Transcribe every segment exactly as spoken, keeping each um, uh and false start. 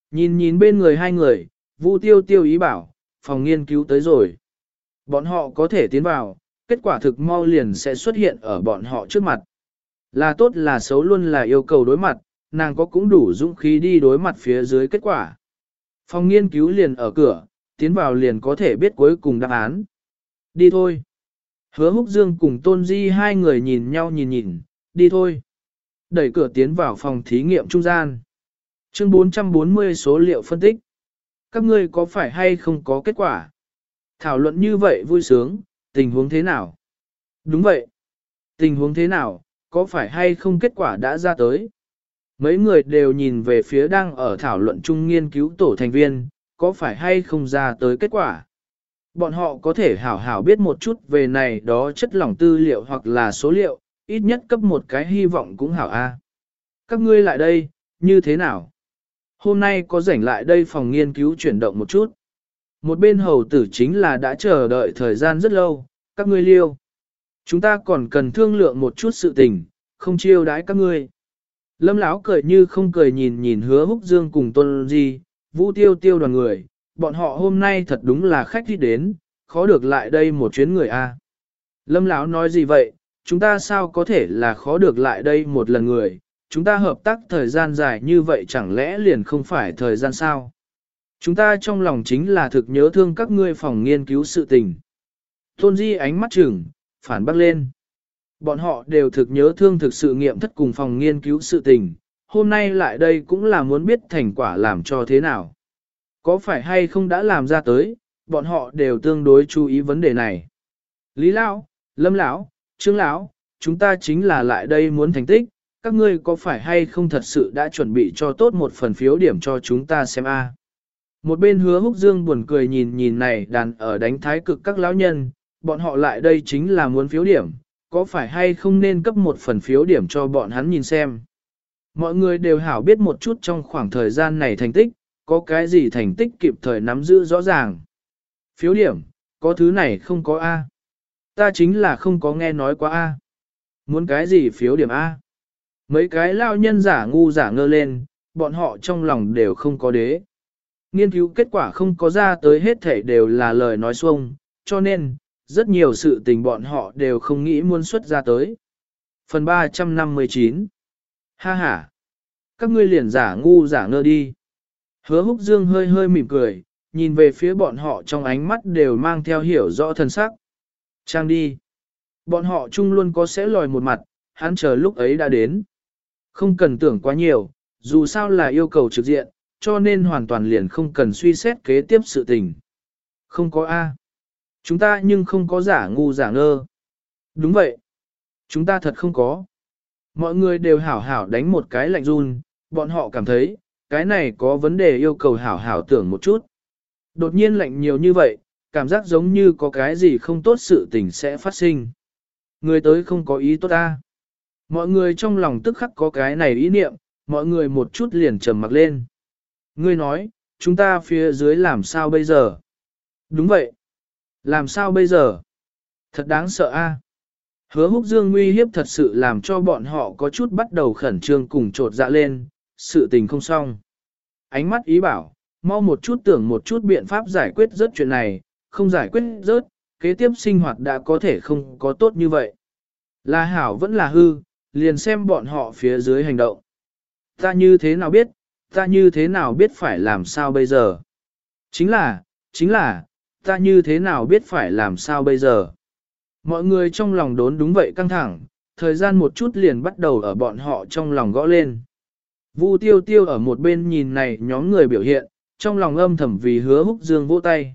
Nhìn nhìn bên người hai người, Vu Tiêu Tiêu ý bảo, phòng nghiên cứu tới rồi. Bọn họ có thể tiến vào, kết quả thực mau liền sẽ xuất hiện ở bọn họ trước mặt. Là tốt là xấu luôn là yêu cầu đối mặt, nàng có cũng đủ dũng khí đi đối mặt phía dưới kết quả. Phòng nghiên cứu liền ở cửa, tiến vào liền có thể biết cuối cùng đáp án. Đi thôi. Hứa Húc Dương cùng Tôn Di hai người nhìn nhau nhìn nhìn, đi thôi. Đẩy cửa tiến vào phòng thí nghiệm trung gian. Chương bốn trăm bốn mươi số liệu phân tích. Các ngươi có phải hay không có kết quả? Thảo luận như vậy vui sướng, tình huống thế nào? Đúng vậy. Tình huống thế nào, có phải hay không kết quả đã ra tới? Mấy người đều nhìn về phía đang ở thảo luận chung nghiên cứu tổ thành viên, có phải hay không ra tới kết quả? Bọn họ có thể hảo hảo biết một chút về này đó chất lỏng tư liệu hoặc là số liệu, ít nhất cấp một cái hy vọng cũng hảo a. Các ngươi lại đây, như thế nào? Hôm nay có rảnh lại đây phòng nghiên cứu chuyển động một chút. Một bên hầu tử chính là đã chờ đợi thời gian rất lâu, các ngươi liêu. Chúng ta còn cần thương lượng một chút sự tình, không chiêu đãi các ngươi. Lâm Lão cười như không cười nhìn nhìn Hứa Húc Dương cùng Tôn Di, Vũ Tiêu Tiêu đoàn người, bọn họ hôm nay thật đúng là khách đi đến, khó được lại đây một chuyến người a. Lâm Lão nói gì vậy, chúng ta sao có thể là khó được lại đây một lần người, chúng ta hợp tác thời gian dài như vậy chẳng lẽ liền không phải thời gian sao? Chúng ta trong lòng chính là thực nhớ thương các ngươi phòng nghiên cứu sự tình. Tôn Di ánh mắt chừng, phản bác lên. Bọn họ đều thực nhớ thương thực sự nghiệm thất cùng phòng nghiên cứu sự tình, hôm nay lại đây cũng là muốn biết thành quả làm cho thế nào. Có phải hay không đã làm ra tới, bọn họ đều tương đối chú ý vấn đề này. Lý Lão, Lâm Lão, Trương Lão, chúng ta chính là lại đây muốn thành tích, các ngươi có phải hay không thật sự đã chuẩn bị cho tốt một phần phiếu điểm cho chúng ta xem a? Một bên Hứa Húc Dương buồn cười nhìn nhìn này đàn ở đánh thái cực các lão nhân, bọn họ lại đây chính là muốn phiếu điểm, có phải hay không nên cấp một phần phiếu điểm cho bọn hắn nhìn xem. Mọi người đều hảo biết một chút trong khoảng thời gian này thành tích, có cái gì thành tích kịp thời nắm giữ rõ ràng. Phiếu điểm, có thứ này không có A. Ta chính là không có nghe nói qua A. Muốn cái gì phiếu điểm A? Mấy cái lao nhân giả ngu giả ngơ lên, bọn họ trong lòng đều không có đế. Nghiên cứu kết quả không có ra tới hết thảy đều là lời nói xuông, cho nên, rất nhiều sự tình bọn họ đều không nghĩ muốn xuất ra tới. Phần ba trăm năm mươi chín. Ha ha! Các ngươi liền giả ngu giả ngơ đi. Hứa Húc Dương hơi hơi mỉm cười, nhìn về phía bọn họ trong ánh mắt đều mang theo hiểu rõ thân sắc. Trang đi! Bọn họ chung luôn có sẽ lòi một mặt, hắn chờ lúc ấy đã đến. Không cần tưởng quá nhiều, dù sao là yêu cầu trực diện, cho nên hoàn toàn liền không cần suy xét kế tiếp sự tình. Không có A. Chúng ta nhưng không có giả ngu giả ngơ. Đúng vậy. Chúng ta thật không có. Mọi người đều hảo hảo đánh một cái lạnh run, bọn họ cảm thấy, cái này có vấn đề yêu cầu hảo hảo tưởng một chút. Đột nhiên lạnh nhiều như vậy, cảm giác giống như có cái gì không tốt sự tình sẽ phát sinh. Người tới không có ý tốt ta. Mọi người trong lòng tức khắc có cái này ý niệm, mọi người một chút liền trầm mặc lên. Ngươi nói, chúng ta phía dưới làm sao bây giờ? Đúng vậy. Làm sao bây giờ? Thật đáng sợ a. Hứa Húc Dương nguy hiếp thật sự làm cho bọn họ có chút bắt đầu khẩn trương cùng trột dạ lên, sự tình không xong. Ánh mắt ý bảo, mau một chút tưởng một chút biện pháp giải quyết rớt chuyện này, không giải quyết rớt, kế tiếp sinh hoạt đã có thể không có tốt như vậy. Là hảo vẫn là hư, liền xem bọn họ phía dưới hành động. Ta như thế nào biết, ta như thế nào biết phải làm sao bây giờ? Chính là, chính là, ta như thế nào biết phải làm sao bây giờ? Mọi người trong lòng đốn đúng vậy căng thẳng, thời gian một chút liền bắt đầu ở bọn họ trong lòng gõ lên. Vu Tiêu Tiêu ở một bên nhìn này nhóm người biểu hiện, trong lòng âm thầm vì Hứa Húc Dương vỗ tay.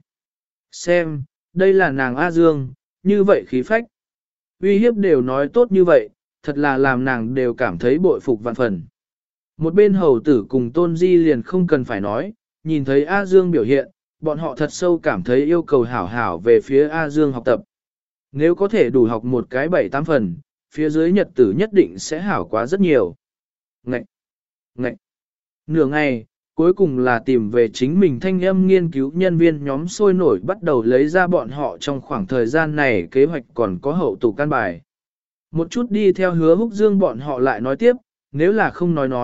Xem, đây là nàng A Dương, như vậy khí phách. Uy hiếp đều nói tốt như vậy, thật là làm nàng đều cảm thấy bội phục vạn phần. Một bên hầu tử cùng Tôn Di liền không cần phải nói, nhìn thấy A Dương biểu hiện, bọn họ thật sâu cảm thấy yêu cầu hảo hảo về phía A Dương học tập. Nếu có thể đủ học một cái bảy tám phần, phía dưới nhật tử nhất định sẽ hảo quá rất nhiều. Ngậy! Ngậy! Nửa ngày, cuối cùng là tìm về chính mình thanh âm nghiên cứu nhân viên nhóm sôi nổi bắt đầu lấy ra bọn họ trong khoảng thời gian này kế hoạch còn có hậu tủ căn bài. Một chút đi theo Hứa Húc Dương bọn họ lại nói tiếp, nếu là không nói nói,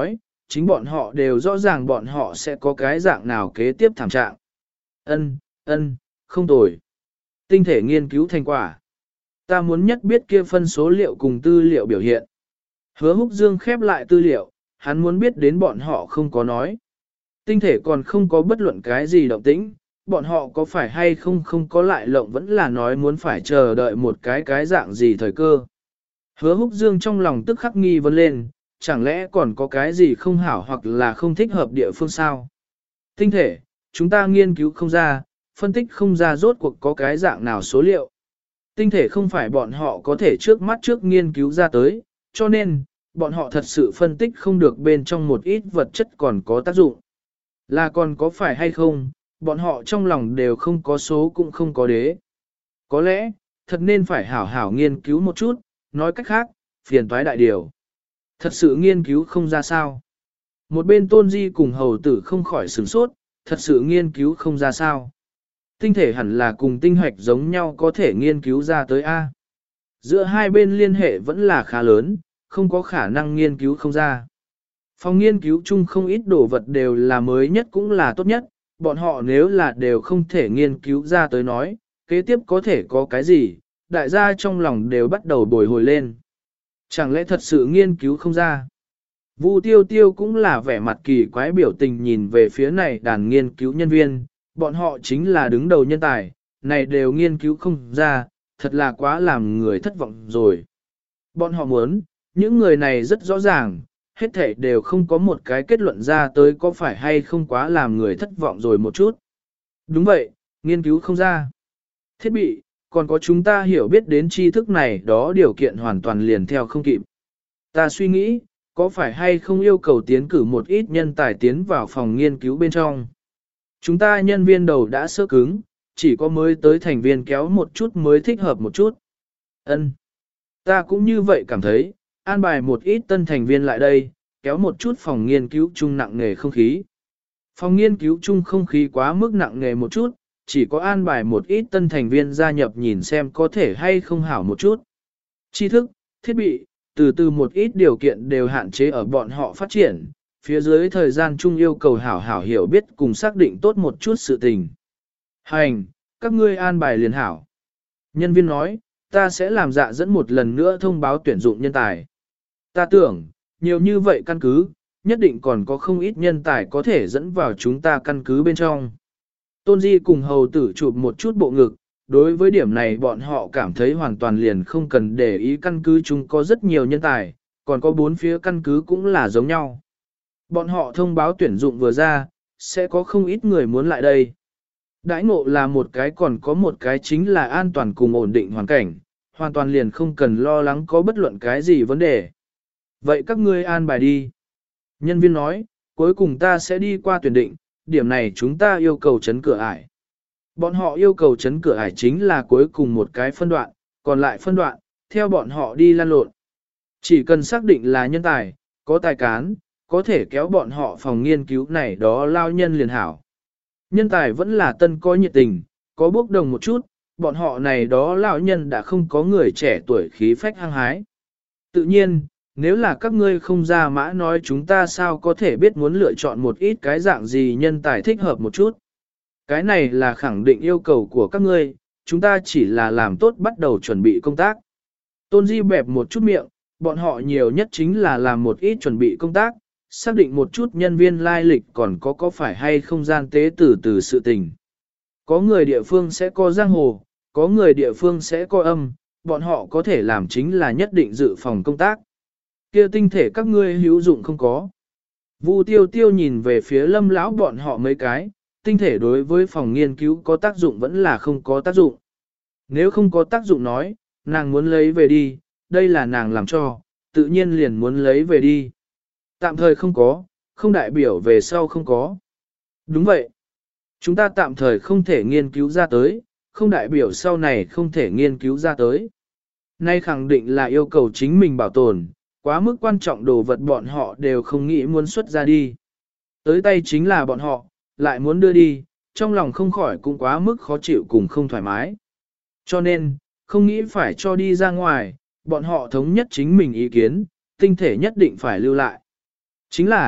chính bọn họ đều rõ ràng bọn họ sẽ có cái dạng nào kế tiếp thảm trạng. Ân, ân, không tồi. Tinh thể nghiên cứu thành quả. Ta muốn nhất biết kia phân số liệu cùng tư liệu biểu hiện. Hứa Húc Dương khép lại tư liệu, hắn muốn biết đến bọn họ không có nói. Tinh thể còn không có bất luận cái gì động tĩnh, bọn họ có phải hay không không có lại lộng vẫn là nói muốn phải chờ đợi một cái cái dạng gì thời cơ. Hứa Húc Dương trong lòng tức khắc nghi vấn lên, chẳng lẽ còn có cái gì không hảo hoặc là không thích hợp địa phương sao? Tinh thể, chúng ta nghiên cứu không ra, phân tích không ra rốt cuộc có cái dạng nào số liệu. Tinh thể không phải bọn họ có thể trước mắt trước nghiên cứu ra tới, cho nên, bọn họ thật sự phân tích không được bên trong một ít vật chất còn có tác dụng. Là còn có phải hay không, bọn họ trong lòng đều không có số cũng không có đế. Có lẽ, thật nên phải hảo hảo nghiên cứu một chút, nói cách khác, phiền toái đại điều. Thật sự nghiên cứu không ra sao. Một bên Tôn Di cùng hầu tử không khỏi sửng sốt, thật sự nghiên cứu không ra sao. Tinh thể hẳn là cùng tinh hoạch giống nhau có thể nghiên cứu ra tới A. Giữa hai bên liên hệ vẫn là khá lớn, không có khả năng nghiên cứu không ra. Phòng nghiên cứu chung không ít đồ vật đều là mới nhất cũng là tốt nhất, bọn họ nếu là đều không thể nghiên cứu ra tới nói, kế tiếp có thể có cái gì, đại gia trong lòng đều bắt đầu bồi hồi lên. Chẳng lẽ thật sự nghiên cứu không ra? Vu Tiêu Tiêu cũng là vẻ mặt kỳ quái biểu tình nhìn về phía này đàn nghiên cứu nhân viên, bọn họ chính là đứng đầu nhân tài, này đều nghiên cứu không ra, thật là quá làm người thất vọng rồi. Bọn họ muốn, những người này rất rõ ràng, hết thảy đều không có một cái kết luận ra tới có phải hay không quá làm người thất vọng rồi một chút. Đúng vậy, nghiên cứu không ra. Thiết bị, còn có chúng ta hiểu biết đến tri thức này đó điều kiện hoàn toàn liền theo không kịp. Ta suy nghĩ, có phải hay không yêu cầu tiến cử một ít nhân tài tiến vào phòng nghiên cứu bên trong. Chúng ta nhân viên đầu đã sơ cứng, chỉ có mới tới thành viên kéo một chút mới thích hợp một chút. Ân, ta cũng như vậy cảm thấy, an bài một ít tân thành viên lại đây, kéo một chút phòng nghiên cứu chung nặng nghề không khí. Phòng nghiên cứu chung không khí quá mức nặng nghề một chút, chỉ có an bài một ít tân thành viên gia nhập nhìn xem có thể hay không hảo một chút. Tri thức, thiết bị, từ từ một ít điều kiện đều hạn chế ở bọn họ phát triển, phía dưới thời gian chung yêu cầu hảo hảo hiểu biết cùng xác định tốt một chút sự tình. Hành, các ngươi an bài liền hảo. Nhân viên nói, ta sẽ làm dạ dẫn một lần nữa thông báo tuyển dụng nhân tài. Ta tưởng, nhiều như vậy căn cứ, nhất định còn có không ít nhân tài có thể dẫn vào chúng ta căn cứ bên trong. Tôn Di cùng hầu tử chụp một chút bộ ngực, đối với điểm này bọn họ cảm thấy hoàn toàn liền không cần để ý căn cứ chúng có rất nhiều nhân tài, còn có bốn phía căn cứ cũng là giống nhau. Bọn họ thông báo tuyển dụng vừa ra, sẽ có không ít người muốn lại đây. Đãi ngộ là một cái còn có một cái chính là an toàn cùng ổn định hoàn cảnh, hoàn toàn liền không cần lo lắng có bất luận cái gì vấn đề. Vậy các ngươi an bài đi. Nhân viên nói, cuối cùng ta sẽ đi qua tuyển định, điểm này chúng ta yêu cầu chấn cửa ải. Bọn họ yêu cầu chấn cửa ải chính là cuối cùng một cái phân đoạn, còn lại phân đoạn, theo bọn họ đi lan lộn. Chỉ cần xác định là nhân tài, có tài cán, có thể kéo bọn họ phòng nghiên cứu này đó lao nhân liền hảo. Nhân tài vẫn là tân có nhiệt tình, có bốc đồng một chút, bọn họ này đó lão nhân đã không có người trẻ tuổi khí phách hăng hái. Tự nhiên, nếu là các ngươi không ra mã nói chúng ta sao có thể biết muốn lựa chọn một ít cái dạng gì nhân tài thích hợp một chút. Cái này là khẳng định yêu cầu của các ngươi, chúng ta chỉ là làm tốt bắt đầu chuẩn bị công tác. Tôn Di bẹp một chút miệng, bọn họ nhiều nhất chính là làm một ít chuẩn bị công tác, xác định một chút nhân viên lai lịch còn có có phải hay không gian tế từ từ sự tình. Có người địa phương sẽ có giang hồ, có người địa phương sẽ có âm, bọn họ có thể làm chính là nhất định dự phòng công tác. Kia tinh thể các ngươi hữu dụng không có. Vu Tiêu Tiêu nhìn về phía Lâm lão bọn họ mấy cái, tinh thể đối với phòng nghiên cứu có tác dụng vẫn là không có tác dụng. Nếu không có tác dụng nói, nàng muốn lấy về đi, đây là nàng làm cho, tự nhiên liền muốn lấy về đi. Tạm thời không có, không đại biểu về sau không có. Đúng vậy. Chúng ta tạm thời không thể nghiên cứu ra tới, không đại biểu sau này không thể nghiên cứu ra tới. Nay khẳng định là yêu cầu chính mình bảo tồn, quá mức quan trọng đồ vật bọn họ đều không nghĩ muốn xuất ra đi. Tới tay chính là bọn họ, lại muốn đưa đi, trong lòng không khỏi cũng quá mức khó chịu cùng không thoải mái. Cho nên, không nghĩ phải cho đi ra ngoài, bọn họ thống nhất chính mình ý kiến, tinh thể nhất định phải lưu lại. Chính là,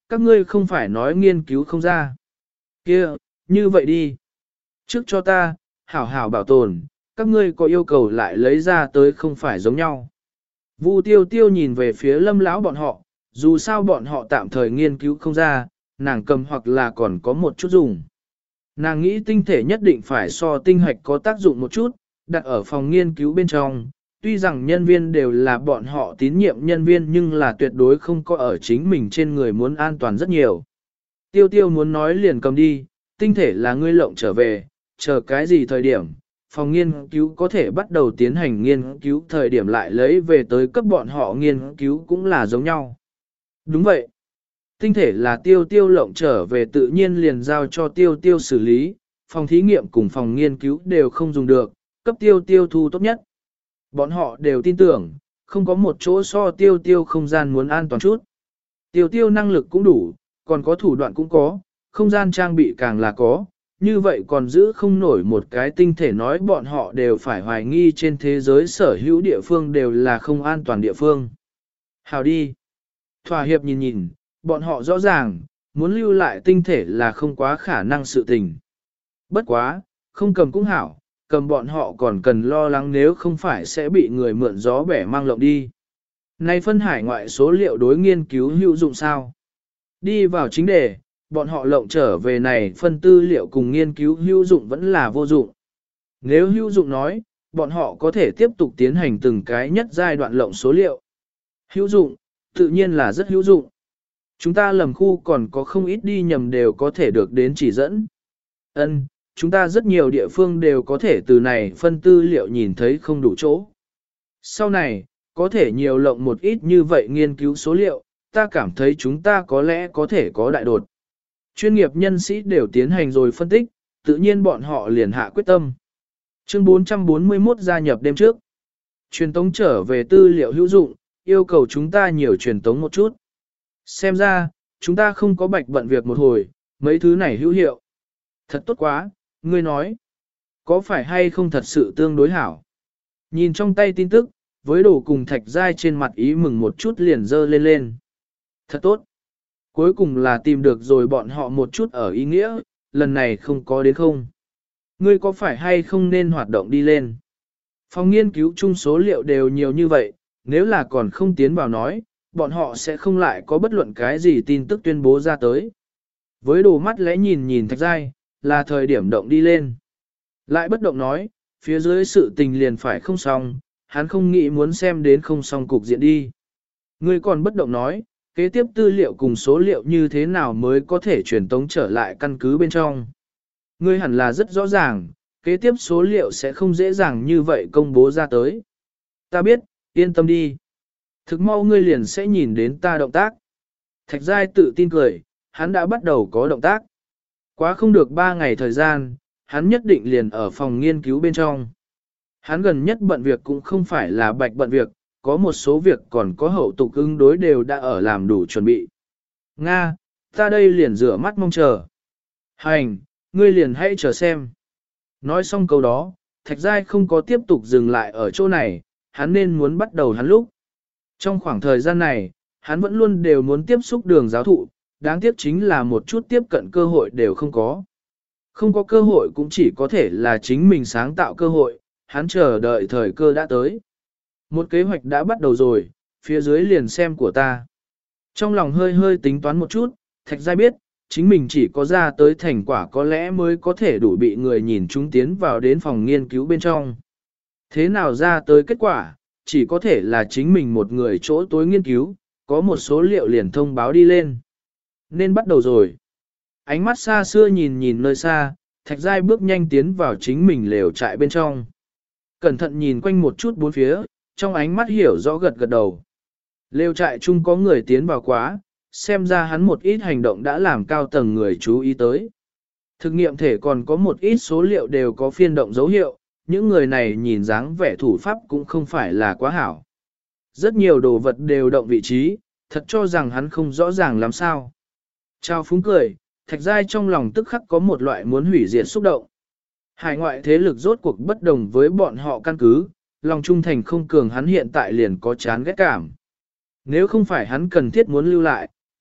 các ngươi không phải nói nghiên cứu không ra. Kia, như vậy đi. Trước cho ta, hảo hảo bảo tồn, các ngươi có yêu cầu lại lấy ra tới không phải giống nhau. Vu tiêu tiêu nhìn về phía lâm lão bọn họ, dù sao bọn họ tạm thời nghiên cứu không ra, nàng cầm hoặc là còn có một chút dùng. Nàng nghĩ tinh thể nhất định phải so tinh hạch có tác dụng một chút, đặt ở phòng nghiên cứu bên trong. Tuy rằng nhân viên đều là bọn họ tín nhiệm nhân viên nhưng là tuyệt đối không có ở chính mình trên người muốn an toàn rất nhiều. Tiêu tiêu muốn nói liền cầm đi, tinh thể là ngươi lộng trở về, chờ cái gì thời điểm, phòng nghiên cứu có thể bắt đầu tiến hành nghiên cứu thời điểm lại lấy về tới cấp bọn họ nghiên cứu cũng là giống nhau. Đúng vậy. Tinh thể là tiêu tiêu lộng trở về tự nhiên liền giao cho tiêu tiêu xử lý, phòng thí nghiệm cùng phòng nghiên cứu đều không dùng được, cấp tiêu tiêu thu tốt nhất. Bọn họ đều tin tưởng, không có một chỗ so tiêu tiêu không gian muốn an toàn chút. Tiêu tiêu năng lực cũng đủ, còn có thủ đoạn cũng có, không gian trang bị càng là có, như vậy còn giữ không nổi một cái tinh thể nói bọn họ đều phải hoài nghi trên thế giới sở hữu địa phương đều là không an toàn địa phương. Hào đi. Thỏa hiệp nhìn nhìn, bọn họ rõ ràng, muốn lưu lại tinh thể là không quá khả năng sự tình. Bất quá, không cầm cũng hảo, cầm bọn họ còn cần lo lắng nếu không phải sẽ bị người mượn gió bẻ mang lộng đi. Nay phân hải ngoại số liệu đối nghiên cứu hữu dụng sao? Đi vào chính đề, bọn họ lộng trở về này phân tư liệu cùng nghiên cứu hữu dụng vẫn là vô dụng. Nếu hữu dụng nói, bọn họ có thể tiếp tục tiến hành từng cái nhất giai đoạn lộng số liệu. Hữu dụng, tự nhiên là rất hữu dụng. Chúng ta lầm khu còn có không ít đi nhầm đều có thể được đến chỉ dẫn. Ân, chúng ta rất nhiều địa phương đều có thể từ này phân tư liệu nhìn thấy không đủ chỗ. Sau này, có thể nhiều lộng một ít như vậy nghiên cứu số liệu, ta cảm thấy chúng ta có lẽ có thể có đại đột. Chuyên nghiệp nhân sĩ đều tiến hành rồi phân tích, tự nhiên bọn họ liền hạ quyết tâm. Chương bốn trăm bốn mươi mốt gia nhập đêm trước. Truyền tống trở về tư liệu hữu dụng, yêu cầu chúng ta nhiều truyền tống một chút. Xem ra, chúng ta không có bạch bận việc một hồi, mấy thứ này hữu hiệu. Thật tốt quá, ngươi nói. Có phải hay không thật sự tương đối hảo? Nhìn trong tay tin tức, với đồ cùng thạch giai trên mặt ý mừng một chút liền dơ lên lên. Thật tốt. Cuối cùng là tìm được rồi bọn họ một chút ở ý nghĩa, lần này không có đến không. Ngươi có phải hay không nên hoạt động đi lên? Phòng nghiên cứu chung số liệu đều nhiều như vậy, nếu là còn không tiến vào nói, bọn họ sẽ không lại có bất luận cái gì tin tức tuyên bố ra tới. Với đồ mắt lẽ nhìn nhìn thạch giai, là thời điểm động đi lên. Lại bất động nói, phía dưới sự tình liền phải không xong, hắn không nghĩ muốn xem đến không xong cục diện đi. Ngươi còn bất động nói, kế tiếp tư liệu cùng số liệu như thế nào mới có thể truyền tống trở lại căn cứ bên trong. Ngươi hẳn là rất rõ ràng, kế tiếp số liệu sẽ không dễ dàng như vậy công bố ra tới. Ta biết, yên tâm đi. Thực mau ngươi liền sẽ nhìn đến ta động tác. Thạch Giai tự tin cười, hắn đã bắt đầu có động tác. Quá không được ba ngày thời gian, hắn nhất định liền ở phòng nghiên cứu bên trong. Hắn gần nhất bận việc cũng không phải là bạch bận việc, có một số việc còn có hậu tục ứng đối đều đã ở làm đủ chuẩn bị. Nga, ta đây liền rửa mắt mong chờ. Hành, ngươi liền hãy chờ xem. Nói xong câu đó, Thạch Giai không có tiếp tục dừng lại ở chỗ này, hắn nên muốn bắt đầu hắn lúc. Trong khoảng thời gian này, hắn vẫn luôn đều muốn tiếp xúc đường giáo thụ, đáng tiếc chính là một chút tiếp cận cơ hội đều không có. Không có cơ hội cũng chỉ có thể là chính mình sáng tạo cơ hội, hắn chờ đợi thời cơ đã tới. Một kế hoạch đã bắt đầu rồi, phía dưới liền xem của ta. Trong lòng hơi hơi tính toán một chút, Thạch Giai biết, chính mình chỉ có ra tới thành quả có lẽ mới có thể đủ bị người nhìn chúng tiến vào đến phòng nghiên cứu bên trong. Thế nào ra tới kết quả, chỉ có thể là chính mình một người chỗ tối nghiên cứu, có một số liệu liền thông báo đi lên. Nên bắt đầu rồi. Ánh mắt xa xưa nhìn nhìn nơi xa, Thạch Giai bước nhanh tiến vào chính mình lều trại bên trong. Cẩn thận nhìn quanh một chút bốn phía, trong ánh mắt hiểu rõ gật gật đầu. Lều trại chung có người tiến vào quá, xem ra hắn một ít hành động đã làm cao tầng người chú ý tới. Thực nghiệm thể còn có một ít số liệu đều có phiên động dấu hiệu, những người này nhìn dáng vẻ thủ pháp cũng không phải là quá hảo. Rất nhiều đồ vật đều động vị trí, thật cho rằng hắn không rõ ràng làm sao. Chào phúng cười, Thạch Giai trong lòng tức khắc có một loại muốn hủy diệt xúc động. Hải ngoại thế lực rốt cuộc bất đồng với bọn họ căn cứ, lòng trung thành không cường hắn hiện tại liền có chán ghét cảm. Nếu không phải hắn cần thiết muốn lưu lại,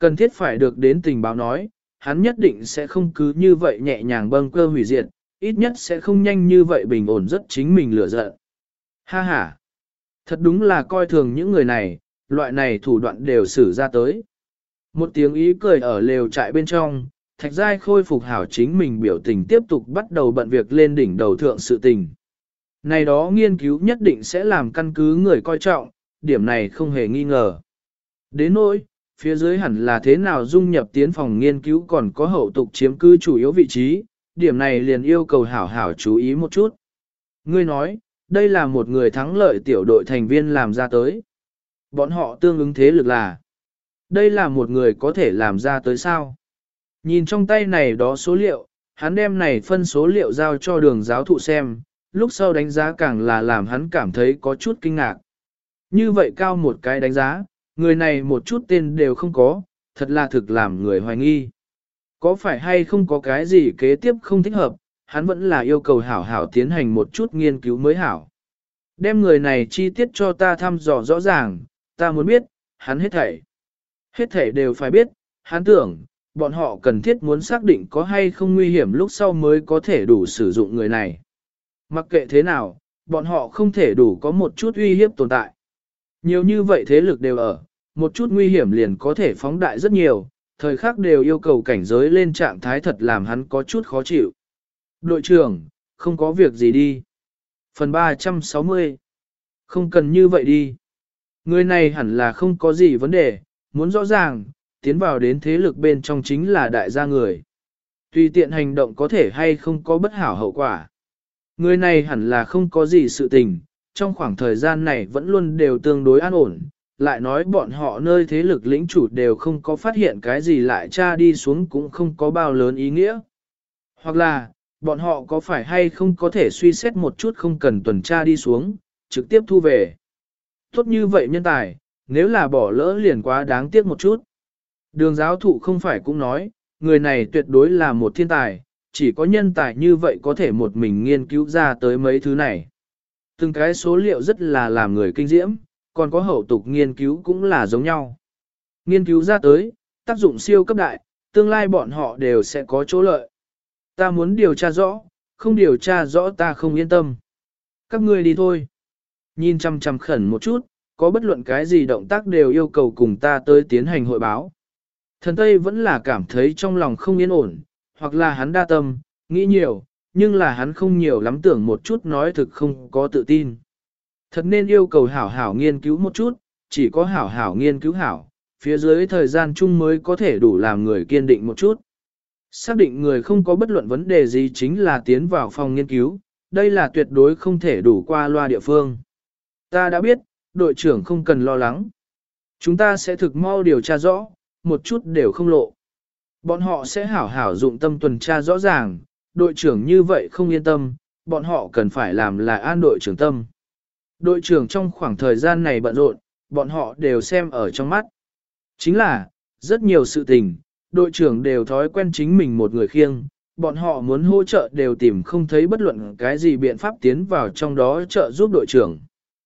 cần thiết phải được đến tình báo nói, hắn nhất định sẽ không cứ như vậy nhẹ nhàng bâng cơ hủy diệt, ít nhất sẽ không nhanh như vậy bình ổn rất chính mình lửa giận. Ha ha! Thật đúng là coi thường những người này, loại này thủ đoạn đều xử ra tới. Một tiếng ý cười ở lều trại bên trong, Thạch Giai khôi phục hảo chính mình biểu tình tiếp tục bắt đầu bận việc lên đỉnh đầu thượng sự tình. Này đó nghiên cứu nhất định sẽ làm căn cứ người coi trọng, điểm này không hề nghi ngờ. Đến nỗi, phía dưới hẳn là thế nào dung nhập tiến phòng nghiên cứu còn có hậu tục chiếm cứ chủ yếu vị trí, điểm này liền yêu cầu hảo hảo chú ý một chút. Ngươi nói, đây là một người thắng lợi tiểu đội thành viên làm ra tới. Bọn họ tương ứng thế lực là, đây là một người có thể làm ra tới sao? Nhìn trong tay này đó số liệu, hắn đem này phân số liệu giao cho đường giáo thụ xem, lúc sau đánh giá càng là làm hắn cảm thấy có chút kinh ngạc. Như vậy cao một cái đánh giá, người này một chút tên đều không có, thật là thực làm người hoài nghi. Có phải hay không có cái gì kế tiếp không thích hợp, hắn vẫn là yêu cầu hảo hảo tiến hành một chút nghiên cứu mới hảo. Đem người này chi tiết cho ta thăm dò rõ ràng, ta muốn biết, hắn hết thảy. Hết thảy đều phải biết, hắn tưởng, bọn họ cần thiết muốn xác định có hay không nguy hiểm lúc sau mới có thể đủ sử dụng người này. Mặc kệ thế nào, bọn họ không thể đủ có một chút uy hiếp tồn tại. Nhiều như vậy thế lực đều ở, một chút nguy hiểm liền có thể phóng đại rất nhiều, thời khắc đều yêu cầu cảnh giới lên trạng thái thật làm hắn có chút khó chịu. Đội trưởng, không có việc gì đi. Phần ba trăm sáu mươi. Không cần như vậy đi. Người này hẳn là không có gì vấn đề, muốn rõ ràng, tiến vào đến thế lực bên trong chính là đại gia người. Tùy tiện hành động có thể hay không có bất hảo hậu quả. Người này hẳn là không có gì sự tình, trong khoảng thời gian này vẫn luôn đều tương đối an ổn, lại nói bọn họ nơi thế lực lĩnh chủ đều không có phát hiện cái gì lại tra đi xuống cũng không có bao lớn ý nghĩa. Hoặc là, bọn họ có phải hay không có thể suy xét một chút không cần tuần tra đi xuống, trực tiếp thu về. Tốt như vậy nhân tài, nếu là bỏ lỡ liền quá đáng tiếc một chút. Đường giáo thụ không phải cũng nói, người này tuyệt đối là một thiên tài, chỉ có nhân tài như vậy có thể một mình nghiên cứu ra tới mấy thứ này. Từng cái số liệu rất là làm người kinh diễm, còn có hậu tục nghiên cứu cũng là giống nhau. Nghiên cứu ra tới, tác dụng siêu cấp đại, tương lai bọn họ đều sẽ có chỗ lợi. Ta muốn điều tra rõ, không điều tra rõ ta không yên tâm. Các ngươi đi thôi. Nhìn chăm chăm khẩn một chút, có bất luận cái gì động tác đều yêu cầu cùng ta tới tiến hành hội báo. Thần Tây vẫn là cảm thấy trong lòng không yên ổn, hoặc là hắn đa tâm, nghĩ nhiều, nhưng là hắn không nhiều lắm tưởng một chút nói thực không có tự tin. Thật nên yêu cầu hảo hảo nghiên cứu một chút, chỉ có hảo hảo nghiên cứu hảo, phía dưới thời gian chung mới có thể đủ làm người kiên định một chút. Xác định người không có bất luận vấn đề gì chính là tiến vào phòng nghiên cứu, đây là tuyệt đối không thể đủ qua loa địa phương. Ta đã biết, đội trưởng không cần lo lắng. Chúng ta sẽ thực mau điều tra rõ, một chút đều không lộ. Bọn họ sẽ hảo hảo dụng tâm tuần tra rõ ràng, đội trưởng như vậy không yên tâm, bọn họ cần phải làm là an đội trưởng tâm. Đội trưởng trong khoảng thời gian này bận rộn, bọn họ đều xem ở trong mắt. Chính là, rất nhiều sự tình, đội trưởng đều thói quen chính mình một người khiêng, bọn họ muốn hỗ trợ đều tìm không thấy bất luận cái gì biện pháp tiến vào trong đó trợ giúp đội trưởng.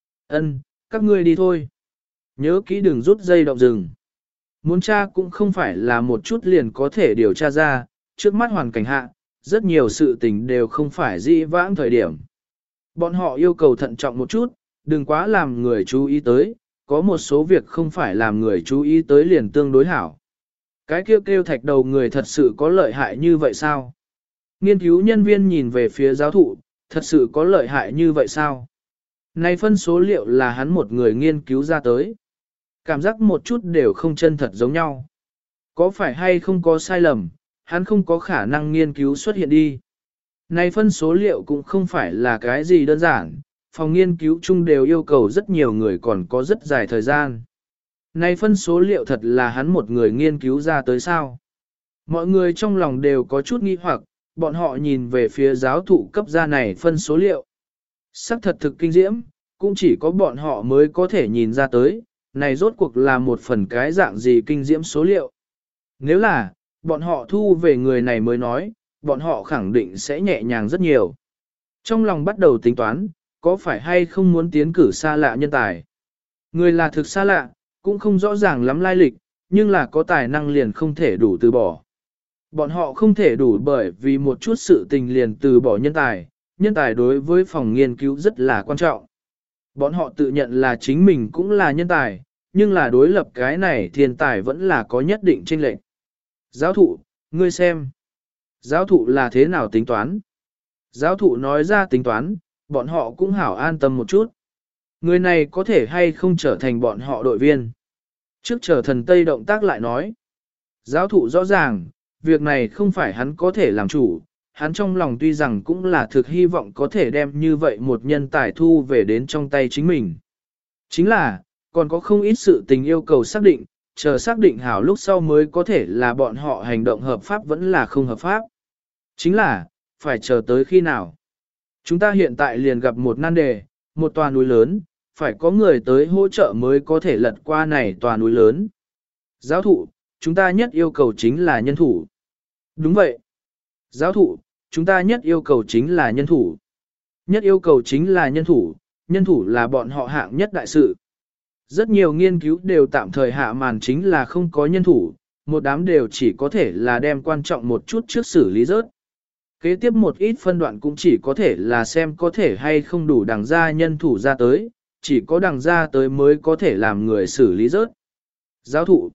Ân, các ngươi đi thôi. Nhớ kỹ đừng rút dây động rừng. Muốn tra cũng không phải là một chút liền có thể điều tra ra, trước mắt hoàn cảnh hạ, rất nhiều sự tình đều không phải dĩ vãng thời điểm. Bọn họ yêu cầu thận trọng một chút, đừng quá làm người chú ý tới, có một số việc không phải làm người chú ý tới liền tương đối hảo. Cái kêu kêu thạch đầu người thật sự có lợi hại như vậy sao? Nghiên cứu nhân viên nhìn về phía giáo thụ, thật sự có lợi hại như vậy sao? Này phân số liệu là hắn một người nghiên cứu ra tới. Cảm giác một chút đều không chân thật giống nhau. Có phải hay không có sai lầm, hắn không có khả năng nghiên cứu xuất hiện đi. Này phân số liệu cũng không phải là cái gì đơn giản, phòng nghiên cứu chung đều yêu cầu rất nhiều người còn có rất dài thời gian. Này phân số liệu thật là hắn một người nghiên cứu ra tới sao. Mọi người trong lòng đều có chút nghi hoặc, bọn họ nhìn về phía giáo thụ cấp ra này phân số liệu. Sắc thật thực kinh diễm, cũng chỉ có bọn họ mới có thể nhìn ra tới, này rốt cuộc là một phần cái dạng gì kinh diễm số liệu. Nếu là, bọn họ thu về người này mới nói, bọn họ khẳng định sẽ nhẹ nhàng rất nhiều. Trong lòng bắt đầu tính toán, có phải hay không muốn tiến cử xa lạ nhân tài. Người là thực xa lạ, cũng không rõ ràng lắm lai lịch, nhưng là có tài năng liền không thể đủ từ bỏ. Bọn họ không thể đủ bởi vì một chút sự tình liền từ bỏ nhân tài, nhân tài đối với phòng nghiên cứu rất là quan trọng. Bọn họ tự nhận là chính mình cũng là nhân tài, nhưng là đối lập cái này thiên tài vẫn là có nhất định chênh lệch. Giáo thụ, ngươi xem. Giáo thụ là thế nào tính toán? Giáo thụ nói ra tính toán, bọn họ cũng hảo an tâm một chút. Người này có thể hay không trở thành bọn họ đội viên. Trước chờ thần Tây động tác lại nói. Giáo thụ rõ ràng, việc này không phải hắn có thể làm chủ, hắn trong lòng tuy rằng cũng là thực hy vọng có thể đem như vậy một nhân tài thu về đến trong tay chính mình. Chính là, còn có không ít sự tình yêu cầu xác định, chờ xác định hảo lúc sau mới có thể là bọn họ hành động hợp pháp vẫn là không hợp pháp. Chính là, phải chờ tới khi nào. Chúng ta hiện tại liền gặp một nan đề, một tòa núi lớn, phải có người tới hỗ trợ mới có thể lật qua này tòa núi lớn. Giáo thụ, chúng ta nhất yêu cầu chính là nhân thủ. Đúng vậy. Giáo thụ, chúng ta nhất yêu cầu chính là nhân thủ. Nhất yêu cầu chính là nhân thủ, nhân thủ là bọn họ hạng nhất đại sự. Rất nhiều nghiên cứu đều tạm thời hạ màn chính là không có nhân thủ, một đám đều chỉ có thể là đem quan trọng một chút trước xử lý rớt. Kế tiếp một ít phân đoạn cũng chỉ có thể là xem có thể hay không đủ đằng ra nhân thủ ra tới, chỉ có đằng ra tới mới có thể làm người xử lý rớt. Giáo thụ.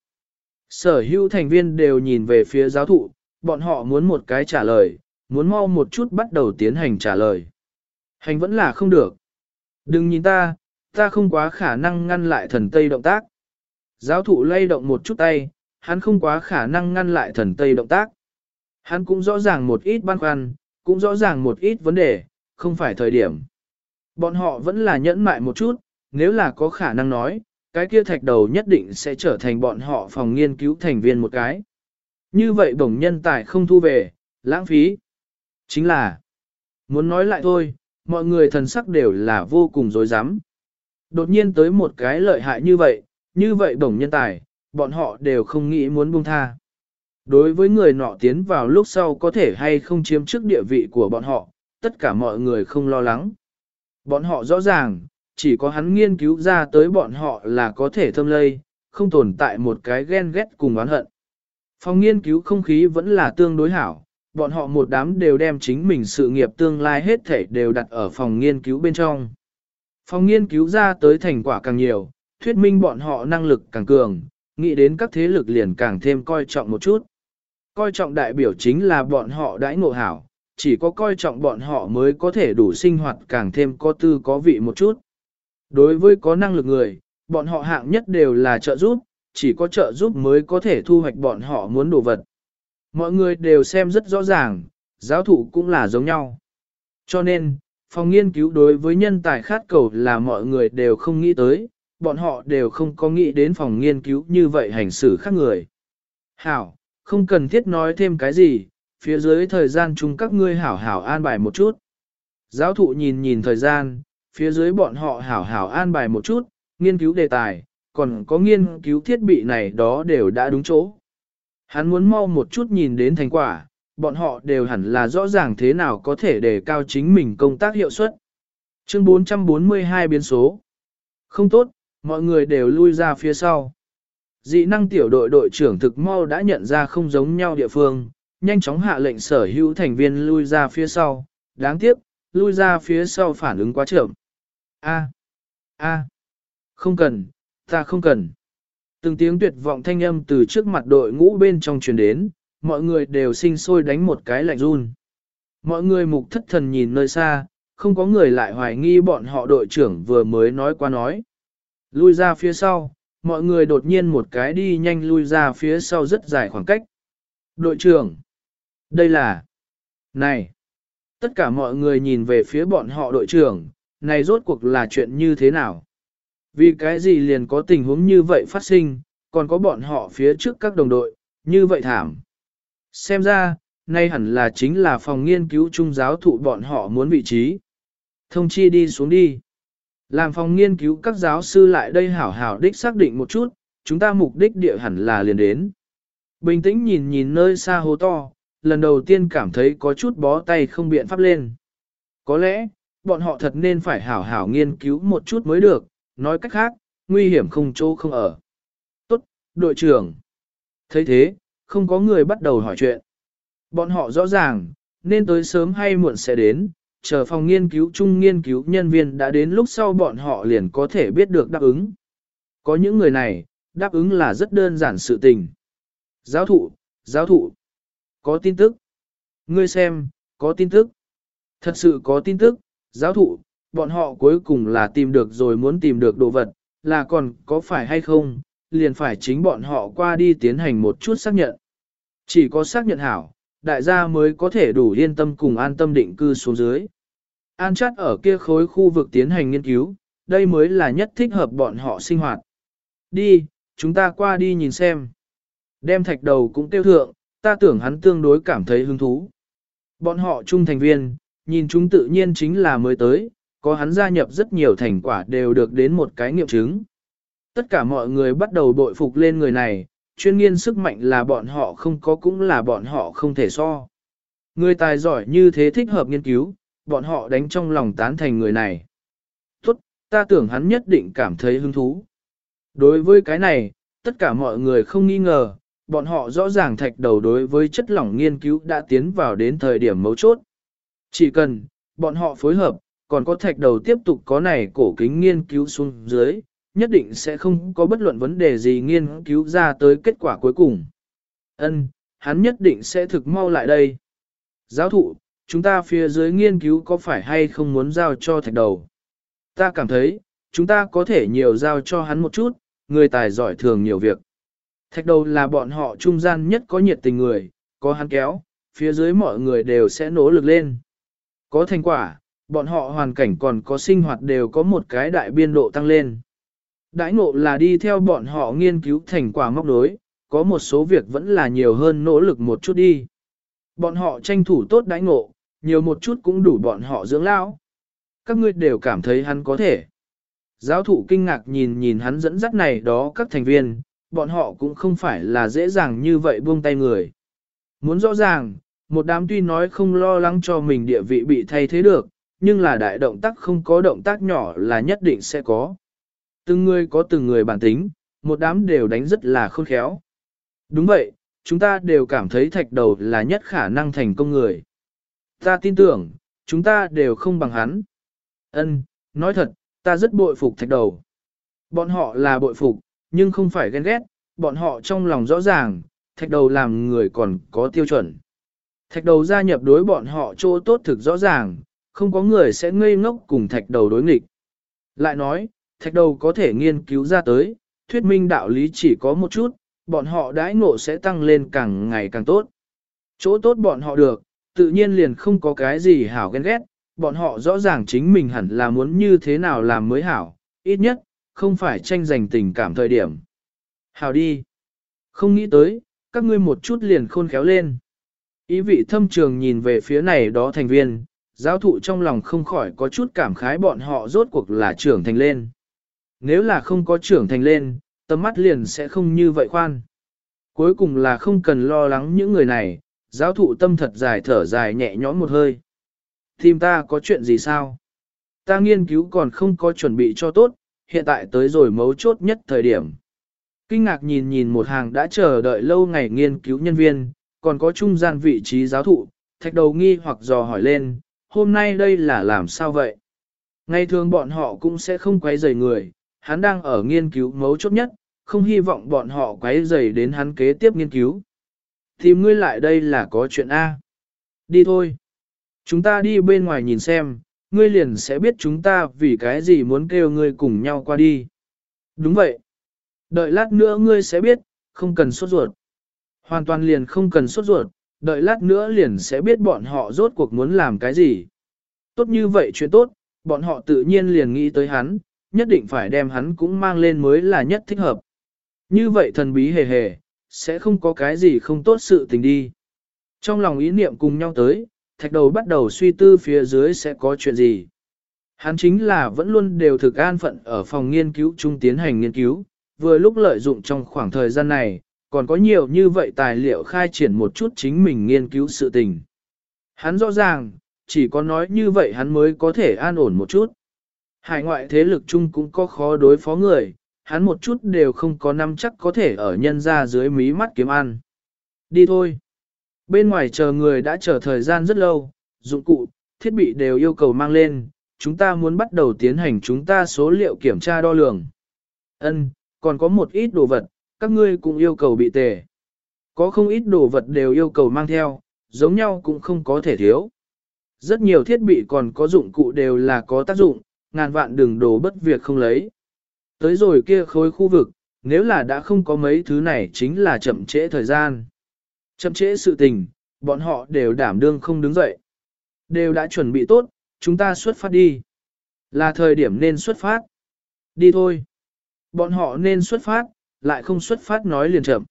Sở hữu thành viên đều nhìn về phía giáo thụ, bọn họ muốn một cái trả lời, muốn mau một chút bắt đầu tiến hành trả lời. Hành vẫn là không được. Đừng nhìn ta, ta không quá khả năng ngăn lại thần Tây động tác. Giáo thụ lay động một chút tay, hắn không quá khả năng ngăn lại thần Tây động tác. Hắn cũng rõ ràng một ít băn khoăn, cũng rõ ràng một ít vấn đề, không phải thời điểm. Bọn họ vẫn là nhẫn mại một chút, nếu là có khả năng nói, cái kia thạch đầu nhất định sẽ trở thành bọn họ phòng nghiên cứu thành viên một cái. Như vậy bổng nhân tài không thu về, lãng phí. Chính là, muốn nói lại thôi, mọi người thần sắc đều là vô cùng dối rắm. Đột nhiên tới một cái lợi hại như vậy, như vậy bổng nhân tài, bọn họ đều không nghĩ muốn buông tha. Đối với người nọ tiến vào lúc sau có thể hay không chiếm trước địa vị của bọn họ, tất cả mọi người không lo lắng. Bọn họ rõ ràng, chỉ có hắn nghiên cứu ra tới bọn họ là có thể thâm lây, không tồn tại một cái ghen ghét cùng oán hận. Phòng nghiên cứu không khí vẫn là tương đối hảo, bọn họ một đám đều đem chính mình sự nghiệp tương lai hết thảy đều đặt ở phòng nghiên cứu bên trong. Phòng nghiên cứu ra tới thành quả càng nhiều, thuyết minh bọn họ năng lực càng cường, nghĩ đến các thế lực liền càng thêm coi trọng một chút. Coi trọng đại biểu chính là bọn họ đãi ngộ hảo, chỉ có coi trọng bọn họ mới có thể đủ sinh hoạt càng thêm có tư có vị một chút. Đối với có năng lực người, bọn họ hạng nhất đều là trợ giúp, chỉ có trợ giúp mới có thể thu hoạch bọn họ muốn đồ vật. Mọi người đều xem rất rõ ràng, giáo thụ cũng là giống nhau. Cho nên, phòng nghiên cứu đối với nhân tài khát cầu là mọi người đều không nghĩ tới, bọn họ đều không có nghĩ đến phòng nghiên cứu như vậy hành xử khác người. Hảo, không cần thiết nói thêm cái gì, phía dưới thời gian chung các ngươi hảo hảo an bài một chút. Giáo thụ nhìn nhìn thời gian, phía dưới bọn họ hảo hảo an bài một chút, nghiên cứu đề tài, còn có nghiên cứu thiết bị này đó đều đã đúng chỗ. Hắn muốn mau một chút nhìn đến thành quả, bọn họ đều hẳn là rõ ràng thế nào có thể đề cao chính mình công tác hiệu suất. Chương bốn trăm bốn mươi hai biến số. Không tốt, mọi người đều lui ra phía sau. Dị năng tiểu đội đội trưởng thực mau đã nhận ra không giống nhau địa phương, nhanh chóng hạ lệnh sở hữu thành viên lui ra phía sau. Đáng tiếc, lui ra phía sau phản ứng quá chậm. A, a, không cần, ta không cần. Từng tiếng tuyệt vọng thanh âm từ trước mặt đội ngũ bên trong truyền đến, mọi người đều sinh sôi đánh một cái lạnh run. Mọi người mục thất thần nhìn nơi xa, không có người lại hoài nghi bọn họ đội trưởng vừa mới nói qua nói. Lui ra phía sau, mọi người đột nhiên một cái đi nhanh lui ra phía sau rất dài khoảng cách. Đội trưởng! Đây là... Này! Tất cả mọi người nhìn về phía bọn họ đội trưởng, này rốt cuộc là chuyện như thế nào? Vì cái gì liền có tình huống như vậy phát sinh, còn có bọn họ phía trước các đồng đội, như vậy thảm. Xem ra, nay hẳn là chính là phòng nghiên cứu trung giáo thụ bọn họ muốn vị trí. Thông chi đi xuống đi. Làm phòng nghiên cứu các giáo sư lại đây hảo hảo đích xác định một chút, chúng ta mục đích địa hẳn là liền đến. Bình tĩnh nhìn nhìn nơi xa hố to, lần đầu tiên cảm thấy có chút bó tay không biện pháp lên. Có lẽ, bọn họ thật nên phải hảo hảo nghiên cứu một chút mới được, nói cách khác, nguy hiểm không chỗ không ở. Tốt, đội trưởng. thấy thế, không có người bắt đầu hỏi chuyện. Bọn họ rõ ràng, nên tới sớm hay muộn sẽ đến, chờ phòng nghiên cứu chung nghiên cứu nhân viên đã đến lúc sau bọn họ liền có thể biết được đáp ứng. Có những người này, đáp ứng là rất đơn giản sự tình. Giáo thụ, giáo thụ, có tin tức. Ngươi xem, có tin tức. Thật sự có tin tức, giáo thụ, bọn họ cuối cùng là tìm được rồi muốn tìm được đồ vật, là còn có phải hay không, liền phải chính bọn họ qua đi tiến hành một chút xác nhận. Chỉ có xác nhận hảo, đại gia mới có thể đủ yên tâm cùng an tâm định cư xuống dưới. An chắt ở kia khối khu vực tiến hành nghiên cứu, đây mới là nhất thích hợp bọn họ sinh hoạt. Đi, chúng ta qua đi nhìn xem. Đem thạch đầu cũng tiêu thượng, ta tưởng hắn tương đối cảm thấy hứng thú. Bọn họ chung thành viên, nhìn chúng tự nhiên chính là mới tới, có hắn gia nhập rất nhiều thành quả đều được đến một cái nghiệm chứng. Tất cả mọi người bắt đầu bội phục lên người này, chuyên nghiên sức mạnh là bọn họ không có cũng là bọn họ không thể so. Người tài giỏi như thế thích hợp nghiên cứu, bọn họ đánh trong lòng tán thành người này. Tốt, ta tưởng hắn nhất định cảm thấy hứng thú. Đối với cái này, tất cả mọi người không nghi ngờ, bọn họ rõ ràng thạch đầu đối với chất lỏng nghiên cứu đã tiến vào đến thời điểm mấu chốt. Chỉ cần, bọn họ phối hợp, còn có thạch đầu tiếp tục có này cổ kính nghiên cứu xuống dưới, nhất định sẽ không có bất luận vấn đề gì nghiên cứu ra tới kết quả cuối cùng. Ân, hắn nhất định sẽ thực mau lại đây. Giáo thụ, chúng ta phía dưới nghiên cứu có phải hay không muốn giao cho thạch đầu? Ta cảm thấy, chúng ta có thể nhiều giao cho hắn một chút, người tài giỏi thường nhiều việc. Thạch đầu là bọn họ trung gian nhất có nhiệt tình người, có hắn kéo, phía dưới mọi người đều sẽ nỗ lực lên. Có thành quả, bọn họ hoàn cảnh còn có sinh hoạt đều có một cái đại biên độ tăng lên. Đãi ngộ là đi theo bọn họ nghiên cứu thành quả móc đối, có một số việc vẫn là nhiều hơn nỗ lực một chút đi. Bọn họ tranh thủ tốt đãi ngộ, nhiều một chút cũng đủ bọn họ dưỡng lão. Các ngươi đều cảm thấy hắn có thể. Giáo thụ kinh ngạc nhìn nhìn hắn dẫn dắt này đó các thành viên, bọn họ cũng không phải là dễ dàng như vậy buông tay người. Muốn rõ ràng, một đám tuy nói không lo lắng cho mình địa vị bị thay thế được, nhưng là đại động tác không có động tác nhỏ là nhất định sẽ có. Từng người có từng người bản tính, một đám đều đánh rất là khôn khéo. Đúng vậy, chúng ta đều cảm thấy thạch đầu là nhất khả năng thành công người. Ta tin tưởng, chúng ta đều không bằng hắn. Ân, nói thật, ta rất bội phục thạch đầu. Bọn họ là bội phục, nhưng không phải ghen ghét, bọn họ trong lòng rõ ràng, thạch đầu làm người còn có tiêu chuẩn. Thạch đầu gia nhập đối bọn họ chỗ tốt thực rõ ràng, không có người sẽ ngây ngốc cùng thạch đầu đối nghịch. Lại nói, thạch đầu có thể nghiên cứu ra tới, thuyết minh đạo lý chỉ có một chút, bọn họ đãi ngộ sẽ tăng lên càng ngày càng tốt. Chỗ tốt bọn họ được, tự nhiên liền không có cái gì hảo ghen ghét, bọn họ rõ ràng chính mình hẳn là muốn như thế nào làm mới hảo, ít nhất, không phải tranh giành tình cảm thời điểm. Hảo đi. Không nghĩ tới, các ngươi một chút liền khôn khéo lên. Ý vị thâm trường nhìn về phía này đó thành viên, giáo thụ trong lòng không khỏi có chút cảm khái bọn họ rốt cuộc là trưởng thành lên. Nếu là không có trưởng thành lên, tầm mắt liền sẽ không như vậy khoan. Cuối cùng là không cần lo lắng những người này, giáo thụ tâm thật dài thở dài nhẹ nhõm một hơi. Tìm ta có chuyện gì sao? Ta nghiên cứu còn không có chuẩn bị cho tốt, hiện tại tới rồi mấu chốt nhất thời điểm. Kinh ngạc nhìn nhìn một hàng đã chờ đợi lâu ngày nghiên cứu nhân viên, còn có trung gian vị trí giáo thụ, thạch đầu nghi hoặc dò hỏi lên, hôm nay đây là làm sao vậy? Ngày thường bọn họ cũng sẽ không quấy rầy người, hắn đang ở nghiên cứu mấu chốt nhất, không hy vọng bọn họ quấy rầy đến hắn kế tiếp nghiên cứu. Tìm ngươi lại đây là có chuyện A. Đi thôi. Chúng ta đi bên ngoài nhìn xem, ngươi liền sẽ biết chúng ta vì cái gì muốn kêu ngươi cùng nhau qua đi. Đúng vậy. Đợi lát nữa ngươi sẽ biết, không cần sốt ruột. Hoàn toàn liền không cần sốt ruột, đợi lát nữa liền sẽ biết bọn họ rốt cuộc muốn làm cái gì. Tốt như vậy chuyện tốt, bọn họ tự nhiên liền nghĩ tới hắn, nhất định phải đem hắn cũng mang lên mới là nhất thích hợp. Như vậy thần bí hề hề, sẽ không có cái gì không tốt sự tình đi. Trong lòng ý niệm cùng nhau tới, thạch đầu bắt đầu suy tư phía dưới sẽ có chuyện gì. Hắn chính là vẫn luôn đều thực an phận ở phòng nghiên cứu chung tiến hành nghiên cứu, vừa lúc lợi dụng trong khoảng thời gian này, còn có nhiều như vậy tài liệu khai triển một chút chính mình nghiên cứu sự tình. Hắn rõ ràng, chỉ có nói như vậy hắn mới có thể an ổn một chút. Hải ngoại thế lực chung cũng có khó đối phó người, hắn một chút đều không có nắm chắc có thể ở nhân ra dưới mí mắt kiếm ăn. Đi thôi. Bên ngoài chờ người đã chờ thời gian rất lâu, dụng cụ, thiết bị đều yêu cầu mang lên, chúng ta muốn bắt đầu tiến hành chúng ta số liệu kiểm tra đo lường. Ân, còn có một ít đồ vật, các ngươi cũng yêu cầu bị tề. Có không ít đồ vật đều yêu cầu mang theo, giống nhau cũng không có thể thiếu. Rất nhiều thiết bị còn có dụng cụ đều là có tác dụng, ngàn vạn đừng đồ bất việc không lấy. Tới rồi kia khối khu vực, nếu là đã không có mấy thứ này chính là chậm trễ thời gian. Chậm trễ sự tình, bọn họ đều đảm đương không đứng dậy. Đều đã chuẩn bị tốt, chúng ta xuất phát đi. Là thời điểm nên xuất phát. Đi thôi. Bọn họ nên xuất phát, lại không xuất phát nói liền chậm.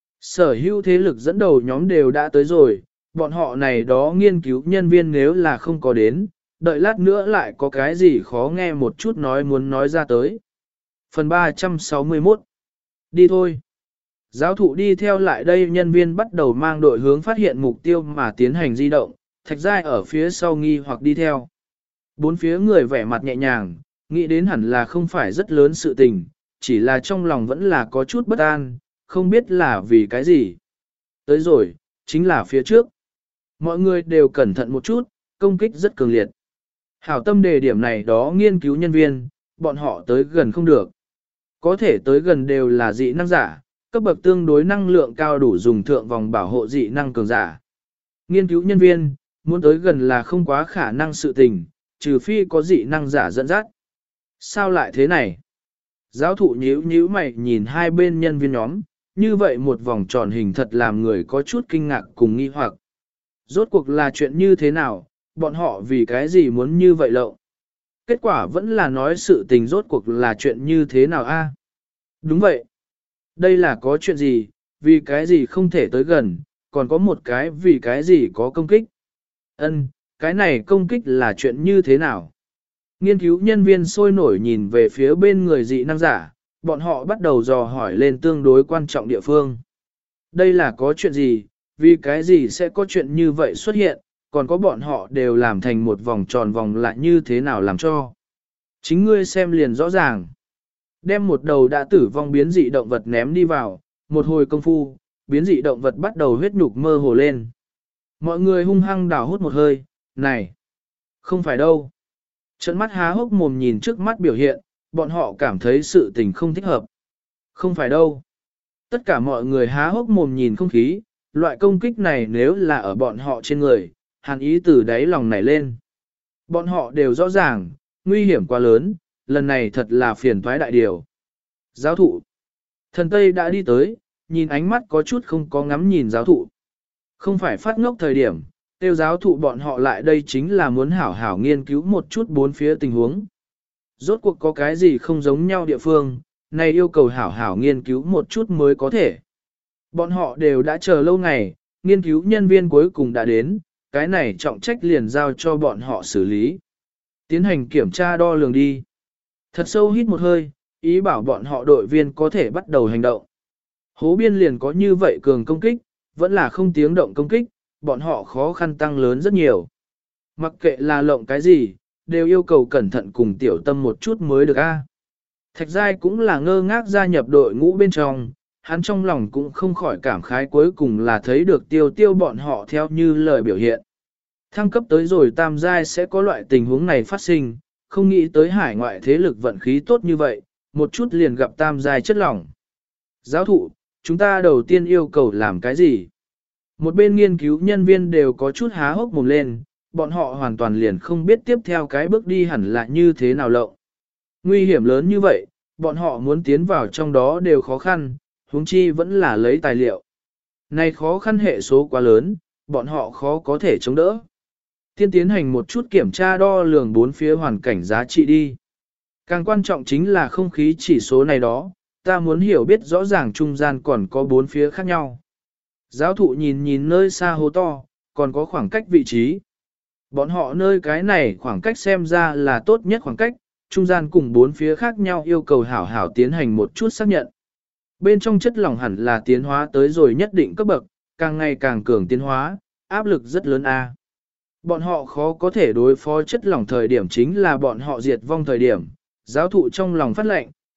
Sở hữu thế lực dẫn đầu nhóm đều đã tới rồi, bọn họ này đó nghiên cứu nhân viên nếu là không có đến, đợi lát nữa lại có cái gì khó nghe một chút nói muốn nói ra tới. Phần ba trăm sáu mươi mốt. Đi thôi. Giáo thụ đi theo lại đây, nhân viên bắt đầu mang đội hướng phát hiện mục tiêu mà tiến hành di động, Thạch Giai ở phía sau nghi hoặc đi theo. Bốn phía người vẻ mặt nhẹ nhàng, nghĩ đến hẳn là không phải rất lớn sự tình, chỉ là trong lòng vẫn là có chút bất an, không biết là vì cái gì. Tới rồi, chính là phía trước. Mọi người đều cẩn thận một chút, công kích rất cường liệt. Hảo tâm đề điểm này đó nghiên cứu nhân viên, bọn họ tới gần không được. Có thể tới gần đều là dị năng giả, cấp bậc tương đối năng lượng cao đủ dùng thượng vòng bảo hộ dị năng cường giả. Nghiên cứu nhân viên, muốn tới gần là không quá khả năng sự tình, trừ phi có dị năng giả dẫn dắt. Sao lại thế này? Giáo thụ nhíu nhíu mày nhìn hai bên nhân viên nhóm, như vậy một vòng tròn hình thật làm người có chút kinh ngạc cùng nghi hoặc. Rốt cuộc là chuyện như thế nào, bọn họ vì cái gì muốn như vậy lậu? Kết quả vẫn là nói sự tình rốt cuộc là chuyện như thế nào a? Đúng vậy. Đây là có chuyện gì, vì cái gì không thể tới gần, còn có một cái vì cái gì có công kích. Ân, cái này công kích là chuyện như thế nào? Nghiên cứu nhân viên sôi nổi nhìn về phía bên người dị năng giả, bọn họ bắt đầu dò hỏi lên tương đối quan trọng địa phương. Đây là có chuyện gì, vì cái gì sẽ có chuyện như vậy xuất hiện, còn có bọn họ đều làm thành một vòng tròn vòng lại như thế nào làm cho. Chính ngươi xem liền rõ ràng. Đem một đầu đã tử vong biến dị động vật ném đi vào, một hồi công phu, biến dị động vật bắt đầu huyết nhục mơ hồ lên. Mọi người hung hăng đảo hút một hơi, này, không phải đâu. Trận mắt há hốc mồm nhìn trước mắt biểu hiện, bọn họ cảm thấy sự tình không thích hợp. Không phải đâu. Tất cả mọi người há hốc mồm nhìn không khí, loại công kích này nếu là ở bọn họ trên người, hàn ý từ đáy lòng nảy lên. Bọn họ đều rõ ràng, nguy hiểm quá lớn, lần này thật là phiền toái đại điều. Giáo thụ. Thần Tây đã đi tới, nhìn ánh mắt có chút không có ngắm nhìn giáo thụ. Không phải phát ngốc thời điểm, tiêu giáo thụ bọn họ lại đây chính là muốn hảo hảo nghiên cứu một chút bốn phía tình huống. Rốt cuộc có cái gì không giống nhau địa phương, này yêu cầu hảo hảo nghiên cứu một chút mới có thể. Bọn họ đều đã chờ lâu ngày, nghiên cứu nhân viên cuối cùng đã đến, cái này trọng trách liền giao cho bọn họ xử lý. Tiến hành kiểm tra đo lường đi. Thật sâu hít một hơi, ý bảo bọn họ đội viên có thể bắt đầu hành động. Hố biên liền có như vậy cường công kích, vẫn là không tiếng động công kích, bọn họ khó khăn tăng lớn rất nhiều. Mặc kệ là lộng cái gì, đều yêu cầu cẩn thận cùng tiểu tâm một chút mới được a. Thạch Giai cũng là ngơ ngác gia nhập đội ngũ bên trong, hắn trong lòng cũng không khỏi cảm khái, cuối cùng là thấy được tiêu tiêu bọn họ theo như lời biểu hiện. Thăng cấp tới rồi tam giai sẽ có loại tình huống này phát sinh, không nghĩ tới hải ngoại thế lực vận khí tốt như vậy, một chút liền gặp tam giai chất lỏng. Giáo thụ, chúng ta đầu tiên yêu cầu làm cái gì? Một bên nghiên cứu nhân viên đều có chút há hốc mồm lên, bọn họ hoàn toàn liền không biết tiếp theo cái bước đi hẳn là như thế nào lộng. Nguy hiểm lớn như vậy, bọn họ muốn tiến vào trong đó đều khó khăn, huống chi vẫn là lấy tài liệu. Này khó khăn hệ số quá lớn, bọn họ khó có thể chống đỡ. Tiên tiến hành một chút kiểm tra đo lường bốn phía hoàn cảnh giá trị đi. Càng quan trọng chính là không khí chỉ số này đó, ta muốn hiểu biết rõ ràng trung gian còn có bốn phía khác nhau. Giáo thụ nhìn nhìn nơi xa hố to, còn có khoảng cách vị trí. Bọn họ nơi cái này khoảng cách xem ra là tốt nhất khoảng cách, trung gian cùng bốn phía khác nhau yêu cầu hảo hảo tiến hành một chút xác nhận. Bên trong chất lỏng hẳn là tiến hóa tới rồi nhất định cấp bậc, càng ngày càng cường tiến hóa, áp lực rất lớn a. Bọn họ khó có thể đối phó chất lỏng thời điểm chính là bọn họ diệt vong thời điểm, giáo thụ trong lòng phát lệnh,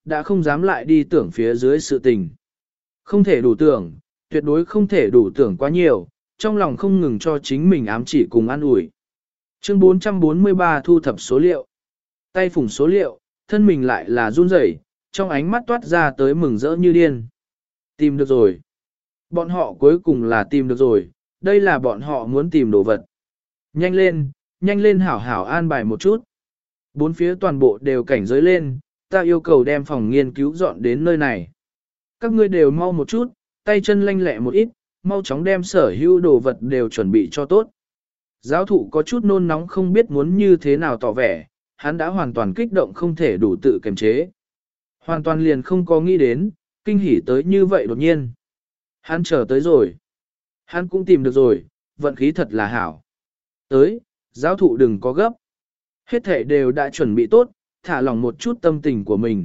đã không dám lại đi tưởng phía dưới sự tình. Không thể đủ tưởng, tuyệt đối không thể đủ tưởng quá nhiều, trong lòng không ngừng cho chính mình ám chỉ cùng an ủi. Chương bốn trăm bốn mươi ba thu thập số liệu. Tay phủng số liệu, thân mình lại là run rẩy, trong ánh mắt toát ra tới mừng rỡ như điên. Tìm được rồi. Bọn họ cuối cùng là tìm được rồi, đây là bọn họ muốn tìm đồ vật. Nhanh lên, nhanh lên hảo hảo an bài một chút. Bốn phía toàn bộ đều cảnh giới lên, ta yêu cầu đem phòng nghiên cứu dọn đến nơi này. Các ngươi đều mau một chút, tay chân lanh lẹ một ít, mau chóng đem sở hữu đồ vật đều chuẩn bị cho tốt. Giáo thụ có chút nôn nóng không biết muốn như thế nào tỏ vẻ, hắn đã hoàn toàn kích động không thể đủ tự kiềm chế. Hoàn toàn liền không có nghĩ đến, kinh hỉ tới như vậy đột nhiên. Hắn chờ tới rồi. Hắn cũng tìm được rồi, vận khí thật là hảo. Tới, giáo thụ đừng có gấp. Hết thể đều đã chuẩn bị tốt, thả lỏng một chút tâm tình của mình.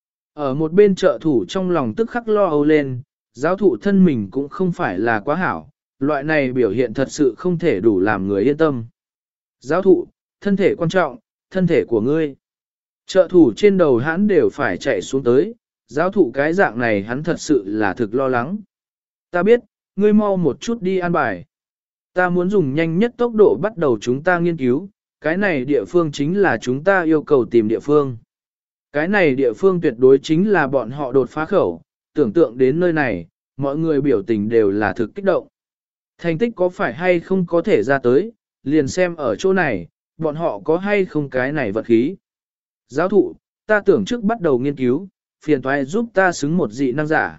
Ở một bên trợ thủ trong lòng tức khắc lo âu lên, giáo thụ thân mình cũng không phải là quá hảo, loại này biểu hiện thật sự không thể đủ làm người yên tâm. Giáo thụ, thân thể quan trọng, thân thể của ngươi. Trợ thủ trên đầu hắn đều phải chạy xuống tới, giáo thụ cái dạng này hắn thật sự là thực lo lắng. Ta biết, ngươi mau một chút đi an bài. Ta muốn dùng nhanh nhất tốc độ bắt đầu chúng ta nghiên cứu, cái này địa phương chính là chúng ta yêu cầu tìm địa phương. Cái này địa phương tuyệt đối chính là bọn họ đột phá khẩu, tưởng tượng đến nơi này, mọi người biểu tình đều là thực kích động. Thành tích có phải hay không có thể ra tới, liền xem ở chỗ này, bọn họ có hay không cái này vật khí. Giáo thụ, ta tưởng trước bắt đầu nghiên cứu, phiền toái giúp ta xứng một dị năng giả.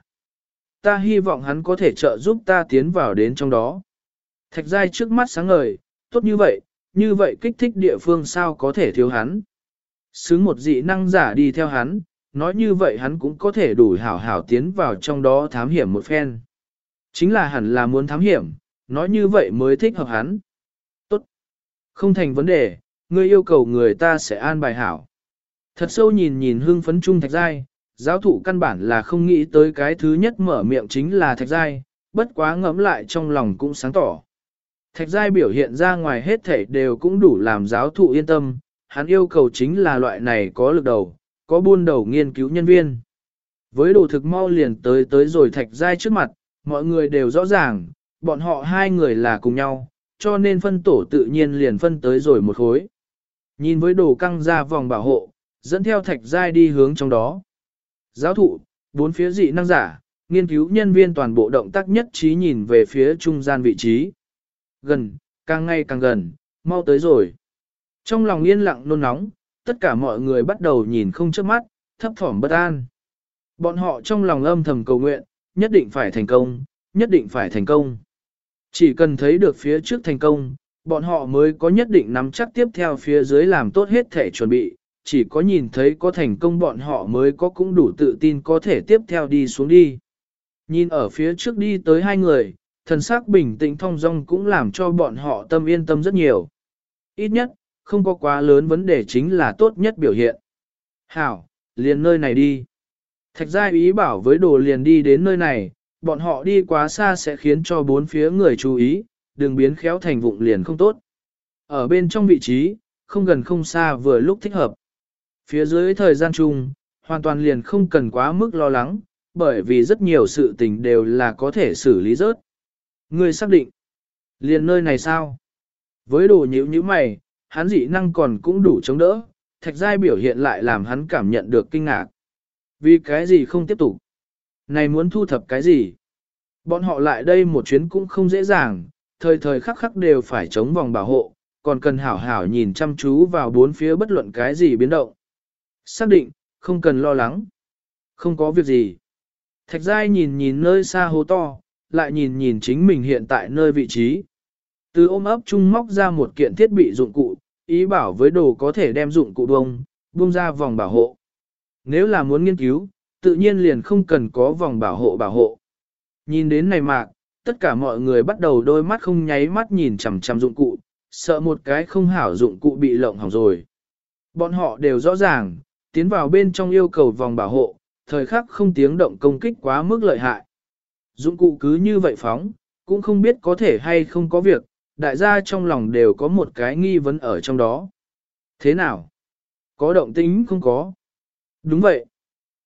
Ta hy vọng hắn có thể trợ giúp ta tiến vào đến trong đó. Thạch giai trước mắt sáng ngời, tốt như vậy, như vậy kích thích địa phương sao có thể thiếu hắn. Xứng một dị năng giả đi theo hắn, nói như vậy hắn cũng có thể đủ hảo hảo tiến vào trong đó thám hiểm một phen. Chính là hẳn là muốn thám hiểm, nói như vậy mới thích hợp hắn. Tốt. Không thành vấn đề, ngươi yêu cầu người ta sẽ an bài hảo. Thật sâu nhìn nhìn hương phấn trung Thạch giai, giáo thụ căn bản là không nghĩ tới cái thứ nhất mở miệng chính là Thạch giai, bất quá ngẫm lại trong lòng cũng sáng tỏ. Thạch giai biểu hiện ra ngoài hết thảy đều cũng đủ làm giáo thụ yên tâm, hắn yêu cầu chính là loại này có lực đầu, có buôn đầu nghiên cứu nhân viên. Với đồ thực mau liền tới tới rồi Thạch giai trước mặt, mọi người đều rõ ràng, bọn họ hai người là cùng nhau, cho nên phân tổ tự nhiên liền phân tới rồi một khối. Nhìn với đồ căng ra vòng bảo hộ, dẫn theo Thạch giai đi hướng trong đó. Giáo thụ, bốn phía dị năng giả, nghiên cứu nhân viên toàn bộ động tác nhất trí nhìn về phía trung gian vị trí. Gần, càng ngày càng gần, mau tới rồi. Trong lòng yên lặng nôn nóng, tất cả mọi người bắt đầu nhìn không chớp mắt, thấp thỏm bất an. Bọn họ trong lòng âm thầm cầu nguyện, nhất định phải thành công, nhất định phải thành công. Chỉ cần thấy được phía trước thành công, bọn họ mới có nhất định nắm chắc tiếp theo phía dưới làm tốt hết thể chuẩn bị, chỉ có nhìn thấy có thành công bọn họ mới có cũng đủ tự tin có thể tiếp theo đi xuống đi. Nhìn ở phía trước đi tới hai người, thần sắc bình tĩnh thong dong cũng làm cho bọn họ tâm yên tâm rất nhiều. Ít nhất, không có quá lớn vấn đề chính là tốt nhất biểu hiện. Hảo, liền nơi này đi. Thạch giai ý bảo với đồ liền đi đến nơi này, bọn họ đi quá xa sẽ khiến cho bốn phía người chú ý, đừng biến khéo thành vụng liền không tốt. Ở bên trong vị trí, không gần không xa vừa lúc thích hợp. Phía dưới thời gian chung, hoàn toàn liền không cần quá mức lo lắng, bởi vì rất nhiều sự tình đều là có thể xử lý rớt. Ngươi xác định, liền nơi này sao? Với đồ nhíu như mày, hắn dị năng còn cũng đủ chống đỡ, Thạch giai biểu hiện lại làm hắn cảm nhận được kinh ngạc. Vì cái gì không tiếp tục? Này muốn thu thập cái gì? Bọn họ lại đây một chuyến cũng không dễ dàng, thời thời khắc khắc đều phải chống vòng bảo hộ, còn cần hảo hảo nhìn chăm chú vào bốn phía bất luận cái gì biến động. Xác định, không cần lo lắng. Không có việc gì. Thạch giai nhìn nhìn nơi xa hố to, lại nhìn nhìn chính mình hiện tại nơi vị trí. Từ ôm ấp chung móc ra một kiện thiết bị dụng cụ, ý bảo với đồ có thể đem dụng cụ bông, bông ra vòng bảo hộ. Nếu là muốn nghiên cứu, tự nhiên liền không cần có vòng bảo hộ bảo hộ. Nhìn đến này mạc, tất cả mọi người bắt đầu đôi mắt không nháy mắt nhìn chằm chằm dụng cụ, sợ một cái không hảo dụng cụ bị lộng hỏng rồi. Bọn họ đều rõ ràng, tiến vào bên trong yêu cầu vòng bảo hộ, thời khắc không tiếng động công kích quá mức lợi hại. Dụng cụ cứ như vậy phóng, cũng không biết có thể hay không có việc, đại gia trong lòng đều có một cái nghi vấn ở trong đó. Thế nào? Có động tính không có? Đúng vậy.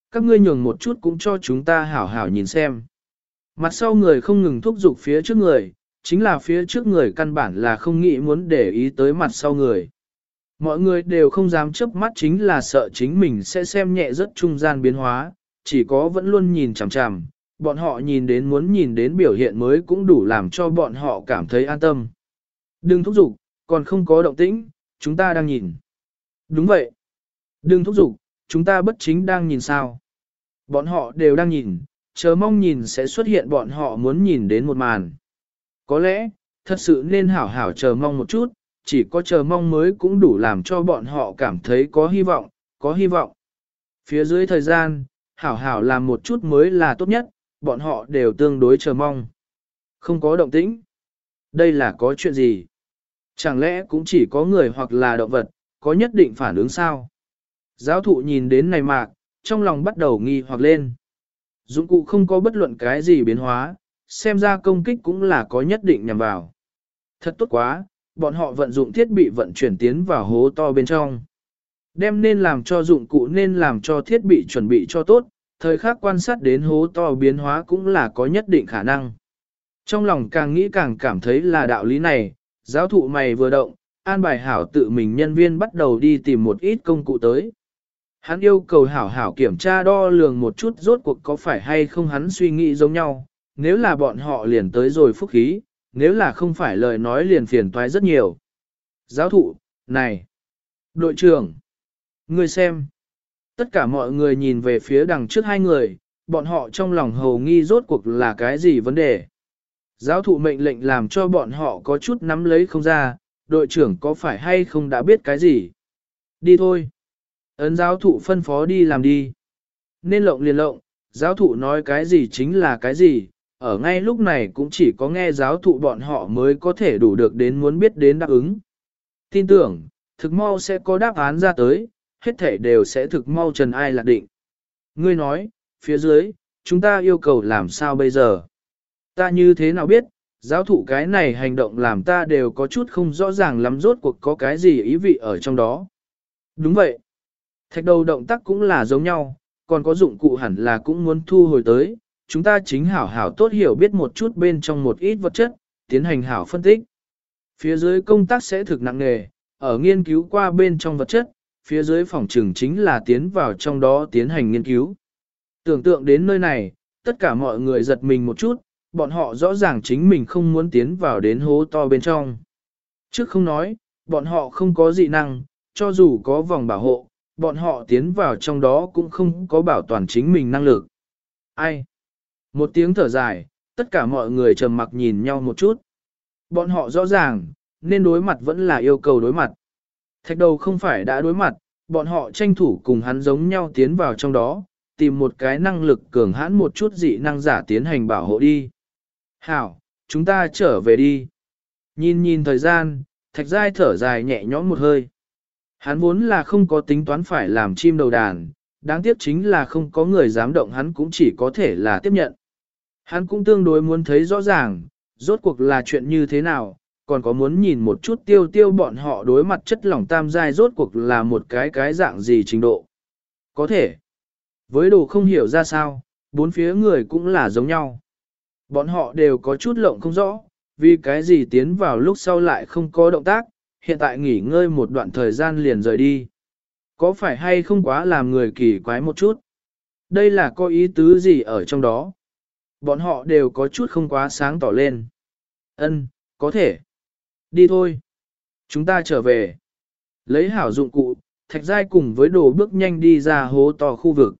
các ngươi nhường một chút cũng cho chúng ta hảo hảo nhìn xem. Mặt sau người không ngừng thúc giục phía trước người, chính là phía trước người căn bản là không nghĩ muốn để ý tới mặt sau người. Mọi người đều không dám chớp mắt chính là sợ chính mình sẽ xem nhẹ rất trung gian biến hóa, chỉ có vẫn luôn nhìn chằm chằm, bọn họ nhìn đến muốn nhìn đến biểu hiện mới cũng đủ làm cho bọn họ cảm thấy an tâm. Đừng thúc giục, còn không có động tĩnh, chúng ta đang nhìn. Đúng vậy. Đừng thúc giục, chúng ta bất chính đang nhìn sao. Bọn họ đều đang nhìn, chờ mong nhìn sẽ xuất hiện bọn họ muốn nhìn đến một màn. Có lẽ, thật sự nên hảo hảo chờ mong một chút, chỉ có chờ mong mới cũng đủ làm cho bọn họ cảm thấy có hy vọng, có hy vọng. Phía dưới thời gian, hảo hảo làm một chút mới là tốt nhất, bọn họ đều tương đối chờ mong. Không có động tĩnh. Đây là có chuyện gì? Chẳng lẽ cũng chỉ có người hoặc là động vật, có nhất định phản ứng sao? Giáo thụ nhìn đến này mạc, trong lòng bắt đầu nghi hoặc lên. Dụng cụ không có bất luận cái gì biến hóa, xem ra công kích cũng là có nhất định nhằm vào. Thật tốt quá, bọn họ vận dụng thiết bị vận chuyển tiến vào hố to bên trong. Đem nên làm cho dụng cụ nên làm cho thiết bị chuẩn bị cho tốt, thời khắc quan sát đến hố to biến hóa cũng là có nhất định khả năng. Trong lòng càng nghĩ càng cảm thấy là đạo lý này, giáo thụ mày vừa động, an bài hảo tự mình nhân viên bắt đầu đi tìm một ít công cụ tới. Hắn yêu cầu hảo hảo kiểm tra đo lường một chút rốt cuộc có phải hay không hắn suy nghĩ giống nhau, nếu là bọn họ liền tới rồi phúc khí, nếu là không phải lời nói liền phiền toái rất nhiều. Giáo thụ, này, đội trưởng, ngươi xem. Tất cả mọi người nhìn về phía đằng trước hai người, bọn họ trong lòng hầu nghi rốt cuộc là cái gì vấn đề. Giáo thụ mệnh lệnh làm cho bọn họ có chút nắm lấy không ra, đội trưởng có phải hay không đã biết cái gì. Đi thôi. Ấn giáo thụ phân phó đi làm đi. Nên lộng liền lộng, giáo thụ nói cái gì chính là cái gì, ở ngay lúc này cũng chỉ có nghe giáo thụ bọn họ mới có thể đủ được đến muốn biết đến đáp ứng. Tin tưởng, thực mau sẽ có đáp án ra tới, hết thể đều sẽ thực mau trần ai lạc định. Ngươi nói, phía dưới, chúng ta yêu cầu làm sao bây giờ? Ta như thế nào biết, giáo thụ cái này hành động làm ta đều có chút không rõ ràng lắm rốt cuộc có cái gì ý vị ở trong đó. Đúng vậy. Thạch đầu động tác cũng là giống nhau, còn có dụng cụ hẳn là cũng muốn thu hồi tới, chúng ta chính hảo hảo tốt hiểu biết một chút bên trong một ít vật chất, tiến hành hảo phân tích. Phía dưới công tác sẽ thực nặng nề, ở nghiên cứu qua bên trong vật chất, phía dưới phòng trừng chính là tiến vào trong đó tiến hành nghiên cứu. Tưởng tượng đến nơi này, tất cả mọi người giật mình một chút, bọn họ rõ ràng chính mình không muốn tiến vào đến hố to bên trong. Trước không nói, bọn họ không có dị năng, cho dù có vòng bảo hộ, bọn họ tiến vào trong đó cũng không có bảo toàn chính mình năng lực. Ai? Một tiếng thở dài, tất cả mọi người trầm mặc nhìn nhau một chút. Bọn họ rõ ràng, nên đối mặt vẫn là yêu cầu đối mặt. Thạch đầu không phải đã đối mặt, bọn họ tranh thủ cùng hắn giống nhau tiến vào trong đó, tìm một cái năng lực cường hãn một chút dị năng giả tiến hành bảo hộ đi. Hảo, chúng ta trở về đi. Nhìn nhìn thời gian, thạch giai thở dài nhẹ nhõm một hơi. Hắn vốn là không có tính toán phải làm chim đầu đàn, đáng tiếc chính là không có người dám động hắn cũng chỉ có thể là tiếp nhận. Hắn cũng tương đối muốn thấy rõ ràng, rốt cuộc là chuyện như thế nào, còn có muốn nhìn một chút tiêu tiêu bọn họ đối mặt chất lỏng tam giai rốt cuộc là một cái cái dạng gì trình độ. Có thể, với đồ không hiểu ra sao, bốn phía người cũng là giống nhau. Bọn họ đều có chút lộng không rõ, vì cái gì tiến vào lúc sau lại không có động tác, hiện tại nghỉ ngơi một đoạn thời gian liền rời đi. Có phải hay không quá làm người kỳ quái một chút? Đây là có ý tứ gì ở trong đó? Bọn họ đều có chút không quá sáng tỏ lên. Ân, có thể. Đi thôi. Chúng ta trở về. Lấy hảo dụng cụ, thạch giai cùng với đồ bước nhanh đi ra hố to khu vực.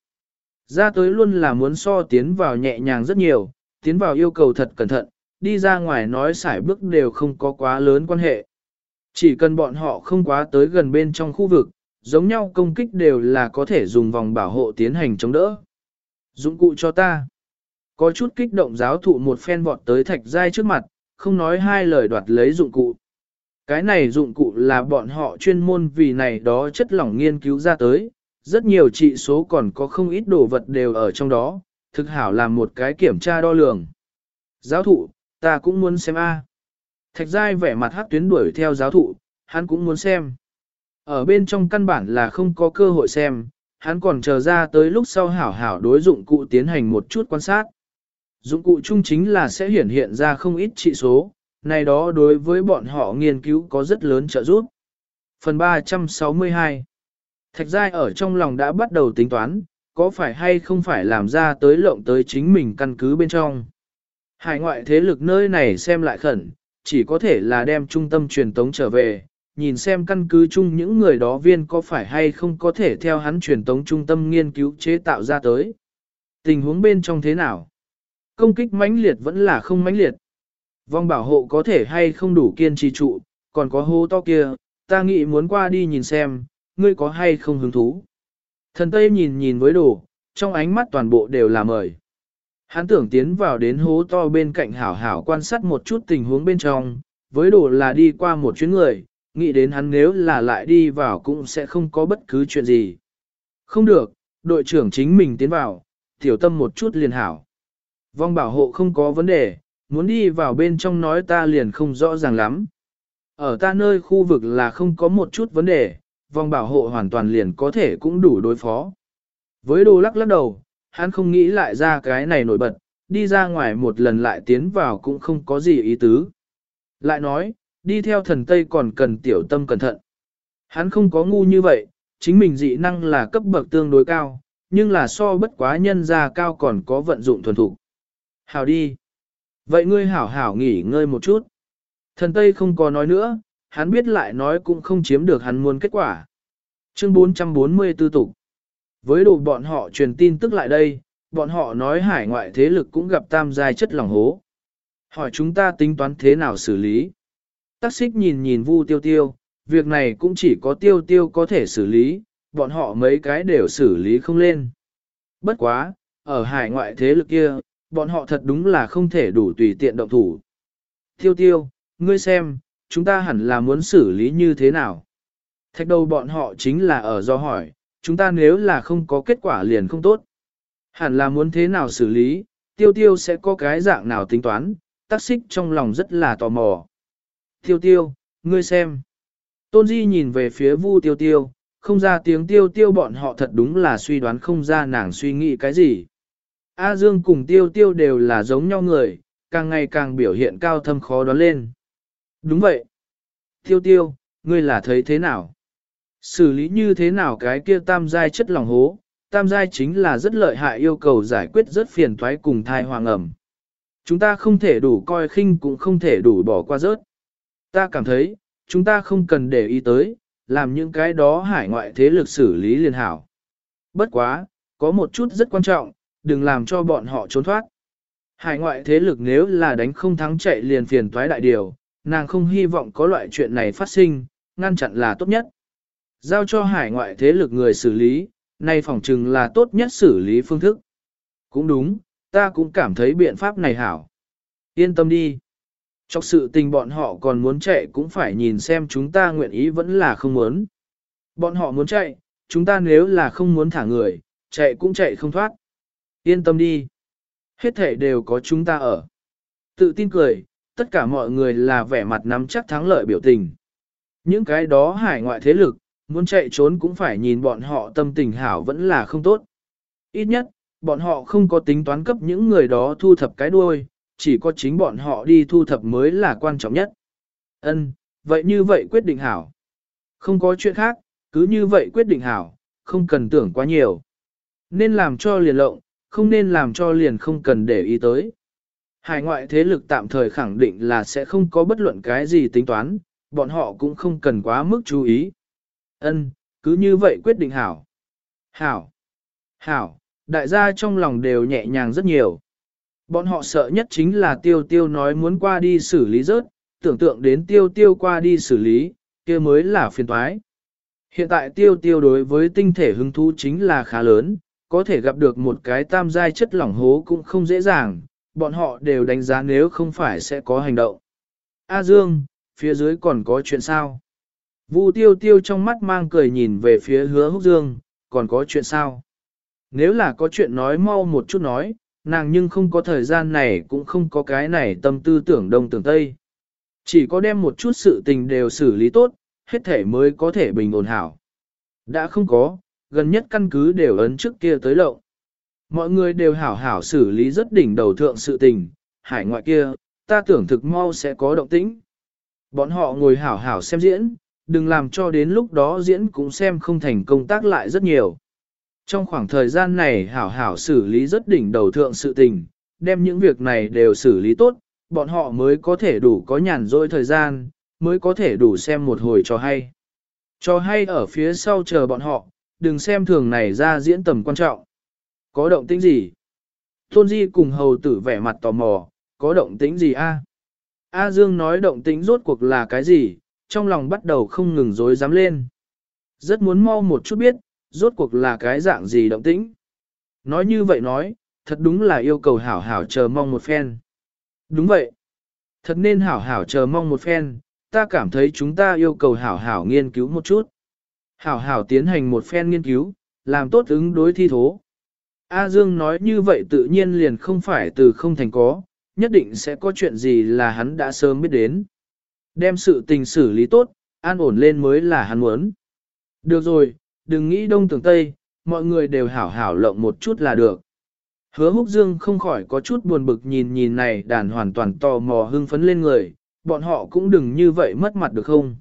Ra tới luôn là muốn so tiến vào nhẹ nhàng rất nhiều, tiến vào yêu cầu thật cẩn thận, đi ra ngoài nói sải bước đều không có quá lớn quan hệ. Chỉ cần bọn họ không quá tới gần bên trong khu vực, giống nhau công kích đều là có thể dùng vòng bảo hộ tiến hành chống đỡ. Dụng cụ cho ta. Có chút kích động giáo thụ một phen vọt tới thạch giai trước mặt, không nói hai lời đoạt lấy dụng cụ. Cái này dụng cụ là bọn họ chuyên môn vì này đó chất lỏng nghiên cứu ra tới, rất nhiều trị số còn có không ít đồ vật đều ở trong đó, thực hảo làm một cái kiểm tra đo lường. Giáo thụ, ta cũng muốn xem a. Thạch giai vẻ mặt hắc tuyến đuổi theo giáo thụ, hắn cũng muốn xem. Ở bên trong căn bản là không có cơ hội xem, hắn còn chờ ra tới lúc sau hảo hảo đối dụng cụ tiến hành một chút quan sát. Dụng cụ chung chính là sẽ hiển hiện ra không ít trị số, này đó đối với bọn họ nghiên cứu có rất lớn trợ giúp. Phần ba trăm sáu mươi hai. Thạch Giai ở trong lòng đã bắt đầu tính toán, có phải hay không phải làm ra tới lộng tới chính mình căn cứ bên trong. Hải ngoại thế lực nơi này xem lại khẩn, chỉ có thể là đem trung tâm truyền tống trở về, nhìn xem căn cứ chung những người đó viên có phải hay không có thể theo hắn truyền tống trung tâm nghiên cứu chế tạo ra tới. Tình huống bên trong thế nào? Công kích mãnh liệt vẫn là không mãnh liệt. Vòng bảo hộ có thể hay không đủ kiên trì trụ, còn có hô to kia, ta nghĩ muốn qua đi nhìn xem, ngươi có hay không hứng thú. Thần Tây nhìn nhìn với đồ, trong ánh mắt toàn bộ đều là mời. Hắn tưởng tiến vào đến hố to bên cạnh hảo hảo quan sát một chút tình huống bên trong, với đồ là đi qua một chuyến người, nghĩ đến hắn nếu là lại đi vào cũng sẽ không có bất cứ chuyện gì. Không được, đội trưởng chính mình tiến vào, tiểu tâm một chút liền hảo. Vong bảo hộ không có vấn đề, muốn đi vào bên trong nói ta liền không rõ ràng lắm. Ở ta nơi khu vực là không có một chút vấn đề, vòng bảo hộ hoàn toàn liền có thể cũng đủ đối phó. Với đồ lắc lắc đầu, hắn không nghĩ lại ra cái này nổi bật, đi ra ngoài một lần lại tiến vào cũng không có gì ý tứ. Lại nói, đi theo thần Tây còn cần tiểu tâm cẩn thận. Hắn không có ngu như vậy, chính mình dị năng là cấp bậc tương đối cao, nhưng là so bất quá nhân ra cao còn có vận dụng thuần thục. Hảo đi. Vậy ngươi hảo hảo nghỉ ngơi một chút. Thần Tây không có nói nữa, hắn biết lại nói cũng không chiếm được hắn muốn kết quả. Chương bốn trăm bốn mươi tư tục. Với đồ bọn họ truyền tin tức lại đây, bọn họ nói hải ngoại thế lực cũng gặp tam giai chất lỏng hố. Hỏi chúng ta tính toán thế nào xử lý. Tắc xích nhìn nhìn Vu Tiêu Tiêu, việc này cũng chỉ có Tiêu Tiêu có thể xử lý, bọn họ mấy cái đều xử lý không lên. Bất quá, ở hải ngoại thế lực kia, bọn họ thật đúng là không thể đủ tùy tiện động thủ. Tiêu Tiêu, ngươi xem, chúng ta hẳn là muốn xử lý như thế nào? Thạch đầu bọn họ chính là ở do hỏi, chúng ta nếu là không có kết quả liền không tốt. Hẳn là muốn thế nào xử lý, Tiêu Tiêu sẽ có cái dạng nào tính toán, Tắc xích trong lòng rất là tò mò. Tiêu Tiêu, ngươi xem. Tôn Di nhìn về phía Vu Tiêu Tiêu, không ra tiếng Tiêu Tiêu bọn họ thật đúng là suy đoán không ra nàng suy nghĩ cái gì. A Dương cùng Tiêu Tiêu đều là giống nhau người, càng ngày càng biểu hiện cao thâm khó đoán lên. Đúng vậy. Tiêu Tiêu, ngươi là thấy thế nào? Xử lý như thế nào cái kia tam giai chất lỏng hố? Tam giai chính là rất lợi hại, yêu cầu giải quyết rất phiền toái cùng thai hoàng ẩm. Chúng ta không thể đủ coi khinh cũng không thể đủ bỏ qua rớt. Ta cảm thấy, chúng ta không cần để ý tới, làm những cái đó hải ngoại thế lực xử lý liền hảo. Bất quá, có một chút rất quan trọng, đừng làm cho bọn họ trốn thoát. Hải ngoại thế lực nếu là đánh không thắng chạy liền phiền toái đại điều, nàng không hy vọng có loại chuyện này phát sinh, ngăn chặn là tốt nhất. Giao cho hải ngoại thế lực người xử lý, nay phỏng chừng là tốt nhất xử lý phương thức. Cũng đúng, ta cũng cảm thấy biện pháp này hảo. Yên tâm đi. Trong sự tình bọn họ còn muốn chạy cũng phải nhìn xem chúng ta nguyện ý vẫn là không muốn. Bọn họ muốn chạy, chúng ta nếu là không muốn thả người, chạy cũng chạy không thoát. Yên tâm đi. Hết thể đều có chúng ta ở. Tự tin cười, tất cả mọi người là vẻ mặt nắm chắc thắng lợi biểu tình. Những cái đó hải ngoại thế lực, muốn chạy trốn cũng phải nhìn bọn họ tâm tình hảo vẫn là không tốt. Ít nhất, bọn họ không có tính toán cấp những người đó thu thập cái đuôi, chỉ có chính bọn họ đi thu thập mới là quan trọng nhất. Ân, vậy như vậy quyết định hảo. Không có chuyện khác, cứ như vậy quyết định hảo, không cần tưởng quá nhiều. Nên làm cho liền lộng, không nên làm cho liền không cần để ý tới. Hải ngoại thế lực tạm thời khẳng định là sẽ không có bất luận cái gì tính toán, bọn họ cũng không cần quá mức chú ý. Ân, cứ như vậy quyết định hảo. Hảo. Hảo, đại gia trong lòng đều nhẹ nhàng rất nhiều. Bọn họ sợ nhất chính là tiêu tiêu nói muốn qua đi xử lý rớt, tưởng tượng đến tiêu tiêu qua đi xử lý, kia mới là phiền toái. Hiện tại tiêu tiêu đối với tinh thể hứng thú chính là khá lớn, có thể gặp được một cái tam giai chất lỏng hố cũng không dễ dàng, bọn họ đều đánh giá nếu không phải sẽ có hành động. A Dương, phía dưới còn có chuyện sao? Vu tiêu tiêu trong mắt mang cười nhìn về phía Hứa Húc Dương, còn có chuyện sao? Nếu là có chuyện nói mau một chút nói, nàng nhưng không có thời gian này cũng không có cái này tâm tư tưởng đông tưởng tây. Chỉ có đem một chút sự tình đều xử lý tốt, hết thể mới có thể bình ổn hảo. Đã không có, gần nhất căn cứ đều ấn trước kia tới lộng. Mọi người đều hảo hảo xử lý rất đỉnh đầu thượng sự tình, hải ngoại kia, ta tưởng thực mau sẽ có động tĩnh. Bọn họ ngồi hảo hảo xem diễn, đừng làm cho đến lúc đó diễn cũng xem không thành công tác lại rất nhiều. Trong khoảng thời gian này hảo hảo xử lý rất đỉnh đầu thượng sự tình, đem những việc này đều xử lý tốt, bọn họ mới có thể đủ có nhàn rỗi thời gian, mới có thể đủ xem một hồi trò hay. Trò hay ở phía sau chờ bọn họ, đừng xem thường này ra diễn tầm quan trọng. Có động tĩnh gì? Tôn Di cùng hầu tử vẻ mặt tò mò, có động tĩnh gì a? A Dương nói động tĩnh rốt cuộc là cái gì, trong lòng bắt đầu không ngừng dối dám lên. Rất muốn mau một chút biết, rốt cuộc là cái dạng gì động tĩnh. Nói như vậy nói, thật đúng là yêu cầu hảo hảo chờ mong một phen. Đúng vậy. Thật nên hảo hảo chờ mong một phen, ta cảm thấy chúng ta yêu cầu hảo hảo nghiên cứu một chút. Hảo hảo tiến hành một phen nghiên cứu, làm tốt ứng đối thi thố. A Dương nói như vậy tự nhiên liền không phải từ không thành có, nhất định sẽ có chuyện gì là hắn đã sớm biết đến. Đem sự tình xử lý tốt, an ổn lên mới là hắn muốn. Được rồi, đừng nghĩ đông tưởng tây, mọi người đều hảo hảo lộng một chút là được. Hứa Húc Dương không khỏi có chút buồn bực nhìn nhìn này đàn hoàn toàn tò mò hưng phấn lên người, bọn họ cũng đừng như vậy mất mặt được không?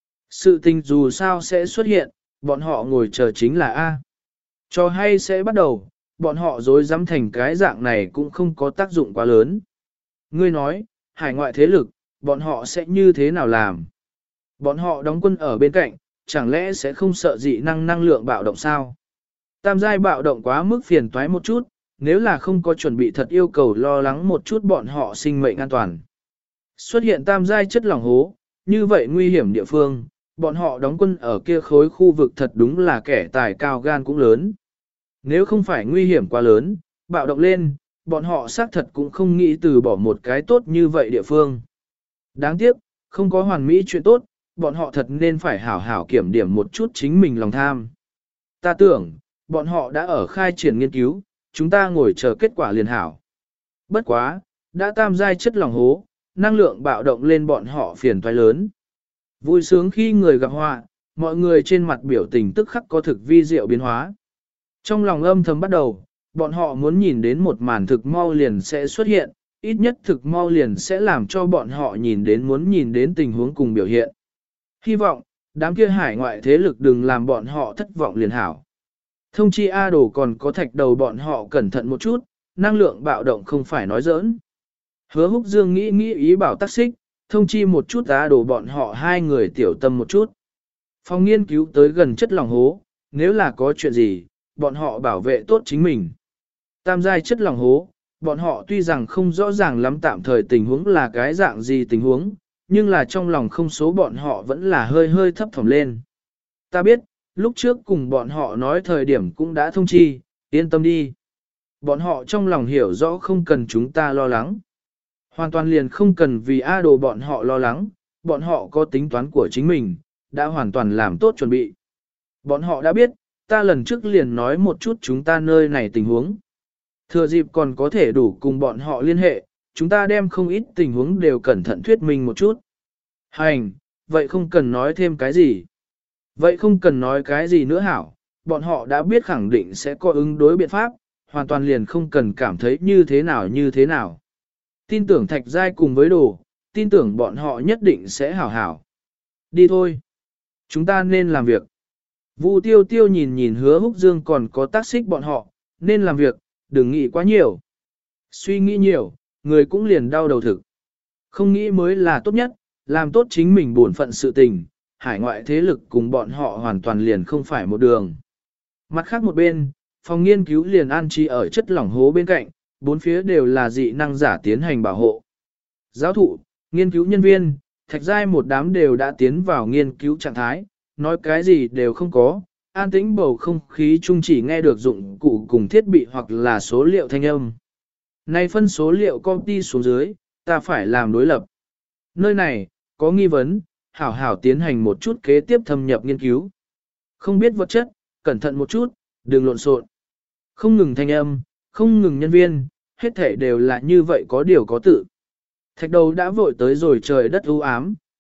Sự tình dù sao sẽ xuất hiện, bọn họ ngồi chờ chính là A. Trò hay sẽ bắt đầu, bọn họ dối dám thành cái dạng này cũng không có tác dụng quá lớn. Ngươi nói, hải ngoại thế lực, bọn họ sẽ như thế nào làm? Bọn họ đóng quân ở bên cạnh, chẳng lẽ sẽ không sợ dị năng năng lượng bạo động sao? Tam giai bạo động quá mức phiền toái một chút, nếu là không có chuẩn bị thật yêu cầu lo lắng một chút bọn họ sinh mệnh an toàn. Xuất hiện tam giai chất lỏng hố, như vậy nguy hiểm địa phương, bọn họ đóng quân ở kia khối khu vực thật đúng là kẻ tài cao gan cũng lớn. Nếu không phải nguy hiểm quá lớn, bạo động lên, bọn họ xác thật cũng không nghĩ từ bỏ một cái tốt như vậy địa phương. Đáng tiếc, không có hoàn mỹ chuyện tốt, bọn họ thật nên phải hảo hảo kiểm điểm một chút chính mình lòng tham. Ta tưởng, bọn họ đã ở khai triển nghiên cứu, chúng ta ngồi chờ kết quả liền hảo. Bất quá, đã tam giai chất lỏng hố, năng lượng bạo động lên bọn họ phiền toái lớn. Vui sướng khi người gặp họa, mọi người trên mặt biểu tình tức khắc có thực vi diệu biến hóa. Trong lòng âm thầm bắt đầu, bọn họ muốn nhìn đến một màn thực mau liền sẽ xuất hiện, ít nhất thực mau liền sẽ làm cho bọn họ nhìn đến muốn nhìn đến tình huống cùng biểu hiện. Hy vọng, đám kia hải ngoại thế lực đừng làm bọn họ thất vọng liền hảo. Thông chi A Đồ còn có thạch đầu bọn họ cẩn thận một chút, năng lượng bạo động không phải nói giỡn. Hứa Húc Dương nghĩ nghĩ ý bảo tác xích, thông chi một chút A Đồ bọn họ hai người tiểu tâm một chút. Phòng nghiên cứu tới gần chất lỏng hố, nếu là có chuyện gì, bọn họ bảo vệ tốt chính mình. Tam giai chất lỏng hố, bọn họ tuy rằng không rõ ràng lắm tạm thời tình huống là cái dạng gì tình huống, nhưng là trong lòng không số bọn họ vẫn là hơi hơi thấp thỏm lên. Ta biết, lúc trước cùng bọn họ nói thời điểm cũng đã thông chi, yên tâm đi. Bọn họ trong lòng hiểu rõ không cần chúng ta lo lắng. Hoàn toàn liền không cần vì A Đồ bọn họ lo lắng, bọn họ có tính toán của chính mình, đã hoàn toàn làm tốt chuẩn bị. Bọn họ đã biết, ta lần trước liền nói một chút chúng ta nơi này tình huống. Thừa dịp còn có thể đủ cùng bọn họ liên hệ, chúng ta đem không ít tình huống đều cẩn thận thuyết minh một chút. Hành, vậy không cần nói thêm cái gì. Vậy không cần nói cái gì nữa hảo, bọn họ đã biết khẳng định sẽ có ứng đối biện pháp, hoàn toàn liền không cần cảm thấy như thế nào như thế nào. Tin tưởng Thạch Giai cùng với Đồ, tin tưởng bọn họ nhất định sẽ hảo hảo. Đi thôi. Chúng ta nên làm việc. Vu Tiêu Tiêu nhìn nhìn Hứa Húc Dương còn có tác xích bọn họ, nên làm việc, đừng nghĩ quá nhiều. Suy nghĩ nhiều, người cũng liền đau đầu thực. Không nghĩ mới là tốt nhất, làm tốt chính mình bổn phận sự tình, hải ngoại thế lực cùng bọn họ hoàn toàn liền không phải một đường. Mặt khác một bên, phòng nghiên cứu liền an trí ở chất lỏng hố bên cạnh, bốn phía đều là dị năng giả tiến hành bảo hộ. Giáo thụ, nghiên cứu nhân viên, Thạch Giai một đám đều đã tiến vào nghiên cứu trạng thái, nói cái gì đều không có, an tĩnh bầu không khí chung chỉ nghe được dụng cụ cùng thiết bị hoặc là số liệu thanh âm. Này phân số liệu copy xuống dưới, ta phải làm đối lập. Nơi này, có nghi vấn, hảo hảo tiến hành một chút kế tiếp thâm nhập nghiên cứu. Không biết vật chất, cẩn thận một chút, đừng lộn xộn. Không ngừng thanh âm, không ngừng nhân viên, hết thể đều là như vậy có điều có tự. Thạch đầu đã vội tới rồi trời đất u ám,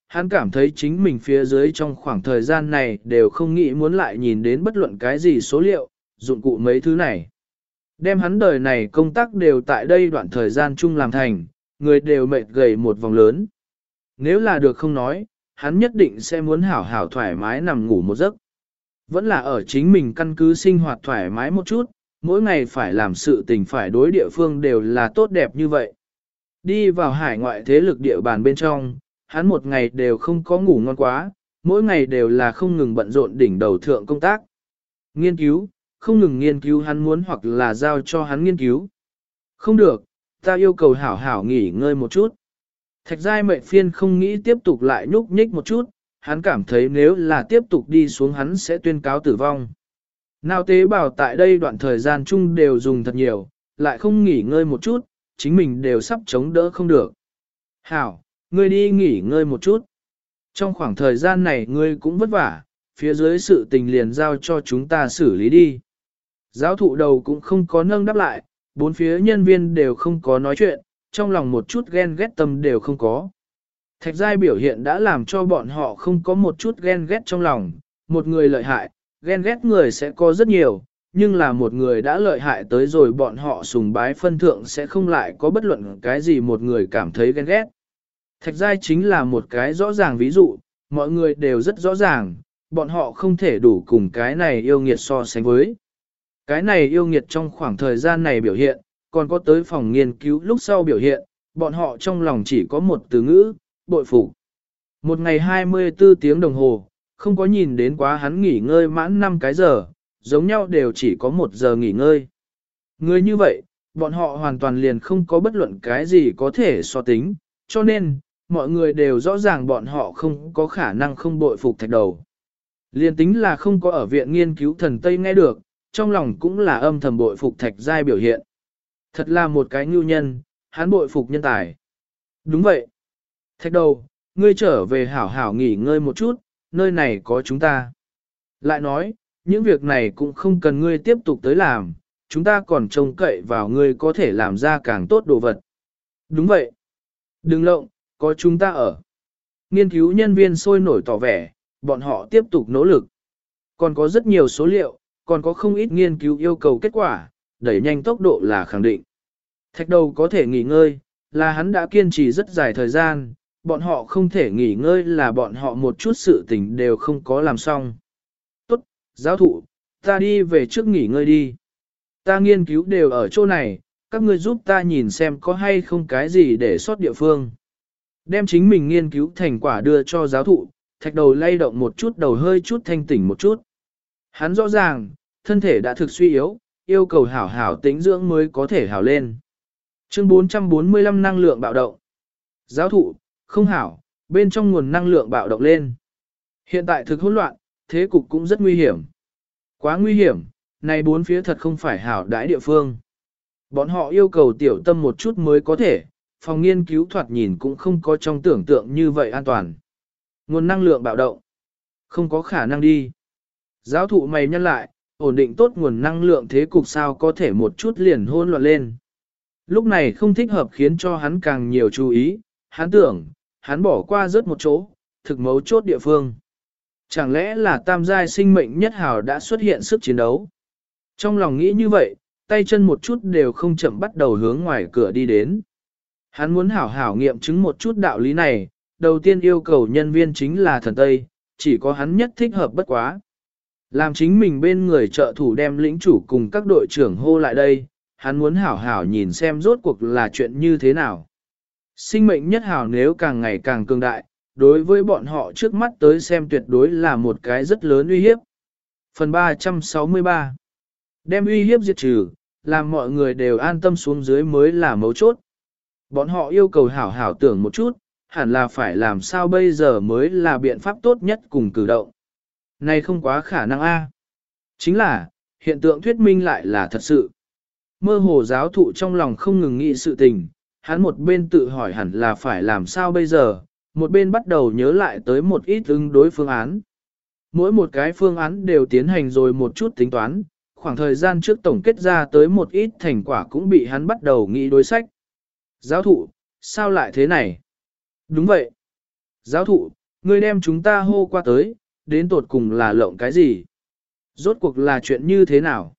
hắn cảm thấy chính mình phía dưới trong khoảng thời gian này đều không nghĩ muốn lại nhìn đến bất luận cái gì số liệu, dụng cụ mấy thứ này. Đem hắn đời này công tác đều tại đây đoạn thời gian chung làm thành, người đều mệt gầy một vòng lớn. Nếu là được không nói, hắn nhất định sẽ muốn hảo hảo thoải mái nằm ngủ một giấc. Vẫn là ở chính mình căn cứ sinh hoạt thoải mái một chút, mỗi ngày phải làm sự tình phải đối địa phương đều là tốt đẹp như vậy. Đi vào hải ngoại thế lực địa bàn bên trong, hắn một ngày đều không có ngủ ngon quá, mỗi ngày đều là không ngừng bận rộn đỉnh đầu thượng công tác. Nghiên cứu, không ngừng nghiên cứu hắn muốn hoặc là giao cho hắn nghiên cứu. Không được, ta yêu cầu hảo hảo nghỉ ngơi một chút. Thạch giai mệnh phiên không nghĩ tiếp tục lại nhúc nhích một chút, hắn cảm thấy nếu là tiếp tục đi xuống hắn sẽ tuyên cáo tử vong. Nào tế bào tại đây đoạn thời gian chung đều dùng thật nhiều, lại không nghỉ ngơi một chút, chính mình đều sắp chống đỡ không được. Hảo, ngươi đi nghỉ ngơi một chút. Trong khoảng thời gian này ngươi cũng vất vả, phía dưới sự tình liền giao cho chúng ta xử lý đi. Giáo thụ đầu cũng không có nâng đáp lại, bốn phía nhân viên đều không có nói chuyện, trong lòng một chút ghen ghét tâm đều không có. Thạch giai biểu hiện đã làm cho bọn họ không có một chút ghen ghét trong lòng, một người lợi hại, ghen ghét người sẽ có rất nhiều, nhưng là một người đã lợi hại tới rồi bọn họ sùng bái phân thượng sẽ không lại có bất luận cái gì một người cảm thấy ghen ghét. Thạch giai chính là một cái rõ ràng ví dụ, mọi người đều rất rõ ràng, bọn họ không thể đủ cùng cái này yêu nghiệt so sánh với. Cái này yêu nghiệt trong khoảng thời gian này biểu hiện, còn có tới phòng nghiên cứu lúc sau biểu hiện, bọn họ trong lòng chỉ có một từ ngữ, bội phục. Một ngày hai mươi tư tiếng đồng hồ, không có nhìn đến quá hắn nghỉ ngơi mãn năm cái giờ, giống nhau đều chỉ có một giờ nghỉ ngơi. Người như vậy, bọn họ hoàn toàn liền không có bất luận cái gì có thể so tính, cho nên, mọi người đều rõ ràng bọn họ không có khả năng không bội phục thạch đầu. Liên tính là không có ở viện nghiên cứu thần Tây nghe được, trong lòng cũng là âm thầm bội phục thạch giai biểu hiện. Thật là một cái nhu nhân, hắn bội phục nhân tài. Đúng vậy. Thạch đầu, ngươi trở về hảo hảo nghỉ ngơi một chút, nơi này có chúng ta. Lại nói, những việc này cũng không cần ngươi tiếp tục tới làm, chúng ta còn trông cậy vào ngươi có thể làm ra càng tốt đồ vật. Đúng vậy. Đừng lộng, có chúng ta ở. Nghiên cứu nhân viên sôi nổi tỏ vẻ, bọn họ tiếp tục nỗ lực. Còn có rất nhiều số liệu, còn có không ít nghiên cứu yêu cầu kết quả, đẩy nhanh tốc độ là khẳng định. Thạch đầu có thể nghỉ ngơi, là hắn đã kiên trì rất dài thời gian, bọn họ không thể nghỉ ngơi là bọn họ một chút sự tình đều không có làm xong. Tốt, giáo thụ, ta đi về trước nghỉ ngơi đi. Ta nghiên cứu đều ở chỗ này, các ngươi giúp ta nhìn xem có hay không cái gì để sót địa phương. Đem chính mình nghiên cứu thành quả đưa cho giáo thụ, thạch đầu lay động một chút đầu hơi chút thanh tỉnh một chút. Hắn rõ ràng, thân thể đã thực suy yếu, yêu cầu hảo hảo tĩnh dưỡng mới có thể hảo lên. Chương bốn trăm bốn mươi lăm năng lượng bạo động. Giáo thụ, không hảo, bên trong nguồn năng lượng bạo động lên. Hiện tại thực hỗn loạn, thế cục cũng rất nguy hiểm. Quá nguy hiểm, này bốn phía thật không phải hảo đãi địa phương. Bọn họ yêu cầu tiểu tâm một chút mới có thể, phòng nghiên cứu thoạt nhìn cũng không có trong tưởng tượng như vậy an toàn. Nguồn năng lượng bạo động. Không có khả năng đi. Giáo thụ mày nhăn lại, ổn định tốt nguồn năng lượng thế cục sao có thể một chút liền hỗn loạn lên. Lúc này không thích hợp khiến cho hắn càng nhiều chú ý, hắn tưởng, hắn bỏ qua rất một chỗ, thực mấu chốt địa phương. Chẳng lẽ là tam giai sinh mệnh nhất hào đã xuất hiện sức chiến đấu? Trong lòng nghĩ như vậy, tay chân một chút đều không chậm bắt đầu hướng ngoài cửa đi đến. Hắn muốn hảo hảo nghiệm chứng một chút đạo lý này, đầu tiên yêu cầu nhân viên chính là thần Tây, chỉ có hắn nhất thích hợp bất quá. Làm chính mình bên người trợ thủ đem lĩnh chủ cùng các đội trưởng hô lại đây, hắn muốn hảo hảo nhìn xem rốt cuộc là chuyện như thế nào. Sinh mệnh nhất hảo nếu càng ngày càng cường đại, đối với bọn họ trước mắt tới xem tuyệt đối là một cái rất lớn uy hiếp. Phần ba trăm sáu mươi ba. Đem uy hiếp diệt trừ, làm mọi người đều an tâm xuống dưới mới là mấu chốt. Bọn họ yêu cầu hảo hảo tưởng một chút, hẳn là phải làm sao bây giờ mới là biện pháp tốt nhất cùng cử động. Này không quá khả năng a. Chính là, hiện tượng thuyết minh lại là thật sự. Mơ hồ giáo thụ trong lòng không ngừng nghĩ sự tình, hắn một bên tự hỏi hẳn là phải làm sao bây giờ, một bên bắt đầu nhớ lại tới một ít ứng đối phương án. Mỗi một cái phương án đều tiến hành rồi một chút tính toán, khoảng thời gian trước tổng kết ra tới một ít thành quả cũng bị hắn bắt đầu nghĩ đối sách. Giáo thụ, sao lại thế này? Đúng vậy. Giáo thụ, Ngươi đem chúng ta hô qua tới, đến tột cùng là lộng cái gì? Rốt cuộc là chuyện như thế nào?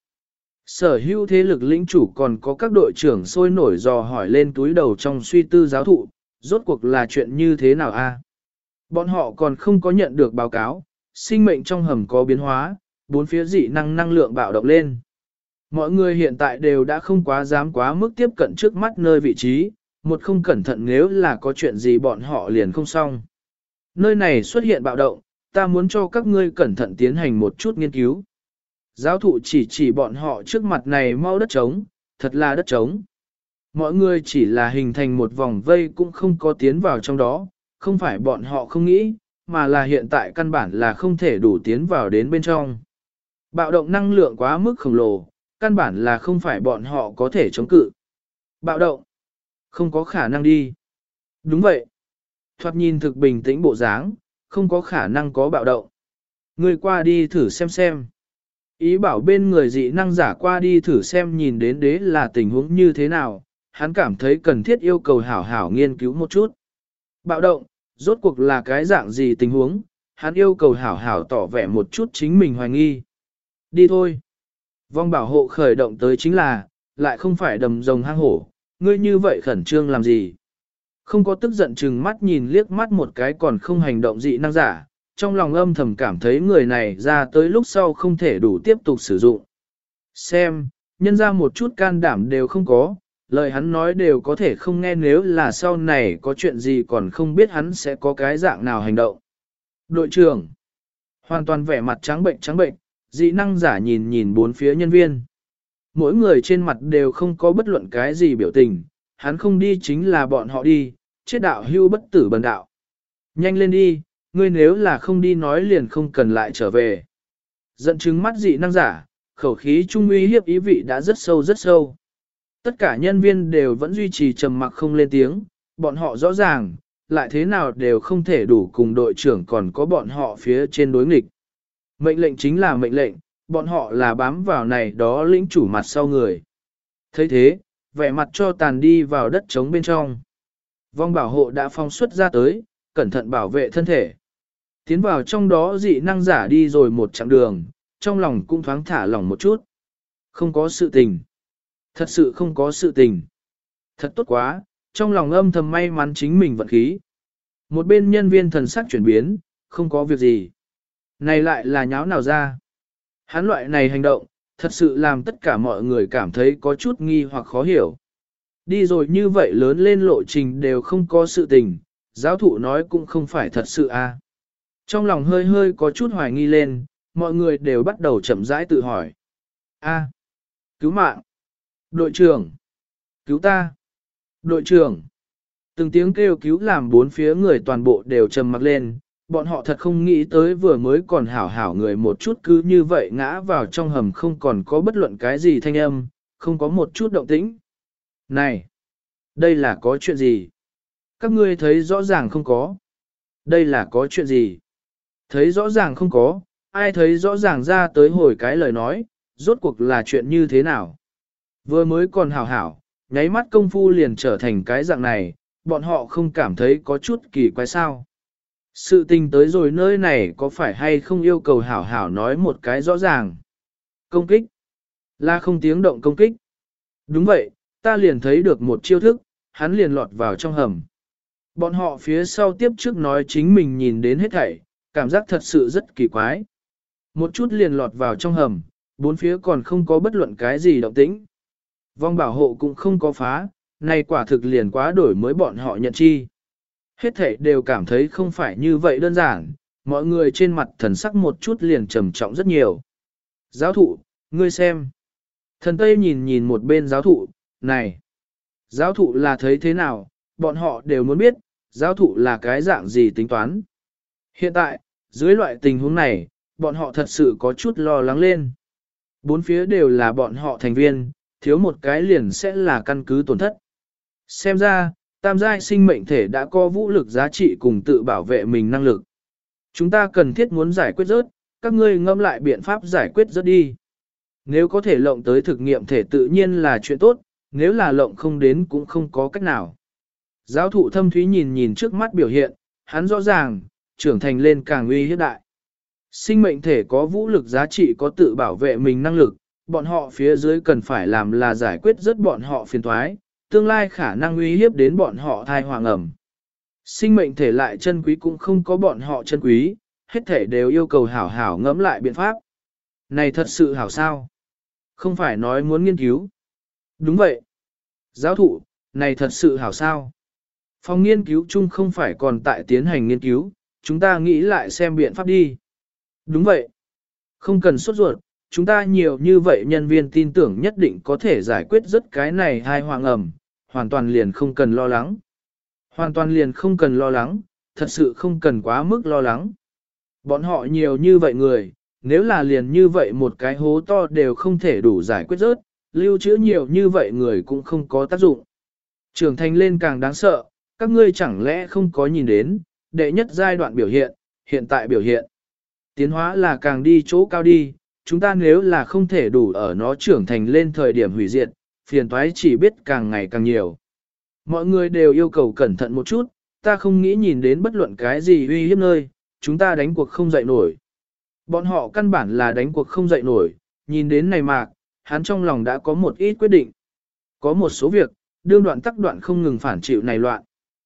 Sở hữu thế lực lĩnh chủ còn có các đội trưởng sôi nổi dò hỏi lên túi đầu trong suy tư giáo thụ, rốt cuộc là chuyện như thế nào a? Bọn họ còn không có nhận được báo cáo, sinh mệnh trong hầm có biến hóa, bốn phía dị năng năng lượng bạo động lên. Mọi người hiện tại đều đã không quá dám quá mức tiếp cận trước mắt nơi vị trí, một không cẩn thận nếu là có chuyện gì bọn họ liền không xong. Nơi này xuất hiện bạo động, ta muốn cho các ngươi cẩn thận tiến hành một chút nghiên cứu. Giáo thụ chỉ chỉ bọn họ trước mặt này mau đất trống, thật là đất trống. Mọi người chỉ là hình thành một vòng vây cũng không có tiến vào trong đó, không phải bọn họ không nghĩ, mà là hiện tại căn bản là không thể đủ tiến vào đến bên trong. Bạo động năng lượng quá mức khổng lồ, căn bản là không phải bọn họ có thể chống cự. Bạo động, không có khả năng đi. Đúng vậy. Thoạt nhìn thực bình tĩnh bộ dáng, không có khả năng có bạo động. Người qua đi thử xem xem. Ý bảo bên người dị năng giả qua đi thử xem nhìn đến đế là tình huống như thế nào, hắn cảm thấy cần thiết yêu cầu hảo hảo nghiên cứu một chút. Bạo động, rốt cuộc là cái dạng gì tình huống, hắn yêu cầu hảo hảo tỏ vẻ một chút chính mình hoài nghi. Đi thôi. Vong bảo hộ khởi động tới chính là, lại không phải đầm rồng hang hổ, ngươi như vậy khẩn trương làm gì. Không có tức giận chừng mắt nhìn liếc mắt một cái còn không hành động dị năng giả, trong lòng âm thầm cảm thấy người này ra tới lúc sau không thể đủ tiếp tục sử dụng. Xem, nhân ra một chút can đảm đều không có, lời hắn nói đều có thể không nghe nếu là sau này có chuyện gì còn không biết hắn sẽ có cái dạng nào hành động. Đội trưởng, hoàn toàn vẻ mặt trắng bệnh trắng bệnh, dị năng giả nhìn nhìn bốn phía nhân viên. Mỗi người trên mặt đều không có bất luận cái gì biểu tình, hắn không đi chính là bọn họ đi, chết đạo hưu bất tử bần đạo. Nhanh lên đi, ngươi nếu là không đi nói liền không cần lại trở về. Giận chứng mắt dị năng giả, khẩu khí trung uy hiếp ý vị đã rất sâu rất sâu. Tất cả nhân viên đều vẫn duy trì trầm mặc không lên tiếng, bọn họ rõ ràng, lại thế nào đều không thể đủ cùng đội trưởng còn có bọn họ phía trên đối nghịch. Mệnh lệnh chính là mệnh lệnh, bọn họ là bám vào này đó lĩnh chủ mặt sau người. thấy thế, vẻ mặt cho tàn đi vào đất trống bên trong. Vong bảo hộ đã phong xuất ra tới, cẩn thận bảo vệ thân thể. Tiến vào trong đó dị năng giả đi rồi một chặng đường, trong lòng cũng thoáng thả lỏng một chút. Không có sự tình. Thật sự không có sự tình. Thật tốt quá, trong lòng âm thầm may mắn chính mình vận khí. Một bên nhân viên thần sắc chuyển biến, không có việc gì. Này lại là nháo nào ra. Hắn loại này hành động, thật sự làm tất cả mọi người cảm thấy có chút nghi hoặc khó hiểu. Đi rồi như vậy lớn lên lộ trình đều không có sự tình, giáo thụ nói cũng không phải thật sự a. Trong lòng hơi hơi có chút hoài nghi lên, mọi người đều bắt đầu chậm rãi tự hỏi. A. Cứu mạng. Đội trưởng. Cứu ta. Đội trưởng. Từng tiếng kêu cứu làm bốn phía người toàn bộ đều trầm mặc lên, bọn họ thật không nghĩ tới vừa mới còn hảo hảo người một chút cứ như vậy ngã vào trong hầm không còn có bất luận cái gì thanh âm, không có một chút động tĩnh. Này! Đây là có chuyện gì? Các ngươi thấy rõ ràng không có. Đây là có chuyện gì? Thấy rõ ràng không có, ai thấy rõ ràng ra tới hồi cái lời nói, rốt cuộc là chuyện như thế nào? Vừa mới còn hảo hảo, nháy mắt công phu liền trở thành cái dạng này, bọn họ không cảm thấy có chút kỳ quái sao. Sự tình tới rồi nơi này có phải hay không yêu cầu hảo hảo nói một cái rõ ràng. Công kích. Là không tiếng động công kích. Đúng vậy, ta liền thấy được một chiêu thức, hắn liền lọt vào trong hầm. Bọn họ phía sau tiếp trước nói chính mình nhìn đến hết thảy, cảm giác thật sự rất kỳ quái. Một chút liền lọt vào trong hầm, bốn phía còn không có bất luận cái gì động tĩnh. Vong bảo hộ cũng không có phá, này quả thực liền quá đổi mới bọn họ nhận chi. Hết thảy đều cảm thấy không phải như vậy đơn giản, mọi người trên mặt thần sắc một chút liền trầm trọng rất nhiều. Giáo thụ, ngươi xem. Thần Tây nhìn nhìn một bên giáo thụ, này. Giáo thụ là thấy thế nào, bọn họ đều muốn biết, giáo thụ là cái dạng gì tính toán. Hiện tại, dưới loại tình huống này, bọn họ thật sự có chút lo lắng lên. Bốn phía đều là bọn họ thành viên, thiếu một cái liền sẽ là căn cứ tổn thất. Xem ra, tam giai sinh mệnh thể đã có vũ lực giá trị cùng tự bảo vệ mình năng lực. Chúng ta cần thiết muốn giải quyết rớt, các ngươi ngâm lại biện pháp giải quyết rớt đi. Nếu có thể lộng tới thực nghiệm thể tự nhiên là chuyện tốt, nếu là lộng không đến cũng không có cách nào. Giáo thụ thâm thúy nhìn nhìn trước mắt biểu hiện, hắn rõ ràng, trưởng thành lên càng uy hiếp đại. Sinh mệnh thể có vũ lực giá trị có tự bảo vệ mình năng lực, bọn họ phía dưới cần phải làm là giải quyết rất bọn họ phiền toái, tương lai khả năng uy hiếp đến bọn họ thai hoàng ẩm. Sinh mệnh thể lại chân quý cũng không có bọn họ chân quý, hết thể đều yêu cầu hảo hảo ngẫm lại biện pháp. Này thật sự hảo sao? Không phải nói muốn nghiên cứu. Đúng vậy. Giáo thụ, này thật sự hảo sao? Phòng nghiên cứu chung không phải còn tại tiến hành nghiên cứu, chúng ta nghĩ lại xem biện pháp đi. Đúng vậy. Không cần sốt ruột, chúng ta nhiều như vậy nhân viên tin tưởng nhất định có thể giải quyết rất cái này hai hoàng ẩm, hoàn toàn liền không cần lo lắng. Hoàn toàn liền không cần lo lắng, thật sự không cần quá mức lo lắng. Bọn họ nhiều như vậy người, nếu là liền như vậy một cái hố to đều không thể đủ giải quyết rớt, lưu trữ nhiều như vậy người cũng không có tác dụng. Trưởng thành lên càng đáng sợ, các ngươi chẳng lẽ không có nhìn đến, đệ nhất giai đoạn biểu hiện, hiện tại biểu hiện. Tiến hóa là càng đi chỗ cao đi, chúng ta nếu là không thể đủ ở nó trưởng thành lên thời điểm hủy diệt, phiền toái chỉ biết càng ngày càng nhiều. Mọi người đều yêu cầu cẩn thận một chút, ta không nghĩ nhìn đến bất luận cái gì uy hiếp nơi, chúng ta đánh cuộc không dậy nổi. Bọn họ căn bản là đánh cuộc không dậy nổi, nhìn đến này mạc, hắn trong lòng đã có một ít quyết định. Có một số việc, đương đoạn tắc đoạn không ngừng phản chịu này loạn.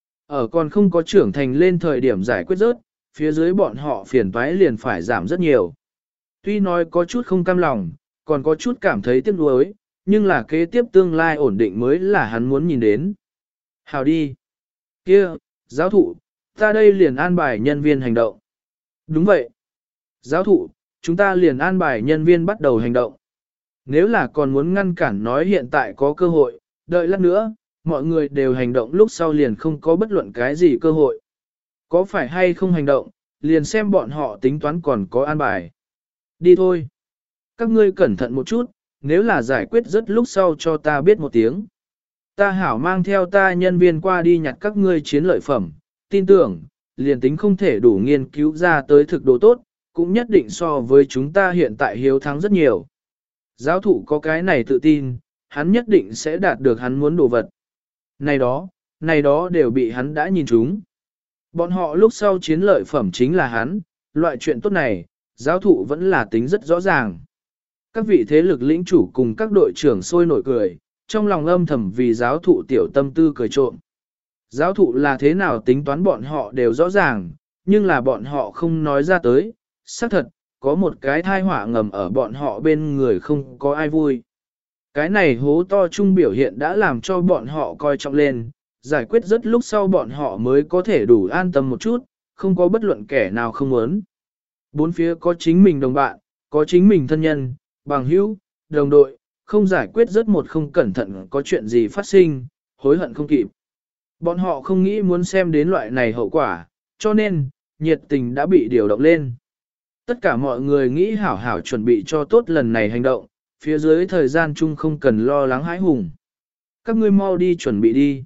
Ở còn không có trưởng thành lên thời điểm giải quyết rớt, phía dưới bọn họ phiền toái liền phải giảm rất nhiều. Tuy nói có chút không cam lòng, còn có chút cảm thấy tiếc nuối, nhưng là kế tiếp tương lai ổn định mới là hắn muốn nhìn đến. Hào đi. Kia, giáo thụ, ta đây liền an bài nhân viên hành động. Đúng vậy. Giáo thụ, chúng ta liền an bài nhân viên bắt đầu hành động. Nếu là còn muốn ngăn cản nói hiện tại có cơ hội, đợi lát nữa, mọi người đều hành động lúc sau liền không có bất luận cái gì cơ hội. Có phải hay không hành động, liền xem bọn họ tính toán còn có an bài. Đi thôi. Các ngươi cẩn thận một chút, nếu là giải quyết rất lúc sau cho ta biết một tiếng. Ta hảo mang theo ta nhân viên qua đi nhặt các ngươi chiến lợi phẩm, tin tưởng, liền tính không thể đủ nghiên cứu ra tới thực độ tốt, cũng nhất định so với chúng ta hiện tại hiếu thắng rất nhiều. Giáo thụ có cái này tự tin, hắn nhất định sẽ đạt được hắn muốn đồ vật. Này đó, này đó đều bị hắn đã nhìn trúng. Bọn họ lúc sau chiến lợi phẩm chính là hắn, loại chuyện tốt này, giáo thụ vẫn là tính rất rõ ràng. Các vị thế lực lĩnh chủ cùng các đội trưởng sôi nổi cười, trong lòng âm thầm vì giáo thụ tiểu tâm tư cười trộm. Giáo thụ là thế nào tính toán bọn họ đều rõ ràng, nhưng là bọn họ không nói ra tới. Xác thật, có một cái thai họa ngầm ở bọn họ bên người không có ai vui. Cái này hố to chung biểu hiện đã làm cho bọn họ coi trọng lên, giải quyết rất lúc sau bọn họ mới có thể đủ an tâm một chút, không có bất luận kẻ nào không muốn. Bốn phía có chính mình đồng bạn, có chính mình thân nhân, bằng hữu, đồng đội, không giải quyết rất một không cẩn thận có chuyện gì phát sinh, hối hận không kịp. Bọn họ không nghĩ muốn xem đến loại này hậu quả, cho nên, nhiệt tình đã bị điều động lên. Tất cả mọi người nghĩ hảo hảo chuẩn bị cho tốt lần này hành động, phía dưới thời gian chung không cần lo lắng hãi hùng. Các ngươi mau đi chuẩn bị đi.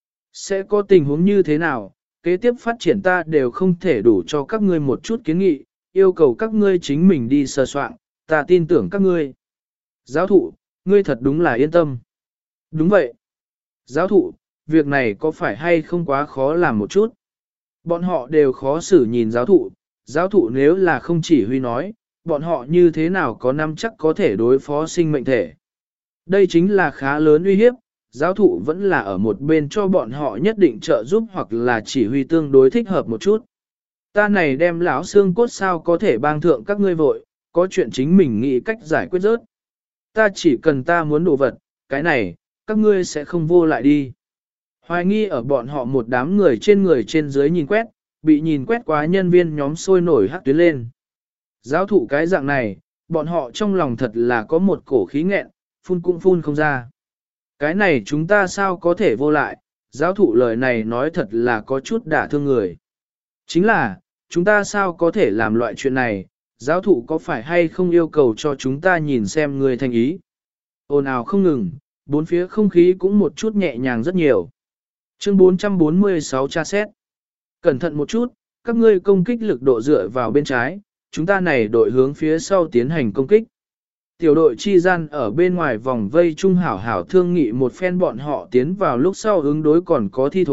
Sẽ có tình huống như thế nào, kế tiếp phát triển ta đều không thể đủ cho các ngươi một chút kiến nghị, yêu cầu các ngươi chính mình đi sơ soạn, ta tin tưởng các ngươi. Giáo thụ, ngươi thật đúng là yên tâm. Đúng vậy. Giáo thụ, việc này có phải hay không quá khó làm một chút? Bọn họ đều khó xử nhìn giáo thụ, giáo thụ nếu là không chỉ huy nói, bọn họ như thế nào có năm chắc có thể đối phó sinh mệnh thể. Đây chính là khá lớn uy hiếp, giáo thụ vẫn là ở một bên cho bọn họ nhất định trợ giúp hoặc là chỉ huy tương đối thích hợp một chút. Ta này đem lão xương cốt sao có thể bang thượng các ngươi vội, có chuyện chính mình nghĩ cách giải quyết rớt. Ta chỉ cần ta muốn đồ vật, cái này, các ngươi sẽ không vô lại đi. Hoài nghi ở bọn họ một đám người trên người trên dưới nhìn quét, bị nhìn quét quá nhân viên nhóm sôi nổi hắc tuyến lên. Giáo thụ cái dạng này, bọn họ trong lòng thật là có một cổ khí nghẹn, phun cũng phun không ra. Cái này chúng ta sao có thể vô lại, giáo thụ lời này nói thật là có chút đả thương người. Chính là, chúng ta sao có thể làm loại chuyện này, giáo thụ có phải hay không yêu cầu cho chúng ta nhìn xem người thành ý. Ồn ào không ngừng, bốn phía không khí cũng một chút nhẹ nhàng rất nhiều. Chương bốn trăm bốn mươi sáu tra xét. Cẩn thận một chút, các ngươi công kích lực độ dựa vào bên trái, chúng ta này đội hướng phía sau tiến hành công kích. Tiểu đội chi gian ở bên ngoài vòng vây trung hảo hảo thương nghị một phen bọn họ tiến vào lúc sau ứng đối còn có thi thố,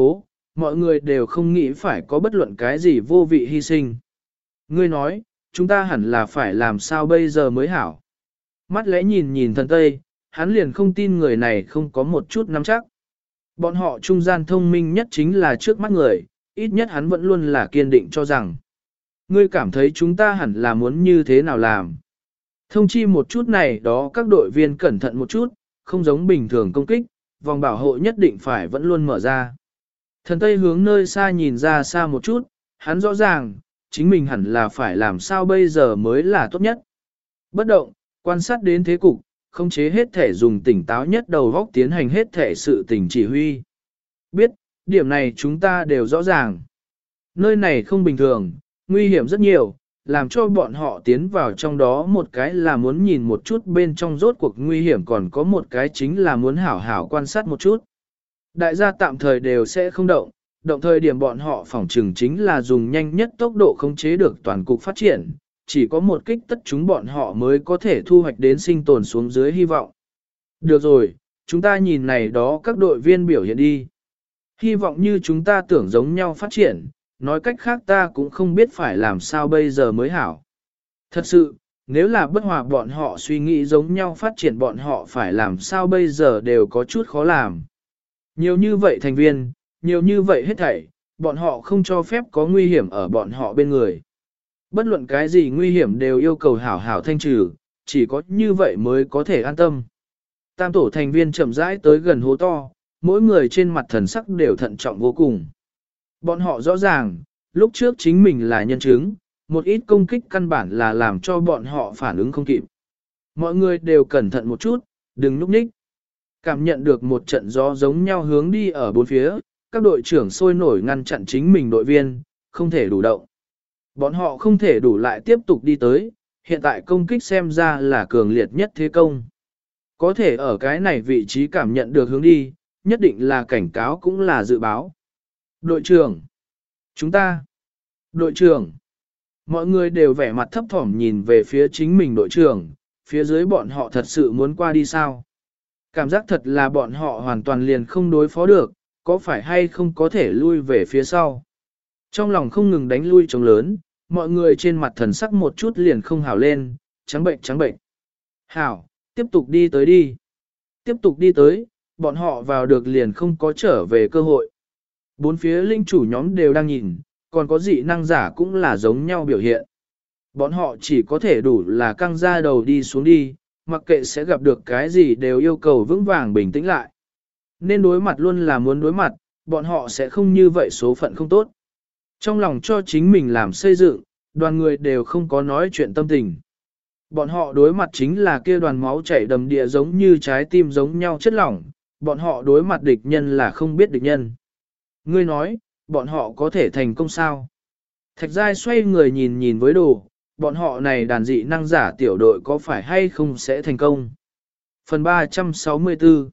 mọi người đều không nghĩ phải có bất luận cái gì vô vị hy sinh. Ngươi nói, chúng ta hẳn là phải làm sao bây giờ mới hảo. Mắt lẽ nhìn nhìn thần Tây, hắn liền không tin người này không có một chút nắm chắc. Bọn họ trung gian thông minh nhất chính là trước mắt người, ít nhất hắn vẫn luôn là kiên định cho rằng. Ngươi cảm thấy chúng ta hẳn là muốn như thế nào làm. Thông chi một chút này đó các đội viên cẩn thận một chút, không giống bình thường công kích, vòng bảo hộ nhất định phải vẫn luôn mở ra. Thần Tây hướng nơi xa nhìn ra xa một chút, hắn rõ ràng, chính mình hẳn là phải làm sao bây giờ mới là tốt nhất. Bất động, quan sát đến thế cục, khống chế hết thể dùng tỉnh táo nhất đầu góc tiến hành hết thể sự tình chỉ huy. Biết, điểm này chúng ta đều rõ ràng. Nơi này không bình thường, nguy hiểm rất nhiều, làm cho bọn họ tiến vào trong đó một cái là muốn nhìn một chút bên trong rốt cuộc nguy hiểm, còn có một cái chính là muốn hảo hảo quan sát một chút. Đại gia tạm thời đều sẽ không động, động thời điểm bọn họ phỏng trừng chính là dùng nhanh nhất tốc độ khống chế được toàn cục phát triển, chỉ có một kích tất chúng bọn họ mới có thể thu hoạch đến sinh tồn xuống dưới hy vọng. Được rồi, chúng ta nhìn này đó các đội viên biểu hiện đi. Hy vọng như chúng ta tưởng giống nhau phát triển, nói cách khác ta cũng không biết phải làm sao bây giờ mới hảo. Thật sự, nếu là bất hòa bọn họ suy nghĩ giống nhau phát triển bọn họ phải làm sao bây giờ đều có chút khó làm. Nhiều như vậy thành viên, nhiều như vậy hết thảy, bọn họ không cho phép có nguy hiểm ở bọn họ bên người. Bất luận cái gì nguy hiểm đều yêu cầu hảo hảo thanh trừ, chỉ có như vậy mới có thể an tâm. Tam tổ thành viên chậm rãi tới gần hố to, mỗi người trên mặt thần sắc đều thận trọng vô cùng. Bọn họ rõ ràng, lúc trước chính mình là nhân chứng, một ít công kích căn bản là làm cho bọn họ phản ứng không kịp. Mọi người đều cẩn thận một chút, đừng núp ních. Cảm nhận được một trận gió giống nhau hướng đi ở bốn phía, các đội trưởng sôi nổi ngăn chặn chính mình đội viên, không thể đủ động. Bọn họ không thể đủ lại tiếp tục đi tới, hiện tại công kích xem ra là cường liệt nhất thế công. Có thể ở cái này vị trí cảm nhận được hướng đi, nhất định là cảnh cáo cũng là dự báo. Đội trưởng! Chúng ta! Đội trưởng! Mọi người đều vẻ mặt thấp thỏm nhìn về phía chính mình đội trưởng, phía dưới bọn họ thật sự muốn qua đi sao? Cảm giác thật là bọn họ hoàn toàn liền không đối phó được, có phải hay không có thể lui về phía sau? Trong lòng không ngừng đánh lui trống lớn, mọi người trên mặt thần sắc một chút liền không hảo lên, trắng bệnh trắng bệnh. Hảo, tiếp tục đi tới đi. Tiếp tục đi tới, bọn họ vào được liền không có trở về cơ hội. Bốn phía linh chủ nhóm đều đang nhìn, còn có dị năng giả cũng là giống nhau biểu hiện. Bọn họ chỉ có thể đủ là căng ra đầu đi xuống đi, mặc kệ sẽ gặp được cái gì đều yêu cầu vững vàng bình tĩnh lại. Nên đối mặt luôn là muốn đối mặt, bọn họ sẽ không như vậy số phận không tốt. Trong lòng cho chính mình làm xây dựng, đoàn người đều không có nói chuyện tâm tình. Bọn họ đối mặt chính là kia đoàn máu chảy đầm địa giống như trái tim giống nhau chất lỏng, bọn họ đối mặt địch nhân là không biết địch nhân. Ngươi nói, bọn họ có thể thành công sao? Thạch Giai xoay người nhìn nhìn với đồ, bọn họ này đàn dị năng giả tiểu đội có phải hay không sẽ thành công? Phần ba trăm sáu mươi tư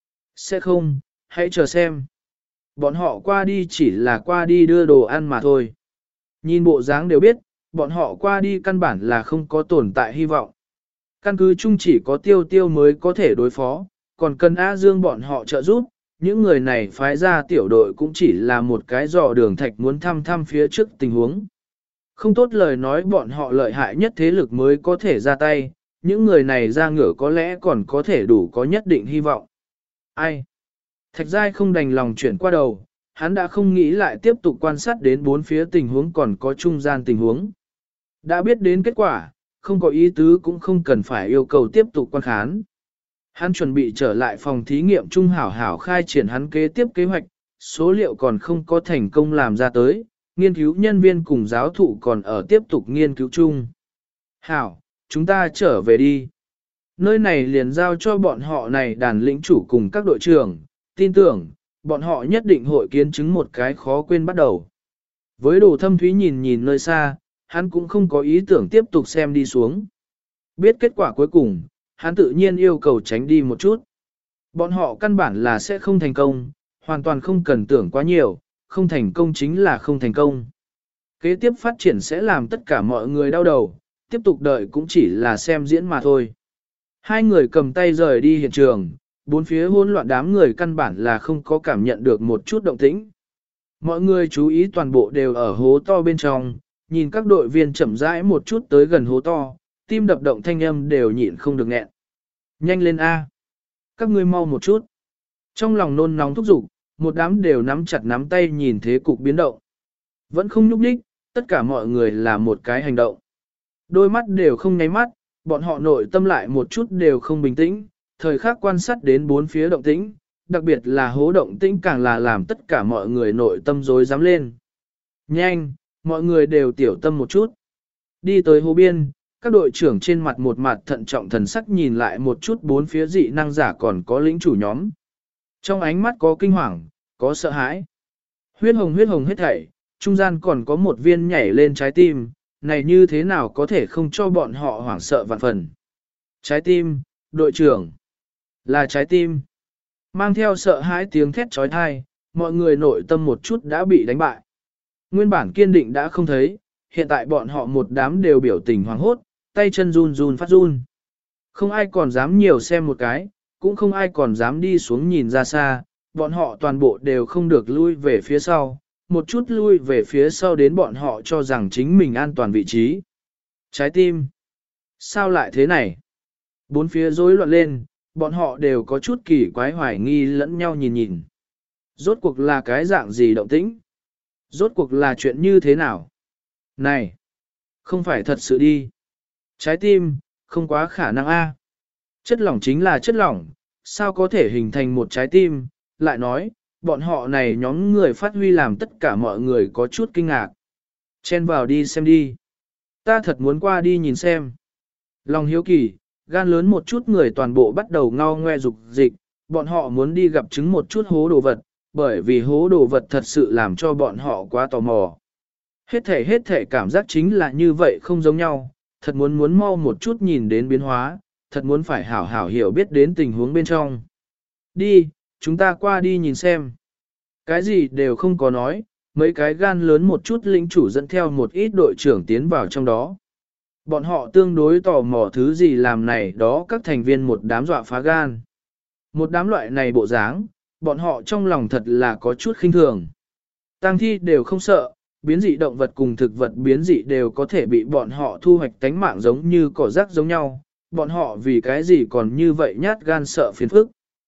Sẽ không, hãy chờ xem. Bọn họ qua đi chỉ là qua đi đưa đồ ăn mà thôi. Nhìn bộ dáng đều biết, bọn họ qua đi căn bản là không có tồn tại hy vọng. Căn cứ chung chỉ có tiêu tiêu mới có thể đối phó, còn cần A Dương bọn họ trợ giúp, những người này phái ra tiểu đội cũng chỉ là một cái dò đường thạch muốn thăm thăm phía trước tình huống. Không tốt lời nói bọn họ lợi hại nhất thế lực mới có thể ra tay, những người này ra ngửa có lẽ còn có thể đủ có nhất định hy vọng. Ai? Thạch Giai không đành lòng chuyển qua đầu, hắn đã không nghĩ lại tiếp tục quan sát đến bốn phía tình huống còn có trung gian tình huống. Đã biết đến kết quả, không có ý tứ cũng không cần phải yêu cầu tiếp tục quan khán. Hắn chuẩn bị trở lại phòng thí nghiệm trung hảo hảo khai triển hắn kế tiếp kế hoạch, số liệu còn không có thành công làm ra tới, nghiên cứu nhân viên cùng giáo thụ còn ở tiếp tục nghiên cứu chung. Hảo, chúng ta trở về đi. Nơi này liền giao cho bọn họ này đàn lĩnh chủ cùng các đội trưởng, tin tưởng, bọn họ nhất định hội kiến chứng một cái khó quên bắt đầu. Với đồ thâm thúy nhìn nhìn nơi xa, hắn cũng không có ý tưởng tiếp tục xem đi xuống. Biết kết quả cuối cùng, hắn tự nhiên yêu cầu tránh đi một chút. Bọn họ căn bản là sẽ không thành công, hoàn toàn không cần tưởng quá nhiều, không thành công chính là không thành công. Kế tiếp phát triển sẽ làm tất cả mọi người đau đầu, tiếp tục đợi cũng chỉ là xem diễn mà thôi. Hai người cầm tay rời đi hiện trường, bốn phía hỗn loạn đám người căn bản là không có cảm nhận được một chút động tĩnh. Mọi người chú ý toàn bộ đều ở hố to bên trong, nhìn các đội viên chậm rãi một chút tới gần hố to, tim đập động thanh âm đều nhịn không được nghẹn. Nhanh lên A. Các ngươi mau một chút. Trong lòng nôn nóng thúc giục, một đám đều nắm chặt nắm tay nhìn thế cục biến động. Vẫn không nhúc nhích, tất cả mọi người là một cái hành động. Đôi mắt đều không nháy mắt, bọn họ nội tâm lại một chút đều không bình tĩnh, thời khắc quan sát đến bốn phía động tĩnh, đặc biệt là hố động tĩnh càng là làm tất cả mọi người nội tâm rối rắm lên. Nhanh, mọi người đều tiểu tâm một chút. Đi tới hố biên, các đội trưởng trên mặt một mặt thận trọng thần sắc nhìn lại một chút bốn phía dị năng giả còn có lĩnh chủ nhóm. Trong ánh mắt có kinh hoàng, có sợ hãi. Huyết hồng huyết hồng hết thảy, trung gian còn có một viên nhảy lên trái tim, này như thế nào có thể không cho bọn họ hoảng sợ vạn phần. Trái tim, đội trưởng, là trái tim. Mang theo sợ hãi tiếng thét trói thai, mọi người nội tâm một chút đã bị đánh bại. Nguyên bản kiên định đã không thấy, hiện tại bọn họ một đám đều biểu tình hoảng hốt, tay chân run run phát run. Không ai còn dám nhiều xem một cái, cũng không ai còn dám đi xuống nhìn ra xa, bọn họ toàn bộ đều không được lui về phía sau, một chút lui về phía sau đến bọn họ cho rằng chính mình an toàn vị trí. Trái tim. Sao lại thế này? Bốn phía rối loạn lên, bọn họ đều có chút kỳ quái hoài nghi lẫn nhau nhìn nhìn. Rốt cuộc là cái dạng gì động tĩnh? Rốt cuộc là chuyện như thế nào? Này! Không phải thật sự đi. Trái tim, không quá khả năng a. Chất lỏng chính là chất lỏng, sao có thể hình thành một trái tim? Lại nói, bọn họ này nhóm người phát huy làm tất cả mọi người có chút kinh ngạc. Chen vào đi xem đi. Ta thật muốn qua đi nhìn xem. Lòng hiếu kỳ, gan lớn một chút người toàn bộ bắt đầu ngao ngoe dục dịch, bọn họ muốn đi gặp chứng một chút hố đồ vật, bởi vì hố đồ vật thật sự làm cho bọn họ quá tò mò. Hết thể hết thể cảm giác chính là như vậy không giống nhau, thật muốn muốn mau một chút nhìn đến biến hóa, thật muốn phải hảo hảo hiểu biết đến tình huống bên trong. Đi, chúng ta qua đi nhìn xem. Cái gì đều không có nói, mấy cái gan lớn một chút lĩnh chủ dẫn theo một ít đội trưởng tiến vào trong đó. Bọn họ tương đối tò mò thứ gì làm này đó các thành viên một đám dọa phá gan. Một đám loại này bộ dáng, bọn họ trong lòng thật là có chút khinh thường. Tang thi đều không sợ, biến dị động vật cùng thực vật biến dị đều có thể bị bọn họ thu hoạch tánh mạng giống như cỏ rác giống nhau. Bọn họ vì cái gì còn như vậy nhát gan sợ phiền phức.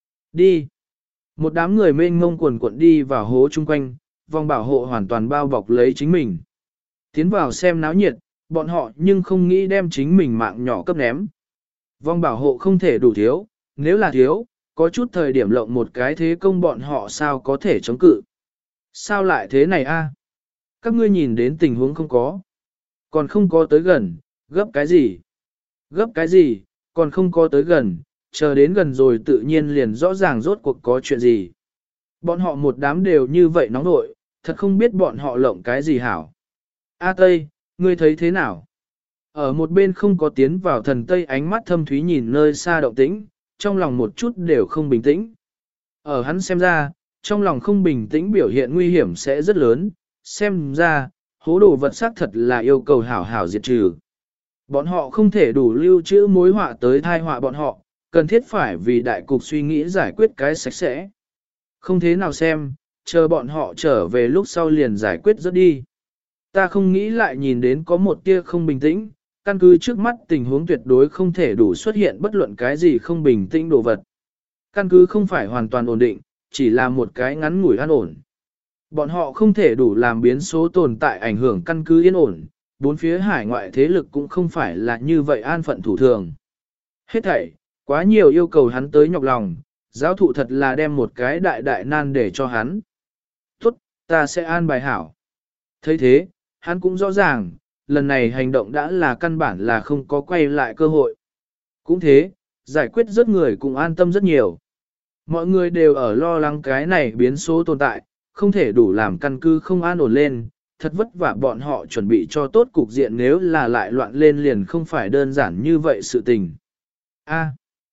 Đi. Một đám người mênh mông quần cuộn đi vào hố chung quanh, vòng bảo hộ hoàn toàn bao bọc lấy chính mình. Tiến vào xem náo nhiệt, bọn họ nhưng không nghĩ đem chính mình mạng nhỏ cấp ném. Vòng bảo hộ không thể đủ thiếu, nếu là thiếu, có chút thời điểm lộng một cái thế công bọn họ sao có thể chống cự. Sao lại thế này a? Các ngươi nhìn đến tình huống không có. Còn không có tới gần, gấp cái gì? Gấp cái gì, còn không có tới gần, chờ đến gần rồi tự nhiên liền rõ ràng rốt cuộc có chuyện gì. Bọn họ một đám đều như vậy nóng nội, thật không biết bọn họ lộng cái gì hảo. A Tây, ngươi thấy thế nào? Ở một bên không có tiến vào thần Tây ánh mắt thâm thúy nhìn nơi xa động tĩnh, trong lòng một chút đều không bình tĩnh. Ở hắn xem ra, trong lòng không bình tĩnh biểu hiện nguy hiểm sẽ rất lớn, xem ra, hố đồ vật xác thật là yêu cầu hảo hảo diệt trừ. Bọn họ không thể đủ lưu trữ mối họa tới thai họa bọn họ, cần thiết phải vì đại cục suy nghĩ giải quyết cái sạch sẽ. Không thế nào xem, chờ bọn họ trở về lúc sau liền giải quyết rất đi. Ta không nghĩ lại nhìn đến có một tia không bình tĩnh, căn cứ trước mắt tình huống tuyệt đối không thể đủ xuất hiện bất luận cái gì không bình tĩnh đồ vật. Căn cứ không phải hoàn toàn ổn định, chỉ là một cái ngắn ngủi an ổn. Bọn họ không thể đủ làm biến số tồn tại ảnh hưởng căn cứ yên ổn, bốn phía hải ngoại thế lực cũng không phải là như vậy an phận thủ thường. Hết thảy, quá nhiều yêu cầu hắn tới nhọc lòng, giáo thụ thật là đem một cái đại đại nan để cho hắn. Tốt, ta sẽ an bài hảo. thấy thế, hắn cũng rõ ràng, lần này hành động đã là căn bản là không có quay lại cơ hội. Cũng thế, giải quyết rất người cũng an tâm rất nhiều. Mọi người đều ở lo lắng cái này biến số tồn tại, không thể đủ làm căn cứ không an ổn lên, thật vất vả bọn họ chuẩn bị cho tốt cục diện nếu là lại loạn lên liền không phải đơn giản như vậy sự tình. A.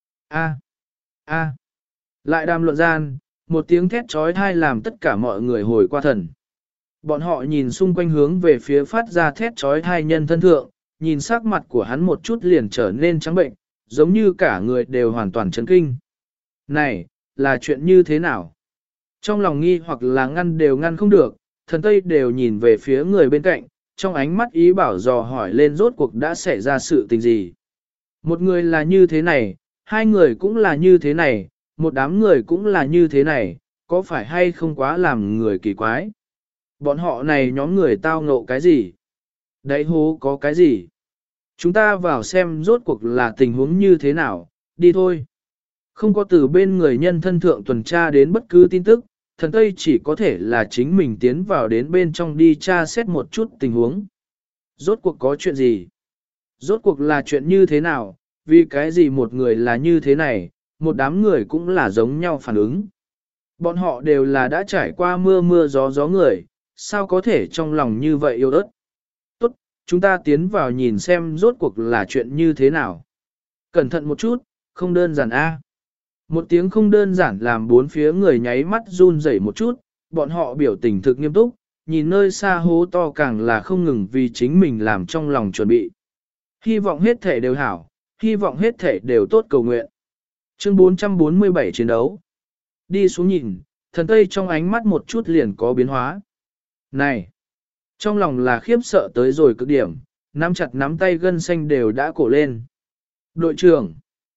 A. A. Lại đàm luận gian, một tiếng thét trói thai làm tất cả mọi người hồi qua thần. Bọn họ nhìn xung quanh hướng về phía phát ra thét trói thai nhân thân thượng, nhìn sắc mặt của hắn một chút liền trở nên trắng bệnh, giống như cả người đều hoàn toàn chấn kinh. Này, là chuyện như thế nào? Trong lòng nghi hoặc là ngăn đều ngăn không được, thần Tây đều nhìn về phía người bên cạnh, trong ánh mắt ý bảo dò hỏi lên rốt cuộc đã xảy ra sự tình gì. Một người là như thế này, hai người cũng là như thế này, một đám người cũng là như thế này, có phải hay không quá làm người kỳ quái? Bọn họ này nhóm người tao ngộ cái gì? Đấy hố có cái gì? Chúng ta vào xem rốt cuộc là tình huống như thế nào, đi thôi. Không có từ bên người nhân thân thượng tuần tra đến bất cứ tin tức, thần Tây chỉ có thể là chính mình tiến vào đến bên trong đi tra xét một chút tình huống. Rốt cuộc có chuyện gì? Rốt cuộc là chuyện như thế nào? Vì cái gì một người là như thế này, một đám người cũng là giống nhau phản ứng. Bọn họ đều là đã trải qua mưa mưa gió gió người, sao có thể trong lòng như vậy yêu ớt. Tốt, chúng ta tiến vào nhìn xem rốt cuộc là chuyện như thế nào. Cẩn thận một chút, không đơn giản a. Một tiếng không đơn giản làm bốn phía người nháy mắt run rẩy một chút, bọn họ biểu tình thực nghiêm túc, nhìn nơi xa hố to càng là không ngừng vì chính mình làm trong lòng chuẩn bị. Hy vọng hết thể đều hảo, hy vọng hết thể đều tốt cầu nguyện. Chương bốn trăm bốn mươi bảy chiến đấu. Đi xuống nhìn, thần Tây trong ánh mắt một chút liền có biến hóa. Này! Trong lòng là khiếp sợ tới rồi cực điểm, nắm chặt nắm tay gân xanh đều đã cổ lên. Đội trưởng!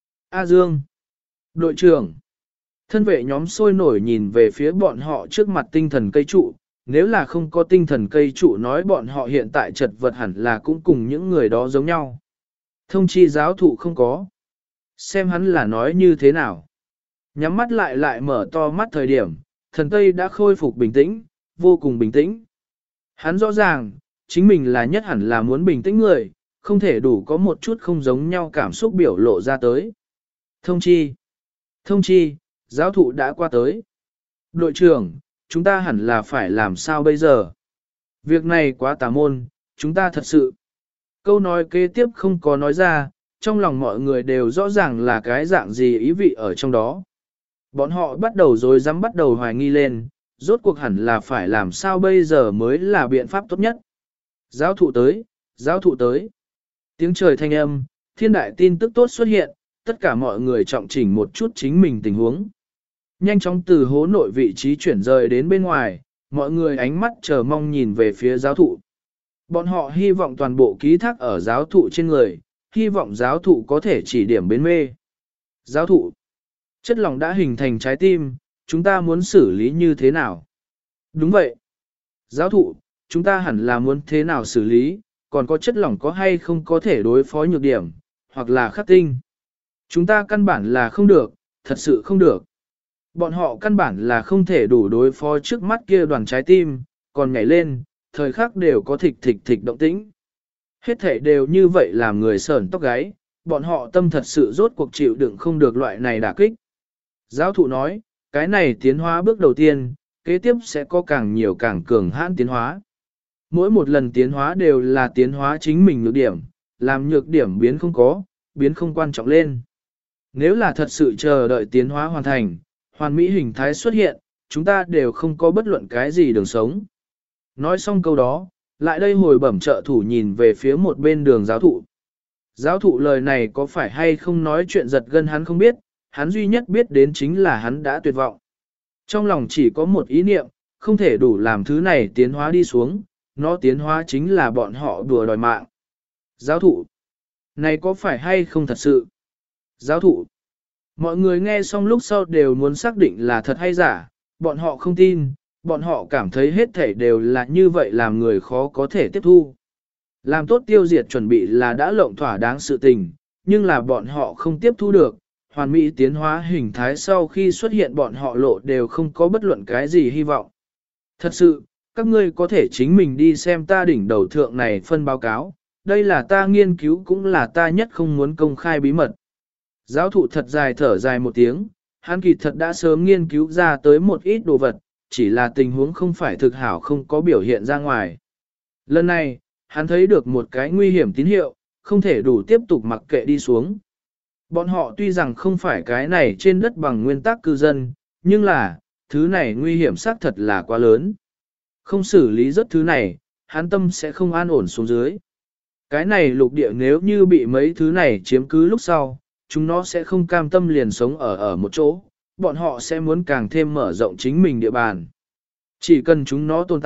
A Dương! Đội trưởng! Thân vệ nhóm sôi nổi nhìn về phía bọn họ trước mặt tinh thần cây trụ, nếu là không có tinh thần cây trụ nói bọn họ hiện tại chật vật hẳn là cũng cùng những người đó giống nhau. Thông chi giáo thụ không có. Xem hắn là nói như thế nào. Nhắm mắt lại lại mở to mắt thời điểm, thần Tây đã khôi phục bình tĩnh, vô cùng bình tĩnh. Hắn rõ ràng, chính mình là nhất hẳn là muốn bình tĩnh người, không thể đủ có một chút không giống nhau cảm xúc biểu lộ ra tới. Thông chi! Thông chi! Giáo thụ đã qua tới. Đội trưởng, chúng ta hẳn là phải làm sao bây giờ? Việc này quá tà môn, chúng ta thật sự. Câu nói kế tiếp không có nói ra, trong lòng mọi người đều rõ ràng là cái dạng gì ý vị ở trong đó. Bọn họ bắt đầu rồi dám bắt đầu hoài nghi lên, rốt cuộc hẳn là phải làm sao bây giờ mới là biện pháp tốt nhất. Giáo thụ tới, giáo thụ tới. Tiếng trời thanh âm, thiên đại tin tức tốt xuất hiện, tất cả mọi người trọng chỉnh một chút chính mình tình huống. Nhanh chóng từ hố nội vị trí chuyển rời đến bên ngoài, mọi người ánh mắt chờ mong nhìn về phía giáo thụ. Bọn họ hy vọng toàn bộ ký thác ở giáo thụ trên người, hy vọng giáo thụ có thể chỉ điểm bến mê. Giáo thụ, chất lỏng đã hình thành trái tim, chúng ta muốn xử lý như thế nào? Đúng vậy. Giáo thụ, chúng ta hẳn là muốn thế nào xử lý, còn có chất lỏng có hay không có thể đối phó nhược điểm, hoặc là khắc tinh. Chúng ta căn bản là không được, thật sự không được. Bọn họ căn bản là không thể đủ đối phó trước mắt kia đoàn trái tim, còn nhảy lên, thời khắc đều có thịch thịch thịch động tĩnh. Hết thể đều như vậy làm người sởn tóc gáy, bọn họ tâm thật sự rốt cuộc chịu đựng không được loại này đả kích. Giáo thụ nói, cái này tiến hóa bước đầu tiên, kế tiếp sẽ có càng nhiều càng cường hãn tiến hóa. Mỗi một lần tiến hóa đều là tiến hóa chính mình nhược điểm, làm nhược điểm biến không có, biến không quan trọng lên. Nếu là thật sự chờ đợi tiến hóa hoàn thành, hoàn mỹ hình thái xuất hiện, chúng ta đều không có bất luận cái gì đường sống. Nói xong câu đó, lại đây hồi bẩm trợ thủ nhìn về phía một bên đường giáo thụ. Giáo thụ lời này có phải hay không nói chuyện giật gân hắn không biết, hắn duy nhất biết đến chính là hắn đã tuyệt vọng. Trong lòng chỉ có một ý niệm, không thể đủ làm thứ này tiến hóa đi xuống, nó tiến hóa chính là bọn họ đùa đòi mạng. Giáo thụ, này có phải hay không thật sự? Giáo thụ, mọi người nghe xong lúc sau đều muốn xác định là thật hay giả, bọn họ không tin, bọn họ cảm thấy hết thảy đều là như vậy làm người khó có thể tiếp thu. Làm tốt tiêu diệt chuẩn bị là đã lộng thỏa đáng sự tình, nhưng là bọn họ không tiếp thu được, hoàn mỹ tiến hóa hình thái sau khi xuất hiện bọn họ lộ đều không có bất luận cái gì hy vọng. Thật sự, các ngươi có thể chính mình đi xem ta đỉnh đầu thượng này phân báo cáo, đây là ta nghiên cứu cũng là ta nhất không muốn công khai bí mật. Giáo thụ thật dài thở dài một tiếng, hắn kỳ thật đã sớm nghiên cứu ra tới một ít đồ vật, chỉ là tình huống không phải thực hảo không có biểu hiện ra ngoài. Lần này, hắn thấy được một cái nguy hiểm tín hiệu, không thể đủ tiếp tục mặc kệ đi xuống. Bọn họ tuy rằng không phải cái này trên đất bằng nguyên tắc cư dân, nhưng là, thứ này nguy hiểm xác thật là quá lớn. Không xử lý rất thứ này, hắn tâm sẽ không an ổn xuống dưới. Cái này lục địa nếu như bị mấy thứ này chiếm cứ lúc sau, chúng nó sẽ không cam tâm liền sống ở ở một chỗ, bọn họ sẽ muốn càng thêm mở rộng chính mình địa bàn. Chỉ cần chúng nó tồn tại,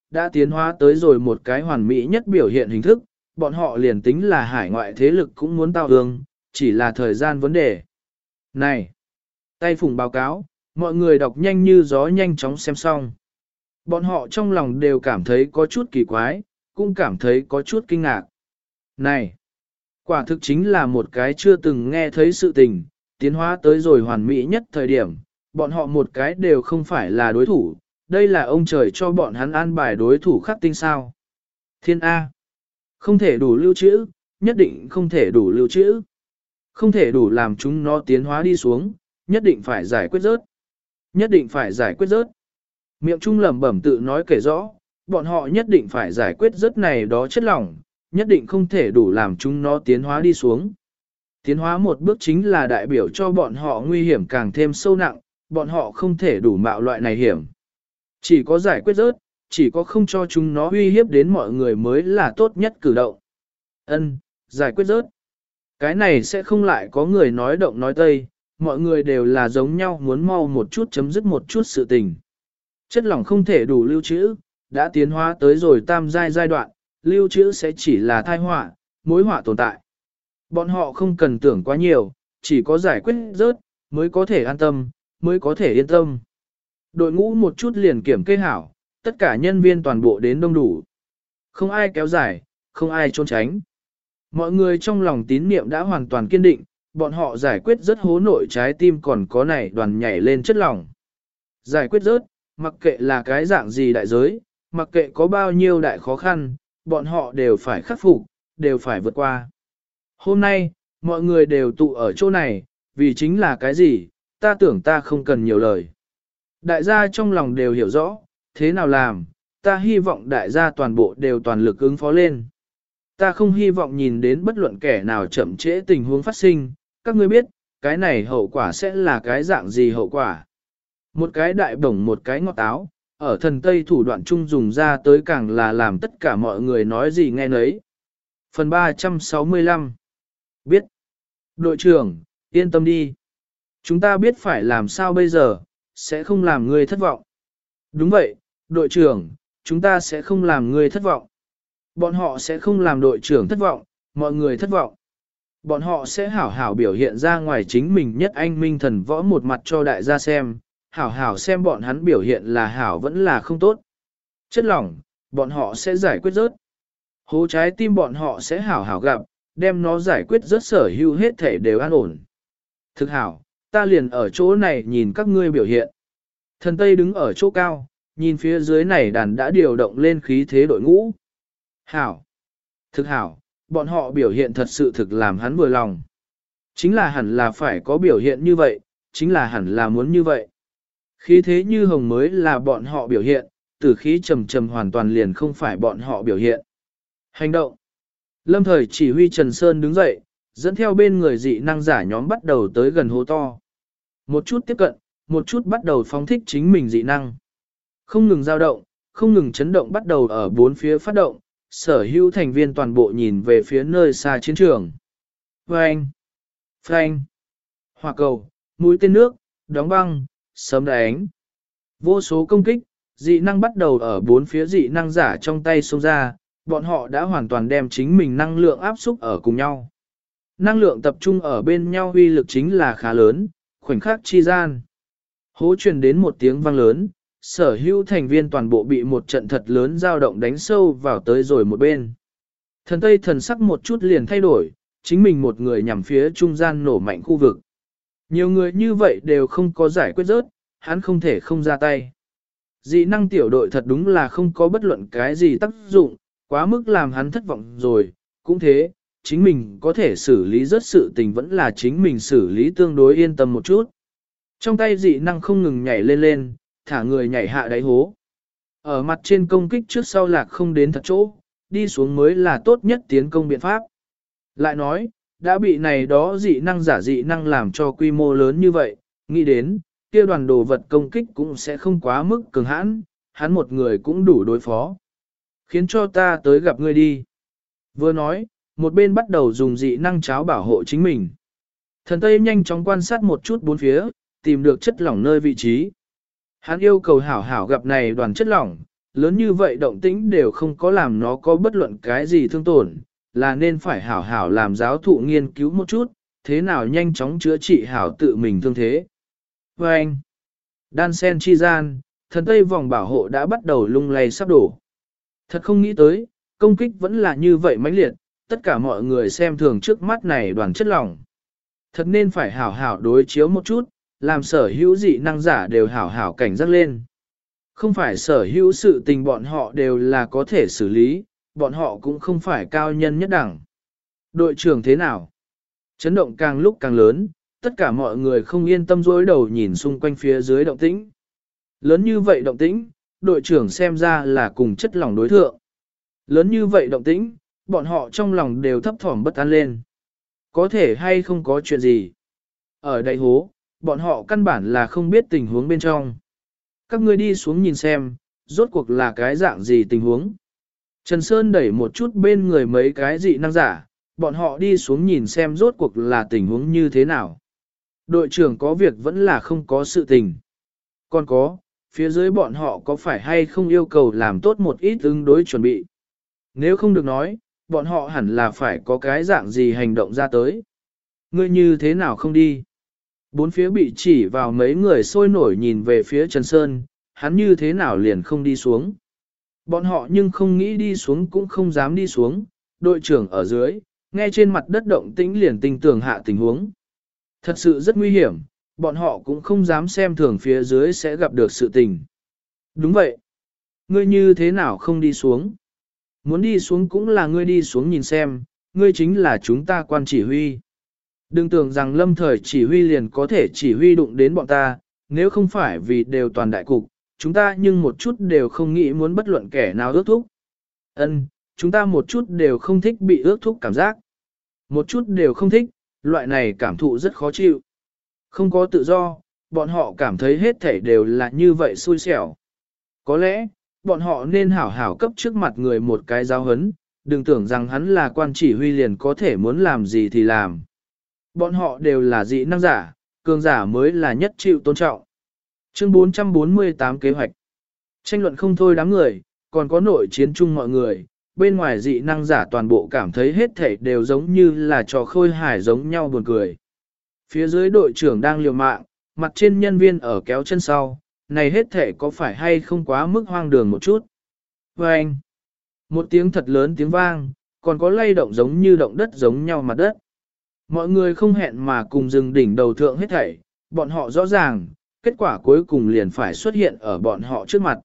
đã tiến hóa tới rồi một cái hoàn mỹ nhất biểu hiện hình thức, bọn họ liền tính là hải ngoại thế lực cũng muốn tao hương, chỉ là thời gian vấn đề. Này! Tay phùng báo cáo, mọi người đọc nhanh như gió nhanh chóng xem xong. Bọn họ trong lòng đều cảm thấy có chút kỳ quái, cũng cảm thấy có chút kinh ngạc. Này! Quả thực chính là một cái chưa từng nghe thấy sự tình, tiến hóa tới rồi hoàn mỹ nhất thời điểm, bọn họ một cái đều không phải là đối thủ, đây là ông trời cho bọn hắn an bài đối thủ khắc tinh sao. Thiên A. Không thể đủ lưu trữ, nhất định không thể đủ lưu trữ. Không thể đủ làm chúng nó tiến hóa đi xuống, nhất định phải giải quyết rớt. Nhất định phải giải quyết rớt. Miệng trung lẩm bẩm tự nói kể rõ, bọn họ nhất định phải giải quyết rớt này đó chất lỏng, nhất định không thể đủ làm chúng nó tiến hóa đi xuống. Tiến hóa một bước chính là đại biểu cho bọn họ nguy hiểm càng thêm sâu nặng, bọn họ không thể đủ mạo loại này hiểm. Chỉ có giải quyết rớt, chỉ có không cho chúng nó uy hiếp đến mọi người mới là tốt nhất cử động. Ân, giải quyết rớt. Cái này sẽ không lại có người nói động nói tây, mọi người đều là giống nhau muốn mau một chút chấm dứt một chút sự tình. Chất lỏng không thể đủ lưu trữ, đã tiến hóa tới rồi tam giai giai đoạn, lưu trữ sẽ chỉ là tai họa, mối họa tồn tại. Bọn họ không cần tưởng quá nhiều, chỉ có giải quyết rớt, mới có thể an tâm, mới có thể yên tâm. Đội ngũ một chút liền kiểm kê hảo, tất cả nhân viên toàn bộ đến đông đủ. Không ai kéo dài, không ai trốn tránh. Mọi người trong lòng tín niệm đã hoàn toàn kiên định, bọn họ giải quyết rất hố nội trái tim còn có này đoàn nhảy lên chất lỏng. Giải quyết rớt, mặc kệ là cái dạng gì đại giới, mặc kệ có bao nhiêu đại khó khăn, bọn họ đều phải khắc phục, đều phải vượt qua. Hôm nay, mọi người đều tụ ở chỗ này, vì chính là cái gì, ta tưởng ta không cần nhiều lời. Đại gia trong lòng đều hiểu rõ, thế nào làm, ta hy vọng đại gia toàn bộ đều toàn lực ứng phó lên. Ta không hy vọng nhìn đến bất luận kẻ nào chậm trễ tình huống phát sinh, các ngươi biết, cái này hậu quả sẽ là cái dạng gì hậu quả. Một cái đại bổng một cái ngọt áo, ở thần Tây thủ đoạn chung dùng ra tới càng là làm tất cả mọi người nói gì nghe nấy. Phần ba trăm sáu mươi lăm. Biết. Đội trưởng, yên tâm đi. Chúng ta biết phải làm sao bây giờ, sẽ không làm ngươi thất vọng. Đúng vậy, đội trưởng, chúng ta sẽ không làm ngươi thất vọng. Bọn họ sẽ không làm đội trưởng thất vọng, mọi người thất vọng. Bọn họ sẽ hảo hảo biểu hiện ra ngoài chính mình nhất anh minh thần võ một mặt cho đại gia xem, hảo hảo xem bọn hắn biểu hiện là hảo vẫn là không tốt. Chất lỏng, bọn họ sẽ giải quyết rớt. Hố trái tim bọn họ sẽ hảo hảo gặp, đem nó giải quyết rất sở hữu hết thể đều an ổn. Thực hảo, ta liền ở chỗ này nhìn các ngươi biểu hiện. Thần Tây đứng ở chỗ cao, nhìn phía dưới này đàn đã điều động lên khí thế đội ngũ. Hảo, thực hảo, bọn họ biểu hiện thật sự thực làm hắn vừa lòng. Chính là hẳn là phải có biểu hiện như vậy, chính là hẳn là muốn như vậy. Khí thế như hồng mới là bọn họ biểu hiện, tử khí trầm trầm hoàn toàn liền không phải bọn họ biểu hiện. Hành động. Lâm thời chỉ huy Trần Sơn đứng dậy, dẫn theo bên người dị năng giả nhóm bắt đầu tới gần hố to. Một chút tiếp cận, một chút bắt đầu phóng thích chính mình dị năng. Không ngừng dao động, không ngừng chấn động bắt đầu ở bốn phía phát động, sở hữu thành viên toàn bộ nhìn về phía nơi xa chiến trường. Phanh! Phanh! Hỏa cầu, mũi tên nước, đóng băng, sấm đánh. Vô số công kích, dị năng bắt đầu ở bốn phía dị năng giả trong tay xông ra, bọn họ đã hoàn toàn đem chính mình năng lượng áp xúc ở cùng nhau. Năng lượng tập trung ở bên nhau uy lực chính là khá lớn, khoảnh khắc chi gian. Hố truyền đến một tiếng vang lớn, sở hữu thành viên toàn bộ bị một trận thật lớn dao động đánh sâu vào tới rồi một bên. Thần Tây thần sắc một chút liền thay đổi, chính mình một người nhằm phía trung gian nổ mạnh khu vực. Nhiều người như vậy đều không có giải quyết rớt, hắn không thể không ra tay. Dị năng tiểu đội thật đúng là không có bất luận cái gì tác dụng, quá mức làm hắn thất vọng rồi, cũng thế, chính mình có thể xử lý rất sự tình vẫn là chính mình xử lý tương đối yên tâm một chút. Trong tay dị năng không ngừng nhảy lên lên, thả người nhảy hạ đáy hố. Ở mặt trên công kích trước sau lạc không đến thật chỗ, đi xuống mới là tốt nhất tiến công biện pháp. Lại nói, đã bị này đó dị năng giả dị năng làm cho quy mô lớn như vậy, nghĩ đến, kia đoàn đồ vật công kích cũng sẽ không quá mức cường hãn, hắn một người cũng đủ đối phó. Khiến cho ta tới gặp ngươi đi. Vừa nói, một bên bắt đầu dùng dị năng cháo bảo hộ chính mình. Thần Tây nhanh chóng quan sát một chút bốn phía, tìm được chất lỏng nơi vị trí. Hắn yêu cầu hảo hảo gặp này đoàn chất lỏng, lớn như vậy động tĩnh đều không có làm nó có bất luận cái gì thương tổn, là nên phải hảo hảo làm giáo thụ nghiên cứu một chút, thế nào nhanh chóng chữa trị hảo tự mình thương thế. Và anh, đan sen chi gian, thần tây vòng bảo hộ đã bắt đầu lung lay sắp đổ. Thật không nghĩ tới, công kích vẫn là như vậy mãnh liệt, tất cả mọi người xem thường trước mắt này đoàn chất lỏng. Thật nên phải hảo hảo đối chiếu một chút, làm sở hữu dị năng giả đều hảo hảo cảnh giác lên. Không phải sở hữu sự tình bọn họ đều là có thể xử lý, bọn họ cũng không phải cao nhân nhất đẳng. Đội trưởng thế nào? Chấn động càng lúc càng lớn, tất cả mọi người không yên tâm dối đầu nhìn xung quanh phía dưới động tĩnh. Lớn như vậy động tĩnh, đội trưởng xem ra là cùng chất lỏng đối thượng. Lớn như vậy động tĩnh, bọn họ trong lòng đều thấp thỏm bất an lên. Có thể hay không có chuyện gì? Ở đại hố, bọn họ căn bản là không biết tình huống bên trong. Các ngươi đi xuống nhìn xem, rốt cuộc là cái dạng gì tình huống. Trần Sơn đẩy một chút bên người mấy cái dị năng giả, bọn họ đi xuống nhìn xem rốt cuộc là tình huống như thế nào. Đội trưởng có việc vẫn là không có sự tình. Còn có, phía dưới bọn họ có phải hay không yêu cầu làm tốt một ít ứng đối chuẩn bị. Nếu không được nói, bọn họ hẳn là phải có cái dạng gì hành động ra tới. Ngươi như thế nào không đi? Bốn phía bị chỉ vào mấy người sôi nổi nhìn về phía Trần Sơn, hắn như thế nào liền không đi xuống. Bọn họ nhưng không nghĩ đi xuống cũng không dám đi xuống, đội trưởng ở dưới, nghe trên mặt đất động tĩnh liền tinh tường hạ tình huống. Thật sự rất nguy hiểm, bọn họ cũng không dám xem thường phía dưới sẽ gặp được sự tình. Đúng vậy. Ngươi như thế nào không đi xuống? Muốn đi xuống cũng là ngươi đi xuống nhìn xem, ngươi chính là chúng ta quan chỉ huy. Đừng tưởng rằng lâm thời chỉ huy liền có thể chỉ huy đụng đến bọn ta, nếu không phải vì đều toàn đại cục, chúng ta nhưng một chút đều không nghĩ muốn bất luận kẻ nào ước thúc. Ân, chúng ta một chút đều không thích bị ước thúc cảm giác. Một chút đều không thích, loại này cảm thụ rất khó chịu. Không có tự do, bọn họ cảm thấy hết thảy đều là như vậy xui xẻo. Có lẽ, bọn họ nên hảo hảo cấp trước mặt người một cái giáo hấn, đừng tưởng rằng hắn là quan chỉ huy liền có thể muốn làm gì thì làm. Bọn họ đều là dị năng giả, cường giả mới là nhất chịu tôn trọng. Chương bốn trăm bốn mươi tám kế hoạch. Tranh luận không thôi đám người, còn có nội chiến chung mọi người, bên ngoài dị năng giả toàn bộ cảm thấy hết thảy đều giống như là trò khôi hài giống nhau buồn cười. Phía dưới đội trưởng đang liều mạng, mặt trên nhân viên ở kéo chân sau, này hết thảy có phải hay không quá mức hoang đường một chút. Và anh, một tiếng thật lớn tiếng vang, còn có lay động giống như động đất giống nhau mặt đất. Mọi người không hẹn mà cùng dừng đỉnh đầu thượng hết thảy, bọn họ rõ ràng, kết quả cuối cùng liền phải xuất hiện ở bọn họ trước mặt.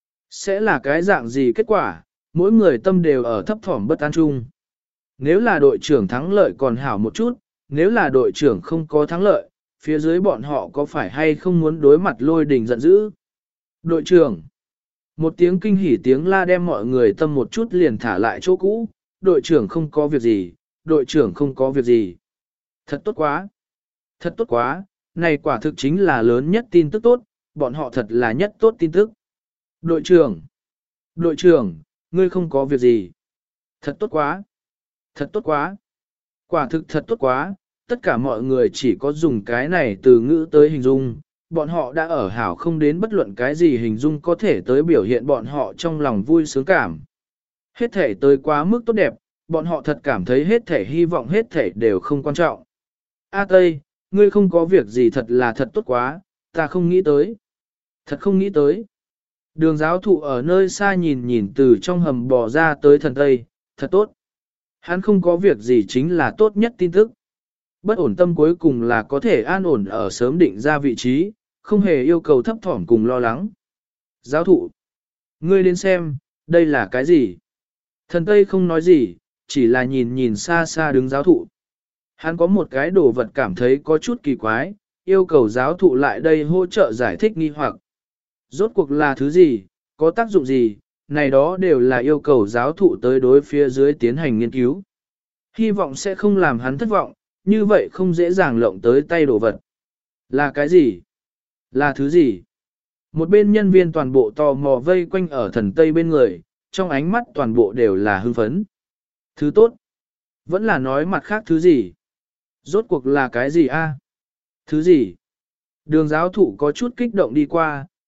Sẽ là cái dạng gì kết quả, mỗi người tâm đều ở thấp thỏm bất an chung. Nếu là đội trưởng thắng lợi còn hảo một chút, nếu là đội trưởng không có thắng lợi, phía dưới bọn họ có phải hay không muốn đối mặt lôi đình giận dữ. Đội trưởng, một tiếng kinh hỉ tiếng la đem mọi người tâm một chút liền thả lại chỗ cũ, đội trưởng không có việc gì, đội trưởng không có việc gì. Thật tốt quá, thật tốt quá, này quả thực chính là lớn nhất tin tức tốt, bọn họ thật là nhất tốt tin tức. Đội trưởng, đội trưởng, ngươi không có việc gì. Thật tốt quá, thật tốt quá, quả thực thật tốt quá, tất cả mọi người chỉ có dùng cái này từ ngữ tới hình dung, bọn họ đã ở hảo không đến bất luận cái gì hình dung có thể tới biểu hiện bọn họ trong lòng vui sướng cảm. Hết thể tới quá mức tốt đẹp, bọn họ thật cảm thấy hết thể hy vọng hết thể đều không quan trọng. A Tây, ngươi không có việc gì thật là thật tốt quá, ta không nghĩ tới. Thật không nghĩ tới. Đường giáo thụ ở nơi xa nhìn nhìn từ trong hầm bò ra tới thần Tây, thật tốt. Hắn không có việc gì chính là tốt nhất tin tức. Bất ổn tâm cuối cùng là có thể an ổn ở sớm định ra vị trí, không hề yêu cầu thấp thỏm cùng lo lắng. Giáo thụ, ngươi đến xem, đây là cái gì? Thần Tây không nói gì, chỉ là nhìn nhìn xa xa đứng giáo thụ. Hắn có một cái đồ vật cảm thấy có chút kỳ quái, yêu cầu giáo thụ lại đây hỗ trợ giải thích nghi hoặc. Rốt cuộc là thứ gì, có tác dụng gì, này đó đều là yêu cầu giáo thụ tới đối phía dưới tiến hành nghiên cứu. Hy vọng sẽ không làm hắn thất vọng, như vậy không dễ dàng lộng tới tay đồ vật. Là cái gì? Là thứ gì? Một bên nhân viên toàn bộ tò mò vây quanh ở thần Tây bên người, trong ánh mắt toàn bộ đều là hưng phấn. Thứ tốt? Vẫn là nói mặt khác thứ gì? Rốt cuộc là cái gì a? Thứ gì? Đường giáo thụ có chút kích động đi qua,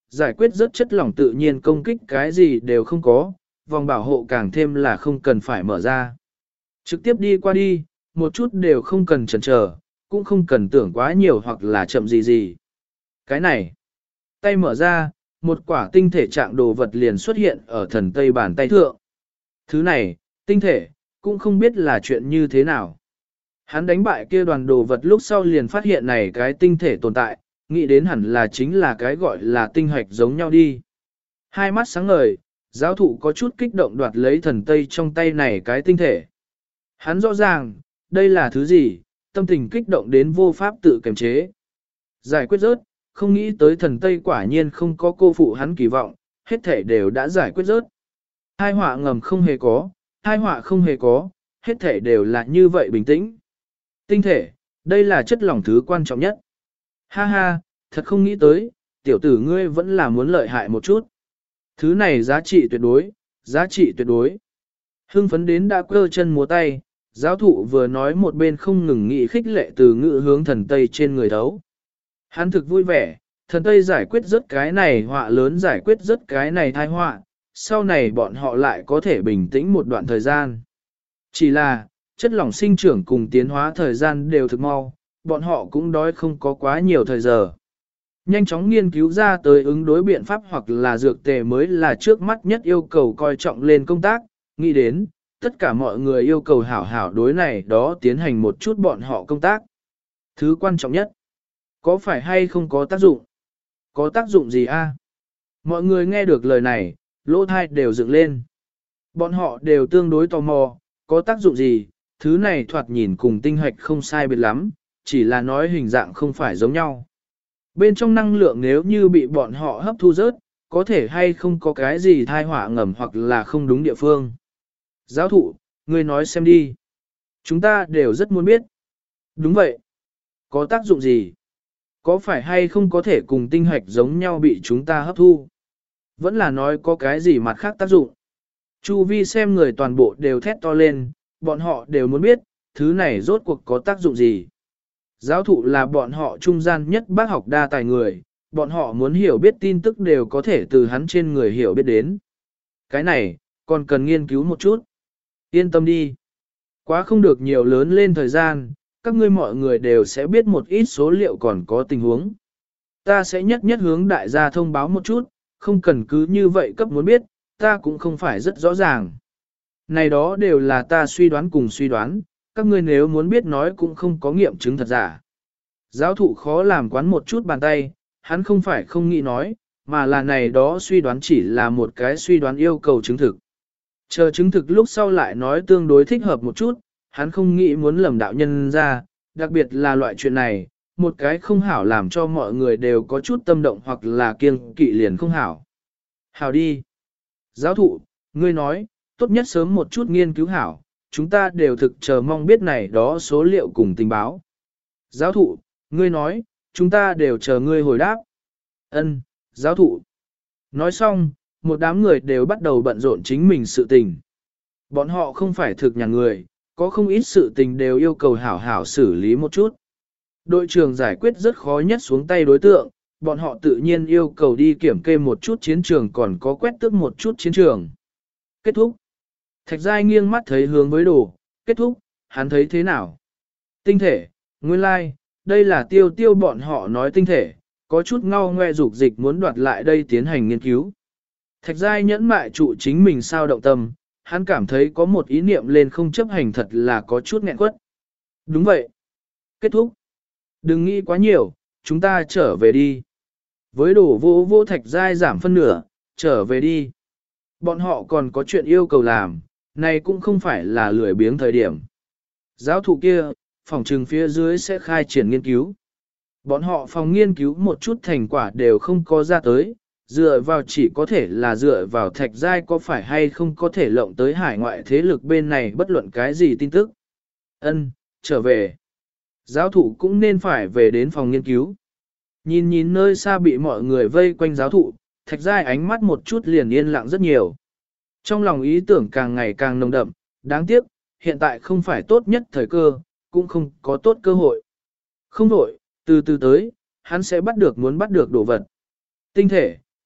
giải quyết rất chất lỏng tự nhiên công kích cái gì đều không có, vòng bảo hộ càng thêm là không cần phải mở ra. Trực tiếp đi qua đi, một chút đều không cần chần chờ, cũng không cần tưởng quá nhiều hoặc là chậm gì gì. Cái này, tay mở ra, một quả tinh thể trạng đồ vật liền xuất hiện ở thần tây bàn tay thượng. Thứ này, tinh thể, cũng không biết là chuyện như thế nào. Hắn đánh bại kia đoàn đồ vật lúc sau liền phát hiện này cái tinh thể tồn tại, nghĩ đến hẳn là chính là cái gọi là tinh hạch giống nhau đi. Hai mắt sáng ngời, giáo thụ có chút kích động đoạt lấy thần tây trong tay này cái tinh thể. Hắn rõ ràng, đây là thứ gì, tâm tình kích động đến vô pháp tự kiềm chế. Giải quyết rớt, không nghĩ tới thần tây quả nhiên không có cô phụ hắn kỳ vọng, hết thể đều đã giải quyết rớt. Hai họa ngầm không hề có, hai họa không hề có, hết thể đều là như vậy bình tĩnh. Tinh thể, đây là chất lỏng thứ quan trọng nhất. Ha ha, thật không nghĩ tới, tiểu tử ngươi vẫn là muốn lợi hại một chút. Thứ này giá trị tuyệt đối, giá trị tuyệt đối. Hưng phấn đến đã cơ chân múa tay, giáo thụ vừa nói một bên không ngừng nghĩ khích lệ từ ngữ hướng thần Tây trên người thấu. Hắn thực vui vẻ, thần Tây giải quyết rất cái này họa lớn giải quyết rất cái này thai họa, sau này bọn họ lại có thể bình tĩnh một đoạn thời gian. Chỉ là, chất lỏng sinh trưởng cùng tiến hóa thời gian đều thực mau, bọn họ cũng đói không có quá nhiều thời giờ. Nhanh chóng nghiên cứu ra tới ứng đối biện pháp hoặc là dược tề mới là trước mắt nhất yêu cầu coi trọng lên công tác, nghĩ đến, tất cả mọi người yêu cầu hảo hảo đối này đó tiến hành một chút bọn họ công tác. Thứ quan trọng nhất, có phải hay không có tác dụng? Có tác dụng gì a? Mọi người nghe được lời này, lỗ thai đều dựng lên. Bọn họ đều tương đối tò mò, có tác dụng gì, thứ này thoạt nhìn cùng tinh hạch không sai biệt lắm, chỉ là nói hình dạng không phải giống nhau. Bên trong năng lượng nếu như bị bọn họ hấp thu rớt, có thể hay không có cái gì thai họa ngầm hoặc là không đúng địa phương. Giáo thụ, ngươi nói xem đi. Chúng ta đều rất muốn biết. Đúng vậy. Có tác dụng gì? Có phải hay không có thể cùng tinh hạch giống nhau bị chúng ta hấp thu? Vẫn là nói có cái gì mặt khác tác dụng. Chu vi xem người toàn bộ đều thét to lên, bọn họ đều muốn biết, thứ này rốt cuộc có tác dụng gì. Giáo thụ là bọn họ trung gian nhất bác học đa tài người, bọn họ muốn hiểu biết tin tức đều có thể từ hắn trên người hiểu biết đến. Cái này, còn cần nghiên cứu một chút. Yên tâm đi. Quá không được nhiều lớn lên thời gian, các ngươi mọi người đều sẽ biết một ít số liệu còn có tình huống. Ta sẽ nhất nhất hướng đại gia thông báo một chút, không cần cứ như vậy cấp muốn biết, ta cũng không phải rất rõ ràng. Này đó đều là ta suy đoán cùng suy đoán, các ngươi nếu muốn biết nói cũng không có nghiệm chứng thật giả. Giáo thụ khó làm quán một chút bàn tay, hắn không phải không nghĩ nói, mà là này đó suy đoán chỉ là một cái suy đoán yêu cầu chứng thực. Chờ chứng thực lúc sau lại nói tương đối thích hợp một chút, hắn không nghĩ muốn lầm đạo nhân ra, đặc biệt là loại chuyện này, một cái không hảo làm cho mọi người đều có chút tâm động hoặc là kiêng kỵ liền không hảo. Hảo đi. Giáo thụ, ngươi nói, tốt nhất sớm một chút nghiên cứu hảo, chúng ta đều thực chờ mong biết này đó số liệu cùng tình báo. Giáo thụ, ngươi nói, chúng ta đều chờ ngươi hồi đáp. Ân, giáo thụ. Nói xong, một đám người đều bắt đầu bận rộn chính mình sự tình. Bọn họ không phải thực nhà người, có không ít sự tình đều yêu cầu hảo hảo xử lý một chút. Đội trưởng giải quyết rất khó nhất xuống tay đối tượng, bọn họ tự nhiên yêu cầu đi kiểm kê một chút chiến trường còn có quét tước một chút chiến trường. Kết thúc. Thạch Giai nghiêng mắt thấy hướng với đồ, kết thúc, hắn thấy thế nào? Tinh thể, nguyên lai, like, đây là tiêu tiêu bọn họ nói tinh thể, có chút ngao ngoe dục dịch muốn đoạt lại đây tiến hành nghiên cứu. Thạch Giai nhẫn mại trụ chính mình sao động tâm, hắn cảm thấy có một ý niệm lên không chấp hành thật là có chút nghẹn quất. Đúng vậy. Kết thúc. Đừng nghĩ quá nhiều, chúng ta trở về đi. Với đồ vô vô Thạch Giai giảm phân nửa, trở về đi. Bọn họ còn có chuyện yêu cầu làm, này cũng không phải là lười biếng thời điểm. Giáo thụ kia, phòng trừng phía dưới sẽ khai triển nghiên cứu. Bọn họ phòng nghiên cứu một chút thành quả đều không có ra tới, dựa vào chỉ có thể là dựa vào Thạch Giai có phải hay không có thể lộng tới hải ngoại thế lực bên này bất luận cái gì tin tức. Ân, trở về. Giáo thụ cũng nên phải về đến phòng nghiên cứu. Nhìn nhìn nơi xa bị mọi người vây quanh giáo thụ, Thạch Giai ánh mắt một chút liền yên lặng rất nhiều. Trong lòng ý tưởng càng ngày càng nồng đậm, đáng tiếc, hiện tại không phải tốt nhất thời cơ, cũng không có tốt cơ hội. Không đổi, từ từ tới, hắn sẽ bắt được muốn bắt được đồ vật. Tinh thể,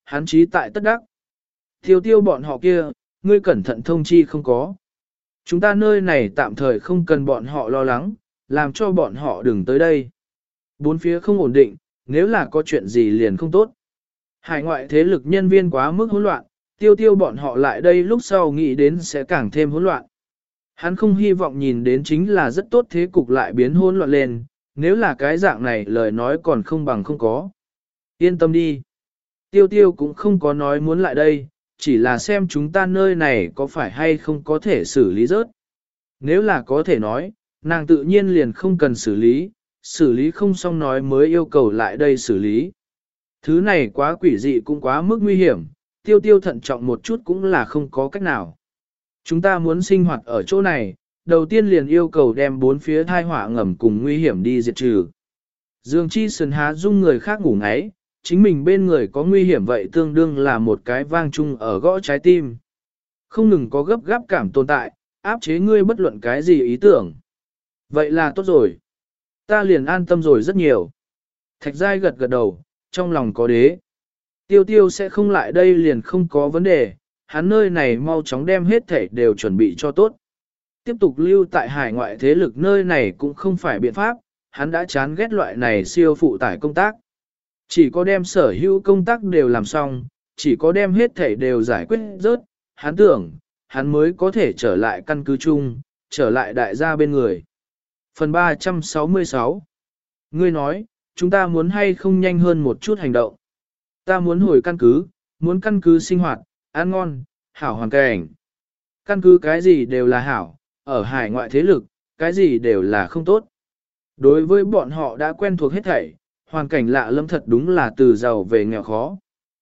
hắn chí tại tất đắc. Tiêu tiêu bọn họ kia, ngươi cẩn thận thông chi không có. Chúng ta nơi này tạm thời không cần bọn họ lo lắng, làm cho bọn họ đừng tới đây. Bốn phía không ổn định, nếu là có chuyện gì liền không tốt. Hải ngoại thế lực nhân viên quá mức hỗn loạn, tiêu tiêu bọn họ lại đây lúc sau nghĩ đến sẽ càng thêm hỗn loạn. Hắn không hy vọng nhìn đến chính là rất tốt thế cục lại biến hỗn loạn lên, nếu là cái dạng này lời nói còn không bằng không có. Yên tâm đi. Tiêu tiêu cũng không có nói muốn lại đây, chỉ là xem chúng ta nơi này có phải hay không có thể xử lý rớt. Nếu là có thể nói, nàng tự nhiên liền không cần xử lý, xử lý không xong nói mới yêu cầu lại đây xử lý. Thứ này quá quỷ dị cũng quá mức nguy hiểm, tiêu tiêu thận trọng một chút cũng là không có cách nào. Chúng ta muốn sinh hoạt ở chỗ này, đầu tiên liền yêu cầu đem bốn phía thai họa ngầm cùng nguy hiểm đi diệt trừ. Dương Chi Sơn há dung người khác ngủ ngáy, chính mình bên người có nguy hiểm vậy tương đương là một cái vang chung ở gõ trái tim. Không ngừng có gấp gáp cảm tồn tại, áp chế ngươi bất luận cái gì ý tưởng. Vậy là tốt rồi. Ta liền an tâm rồi rất nhiều. Thạch Giai gật gật đầu, trong lòng có đế. Tiêu tiêu sẽ không lại đây liền không có vấn đề, hắn nơi này mau chóng đem hết thể đều chuẩn bị cho tốt. Tiếp tục lưu tại hải ngoại thế lực nơi này cũng không phải biện pháp, hắn đã chán ghét loại này siêu phụ tải công tác. Chỉ có đem sở hữu công tác đều làm xong, chỉ có đem hết thể đều giải quyết rớt, hắn tưởng, hắn mới có thể trở lại căn cứ chung, trở lại đại gia bên người. Phần ba trăm sáu mươi sáu. Ngươi nói, chúng ta muốn hay không nhanh hơn một chút hành động. Ta muốn hồi căn cứ, muốn căn cứ sinh hoạt, ăn ngon, hảo hoàn cảnh. Căn cứ cái gì đều là hảo, ở hải ngoại thế lực, cái gì đều là không tốt. Đối với bọn họ đã quen thuộc hết thảy, hoàn cảnh lạ lẫm thật đúng là từ giàu về nghèo khó.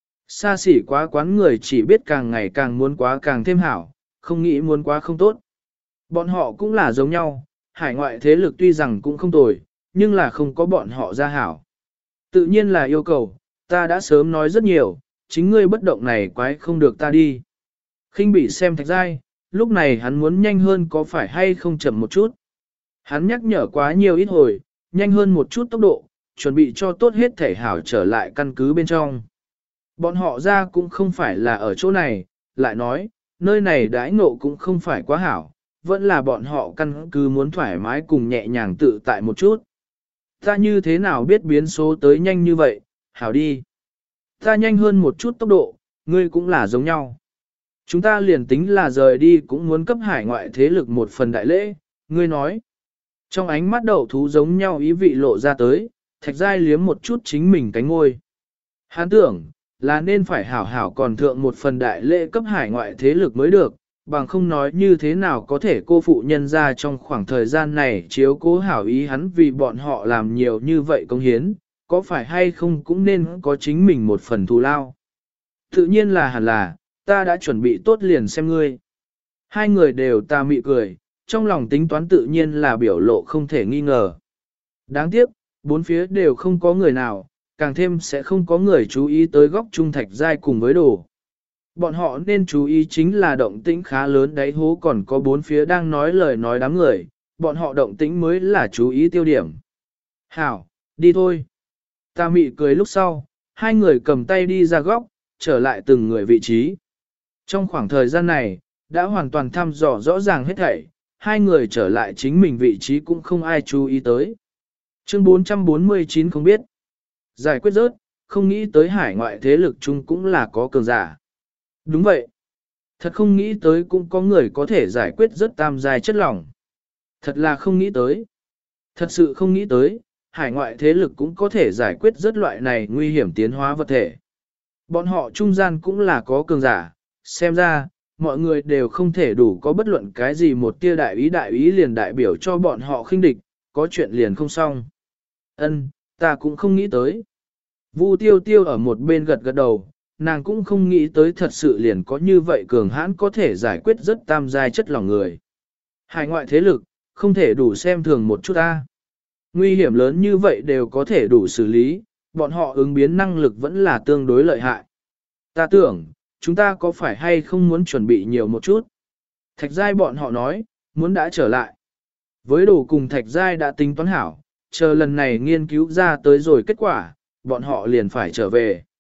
Xa xỉ quá quán người chỉ biết càng ngày càng muốn quá càng thêm hảo, không nghĩ muốn quá không tốt. Bọn họ cũng là giống nhau, hải ngoại thế lực tuy rằng cũng không tồi, nhưng là không có bọn họ ra hảo. Tự nhiên là yêu cầu, ta đã sớm nói rất nhiều, chính ngươi bất động này quái không được ta đi. Khinh bị xem Thạch Giai, lúc này hắn muốn nhanh hơn có phải hay không chậm một chút. Hắn nhắc nhở quá nhiều ít hồi, nhanh hơn một chút tốc độ, chuẩn bị cho tốt hết thể hảo trở lại căn cứ bên trong. Bọn họ ra cũng không phải là ở chỗ này, lại nói, nơi này đãi ngộ cũng không phải quá hảo, vẫn là bọn họ căn cứ muốn thoải mái cùng nhẹ nhàng tự tại một chút. Ta như thế nào biết biến số tới nhanh như vậy, hảo đi. Ta nhanh hơn một chút tốc độ, ngươi cũng là giống nhau. Chúng ta liền tính là rời đi cũng muốn cấp hải ngoại thế lực một phần đại lễ, ngươi nói. Trong ánh mắt đậu thú giống nhau ý vị lộ ra tới, Thạch Giai liếm một chút chính mình cánh ngôi. Hắn tưởng, là nên phải hảo hảo còn thượng một phần đại lễ cấp hải ngoại thế lực mới được, bằng không nói như thế nào có thể cô phụ nhân ra trong khoảng thời gian này chiếu cố hảo ý hắn vì bọn họ làm nhiều như vậy công hiến, có phải hay không cũng nên có chính mình một phần thù lao. Tự nhiên là hẳn là, ta đã chuẩn bị tốt liền xem ngươi. Hai người đều ta mị cười, trong lòng tính toán tự nhiên là biểu lộ không thể nghi ngờ. Đáng tiếc, bốn phía đều không có người nào, càng thêm sẽ không có người chú ý tới góc trung Thạch Giai cùng với đồ. Bọn họ nên chú ý chính là động tĩnh khá lớn đáy hố còn có bốn phía đang nói lời nói đám người, bọn họ động tĩnh mới là chú ý tiêu điểm. Hảo, đi thôi. Ta mị cười lúc sau, hai người cầm tay đi ra góc, trở lại từng người vị trí. Trong khoảng thời gian này, đã hoàn toàn thăm dò rõ ràng hết thảy, hai người trở lại chính mình vị trí cũng không ai chú ý tới. Chương bốn trăm bốn mươi chín không biết. Giải quyết rớt, không nghĩ tới hải ngoại thế lực chung cũng là có cường giả. Đúng vậy. Thật không nghĩ tới cũng có người có thể giải quyết rất tam giai chất lỏng. Thật là không nghĩ tới. Thật sự không nghĩ tới, hải ngoại thế lực cũng có thể giải quyết rất loại này nguy hiểm tiến hóa vật thể. Bọn họ trung gian cũng là có cường giả, xem ra, mọi người đều không thể đủ có bất luận cái gì một tia đại ý đại ý liền đại biểu cho bọn họ khinh địch, có chuyện liền không xong. Ân, ta cũng không nghĩ tới. Vu tiêu tiêu ở một bên gật gật đầu, nàng cũng không nghĩ tới thật sự liền có như vậy cường hãn có thể giải quyết rất tam giai chất lỏng người. Hải ngoại thế lực, không thể đủ xem thường một chút ta. Nguy hiểm lớn như vậy đều có thể đủ xử lý, bọn họ ứng biến năng lực vẫn là tương đối lợi hại. Ta tưởng, chúng ta có phải hay không muốn chuẩn bị nhiều một chút? Thạch Giai bọn họ nói, muốn đã trở lại. Với đồ cùng Thạch Giai đã tính toán hảo, chờ lần này nghiên cứu ra tới rồi kết quả, bọn họ liền phải trở về.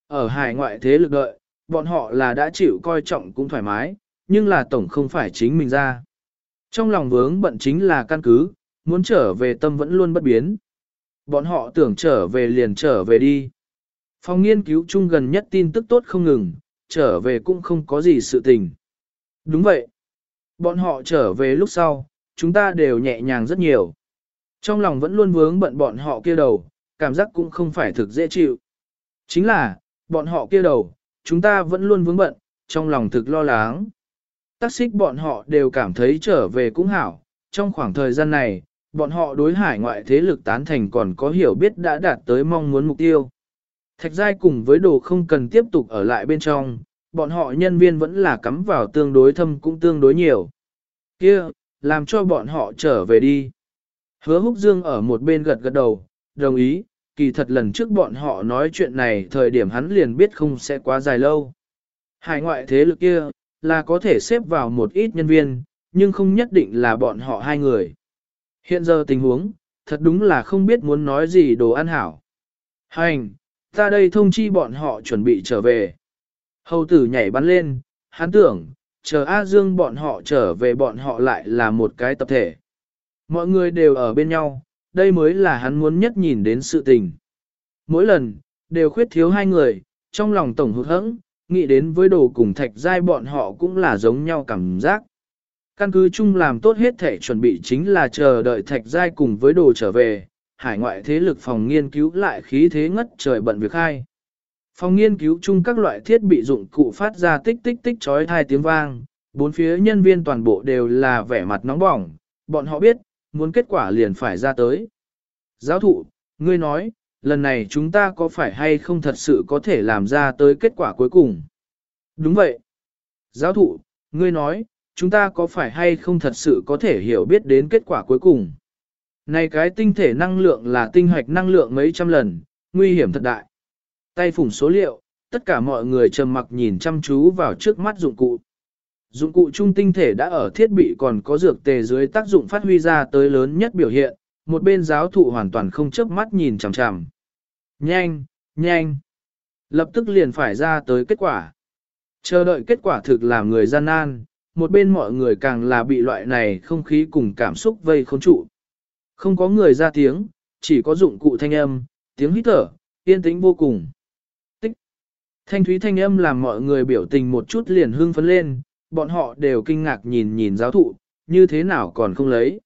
Ở hải ngoại thế lực đợi, bọn họ là đã chịu coi trọng cũng thoải mái, nhưng là tổng không phải chính mình ra. Trong lòng vướng bận chính là căn cứ, muốn trở về tâm vẫn luôn bất biến. Bọn họ tưởng trở về liền trở về đi. Phòng nghiên cứu chung gần nhất tin tức tốt không ngừng, trở về cũng không có gì sự tình. Đúng vậy. Bọn họ trở về lúc sau, chúng ta đều nhẹ nhàng rất nhiều. Trong lòng vẫn luôn vướng bận bọn họ kia đầu, cảm giác cũng không phải thực dễ chịu. Chính là, bọn họ kia đầu, chúng ta vẫn luôn vướng bận, trong lòng thực lo lắng. Tác xích bọn họ đều cảm thấy trở về cũng hảo. Trong khoảng thời gian này, bọn họ đối hải ngoại thế lực tán thành còn có hiểu biết đã đạt tới mong muốn mục tiêu. Thạch giai cùng với đồ không cần tiếp tục ở lại bên trong, bọn họ nhân viên vẫn là cắm vào tương đối thâm cũng tương đối nhiều. Kia, làm cho bọn họ trở về đi. Hứa Húc Dương ở một bên gật gật đầu, đồng ý, kỳ thật lần trước bọn họ nói chuyện này thời điểm hắn liền biết không sẽ quá dài lâu. Hải ngoại thế lực kia, là có thể xếp vào một ít nhân viên, nhưng không nhất định là bọn họ hai người. Hiện giờ tình huống, thật đúng là không biết muốn nói gì đồ ăn hảo. Hành, ta đây thông chi bọn họ chuẩn bị trở về. Hầu tử nhảy bắn lên, hắn tưởng, chờ A Dương bọn họ trở về bọn họ lại là một cái tập thể. Mọi người đều ở bên nhau, đây mới là hắn muốn nhất nhìn đến sự tình. Mỗi lần, đều khuyết thiếu hai người, trong lòng tổng hụt hẫng, nghĩ đến với đồ cùng thạch giai bọn họ cũng là giống nhau cảm giác. Căn cứ chung làm tốt hết thể chuẩn bị chính là chờ đợi thạch giai cùng với đồ trở về, hải ngoại thế lực phòng nghiên cứu lại khí thế ngất trời bận việc khai. Phòng nghiên cứu chung các loại thiết bị dụng cụ phát ra tích tích tích chói tai tiếng vang, bốn phía nhân viên toàn bộ đều là vẻ mặt nóng bỏng, bọn họ biết, muốn kết quả liền phải ra tới. Giáo thụ, ngươi nói, lần này chúng ta có phải hay không thật sự có thể làm ra tới kết quả cuối cùng? Đúng vậy. Giáo thụ, ngươi nói, chúng ta có phải hay không thật sự có thể hiểu biết đến kết quả cuối cùng? Này cái tinh thể năng lượng là tinh hoạch năng lượng mấy trăm lần, nguy hiểm thật đại. Tay phủng số liệu, tất cả mọi người trầm mặc nhìn chăm chú vào trước mắt dụng cụ. Dụng cụ trung tinh thể đã ở thiết bị còn có dược tề dưới tác dụng phát huy ra tới lớn nhất biểu hiện, một bên giáo thụ hoàn toàn không chớp mắt nhìn chằm chằm. Nhanh, nhanh. Lập tức liền phải ra tới kết quả. Chờ đợi kết quả thực làm người gian nan, một bên mọi người càng là bị loại này không khí cùng cảm xúc vây khốn trụ. Không có người ra tiếng, chỉ có dụng cụ thanh âm, tiếng hít thở, yên tĩnh vô cùng. Tích. Thanh thúy thanh âm làm mọi người biểu tình một chút liền hưng phấn lên, bọn họ đều kinh ngạc nhìn nhìn giáo thụ, như thế nào còn không lấy.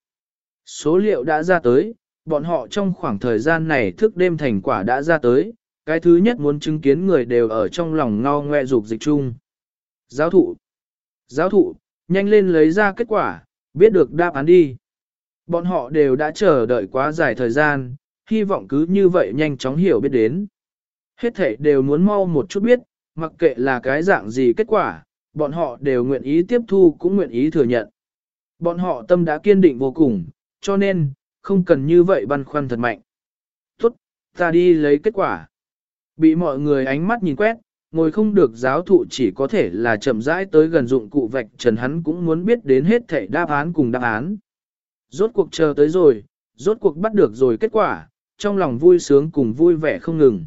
Số liệu đã ra tới, bọn họ trong khoảng thời gian này thức đêm thành quả đã ra tới, cái thứ nhất muốn chứng kiến người đều ở trong lòng ngao ngoe dục dịch chung. Giáo thụ, giáo thụ, nhanh lên lấy ra kết quả, biết được đáp án đi. Bọn họ đều đã chờ đợi quá dài thời gian, hy vọng cứ như vậy nhanh chóng hiểu biết đến. Hết thảy đều muốn mau một chút biết, mặc kệ là cái dạng gì kết quả, bọn họ đều nguyện ý tiếp thu cũng nguyện ý thừa nhận. Bọn họ tâm đã kiên định vô cùng, cho nên, không cần như vậy băn khoăn thật mạnh. Tốt, ta đi lấy kết quả. Bị mọi người ánh mắt nhìn quét, ngồi không được giáo thụ chỉ có thể là chậm rãi tới gần dụng cụ vạch trần hắn cũng muốn biết đến hết thảy đáp án cùng đáp án. Rốt cuộc chờ tới rồi, rốt cuộc bắt được rồi kết quả, trong lòng vui sướng cùng vui vẻ không ngừng.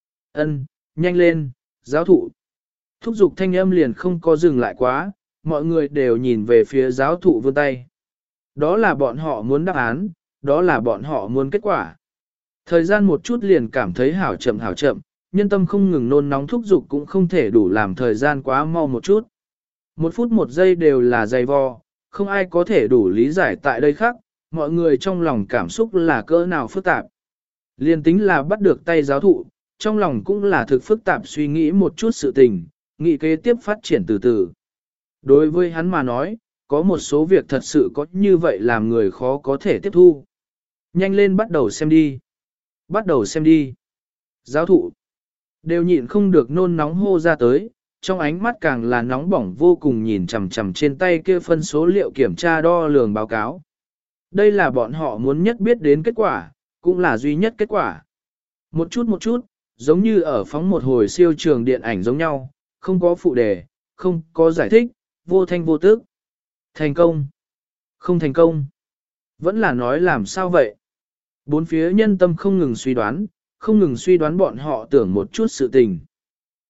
Ân, nhanh lên, giáo thụ. Thúc giục thanh âm liền không có dừng lại quá, mọi người đều nhìn về phía giáo thụ vươn tay. Đó là bọn họ muốn đáp án, đó là bọn họ muốn kết quả. Thời gian một chút liền cảm thấy hảo chậm hảo chậm, nhân tâm không ngừng nôn nóng thúc giục cũng không thể đủ làm thời gian quá mau một chút. Một phút một giây đều là dày vò, không ai có thể đủ lý giải tại đây khác, mọi người trong lòng cảm xúc là cỡ nào phức tạp. Liên tính là bắt được tay giáo thụ, trong lòng cũng là thực phức tạp suy nghĩ một chút sự tình, nghĩ kế tiếp phát triển từ từ. Đối với hắn mà nói, có một số việc thật sự có như vậy làm người khó có thể tiếp thu. Nhanh lên bắt đầu xem đi. Bắt đầu xem đi. Giáo thụ. Đều nhịn không được nôn nóng hô ra tới, trong ánh mắt càng là nóng bỏng vô cùng nhìn chằm chằm trên tay kia phân số liệu kiểm tra đo lường báo cáo. Đây là bọn họ muốn nhất biết đến kết quả, cũng là duy nhất kết quả. Một chút một chút, giống như ở phóng một hồi siêu trường điện ảnh giống nhau, không có phụ đề, không có giải thích, vô thanh vô tức. Thành công. Không thành công. Vẫn là nói làm sao vậy? Bốn phía nhân tâm không ngừng suy đoán, không ngừng suy đoán bọn họ tưởng một chút sự tình.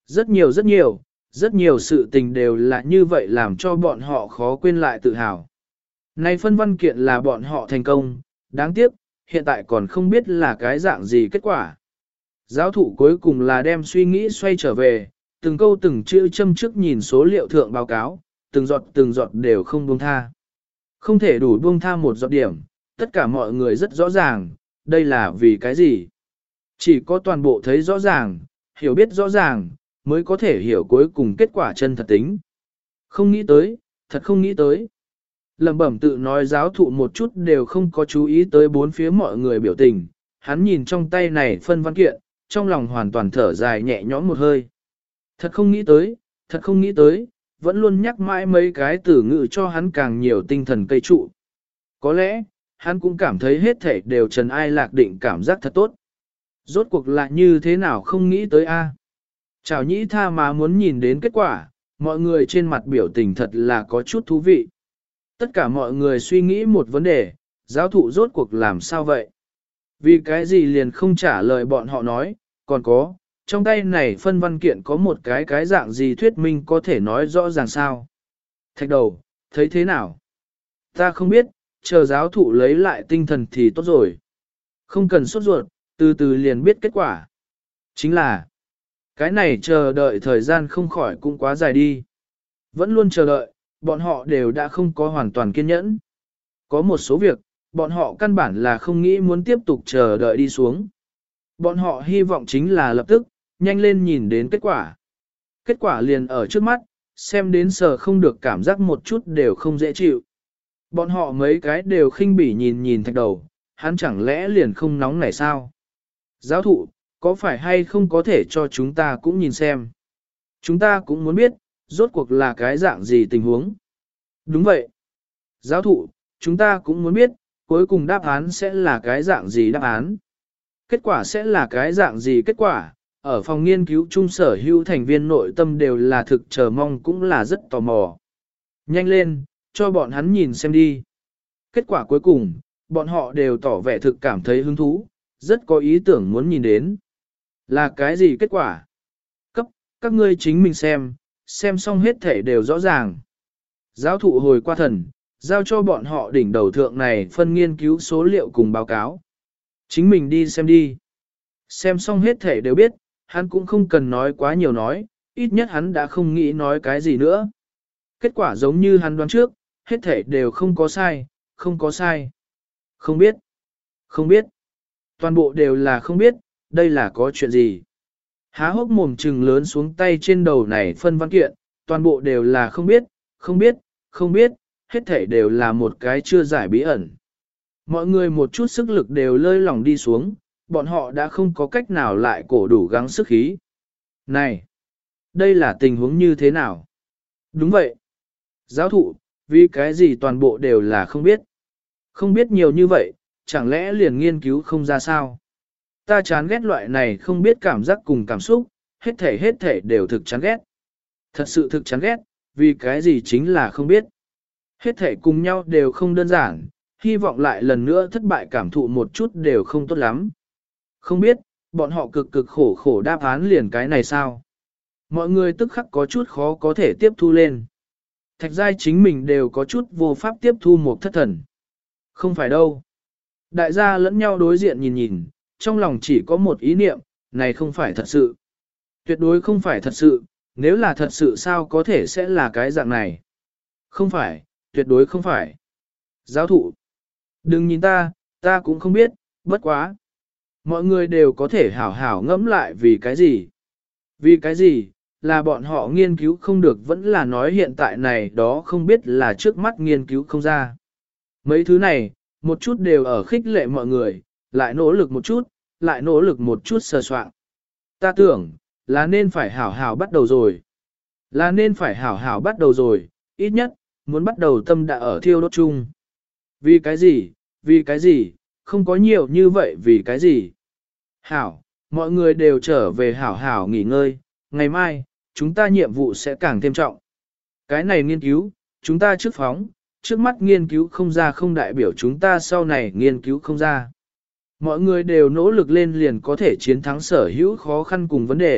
Rất nhiều rất nhiều, rất nhiều sự tình đều là như vậy làm cho bọn họ khó quên lại tự hào. Này phân văn kiện là bọn họ thành công, đáng tiếc, hiện tại còn không biết là cái dạng gì kết quả. Giáo thụ cuối cùng là đem suy nghĩ xoay trở về, từng câu từng chữ châm trước nhìn số liệu thượng báo cáo, từng giọt từng giọt đều không buông tha. Không thể đủ buông tha một giọt điểm, tất cả mọi người rất rõ ràng, đây là vì cái gì. Chỉ có toàn bộ thấy rõ ràng, hiểu biết rõ ràng, mới có thể hiểu cuối cùng kết quả chân thật tính. Không nghĩ tới, thật không nghĩ tới. Lẩm bẩm tự nói giáo thụ một chút đều không có chú ý tới bốn phía mọi người biểu tình, hắn nhìn trong tay này phân văn kiện, trong lòng hoàn toàn thở dài nhẹ nhõm một hơi. Thật không nghĩ tới, thật không nghĩ tới, vẫn luôn nhắc mãi mấy cái từ ngữ cho hắn càng nhiều tinh thần cây trụ. Có lẽ, hắn cũng cảm thấy hết thể đều trần ai lạc định cảm giác thật tốt. Rốt cuộc lại như thế nào không nghĩ tới a? Chào nhĩ tha mà muốn nhìn đến kết quả, mọi người trên mặt biểu tình thật là có chút thú vị. Tất cả mọi người suy nghĩ một vấn đề, giáo thụ rốt cuộc làm sao vậy? Vì cái gì liền không trả lời bọn họ nói, còn có, trong tay này phân văn kiện có một cái cái dạng gì thuyết minh có thể nói rõ ràng sao? Thạch đầu, thấy thế nào? Ta không biết, chờ giáo thụ lấy lại tinh thần thì tốt rồi. Không cần sốt ruột, từ từ liền biết kết quả. Chính là, cái này chờ đợi thời gian không khỏi cũng quá dài đi. Vẫn luôn chờ đợi, bọn họ đều đã không có hoàn toàn kiên nhẫn. Có một số việc, bọn họ căn bản là không nghĩ muốn tiếp tục chờ đợi đi xuống. Bọn họ hy vọng chính là lập tức, nhanh lên nhìn đến kết quả. Kết quả liền ở trước mắt, xem đến sờ không được cảm giác một chút đều không dễ chịu. Bọn họ mấy cái đều khinh bỉ nhìn nhìn thạch đầu, hắn chẳng lẽ liền không nóng này sao? Giáo thụ, có phải hay không có thể cho chúng ta cũng nhìn xem? Chúng ta cũng muốn biết, rốt cuộc là cái dạng gì tình huống. Đúng vậy. Giáo thụ, chúng ta cũng muốn biết, cuối cùng đáp án sẽ là cái dạng gì đáp án. Kết quả sẽ là cái dạng gì kết quả, ở phòng nghiên cứu chung sở hữu thành viên nội tâm đều là thực chờ mong cũng là rất tò mò. Nhanh lên, cho bọn hắn nhìn xem đi. Kết quả cuối cùng, bọn họ đều tỏ vẻ thực cảm thấy hứng thú, rất có ý tưởng muốn nhìn đến. Là cái gì kết quả? Cấp, các ngươi chính mình xem, xem xong hết thể đều rõ ràng. Giáo thụ hồi qua thần, giao cho bọn họ đỉnh đầu thượng này phân nghiên cứu số liệu cùng báo cáo. Chính mình đi xem đi. Xem xong hết thể đều biết, hắn cũng không cần nói quá nhiều nói, ít nhất hắn đã không nghĩ nói cái gì nữa. Kết quả giống như hắn đoán trước, hết thể đều không có sai, không có sai. Không biết, không biết. Toàn bộ đều là không biết, đây là có chuyện gì. Há hốc mồm trừng lớn xuống tay trên đầu này phân văn kiện, toàn bộ đều là không biết, không biết, không biết, hết thể đều là một cái chưa giải bí ẩn. Mọi người một chút sức lực đều lơi lỏng đi xuống, bọn họ đã không có cách nào lại cổ đủ gắng sức khí. Này, đây là tình huống như thế nào? Đúng vậy. Giáo thụ, vì cái gì toàn bộ đều là không biết. Không biết nhiều như vậy, chẳng lẽ liền nghiên cứu không ra sao? Ta chán ghét loại này không biết cảm giác cùng cảm xúc, hết thể hết thể đều thực chán ghét. Thật sự thực chán ghét, vì cái gì chính là không biết. Hết thể cùng nhau đều không đơn giản, hy vọng lại lần nữa thất bại cảm thụ một chút đều không tốt lắm. Không biết, bọn họ cực cực khổ khổ đáp án liền cái này sao? Mọi người tức khắc có chút khó có thể tiếp thu lên. Thạch giai chính mình đều có chút vô pháp tiếp thu một thất thần. Không phải đâu. Đại gia lẫn nhau đối diện nhìn nhìn, trong lòng chỉ có một ý niệm, này không phải thật sự. Tuyệt đối không phải thật sự, nếu là thật sự sao có thể sẽ là cái dạng này. Không phải, tuyệt đối không phải. Giáo thụ, đừng nhìn ta, ta cũng không biết, bất quá. Mọi người đều có thể hảo hảo ngẫm lại vì cái gì. Vì cái gì, là bọn họ nghiên cứu không được vẫn là nói hiện tại này đó không biết là trước mắt nghiên cứu không ra. Mấy thứ này, một chút đều ở khích lệ mọi người, lại nỗ lực một chút, lại nỗ lực một chút sơ soạn. Ta tưởng, là nên phải hảo hảo bắt đầu rồi. Là nên phải hảo hảo bắt đầu rồi, ít nhất, muốn bắt đầu tâm đã ở thiêu đốt chung. Vì cái gì, vì cái gì, không có nhiều như vậy vì cái gì. Hảo, mọi người đều trở về hảo hảo nghỉ ngơi, ngày mai, chúng ta nhiệm vụ sẽ càng thêm trọng. Cái này nghiên cứu, chúng ta trước phóng, trước mắt nghiên cứu không ra không đại biểu chúng ta sau này nghiên cứu không ra. Mọi người đều nỗ lực lên liền có thể chiến thắng sở hữu khó khăn cùng vấn đề,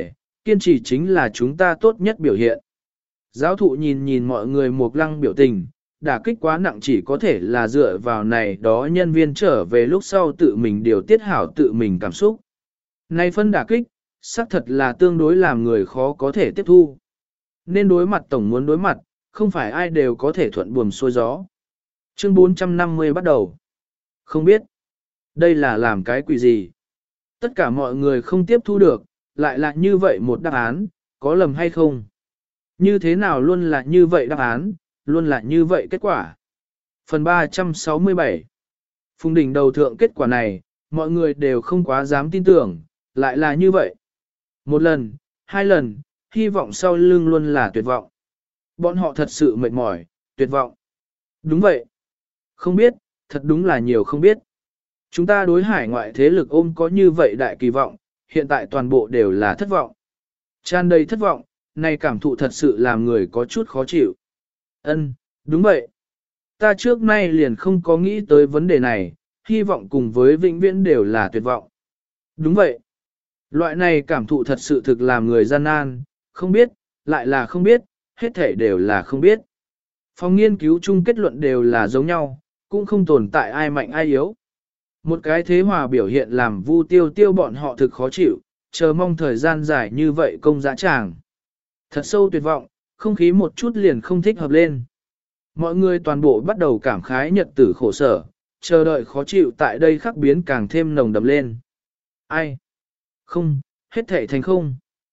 kiên trì chính là chúng ta tốt nhất biểu hiện. Giáo thụ nhìn nhìn mọi người một lăng biểu tình, đả kích quá nặng chỉ có thể là dựa vào này đó nhân viên trở về lúc sau tự mình điều tiết hảo tự mình cảm xúc. Này phân đả kích, xác thật là tương đối làm người khó có thể tiếp thu. Nên đối mặt tổng muốn đối mặt, không phải ai đều có thể thuận buồm xuôi gió. Chương bốn trăm năm mươi bắt đầu. Không biết, đây là làm cái quỷ gì? Tất cả mọi người không tiếp thu được, lại là như vậy một đáp án, có lầm hay không? Như thế nào luôn là như vậy đáp án, luôn là như vậy kết quả? Phần ba trăm sáu mươi bảy. Phùng đỉnh đầu thượng kết quả này, mọi người đều không quá dám tin tưởng, lại là như vậy. Một lần, hai lần, hy vọng sau lưng luôn là tuyệt vọng. Bọn họ thật sự mệt mỏi, tuyệt vọng. Đúng vậy. Không biết, thật đúng là nhiều không biết. Chúng ta đối hải ngoại thế lực ôm có như vậy đại kỳ vọng, hiện tại toàn bộ đều là thất vọng. Tràn đầy thất vọng, này cảm thụ thật sự làm người có chút khó chịu. Ân, đúng vậy. Ta trước nay liền không có nghĩ tới vấn đề này, hy vọng cùng với vĩnh viễn đều là tuyệt vọng. Đúng vậy. Loại này cảm thụ thật sự thực làm người gian nan, không biết, lại là không biết, hết thể đều là không biết. Phòng nghiên cứu chung kết luận đều là giống nhau, cũng không tồn tại ai mạnh ai yếu. Một cái thế hòa biểu hiện làm Vu Tiêu Tiêu bọn họ thực khó chịu, chờ mong thời gian dài như vậy công dã tràng. Thật sâu tuyệt vọng, không khí một chút liền không thích hợp lên. Mọi người toàn bộ bắt đầu cảm khái nhật tử khổ sở, chờ đợi khó chịu tại đây khắc biến càng thêm nồng đậm lên. Ai? Không, hết thảy thành không.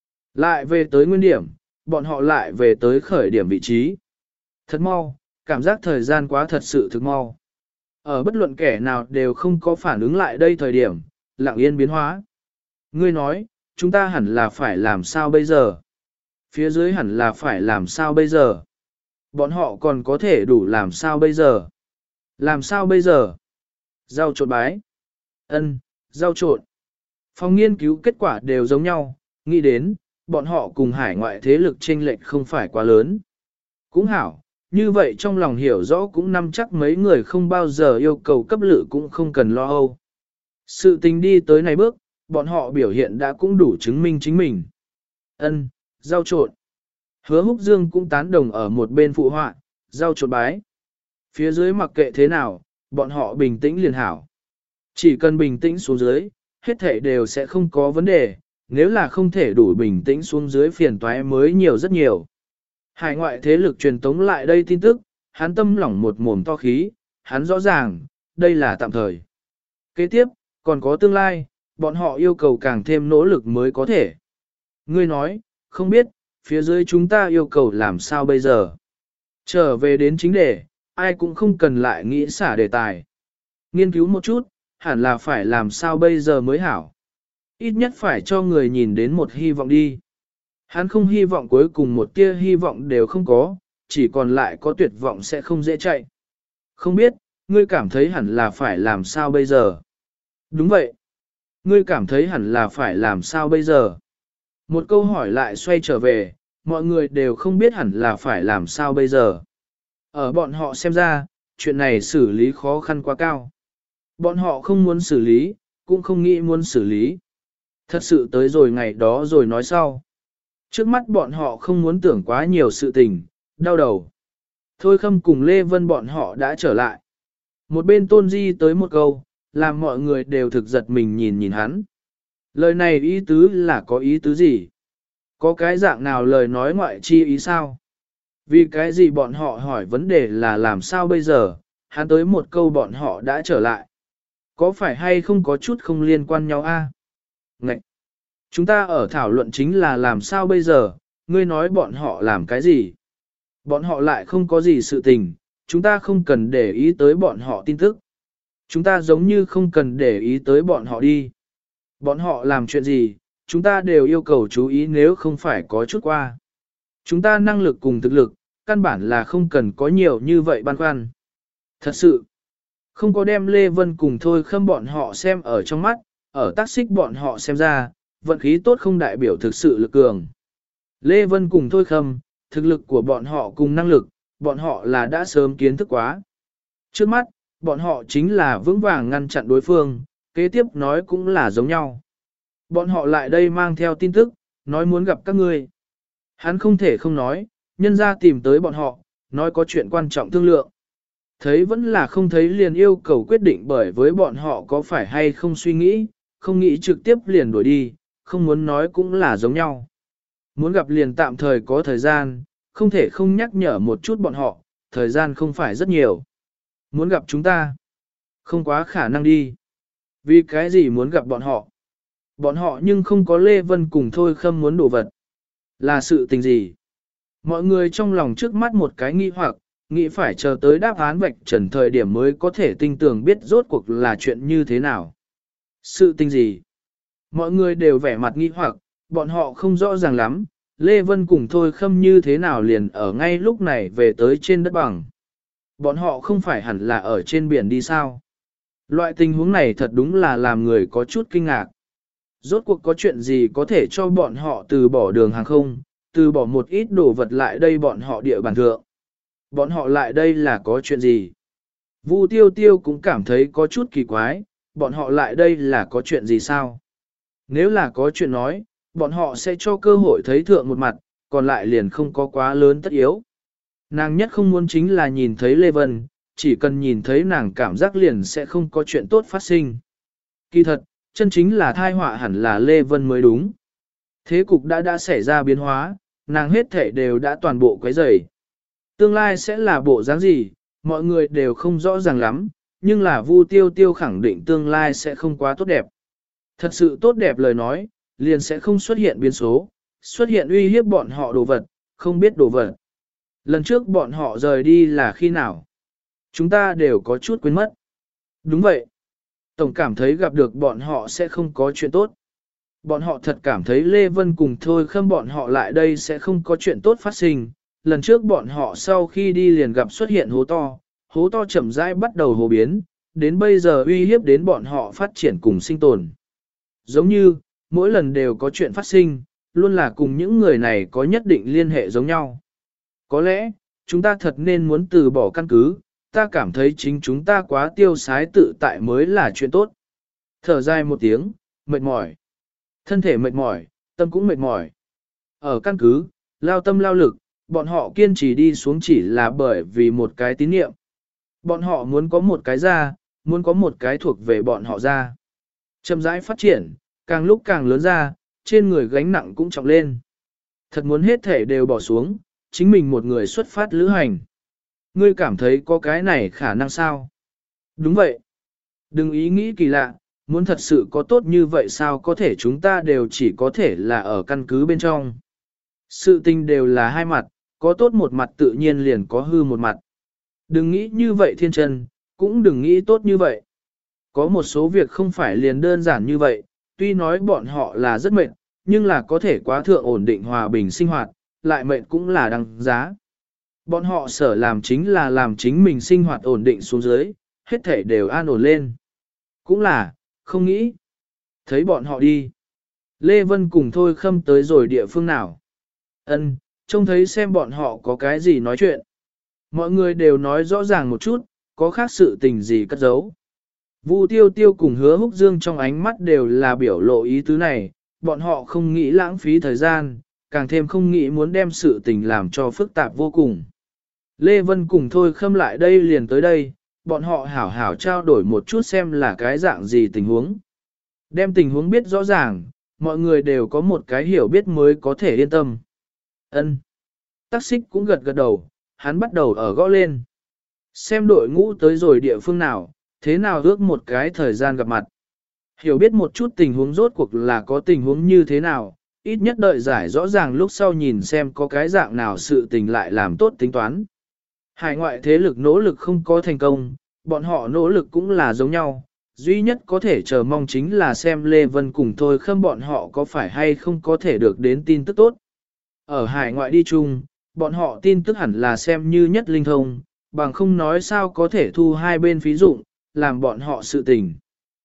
Lại về tới nguyên điểm, bọn họ lại về tới khởi điểm vị trí. Thật mau, cảm giác thời gian quá thật sự thực mau. Ở bất luận kẻ nào đều không có phản ứng lại đây thời điểm, lặng yên biến hóa. Ngươi nói, chúng ta hẳn là phải làm sao bây giờ? Phía dưới hẳn là phải làm sao bây giờ? Bọn họ còn có thể đủ làm sao bây giờ? Làm sao bây giờ? Rau trộn bái. Ân, rau trộn. Phòng nghiên cứu kết quả đều giống nhau, nghĩ đến, bọn họ cùng hải ngoại thế lực chênh lệch không phải quá lớn. Cũng hảo, như vậy trong lòng hiểu rõ cũng nắm chắc mấy người không bao giờ yêu cầu cấp lự cũng không cần lo âu. Sự tình đi tới này bước, bọn họ biểu hiện đã cũng đủ chứng minh chính mình. Ân, rau trộn. Hứa Húc Dương cũng tán đồng ở một bên phụ họa, rau trộn bái. Phía dưới mặc kệ thế nào, bọn họ bình tĩnh liền hảo. Chỉ cần bình tĩnh xuống dưới, hết thể đều sẽ không có vấn đề, nếu là không thể đủ bình tĩnh xuống dưới phiền toái mới nhiều rất nhiều. Hải ngoại thế lực truyền tống lại đây tin tức, hắn tâm lỏng một mồm to khí, hắn rõ ràng, đây là tạm thời. Kế tiếp, còn có tương lai, bọn họ yêu cầu càng thêm nỗ lực mới có thể. Ngươi nói, không biết, phía dưới chúng ta yêu cầu làm sao bây giờ. Trở về đến chính đề, ai cũng không cần lại nghĩ xả đề tài. Nghiên cứu một chút, hẳn là phải làm sao bây giờ mới hảo. Ít nhất phải cho người nhìn đến một hy vọng đi. Hắn không hy vọng cuối cùng một tia hy vọng đều không có, chỉ còn lại có tuyệt vọng sẽ không dễ chạy. Không biết, ngươi cảm thấy hẳn là phải làm sao bây giờ? Đúng vậy. Ngươi cảm thấy hẳn là phải làm sao bây giờ? Một câu hỏi lại xoay trở về, mọi người đều không biết hẳn là phải làm sao bây giờ. Ở bọn họ xem ra, chuyện này xử lý khó khăn quá cao. Bọn họ không muốn xử lý, cũng không nghĩ muốn xử lý. Thật sự tới rồi ngày đó rồi nói sau. Trước mắt bọn họ không muốn tưởng quá nhiều sự tình, đau đầu. Thôi Khâm cùng Lê Vân bọn họ đã trở lại. Một bên Tôn Di tới một câu, làm mọi người đều thực giật mình nhìn nhìn hắn. Lời này ý tứ là có ý tứ gì? Có cái dạng nào lời nói ngoại chi ý sao? Vì cái gì bọn họ hỏi vấn đề là làm sao bây giờ, hắn tới một câu bọn họ đã trở lại. Có phải hay không có chút không liên quan nhau a? À? Ngậy! Chúng ta ở thảo luận chính là làm sao bây giờ, ngươi nói bọn họ làm cái gì? Bọn họ lại không có gì sự tình, chúng ta không cần để ý tới bọn họ tin tức. Chúng ta giống như không cần để ý tới bọn họ đi. Bọn họ làm chuyện gì, chúng ta đều yêu cầu chú ý nếu không phải có chút qua. Chúng ta năng lực cùng thực lực, căn bản là không cần có nhiều như vậy băn khoăn. Thật sự, không có đem Lê Vân cùng Thôi Khâm bọn họ xem ở trong mắt, ở tác xích bọn họ xem ra, vận khí tốt không đại biểu thực sự lực cường. Lê Vân cùng Thôi Khâm, thực lực của bọn họ cùng năng lực, bọn họ là đã sớm kiến thức quá. Trước mắt, bọn họ chính là vững vàng ngăn chặn đối phương, kế tiếp nói cũng là giống nhau. Bọn họ lại đây mang theo tin tức, nói muốn gặp các ngươi. Hắn không thể không nói, nhân ra tìm tới bọn họ, nói có chuyện quan trọng thương lượng. Thấy vẫn là không thấy liền yêu cầu quyết định bởi với bọn họ có phải hay không suy nghĩ, không nghĩ trực tiếp liền đuổi đi, không muốn nói cũng là giống nhau. Muốn gặp liền tạm thời có thời gian, không thể không nhắc nhở một chút bọn họ, thời gian không phải rất nhiều. Muốn gặp chúng ta, không quá khả năng đi. Vì cái gì muốn gặp bọn họ? Bọn họ nhưng không có Lê Vân cùng Thôi Khâm muốn đổ vật. Là sự tình gì? Mọi người trong lòng trước mắt một cái nghi hoặc, nghĩ phải chờ tới đáp án vạch trần thời điểm mới có thể tinh tường biết rốt cuộc là chuyện như thế nào. Sự tình gì? Mọi người đều vẻ mặt nghi hoặc, bọn họ không rõ ràng lắm, Lê Vân cùng Thôi Khâm như thế nào liền ở ngay lúc này về tới trên đất bằng. Bọn họ không phải hẳn là ở trên biển đi sao? Loại tình huống này thật đúng là làm người có chút kinh ngạc. Rốt cuộc có chuyện gì có thể cho bọn họ từ bỏ đường hàng không, từ bỏ một ít đồ vật lại đây bọn họ địa bàn thượng. Bọn họ lại đây là có chuyện gì? Vu Tiêu Tiêu cũng cảm thấy có chút kỳ quái, bọn họ lại đây là có chuyện gì sao? Nếu là có chuyện nói, bọn họ sẽ cho cơ hội thấy thượng một mặt, còn lại liền không có quá lớn tất yếu. Nàng nhất không muốn chính là nhìn thấy Lê Vân, chỉ cần nhìn thấy nàng cảm giác liền sẽ không có chuyện tốt phát sinh. Kỳ thật, chân chính là thai họa hẳn là Lê Vân mới đúng. Thế cục đã đã xảy ra biến hóa, nàng hết thể đều đã toàn bộ quấy rầy. Tương lai sẽ là bộ dáng gì, mọi người đều không rõ ràng lắm, nhưng là Vu Tiêu Tiêu khẳng định tương lai sẽ không quá tốt đẹp. Thật sự tốt đẹp lời nói, liền sẽ không xuất hiện biến số, xuất hiện uy hiếp bọn họ đồ vật, không biết đồ vật. Lần trước bọn họ rời đi là khi nào? Chúng ta đều có chút quên mất. Đúng vậy. Tổng cảm thấy gặp được bọn họ sẽ không có chuyện tốt. Bọn họ thật cảm thấy Lê Vân cùng Thôi Khâm bọn họ lại đây sẽ không có chuyện tốt phát sinh. Lần trước bọn họ sau khi đi liền gặp xuất hiện hố to, hố to chậm rãi bắt đầu hố biến, đến bây giờ uy hiếp đến bọn họ phát triển cùng sinh tồn. Giống như, mỗi lần đều có chuyện phát sinh, luôn là cùng những người này có nhất định liên hệ giống nhau. Có lẽ, chúng ta thật nên muốn từ bỏ căn cứ, ta cảm thấy chính chúng ta quá tiêu sái tự tại mới là chuyện tốt. Thở dài một tiếng, mệt mỏi. Thân thể mệt mỏi, tâm cũng mệt mỏi. Ở căn cứ, lao tâm lao lực, bọn họ kiên trì đi xuống chỉ là bởi vì một cái tín niệm. Bọn họ muốn có một cái ra, muốn có một cái thuộc về bọn họ ra. Chậm rãi phát triển, càng lúc càng lớn ra, trên người gánh nặng cũng trọng lên. Thật muốn hết thể đều bỏ xuống, chính mình một người xuất phát lữ hành. Ngươi cảm thấy có cái này khả năng sao? Đúng vậy. Đừng ý nghĩ kỳ lạ, muốn thật sự có tốt như vậy sao có thể chúng ta đều chỉ có thể là ở căn cứ bên trong. Sự tình đều là hai mặt, có tốt một mặt tự nhiên liền có hư một mặt. Đừng nghĩ như vậy thiên chân, cũng đừng nghĩ tốt như vậy. Có một số việc không phải liền đơn giản như vậy, tuy nói bọn họ là rất mệt, nhưng là có thể quá thượng ổn định hòa bình sinh hoạt, lại mệt cũng là đăng giá. Bọn họ sở làm chính là làm chính mình sinh hoạt ổn định xuống dưới, hết thể đều an ổn lên. Cũng là, không nghĩ. Thấy bọn họ đi. Lê Vân cùng Thôi Khâm tới rồi địa phương nào. Ân, trông thấy xem bọn họ có cái gì nói chuyện. Mọi người đều nói rõ ràng một chút, có khác sự tình gì cất giấu. Vu Tiêu Tiêu cùng Hứa Húc Dương trong ánh mắt đều là biểu lộ ý tứ này, bọn họ không nghĩ lãng phí thời gian, càng thêm không nghĩ muốn đem sự tình làm cho phức tạp vô cùng. Lê Vân cùng Thôi Khâm lại đây liền tới đây, bọn họ hảo hảo trao đổi một chút xem là cái dạng gì tình huống. Đem tình huống biết rõ ràng, mọi người đều có một cái hiểu biết mới có thể yên tâm. Ân. Tắc Xích cũng gật gật đầu, hắn bắt đầu ở gõ lên. Xem đội ngũ tới rồi địa phương nào, thế nào ước một cái thời gian gặp mặt. Hiểu biết một chút tình huống rốt cuộc là có tình huống như thế nào, ít nhất đợi giải rõ ràng lúc sau nhìn xem có cái dạng nào sự tình lại làm tốt tính toán. Hải ngoại thế lực nỗ lực không có thành công, bọn họ nỗ lực cũng là giống nhau, duy nhất có thể chờ mong chính là xem Lê Vân cùng Thôi Khâm bọn họ có phải hay không có thể được đến tin tức tốt. Ở hải ngoại đi chung, bọn họ tin tức hẳn là xem như nhất linh thông, bằng không nói sao có thể thu hai bên phí dụng, làm bọn họ sự tình.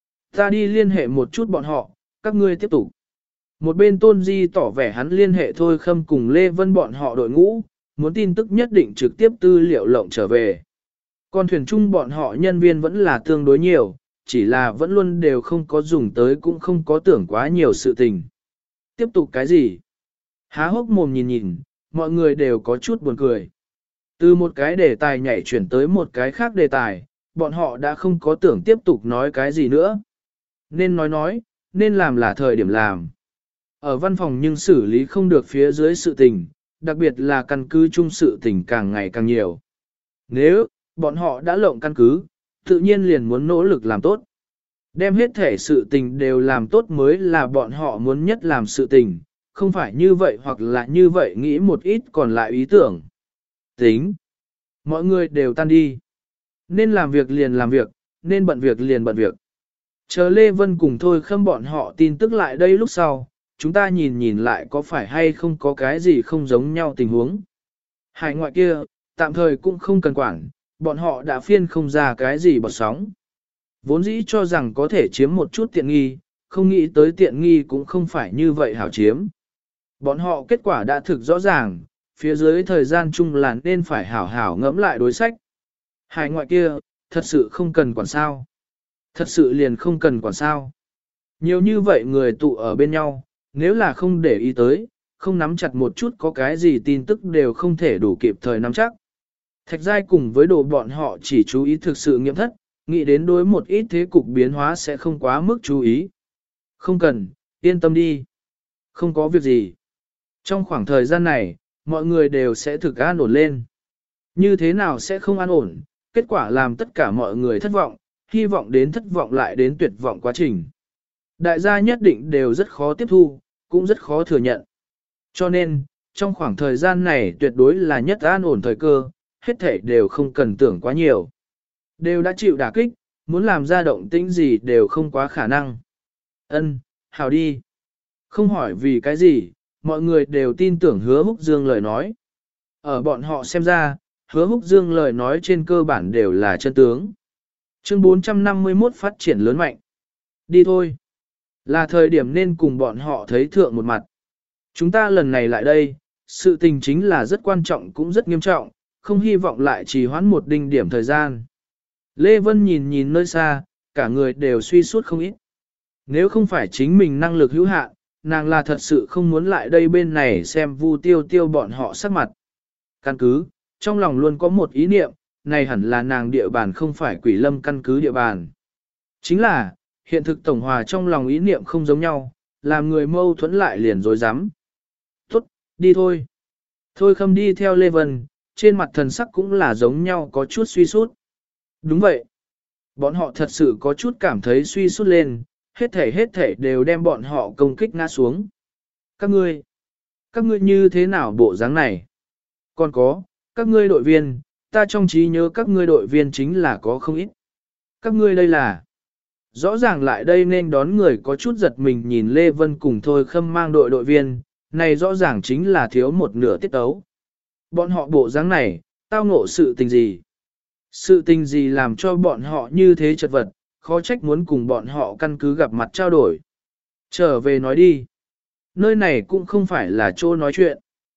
Ta đi liên hệ một chút bọn họ, các ngươi tiếp tục. Một bên Tôn Di tỏ vẻ hắn liên hệ Thôi Khâm cùng Lê Vân bọn họ đội ngũ, muốn tin tức nhất định trực tiếp tư liệu lộng trở về. Còn thuyền chung bọn họ nhân viên vẫn là tương đối nhiều, chỉ là vẫn luôn đều không có dùng tới cũng không có tưởng quá nhiều sự tình. Tiếp tục cái gì? Há hốc mồm nhìn nhìn, mọi người đều có chút buồn cười. Từ một cái đề tài nhảy chuyển tới một cái khác đề tài, bọn họ đã không có tưởng tiếp tục nói cái gì nữa. Nên nói nói, nên làm là thời điểm làm. Ở văn phòng nhưng xử lý không được phía dưới sự tình, đặc biệt là căn cứ chung sự tình càng ngày càng nhiều. Nếu, bọn họ đã lộng căn cứ, tự nhiên liền muốn nỗ lực làm tốt. Đem hết thể sự tình đều làm tốt mới là bọn họ muốn nhất làm sự tình, không phải như vậy hoặc là như vậy nghĩ một ít còn lại ý tưởng. Tính. Mọi người đều tan đi. Nên làm việc liền làm việc, nên bận việc liền bận việc. Chờ Lê Vân cùng Thôi Khâm bọn họ tin tức lại đây lúc sau, chúng ta nhìn nhìn lại có phải hay không có cái gì không giống nhau tình huống. Hải ngoại kia, tạm thời cũng không cần quản, bọn họ đã phiên không ra cái gì bọt sóng. Vốn dĩ cho rằng có thể chiếm một chút tiện nghi, không nghĩ tới tiện nghi cũng không phải như vậy hảo chiếm. Bọn họ kết quả đã thực rõ ràng, phía dưới thời gian chung là nên phải hảo hảo ngẫm lại đối sách. Hải ngoại kia, thật sự không cần quản sao. Thật sự liền không cần quản sao. Nhiều như vậy người tụ ở bên nhau, nếu là không để ý tới, không nắm chặt một chút có cái gì tin tức đều không thể đủ kịp thời nắm chắc. Thạch giai cùng với đồ bọn họ chỉ chú ý thực sự nghiệm thất, nghĩ đến đối một ít thế cục biến hóa sẽ không quá mức chú ý. Không cần, yên tâm đi. Không có việc gì. Trong khoảng thời gian này, mọi người đều sẽ thực an ổn lên. Như thế nào sẽ không an ổn, kết quả làm tất cả mọi người thất vọng, hy vọng đến thất vọng lại đến tuyệt vọng quá trình. Đại gia nhất định đều rất khó tiếp thu, cũng rất khó thừa nhận. Cho nên, trong khoảng thời gian này tuyệt đối là nhất an ổn thời cơ, hết thảy đều không cần tưởng quá nhiều. Đều đã chịu đả kích, muốn làm ra động tĩnh gì đều không quá khả năng. Ân, hào đi. Không hỏi vì cái gì, mọi người đều tin tưởng Hứa Húc Dương lời nói. Ở bọn họ xem ra, Hứa Húc Dương lời nói trên cơ bản đều là chân tướng. Chương bốn trăm năm mươi mốt phát triển lớn mạnh. Đi thôi. Là thời điểm nên cùng bọn họ thấy thượng một mặt. Chúng ta lần này lại đây, sự tình chính là rất quan trọng cũng rất nghiêm trọng, không hy vọng lại trì hoãn một đinh điểm thời gian. Lê Vân nhìn nhìn nơi xa, cả người đều suy suốt không ít. Nếu không phải chính mình năng lực hữu hạn, nàng là thật sự không muốn lại đây bên này xem Vu Tiêu Tiêu bọn họ sắc mặt. Căn cứ, trong lòng luôn có một ý niệm, này hẳn là nàng địa bàn không phải Quỷ Lâm căn cứ địa bàn. Chính là, hiện thực tổng hòa trong lòng ý niệm không giống nhau, làm người mâu thuẫn lại liền dối rắm. Tốt, đi thôi. Thôi Khâm đi theo Lê Vân, trên mặt thần sắc cũng là giống nhau có chút suy sút. Đúng vậy. Bọn họ thật sự có chút cảm thấy suy sút lên, hết thể hết thể đều đem bọn họ công kích ngã xuống. Các ngươi, các ngươi như thế nào bộ dáng này? Còn có, các ngươi đội viên, ta trong trí nhớ các ngươi đội viên chính là có không ít. Các ngươi đây là... Rõ ràng lại đây nên đón người có chút giật mình nhìn Lê Vân cùng Thôi Khâm mang đội đội viên, này rõ ràng chính là thiếu một nửa tiết tấu. Bọn họ bộ dáng này, tao ngộ sự tình gì? Sự tình gì làm cho bọn họ như thế chật vật, khó trách muốn cùng bọn họ căn cứ gặp mặt trao đổi. Trở về nói đi. Nơi này cũng không phải là chỗ nói chuyện.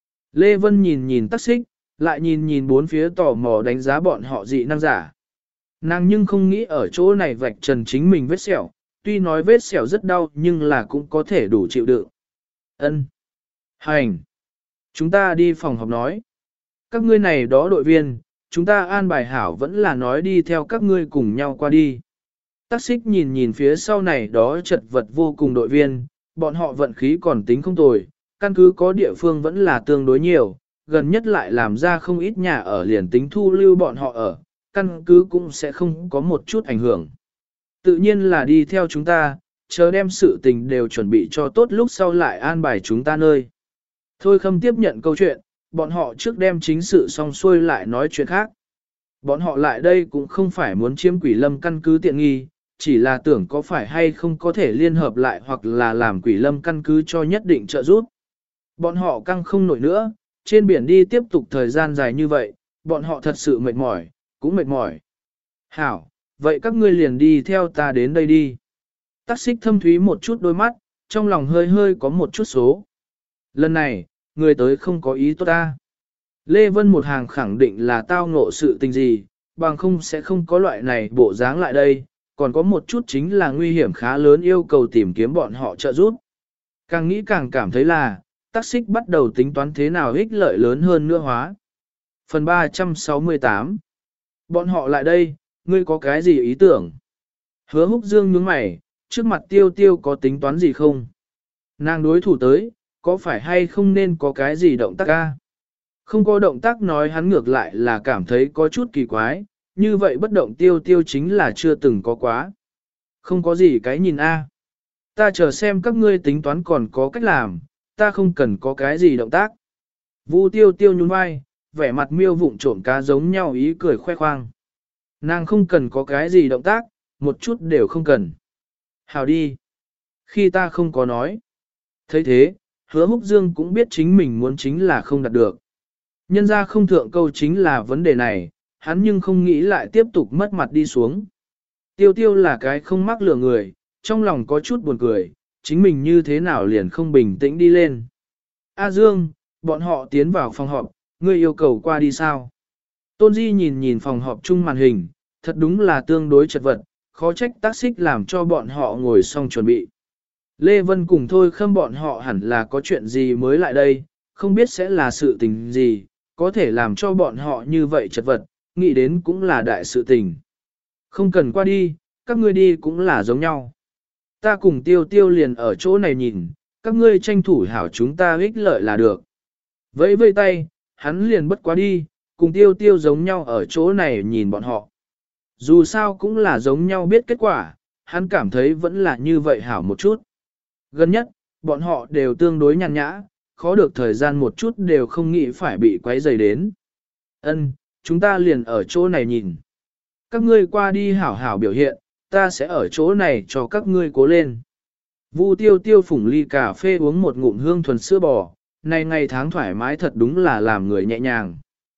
Lê Vân nhìn nhìn tắc xích, lại nhìn nhìn bốn phía tò mò đánh giá bọn họ dị năng giả. Nàng nhưng không nghĩ ở chỗ này vạch trần chính mình vết sẹo, tuy nói vết sẹo rất đau nhưng là cũng có thể đủ chịu đựng. Ân, hành. Chúng ta đi phòng họp nói. Các ngươi này đó đội viên, chúng ta an bài hảo vẫn là nói đi theo các ngươi cùng nhau qua đi. Tắc xích nhìn nhìn phía sau này đó chật vật vô cùng đội viên, bọn họ vận khí còn tính không tồi, căn cứ có địa phương vẫn là tương đối nhiều, gần nhất lại làm ra không ít nhà ở liền tính thu lưu bọn họ ở, căn cứ cũng sẽ không có một chút ảnh hưởng. Tự nhiên là đi theo chúng ta, chờ đem sự tình đều chuẩn bị cho tốt lúc sau lại an bài chúng ta nơi. Thôi Khâm tiếp nhận câu chuyện, bọn họ trước đem chính sự xong xuôi lại nói chuyện khác. Bọn họ lại đây cũng không phải muốn chiếm Quỷ Lâm căn cứ tiện nghi, chỉ là tưởng có phải hay không có thể liên hợp lại hoặc là làm Quỷ Lâm căn cứ cho nhất định trợ giúp. Bọn họ căng không nổi nữa, trên biển đi tiếp tục thời gian dài như vậy, bọn họ thật sự mệt mỏi, cũng mệt mỏi. Hảo, vậy các ngươi liền đi theo ta đến đây đi. Tắc xích thâm thúy một chút đôi mắt, trong lòng hơi hơi có một chút số. Lần này, người tới không có ý tốt ta. Lê Vân một hàng khẳng định là tao ngộ sự tình gì, bằng không sẽ không có loại này bộ dáng lại đây, còn có một chút chính là nguy hiểm khá lớn yêu cầu tìm kiếm bọn họ trợ giúp. Càng nghĩ càng cảm thấy là, tác xích bắt đầu tính toán thế nào ích lợi lớn hơn nữa hóa. Phần ba trăm sáu mươi tám. Bọn họ lại đây, ngươi có cái gì ý tưởng? Hứa Húc Dương nhướng mày, trước mặt tiêu tiêu có tính toán gì không? Nàng đối thủ tới, có phải hay không nên có cái gì động tác ca? Không có động tác nói hắn ngược lại là cảm thấy có chút kỳ quái, như vậy bất động tiêu tiêu chính là chưa từng có quá. Không có gì cái nhìn a. Ta chờ xem các ngươi tính toán còn có cách làm, ta không cần có cái gì động tác. Vu tiêu tiêu nhún vai, vẻ mặt miêu vụng trộm cá giống nhau ý cười khoe khoang. Nàng không cần có cái gì động tác, một chút đều không cần. Hào đi. Khi ta không có nói. thấy thế, Hứa Húc Dương cũng biết chính mình muốn chính là không đạt được. Nhân ra không thượng câu chính là vấn đề này, hắn nhưng không nghĩ lại tiếp tục mất mặt đi xuống. Tiêu tiêu là cái không mắc lừa người, trong lòng có chút buồn cười, chính mình như thế nào liền không bình tĩnh đi lên. A Dương, bọn họ tiến vào phòng họp, ngươi yêu cầu qua đi sao? Tôn Di nhìn nhìn phòng họp chung màn hình, thật đúng là tương đối chật vật, khó trách tác xích làm cho bọn họ ngồi xong chuẩn bị. Lê Vân cùng thôi khâm bọn họ hẳn là có chuyện gì mới lại đây, không biết sẽ là sự tình gì, có thể làm cho bọn họ như vậy chật vật, nghĩ đến cũng là đại sự tình. Không cần qua đi, các ngươi đi cũng là giống nhau. Ta cùng tiêu tiêu liền ở chỗ này nhìn, các ngươi tranh thủ hảo chúng ta ích lợi là được. Vẫy vây tay, hắn liền bất quá đi, cùng tiêu tiêu giống nhau ở chỗ này nhìn bọn họ. Dù sao cũng là giống nhau biết kết quả, hắn cảm thấy vẫn là như vậy hảo một chút. Gần nhất, bọn họ đều tương đối nhàn nhã, khó được thời gian một chút đều không nghĩ phải bị quấy rầy đến. Ân, chúng ta liền ở chỗ này nhìn. Các ngươi qua đi hảo hảo biểu hiện, ta sẽ ở chỗ này cho các ngươi cố lên. Vu tiêu tiêu phủng ly cà phê uống một ngụm hương thuần sữa bò, này ngày tháng thoải mái thật đúng là làm người nhẹ nhàng.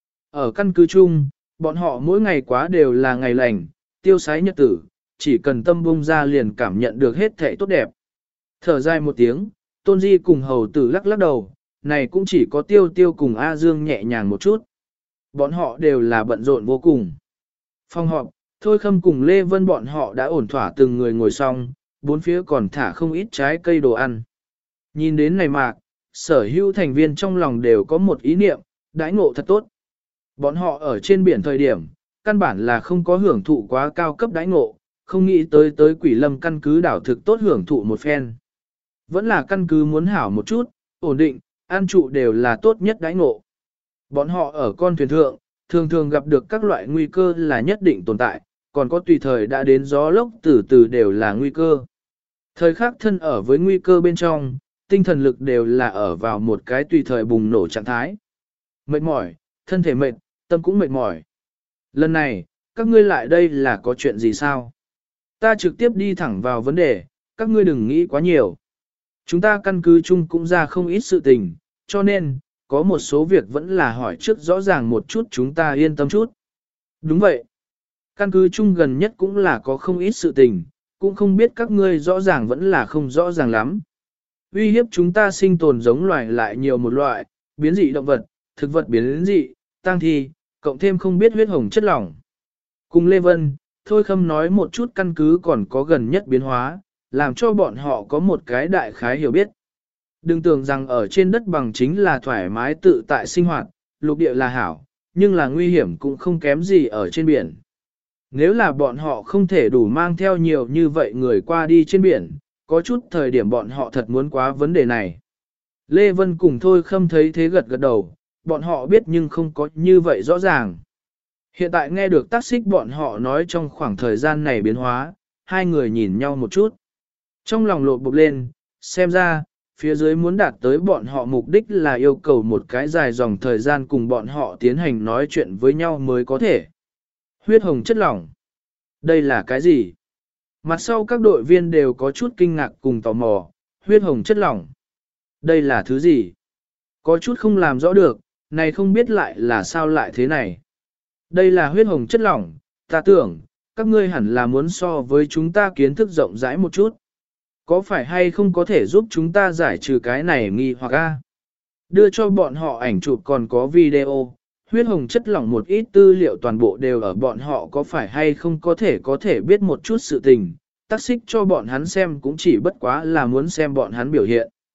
Ở căn cứ chung, bọn họ mỗi ngày quá đều là ngày lành, tiêu sái nhật tử, chỉ cần tâm bung ra liền cảm nhận được hết thảy tốt đẹp. Thở dài một tiếng, Tôn Di cùng hầu tử lắc lắc đầu, này cũng chỉ có tiêu tiêu cùng A Dương nhẹ nhàng một chút. Bọn họ đều là bận rộn vô cùng. Phòng họp, Thôi Khâm cùng Lê Vân bọn họ đã ổn thỏa từng người ngồi xong, bốn phía còn thả không ít trái cây đồ ăn. Nhìn đến này mạc, sở hữu thành viên trong lòng đều có một ý niệm, đãi ngộ thật tốt. Bọn họ ở trên biển thời điểm, căn bản là không có hưởng thụ quá cao cấp đãi ngộ, không nghĩ tới tới Quỷ Lâm căn cứ đảo thực tốt hưởng thụ một phen. Vẫn là căn cứ muốn hảo một chút, ổn định, an trụ đều là tốt nhất đãi ngộ. Bọn họ ở con thuyền thượng, thường thường gặp được các loại nguy cơ là nhất định tồn tại, còn có tùy thời đã đến gió lốc từ từ đều là nguy cơ. Thời khắc thân ở với nguy cơ bên trong, tinh thần lực đều là ở vào một cái tùy thời bùng nổ trạng thái. Mệt mỏi, thân thể mệt, tâm cũng mệt mỏi. Lần này, các ngươi lại đây là có chuyện gì sao? Ta trực tiếp đi thẳng vào vấn đề, các ngươi đừng nghĩ quá nhiều. Chúng ta căn cứ chung cũng ra không ít sự tình, cho nên, có một số việc vẫn là hỏi trước rõ ràng một chút chúng ta yên tâm chút. Đúng vậy. Căn cứ chung gần nhất cũng là có không ít sự tình, cũng không biết các ngươi rõ ràng vẫn là không rõ ràng lắm. Uy hiếp chúng ta sinh tồn giống loài lại nhiều một loại, biến dị động vật, thực vật biến dị, tăng thi, cộng thêm không biết huyết hồng chất lỏng. Cùng Lê Vân, Thôi Khâm nói một chút căn cứ còn có gần nhất biến hóa, làm cho bọn họ có một cái đại khái hiểu biết. Đừng tưởng rằng ở trên đất bằng chính là thoải mái tự tại sinh hoạt, lục địa là hảo, nhưng là nguy hiểm cũng không kém gì ở trên biển. Nếu là bọn họ không thể đủ mang theo nhiều như vậy người qua đi trên biển, có chút thời điểm bọn họ thật muốn quá vấn đề này. Lê Vân cùng Thôi Khâm thấy thế gật gật đầu, bọn họ biết nhưng không có như vậy rõ ràng. Hiện tại nghe được tác xích bọn họ nói trong khoảng thời gian này biến hóa, hai người nhìn nhau một chút. Trong lòng lộ bục lên, xem ra, phía dưới muốn đạt tới bọn họ mục đích là yêu cầu một cái dài dòng thời gian cùng bọn họ tiến hành nói chuyện với nhau mới có thể. Huyết hồng chất lỏng. Đây là cái gì? Mặt sau các đội viên đều có chút kinh ngạc cùng tò mò, huyết hồng chất lỏng. Đây là thứ gì? Có chút không làm rõ được, này không biết lại là sao lại thế này. Đây là huyết hồng chất lỏng, ta tưởng, các ngươi hẳn là muốn so với chúng ta kiến thức rộng rãi một chút. Có phải hay không có thể giúp chúng ta giải trừ cái này nghi hoặc a? Đưa cho bọn họ ảnh chụp còn có video, huyết hồng chất lỏng một ít tư liệu toàn bộ đều ở bọn họ có phải hay không có thể có thể biết một chút sự tình, tác xích cho bọn hắn xem cũng chỉ bất quá là muốn xem bọn hắn biểu hiện.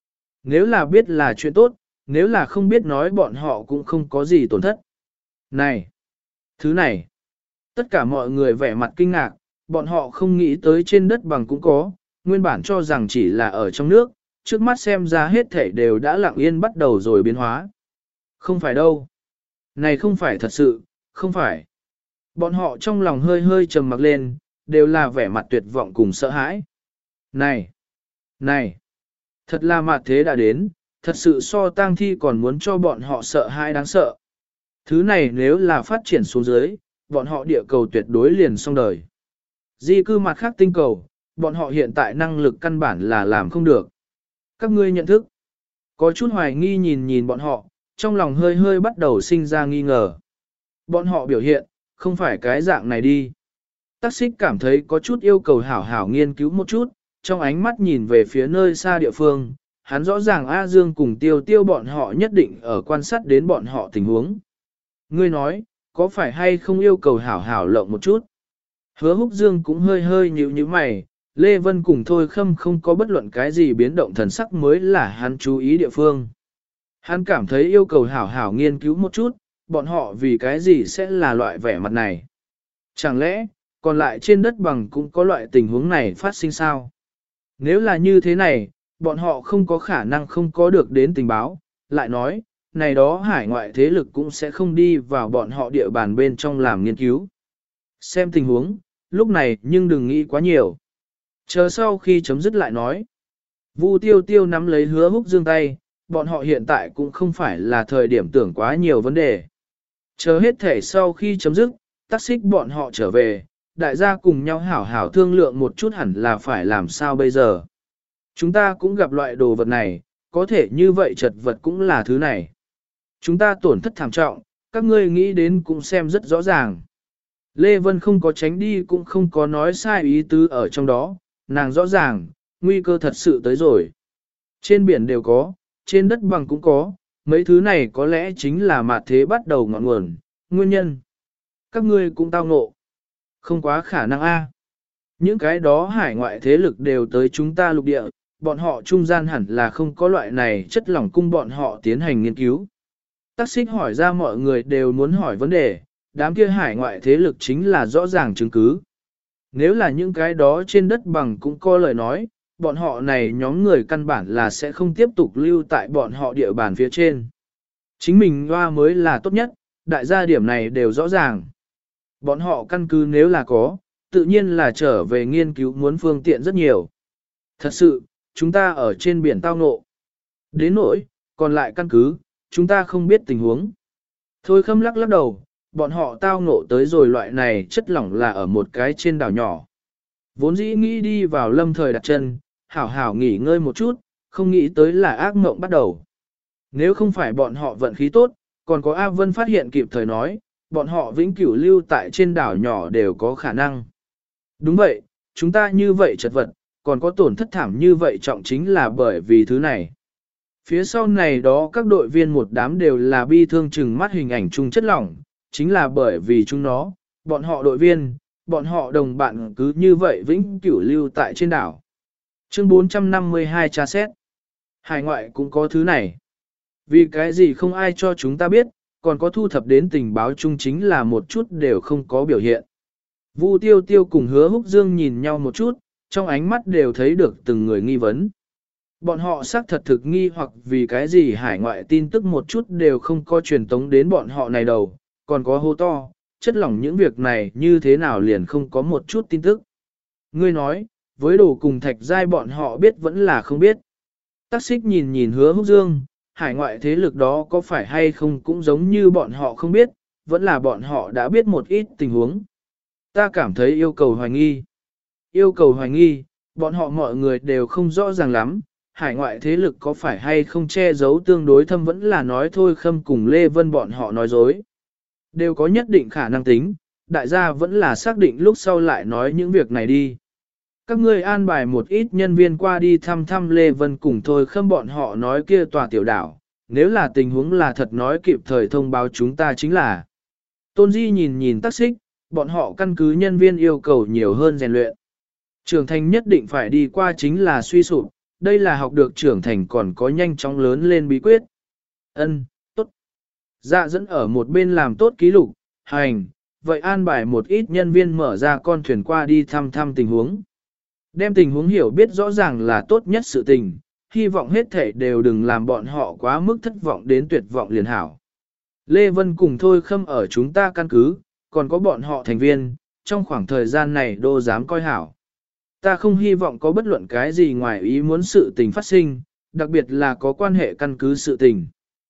Nếu là biết là chuyện tốt, nếu là không biết nói bọn họ cũng không có gì tổn thất. Này! Thứ này! Tất cả mọi người vẻ mặt kinh ngạc, bọn họ không nghĩ tới trên đất bằng cũng có, nguyên bản cho rằng chỉ là ở trong nước, trước mắt xem ra hết thảy đều đã lặng yên bắt đầu rồi biến hóa. Không phải đâu. Này không phải thật sự, không phải. Bọn họ trong lòng hơi hơi trầm mặc lên, đều là vẻ mặt tuyệt vọng cùng sợ hãi. Này! Này! Thật là mặt thế đã đến, thật sự so tang thi còn muốn cho bọn họ sợ hãi đáng sợ. Thứ này nếu là phát triển xuống dưới, bọn họ địa cầu tuyệt đối liền xong đời. Di cư mặt khác tinh cầu, bọn họ hiện tại năng lực căn bản là làm không được. Các ngươi nhận thức. Có chút hoài nghi nhìn nhìn bọn họ, trong lòng hơi hơi bắt đầu sinh ra nghi ngờ. Bọn họ biểu hiện, không phải cái dạng này đi. Tắc xích cảm thấy có chút yêu cầu hảo hảo nghiên cứu một chút, trong ánh mắt nhìn về phía nơi xa địa phương, hắn rõ ràng A Dương cùng tiêu tiêu bọn họ nhất định ở quan sát đến bọn họ tình huống. Ngươi nói, có phải hay không yêu cầu hảo hảo lộng một chút? Hứa Húc Dương cũng hơi hơi nhíu nhíu mày, Lê Vân cùng Thôi Khâm không có bất luận cái gì biến động thần sắc mới là hắn chú ý địa phương. Hắn cảm thấy yêu cầu hảo hảo nghiên cứu một chút, bọn họ vì cái gì sẽ là loại vẻ mặt này. Chẳng lẽ, còn lại trên đất bằng cũng có loại tình huống này phát sinh sao? Nếu là như thế này, bọn họ không có khả năng không có được đến tình báo, lại nói, này đó hải ngoại thế lực cũng sẽ không đi vào bọn họ địa bàn bên trong làm nghiên cứu. Xem tình huống, lúc này nhưng đừng nghĩ quá nhiều. Chờ sau khi chấm dứt lại nói. Vu Tiêu Tiêu nắm lấy Hứa Húc Dương tay, bọn họ hiện tại cũng không phải là thời điểm tưởng quá nhiều vấn đề. Chờ hết thể sau khi chấm dứt, tắc xích bọn họ trở về, đại gia cùng nhau hảo hảo thương lượng một chút hẳn là phải làm sao bây giờ. Chúng ta cũng gặp loại đồ vật này, có thể như vậy chật vật cũng là thứ này. Chúng ta tổn thất thảm trọng, các ngươi nghĩ đến cũng xem rất rõ ràng. Lê Vân không có tránh đi cũng không có nói sai ý tứ ở trong đó, nàng rõ ràng, nguy cơ thật sự tới rồi. Trên biển đều có, trên đất bằng cũng có, mấy thứ này có lẽ chính là mạt thế bắt đầu ngọn nguồn, nguyên nhân. Các ngươi cũng tao ngộ. Không quá khả năng a. Những cái đó hải ngoại thế lực đều tới chúng ta lục địa, bọn họ trung gian hẳn là không có loại này chất lỏng cung bọn họ tiến hành nghiên cứu. Tắc xích hỏi ra mọi người đều muốn hỏi vấn đề, đám kia hải ngoại thế lực chính là rõ ràng chứng cứ. Nếu là những cái đó trên đất bằng cũng có lời nói, bọn họ này nhóm người căn bản là sẽ không tiếp tục lưu tại bọn họ địa bàn phía trên. Chính mình hoa mới là tốt nhất, đại gia điểm này đều rõ ràng. Bọn họ căn cứ nếu là có, tự nhiên là trở về nghiên cứu muốn phương tiện rất nhiều. Thật sự, chúng ta ở trên biển tao ngộ. Đến nỗi, còn lại căn cứ, chúng ta không biết tình huống. Thôi Khâm lắc lắc đầu, bọn họ tao ngộ tới rồi loại này chất lỏng là ở một cái trên đảo nhỏ. Vốn dĩ nghĩ đi vào lâm thời đặt chân, hảo hảo nghỉ ngơi một chút, không nghĩ tới là ác mộng bắt đầu. Nếu không phải bọn họ vận khí tốt, còn có A Vân phát hiện kịp thời nói, bọn họ vĩnh cửu lưu tại trên đảo nhỏ đều có khả năng. Đúng vậy, chúng ta như vậy chật vật, còn có tổn thất thảm như vậy trọng chính là bởi vì thứ này. Phía sau này đó các đội viên một đám đều là bi thương chừng mắt hình ảnh chung chất lỏng, chính là bởi vì chúng nó, bọn họ đội viên, bọn họ đồng bạn cứ như vậy vĩnh cửu lưu tại trên đảo. Chương bốn trăm năm mươi hai tra xét. Hải ngoại cũng có thứ này. Vì cái gì không ai cho chúng ta biết, còn có thu thập đến tình báo chung chính là một chút đều không có biểu hiện. Vu Tiêu Tiêu cùng Hứa Húc Dương nhìn nhau một chút, trong ánh mắt đều thấy được từng người nghi vấn. Bọn họ xác thật thực nghi hoặc vì cái gì hải ngoại tin tức một chút đều không có truyền tống đến bọn họ này đầu, còn có hô to, chất lỏng những việc này như thế nào liền không có một chút tin tức. Ngươi nói, với đồ cùng thạch giai bọn họ biết vẫn là không biết. Tắc xích nhìn nhìn Hứa Húc Dương, hải ngoại thế lực đó có phải hay không cũng giống như bọn họ không biết, vẫn là bọn họ đã biết một ít tình huống. Ta cảm thấy yêu cầu hoài nghi. Yêu cầu hoài nghi, bọn họ mọi người đều không rõ ràng lắm, hải ngoại thế lực có phải hay không che giấu tương đối thâm vẫn là nói thôi Khâm cùng Lê Vân bọn họ nói dối. Đều có nhất định khả năng tính, đại gia vẫn là xác định lúc sau lại nói những việc này đi. Các ngươi an bài một ít nhân viên qua đi thăm thăm Lê Vân cùng thôi Khâm bọn họ nói kia tòa tiểu đảo, nếu là tình huống là thật nói kịp thời thông báo chúng ta chính là. Tôn Di nhìn nhìn Tắc Xích, bọn họ căn cứ nhân viên yêu cầu nhiều hơn rèn luyện. Trưởng thành nhất định phải đi qua chính là suy sụp, đây là học được trưởng thành còn có nhanh chóng lớn lên bí quyết. Ân, tốt. Dạ dẫn ở một bên làm tốt ký lục, hành, vậy an bài một ít nhân viên mở ra con thuyền qua đi thăm thăm tình huống. Đem tình huống hiểu biết rõ ràng là tốt nhất sự tình, hy vọng hết thể đều đừng làm bọn họ quá mức thất vọng đến tuyệt vọng liền hảo. Lê Vân cùng Thôi Khâm ở chúng ta căn cứ, còn có bọn họ thành viên, trong khoảng thời gian này đô dám coi hảo. Ta không hy vọng có bất luận cái gì ngoài ý muốn sự tình phát sinh, đặc biệt là có quan hệ căn cứ sự tình.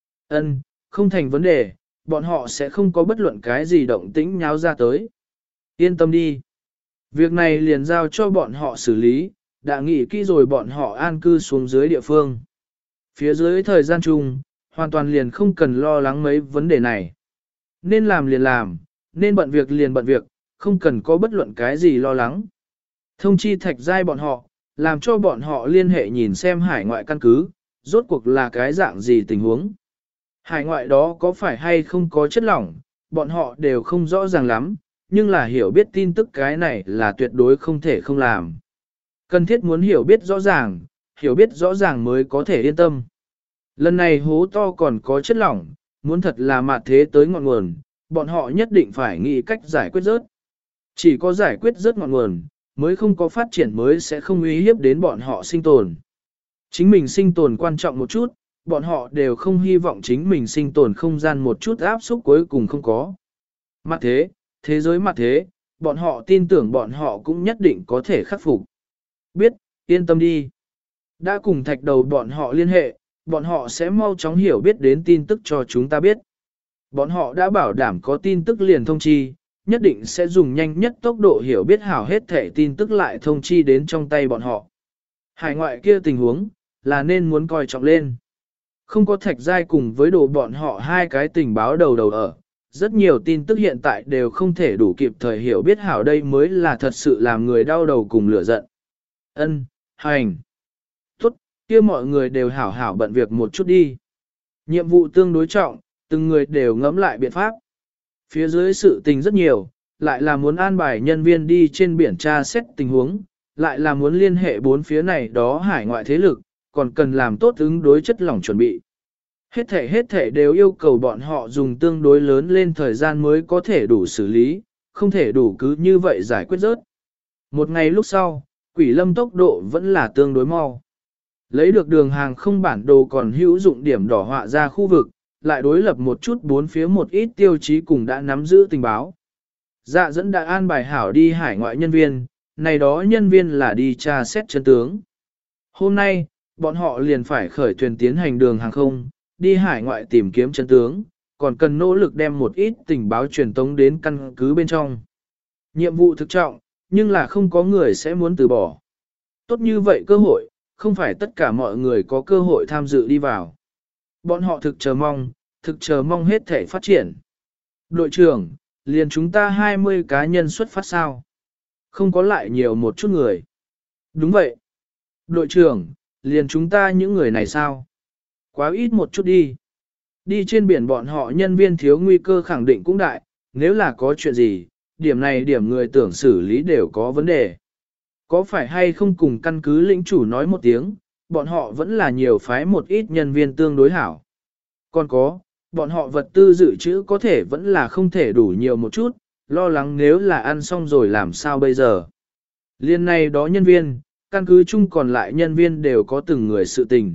Ân, không thành vấn đề, bọn họ sẽ không có bất luận cái gì động tĩnh nháo ra tới. Yên tâm đi. Việc này liền giao cho bọn họ xử lý, đã nghĩ kỹ rồi bọn họ an cư xuống dưới địa phương. Phía dưới thời gian chung, hoàn toàn liền không cần lo lắng mấy vấn đề này. Nên làm liền làm, nên bận việc liền bận việc, không cần có bất luận cái gì lo lắng. Thông chi thạch giai bọn họ, làm cho bọn họ liên hệ nhìn xem hải ngoại căn cứ, rốt cuộc là cái dạng gì tình huống. Hải ngoại đó có phải hay không có chất lỏng, bọn họ đều không rõ ràng lắm, nhưng là hiểu biết tin tức cái này là tuyệt đối không thể không làm. Cần thiết muốn hiểu biết rõ ràng, hiểu biết rõ ràng mới có thể yên tâm. Lần này hố to còn có chất lỏng, muốn thật là mạt thế tới ngọn nguồn, bọn họ nhất định phải nghĩ cách giải quyết rớt. Chỉ có giải quyết rớt ngọn nguồn, mới không có phát triển mới sẽ không uy hiếp đến bọn họ sinh tồn. Chính mình sinh tồn quan trọng một chút, bọn họ đều không hy vọng chính mình sinh tồn không gian một chút áp xúc cuối cùng không có. Mặt thế, thế giới mặt thế, bọn họ tin tưởng bọn họ cũng nhất định có thể khắc phục. Biết, yên tâm đi. Đã cùng thạch đầu bọn họ liên hệ, bọn họ sẽ mau chóng hiểu biết đến tin tức cho chúng ta biết. Bọn họ đã bảo đảm có tin tức liền thông chi, nhất định sẽ dùng nhanh nhất tốc độ hiểu biết hảo hết thể tin tức lại thông chi đến trong tay bọn họ. Hải ngoại kia tình huống, là nên muốn coi trọng lên. Không có thạch giai cùng với đồ bọn họ hai cái tình báo đầu đầu ở, rất nhiều tin tức hiện tại đều không thể đủ kịp thời hiểu biết hảo đây mới là thật sự làm người đau đầu cùng lửa giận. Ân, hành. Tốt, kia mọi người đều hảo hảo bận việc một chút đi. Nhiệm vụ tương đối trọng, từng người đều ngẫm lại biện pháp. Phía dưới sự tình rất nhiều, lại là muốn an bài nhân viên đi trên biển tra xét tình huống, lại là muốn liên hệ bốn phía này đó hải ngoại thế lực, còn cần làm tốt ứng đối chất lỏng chuẩn bị. Hết thể hết thể đều yêu cầu bọn họ dùng tương đối lớn lên thời gian mới có thể đủ xử lý, không thể đủ cứ như vậy giải quyết rớt. Một ngày lúc sau, Quỷ Lâm tốc độ vẫn là tương đối mau. Lấy được đường hàng không bản đồ còn hữu dụng điểm đỏ họa ra khu vực, lại đối lập một chút bốn phía một ít tiêu chí cùng đã nắm giữ tình báo. Dạ dẫn đã an bài hảo đi hải ngoại nhân viên, này đó nhân viên là đi tra xét chân tướng. Hôm nay, bọn họ liền phải khởi thuyền tiến hành đường hàng không, đi hải ngoại tìm kiếm chân tướng, còn cần nỗ lực đem một ít tình báo truyền tống đến căn cứ bên trong. Nhiệm vụ thực trọng, nhưng là không có người sẽ muốn từ bỏ. Tốt như vậy cơ hội, không phải tất cả mọi người có cơ hội tham dự đi vào. Bọn họ thực chờ mong, thực chờ mong hết thể phát triển. Đội trưởng, liền chúng ta hai mươi cá nhân xuất phát sao? Không có lại nhiều một chút người. Đúng vậy. Đội trưởng, liền chúng ta những người này sao? Quá ít một chút đi. Đi trên biển bọn họ nhân viên thiếu nguy cơ khẳng định cũng đại, nếu là có chuyện gì, điểm này điểm người tưởng xử lý đều có vấn đề. Có phải hay không cùng căn cứ lĩnh chủ nói một tiếng, bọn họ vẫn là nhiều phái một ít nhân viên tương đối hảo. Còn có, bọn họ vật tư dự trữ có thể vẫn là không thể đủ nhiều một chút, lo lắng nếu là ăn xong rồi làm sao bây giờ. Liên này đó nhân viên, căn cứ chung còn lại nhân viên đều có từng người sự tình.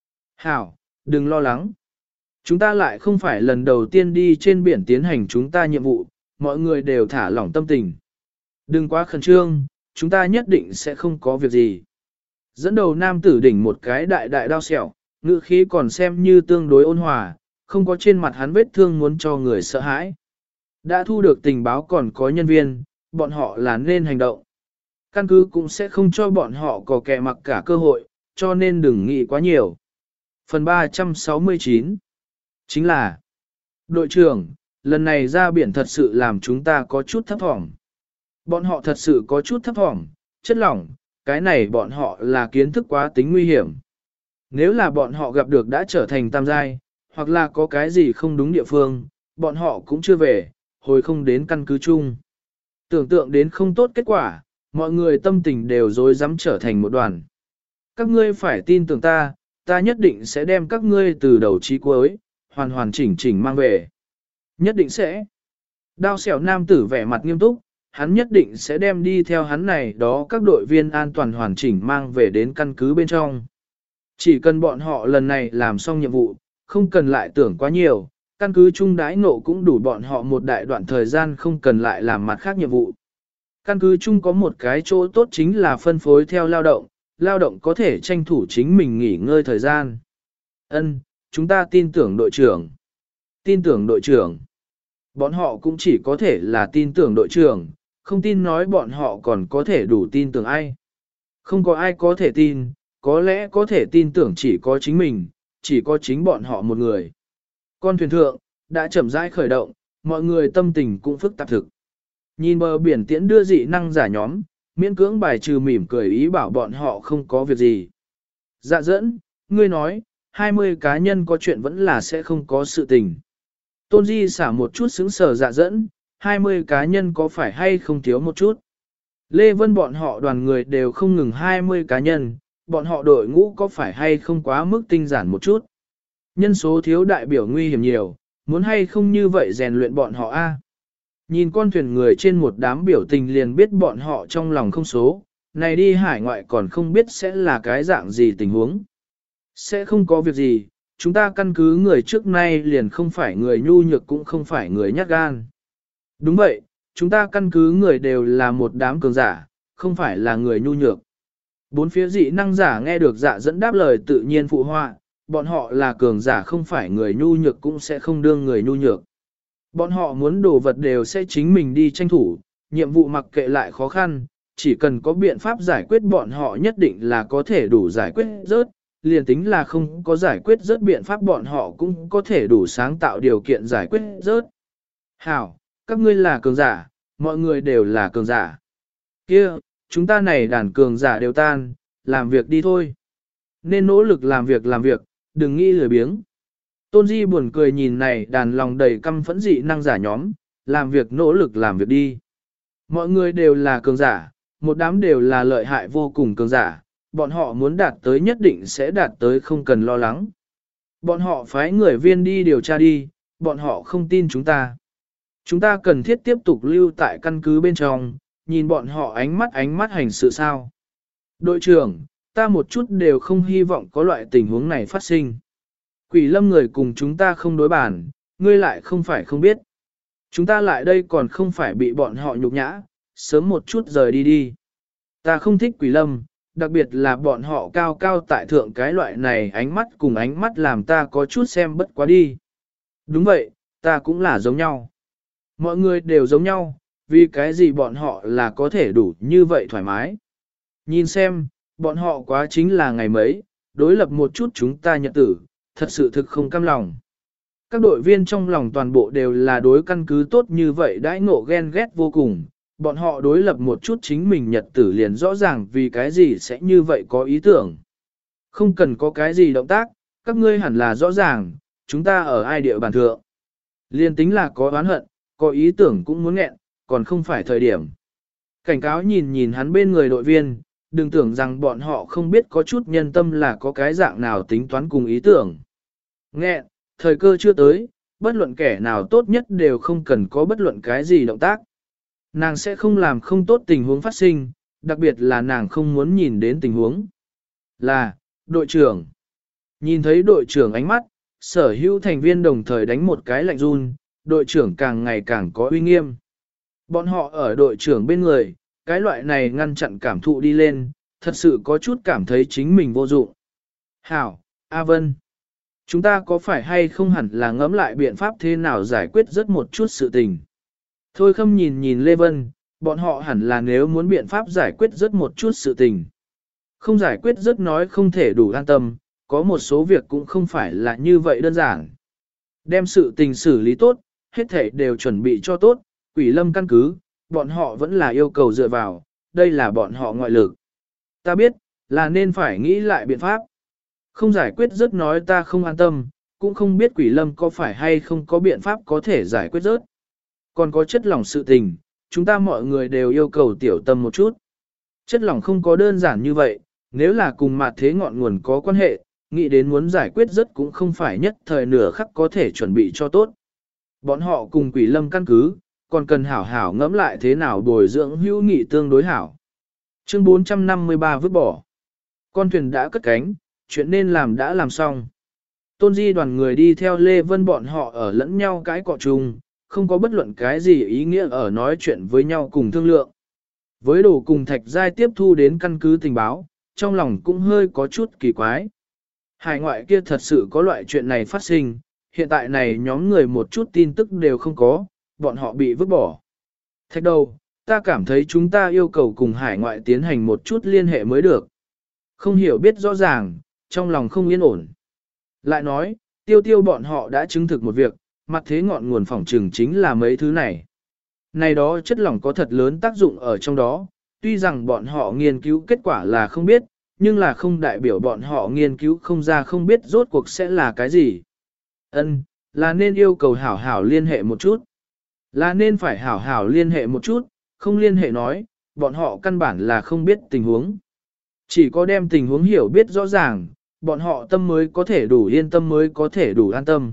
Hảo, đừng lo lắng. Chúng ta lại không phải lần đầu tiên đi trên biển tiến hành chúng ta nhiệm vụ, mọi người đều thả lỏng tâm tình. Đừng quá khẩn trương, chúng ta nhất định sẽ không có việc gì. Dẫn đầu nam tử đỉnh một cái đại đại đao sẹo, ngữ khí còn xem như tương đối ôn hòa, không có trên mặt hắn vết thương muốn cho người sợ hãi. Đã thu được tình báo còn có nhân viên, bọn họ là nên hành động. Căn cứ cũng sẽ không cho bọn họ có kẻ mặc cả cơ hội, cho nên đừng nghĩ quá nhiều. Phần ba trăm sáu mươi chín chính là đội trưởng, lần này ra biển thật sự làm chúng ta có chút thấp thỏm. Bọn họ thật sự có chút thấp thỏm, chất lỏng, cái này bọn họ là kiến thức quá tính nguy hiểm. Nếu là bọn họ gặp được đã trở thành tam giai, hoặc là có cái gì không đúng địa phương, bọn họ cũng chưa về, hồi không đến căn cứ chung. Tưởng tượng đến không tốt kết quả, mọi người tâm tình đều rối rắm trở thành một đoàn. Các ngươi phải tin tưởng ta, ta nhất định sẽ đem các ngươi từ đầu chí cuối, hoàn hoàn chỉnh chỉnh mang về. Nhất định sẽ. Đao xẻo nam tử vẻ mặt nghiêm túc, hắn nhất định sẽ đem đi theo hắn này đó các đội viên an toàn hoàn chỉnh mang về đến căn cứ bên trong. Chỉ cần bọn họ lần này làm xong nhiệm vụ, không cần lại tưởng quá nhiều, căn cứ chung đãi ngộ cũng đủ bọn họ một đại đoạn thời gian không cần lại làm mặt khác nhiệm vụ. Căn cứ chung có một cái chỗ tốt chính là phân phối theo lao động, lao động có thể tranh thủ chính mình nghỉ ngơi thời gian. Ân, chúng ta tin tưởng đội trưởng. Tin tưởng đội trưởng. Bọn họ cũng chỉ có thể là tin tưởng đội trưởng, không tin nói bọn họ còn có thể đủ tin tưởng ai. Không có ai có thể tin, có lẽ có thể tin tưởng chỉ có chính mình, chỉ có chính bọn họ một người. Con thuyền thượng, đã chậm rãi khởi động, mọi người tâm tình cũng phức tạp thực. Nhìn bờ biển tiễn đưa dị năng giả nhóm, miễn cưỡng bài trừ mỉm cười ý bảo bọn họ không có việc gì. Dạ dẫn, ngươi nói, hai mươi cá nhân có chuyện vẫn là sẽ không có sự tình. Tôn Di xả một chút sững sờ dạ dẫn, hai mươi cá nhân có phải hay không thiếu một chút. Lê Vân bọn họ đoàn người đều không ngừng hai mươi cá nhân, bọn họ đội ngũ có phải hay không quá mức tinh giản một chút. Nhân số thiếu đại biểu nguy hiểm nhiều, muốn hay không như vậy rèn luyện bọn họ a. Nhìn con thuyền người trên một đám biểu tình liền biết bọn họ trong lòng không số, này đi hải ngoại còn không biết sẽ là cái dạng gì tình huống. Sẽ không có việc gì, chúng ta căn cứ người trước nay liền không phải người nhu nhược cũng không phải người nhát gan. Đúng vậy, chúng ta căn cứ người đều là một đám cường giả, không phải là người nhu nhược. Bốn phía dị năng giả nghe được dạ dẫn đáp lời tự nhiên phụ họa, bọn họ là cường giả không phải người nhu nhược cũng sẽ không đương người nhu nhược. Bọn họ muốn đồ vật đều sẽ chính mình đi tranh thủ, nhiệm vụ mặc kệ lại khó khăn, chỉ cần có biện pháp giải quyết bọn họ nhất định là có thể đủ giải quyết rớt, liền tính là không có giải quyết rớt biện pháp bọn họ cũng có thể đủ sáng tạo điều kiện giải quyết rớt. Hảo, các ngươi là cường giả, mọi người đều là cường giả. Kia, chúng ta này đàn cường giả đều tan, làm việc đi thôi. Nên nỗ lực làm việc làm việc, đừng nghĩ lười biếng. Tôn Di buồn cười nhìn này đàn lòng đầy căm phẫn dị năng giả nhóm, làm việc nỗ lực làm việc đi. Mọi người đều là cường giả, một đám đều là lợi hại vô cùng cường giả, bọn họ muốn đạt tới nhất định sẽ đạt tới không cần lo lắng. Bọn họ phái người viên đi điều tra đi, bọn họ không tin chúng ta. Chúng ta cần thiết tiếp tục lưu tại căn cứ bên trong, nhìn bọn họ ánh mắt ánh mắt hành sự sao. Đội trưởng, ta một chút đều không hy vọng có loại tình huống này phát sinh. Quỷ lâm người cùng chúng ta không đối bản, ngươi lại không phải không biết. Chúng ta lại đây còn không phải bị bọn họ nhục nhã, sớm một chút rời đi đi. Ta không thích quỷ lâm, đặc biệt là bọn họ cao cao tại thượng cái loại này ánh mắt cùng ánh mắt làm ta có chút xem bất quá đi. Đúng vậy, ta cũng là giống nhau. Mọi người đều giống nhau, vì cái gì bọn họ là có thể đủ như vậy thoải mái. Nhìn xem, bọn họ quá chính là ngày mấy, đối lập một chút chúng ta nhật tử, thật sự thực không cam lòng. Các đội viên trong lòng toàn bộ đều là đối căn cứ tốt như vậy đãi ngộ ghen ghét vô cùng, bọn họ đối lập một chút chính mình nhật tử liền rõ ràng vì cái gì sẽ như vậy có ý tưởng. Không cần có cái gì động tác, các ngươi hẳn là rõ ràng, chúng ta ở ai địa bàn thượng. Liên tính là có oán hận, có ý tưởng cũng muốn nghẹn, còn không phải thời điểm. Cảnh cáo nhìn nhìn hắn bên người đội viên, đừng tưởng rằng bọn họ không biết có chút nhân tâm là có cái dạng nào tính toán cùng ý tưởng. Nghẹn, thời cơ chưa tới, bất luận kẻ nào tốt nhất đều không cần có bất luận cái gì động tác. Nàng sẽ không làm không tốt tình huống phát sinh, đặc biệt là nàng không muốn nhìn đến tình huống. Là, đội trưởng. Nhìn thấy đội trưởng ánh mắt, sở hữu thành viên đồng thời đánh một cái lạnh run, đội trưởng càng ngày càng có uy nghiêm. Bọn họ ở đội trưởng bên người, cái loại này ngăn chặn cảm thụ đi lên, thật sự có chút cảm thấy chính mình vô dụng. Hảo, A Vân, chúng ta có phải hay không hẳn là ngẫm lại biện pháp thế nào giải quyết rất một chút sự tình. Thôi Khâm nhìn nhìn Lê Vân, bọn họ hẳn là nếu muốn biện pháp giải quyết rất một chút sự tình. Không giải quyết rất nói không thể đủ an tâm, có một số việc cũng không phải là như vậy đơn giản. Đem sự tình xử lý tốt, hết thể đều chuẩn bị cho tốt, quỷ lâm căn cứ, bọn họ vẫn là yêu cầu dựa vào, đây là bọn họ ngoại lực. Ta biết, là nên phải nghĩ lại biện pháp. Không giải quyết rất nói ta không an tâm, cũng không biết quỷ lâm có phải hay không có biện pháp có thể giải quyết rớt. Còn có chất lỏng sự tình, chúng ta mọi người đều yêu cầu tiểu tâm một chút. Chất lỏng không có đơn giản như vậy, nếu là cùng mặt thế ngọn nguồn có quan hệ, nghĩ đến muốn giải quyết rất cũng không phải nhất thời nửa khắc có thể chuẩn bị cho tốt. Bọn họ cùng quỷ lâm căn cứ, còn cần hảo hảo ngẫm lại thế nào bồi dưỡng hữu nghị tương đối hảo. Chương bốn trăm năm mươi ba vứt bỏ. Con thuyền đã cất cánh, chuyện nên làm đã làm xong. Tôn Di đoàn người đi theo Lê Vân bọn họ ở lẫn nhau cái cọ chung, không có bất luận cái gì ý nghĩa ở nói chuyện với nhau cùng thương lượng. Với đồ cùng Thạch Giai tiếp thu đến căn cứ tình báo, trong lòng cũng hơi có chút kỳ quái. Hải ngoại kia thật sự có loại chuyện này phát sinh, hiện tại này nhóm người một chút tin tức đều không có, bọn họ bị vứt bỏ. Thạch đầu, ta cảm thấy chúng ta yêu cầu cùng hải ngoại tiến hành một chút liên hệ mới được. Không hiểu biết rõ ràng, trong lòng không yên ổn. Lại nói, tiêu tiêu bọn họ đã chứng thực một việc, mặt thế ngọn nguồn phỏng trừng chính là mấy thứ này. Này đó chất lỏng có thật lớn tác dụng ở trong đó, tuy rằng bọn họ nghiên cứu kết quả là không biết, nhưng là không đại biểu bọn họ nghiên cứu không ra không biết rốt cuộc sẽ là cái gì. Ân, là nên yêu cầu hảo hảo liên hệ một chút. Là nên phải hảo hảo liên hệ một chút, không liên hệ nói, bọn họ căn bản là không biết tình huống. Chỉ có đem tình huống hiểu biết rõ ràng, bọn họ tâm mới có thể đủ yên tâm mới có thể đủ an tâm.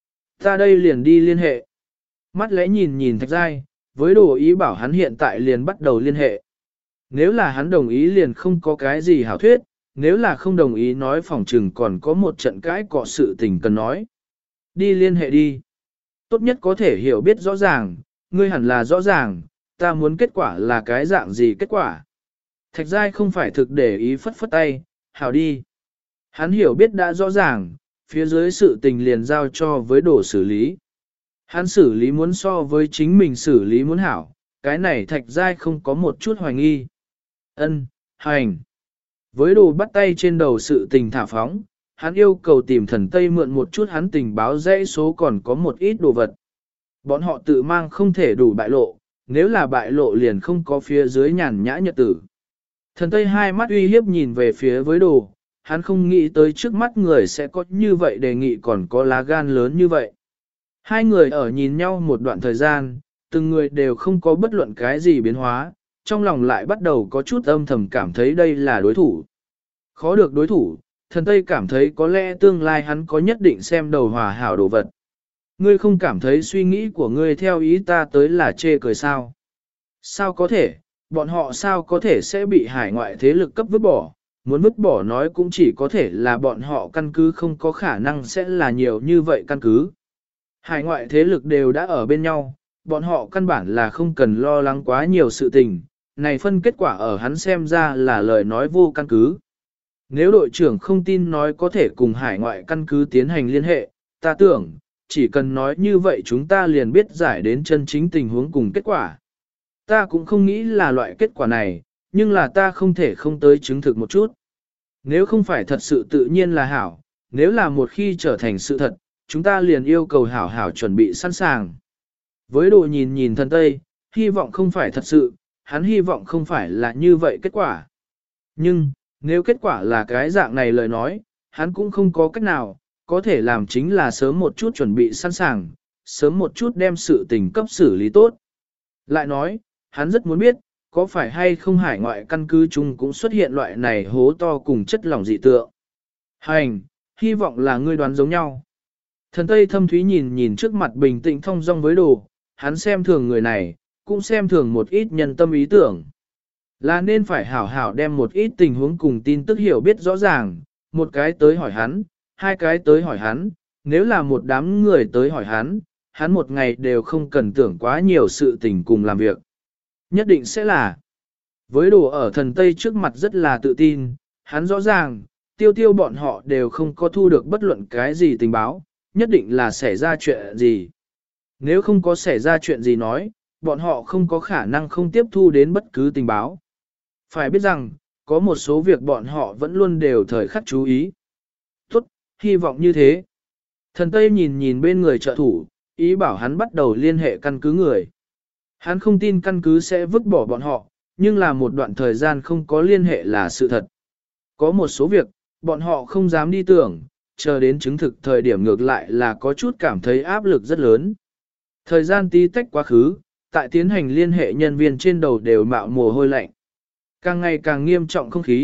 Ta đây liền đi liên hệ. Mắt lẽ nhìn nhìn Thạch Giai, với đồ ý bảo hắn hiện tại liền bắt đầu liên hệ. Nếu là hắn đồng ý liền không có cái gì hảo thuyết, nếu là không đồng ý nói phòng trừng còn có một trận cãi cọ sự tình cần nói. Đi liên hệ đi. Tốt nhất có thể hiểu biết rõ ràng, ngươi hẳn là rõ ràng, ta muốn kết quả là cái dạng gì kết quả. Thạch Giai không phải thực để ý phất phất tay, hảo đi. Hắn hiểu biết đã rõ ràng, phía dưới sự tình liền giao cho với đồ xử lý. Hắn xử lý muốn so với chính mình xử lý muốn hảo, cái này Thạch Giai không có một chút hoài nghi. Ân, hành. Với đồ bắt tay trên đầu sự tình thả phóng, hắn yêu cầu tìm thần Tây mượn một chút hắn tình báo dãy số còn có một ít đồ vật. Bọn họ tự mang không thể đủ bại lộ, nếu là bại lộ liền không có phía dưới nhàn nhã nhật tử. Thần Tây hai mắt uy hiếp nhìn về phía với đồ, hắn không nghĩ tới trước mắt người sẽ có như vậy đề nghị còn có lá gan lớn như vậy. Hai người ở nhìn nhau một đoạn thời gian, từng người đều không có bất luận cái gì biến hóa, trong lòng lại bắt đầu có chút âm thầm cảm thấy đây là đối thủ. Khó được đối thủ, thần Tây cảm thấy có lẽ tương lai hắn có nhất định xem đầu hòa hảo đồ vật. Ngươi không cảm thấy suy nghĩ của ngươi theo ý ta tới là chê cười sao? Sao có thể, bọn họ sao có thể sẽ bị hải ngoại thế lực cấp vứt bỏ? Muốn vứt bỏ nói cũng chỉ có thể là bọn họ căn cứ không có khả năng sẽ là nhiều như vậy căn cứ. Hải ngoại thế lực đều đã ở bên nhau, bọn họ căn bản là không cần lo lắng quá nhiều sự tình, này phân kết quả ở hắn xem ra là lời nói vô căn cứ. Nếu đội trưởng không tin nói có thể cùng hải ngoại căn cứ tiến hành liên hệ, ta tưởng, chỉ cần nói như vậy chúng ta liền biết giải đến chân chính tình huống cùng kết quả. Ta cũng không nghĩ là loại kết quả này, nhưng là ta không thể không tới chứng thực một chút. Nếu không phải thật sự tự nhiên là hảo, nếu là một khi trở thành sự thật, chúng ta liền yêu cầu hảo hảo chuẩn bị sẵn sàng. Với đồ nhìn nhìn thần Tây, hy vọng không phải thật sự, hắn hy vọng không phải là như vậy kết quả. Nhưng, nếu kết quả là cái dạng này lời nói, hắn cũng không có cách nào, có thể làm chính là sớm một chút chuẩn bị sẵn sàng, sớm một chút đem sự tình cấp xử lý tốt. Lại nói, hắn rất muốn biết, có phải hay không hải ngoại căn cứ chung cũng xuất hiện loại này hố to cùng chất lỏng dị tượng. Hành, hy vọng là ngươi đoán giống nhau. Thần Tây thâm thúy nhìn nhìn trước mặt bình tĩnh thong dong với đồ, hắn xem thường người này, cũng xem thường một ít nhân tâm ý tưởng. Là nên phải hảo hảo đem một ít tình huống cùng tin tức hiểu biết rõ ràng, một cái tới hỏi hắn, hai cái tới hỏi hắn, nếu là một đám người tới hỏi hắn, hắn một ngày đều không cần tưởng quá nhiều sự tình cùng làm việc. Nhất định sẽ là, với đồ ở thần Tây trước mặt rất là tự tin, hắn rõ ràng, tiêu tiêu bọn họ đều không có thu được bất luận cái gì tình báo, nhất định là xảy ra chuyện gì. Nếu không có xảy ra chuyện gì nói, bọn họ không có khả năng không tiếp thu đến bất cứ tình báo. Phải biết rằng, có một số việc bọn họ vẫn luôn đều thời khắc chú ý. Tốt, hy vọng như thế. Thần Tây nhìn nhìn bên người trợ thủ, ý bảo hắn bắt đầu liên hệ căn cứ người. Hắn không tin căn cứ sẽ vứt bỏ bọn họ, nhưng là một đoạn thời gian không có liên hệ là sự thật. Có một số việc, bọn họ không dám đi tưởng, chờ đến chứng thực thời điểm ngược lại là có chút cảm thấy áp lực rất lớn. Thời gian tí tách quá khứ, tại tiến hành liên hệ nhân viên trên đầu đều mạo mồ hôi lạnh. Càng ngày càng nghiêm trọng không khí,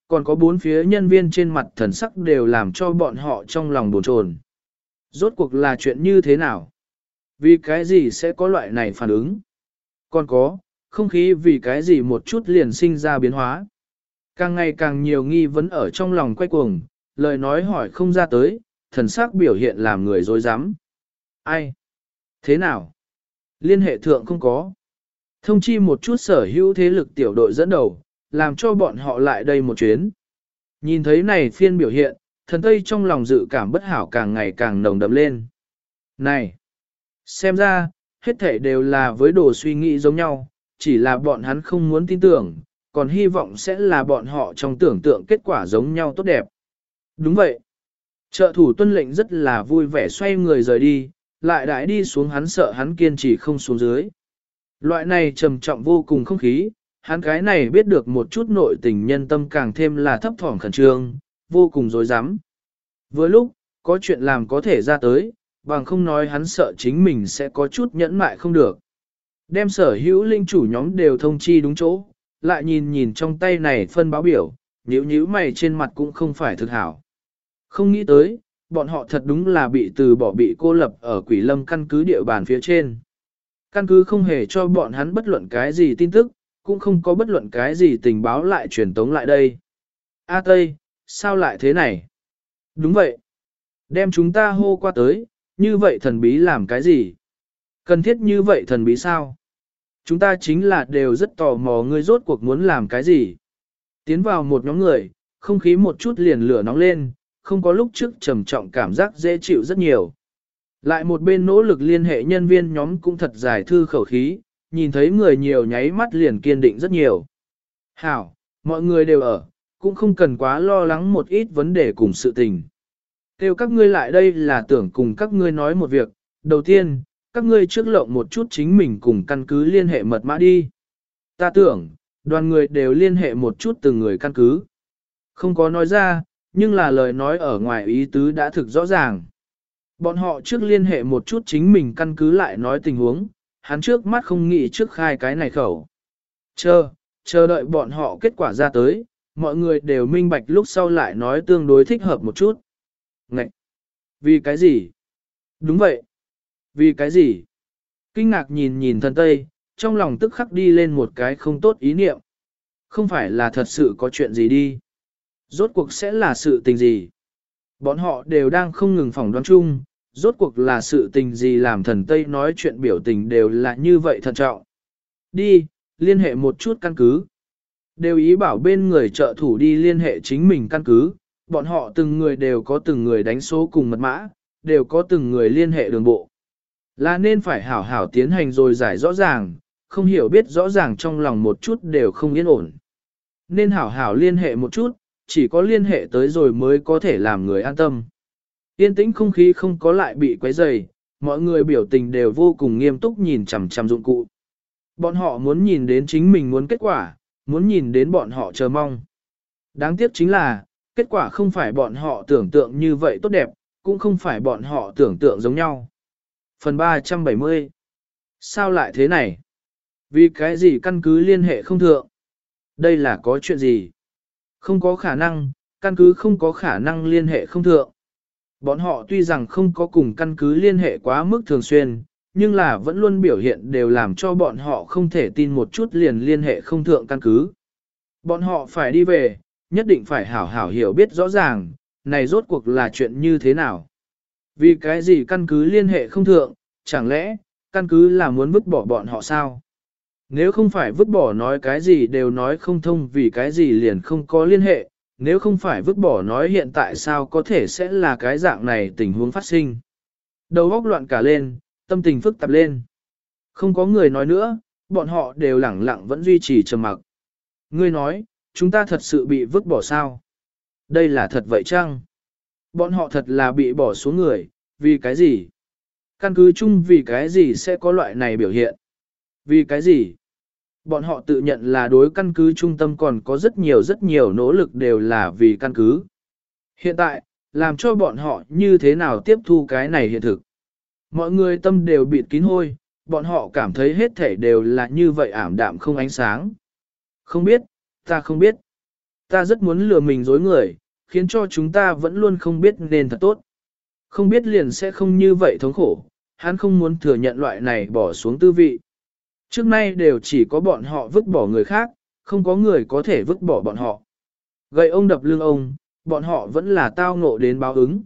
Còn có bốn phía nhân viên trên mặt thần sắc đều làm cho bọn họ trong lòng bồn chồn. Rốt cuộc là chuyện như thế nào? Vì cái gì sẽ có loại này phản ứng? Còn có, không khí vì cái gì một chút liền sinh ra biến hóa? Càng ngày càng nhiều nghi vấn ở trong lòng quay cuồng, lời nói hỏi không ra tới, thần sắc biểu hiện làm người dối rắm. Ai? Thế nào? Liên hệ thượng không có. Thông chi một chút sở hữu thế lực tiểu đội dẫn đầu, làm cho bọn họ lại đây một chuyến. Nhìn thấy này phiên biểu hiện, thần Tây trong lòng dự cảm bất hảo càng ngày càng nồng đậm lên. Này! Xem ra, hết thảy đều là với đồ suy nghĩ giống nhau, chỉ là bọn hắn không muốn tin tưởng, còn hy vọng sẽ là bọn họ trong tưởng tượng kết quả giống nhau tốt đẹp. Đúng vậy. Trợ thủ tuân lệnh rất là vui vẻ xoay người rời đi, lại đãi đi xuống hắn sợ hắn kiên trì không xuống dưới. Loại này trầm trọng vô cùng không khí, hắn cái này biết được một chút nội tình nhân tâm càng thêm là thấp thỏm khẩn trương, vô cùng dối rắm. Với lúc, có chuyện làm có thể ra tới, bằng không nói hắn sợ chính mình sẽ có chút nhẫn mại không được. Đem sở hữu linh chủ nhóm đều thông chi đúng chỗ, lại nhìn nhìn trong tay này phân báo biểu, nhíu nhíu mày trên mặt cũng không phải thực hảo. Không nghĩ tới, bọn họ thật đúng là bị từ bỏ bị cô lập ở Quỷ Lâm căn cứ địa bàn phía trên. Căn cứ không hề cho bọn hắn bất luận cái gì tin tức, cũng không có bất luận cái gì tình báo lại truyền tống lại đây. A Tây, sao lại thế này? Đúng vậy. Đem chúng ta hô qua tới, như vậy thần bí làm cái gì? Cần thiết như vậy thần bí sao? Chúng ta chính là đều rất tò mò ngươi rốt cuộc muốn làm cái gì? Tiến vào một nhóm người, không khí một chút liền lửa nóng lên, không có lúc trước trầm trọng cảm giác dễ chịu rất nhiều. Lại một bên nỗ lực liên hệ nhân viên nhóm cũng thật dài thư khẩu khí, nhìn thấy người nhiều nháy mắt liền kiên định rất nhiều. Hảo, mọi người đều ở, cũng không cần quá lo lắng một ít vấn đề cùng sự tình. Kêu các ngươi lại đây là tưởng cùng các ngươi nói một việc, đầu tiên, các ngươi trước lộng một chút chính mình cùng căn cứ liên hệ mật mã đi. Ta tưởng, đoàn người đều liên hệ một chút từng người căn cứ. Không có nói ra, nhưng là lời nói ở ngoài ý tứ đã thực rõ ràng. Bọn họ trước liên hệ một chút chính mình căn cứ lại nói tình huống, hắn trước mắt không nghĩ trước khai cái này khẩu. Chờ, chờ đợi bọn họ kết quả ra tới, mọi người đều minh bạch lúc sau lại nói tương đối thích hợp một chút. Ngậy! Vì cái gì? Đúng vậy! Vì cái gì? Kinh ngạc nhìn nhìn thân Tây, trong lòng tức khắc đi lên một cái không tốt ý niệm. Không phải là thật sự có chuyện gì đi. Rốt cuộc sẽ là sự tình gì? Bọn họ đều đang không ngừng phỏng đoán chung, rốt cuộc là sự tình gì làm thần Tây nói chuyện biểu tình đều là như vậy thận trọng. Đi, liên hệ một chút căn cứ. Đều ý bảo bên người trợ thủ đi liên hệ chính mình căn cứ, bọn họ từng người đều có từng người đánh số cùng mật mã, đều có từng người liên hệ đường bộ. Là nên phải hảo hảo tiến hành rồi giải rõ ràng, không hiểu biết rõ ràng trong lòng một chút đều không yên ổn. Nên hảo hảo liên hệ một chút, chỉ có liên hệ tới rồi mới có thể làm người an tâm. Yên tĩnh không khí không có lại bị quấy rầy, mọi người biểu tình đều vô cùng nghiêm túc nhìn chằm chằm dụng cụ. Bọn họ muốn nhìn đến chính mình muốn kết quả, muốn nhìn đến bọn họ chờ mong. Đáng tiếc chính là, kết quả không phải bọn họ tưởng tượng như vậy tốt đẹp, cũng không phải bọn họ tưởng tượng giống nhau. Phần ba trăm bảy mươi. Sao lại thế này? Vì cái gì căn cứ liên hệ không thượng? Đây là có chuyện gì? Không có khả năng, căn cứ không có khả năng liên hệ không thượng. Bọn họ tuy rằng không có cùng căn cứ liên hệ quá mức thường xuyên, nhưng là vẫn luôn biểu hiện đều làm cho bọn họ không thể tin một chút liền liên hệ không thượng căn cứ. Bọn họ phải đi về, nhất định phải hảo hảo hiểu biết rõ ràng, này rốt cuộc là chuyện như thế nào. Vì cái gì căn cứ liên hệ không thượng, chẳng lẽ, căn cứ là muốn vứt bỏ bọn họ sao? Nếu không phải vứt bỏ nói cái gì đều nói không thông vì cái gì liền không có liên hệ, nếu không phải vứt bỏ nói hiện tại sao có thể sẽ là cái dạng này tình huống phát sinh. Đầu óc loạn cả lên, tâm tình phức tạp lên. Không có người nói nữa, bọn họ đều lẳng lặng vẫn duy trì trầm mặc. Ngươi nói, chúng ta thật sự bị vứt bỏ sao? Đây là thật vậy chăng? Bọn họ thật là bị bỏ xuống người, vì cái gì? Căn cứ chung vì cái gì sẽ có loại này biểu hiện? Vì cái gì? Bọn họ tự nhận là đối căn cứ trung tâm còn có rất nhiều rất nhiều nỗ lực đều là vì căn cứ. Hiện tại, làm cho bọn họ như thế nào tiếp thu cái này hiện thực? Mọi người tâm đều bịt kín hôi, bọn họ cảm thấy hết thể đều là như vậy ảm đạm không ánh sáng. Không biết, ta không biết. Ta rất muốn lừa mình dối người, khiến cho chúng ta vẫn luôn không biết nên thật tốt. Không biết liền sẽ không như vậy thống khổ, hắn không muốn thừa nhận loại này bỏ xuống tư vị. Trước nay đều chỉ có bọn họ vứt bỏ người khác, không có người có thể vứt bỏ bọn họ. Gậy ông đập lưng ông, bọn họ vẫn là tao ngộ đến báo ứng.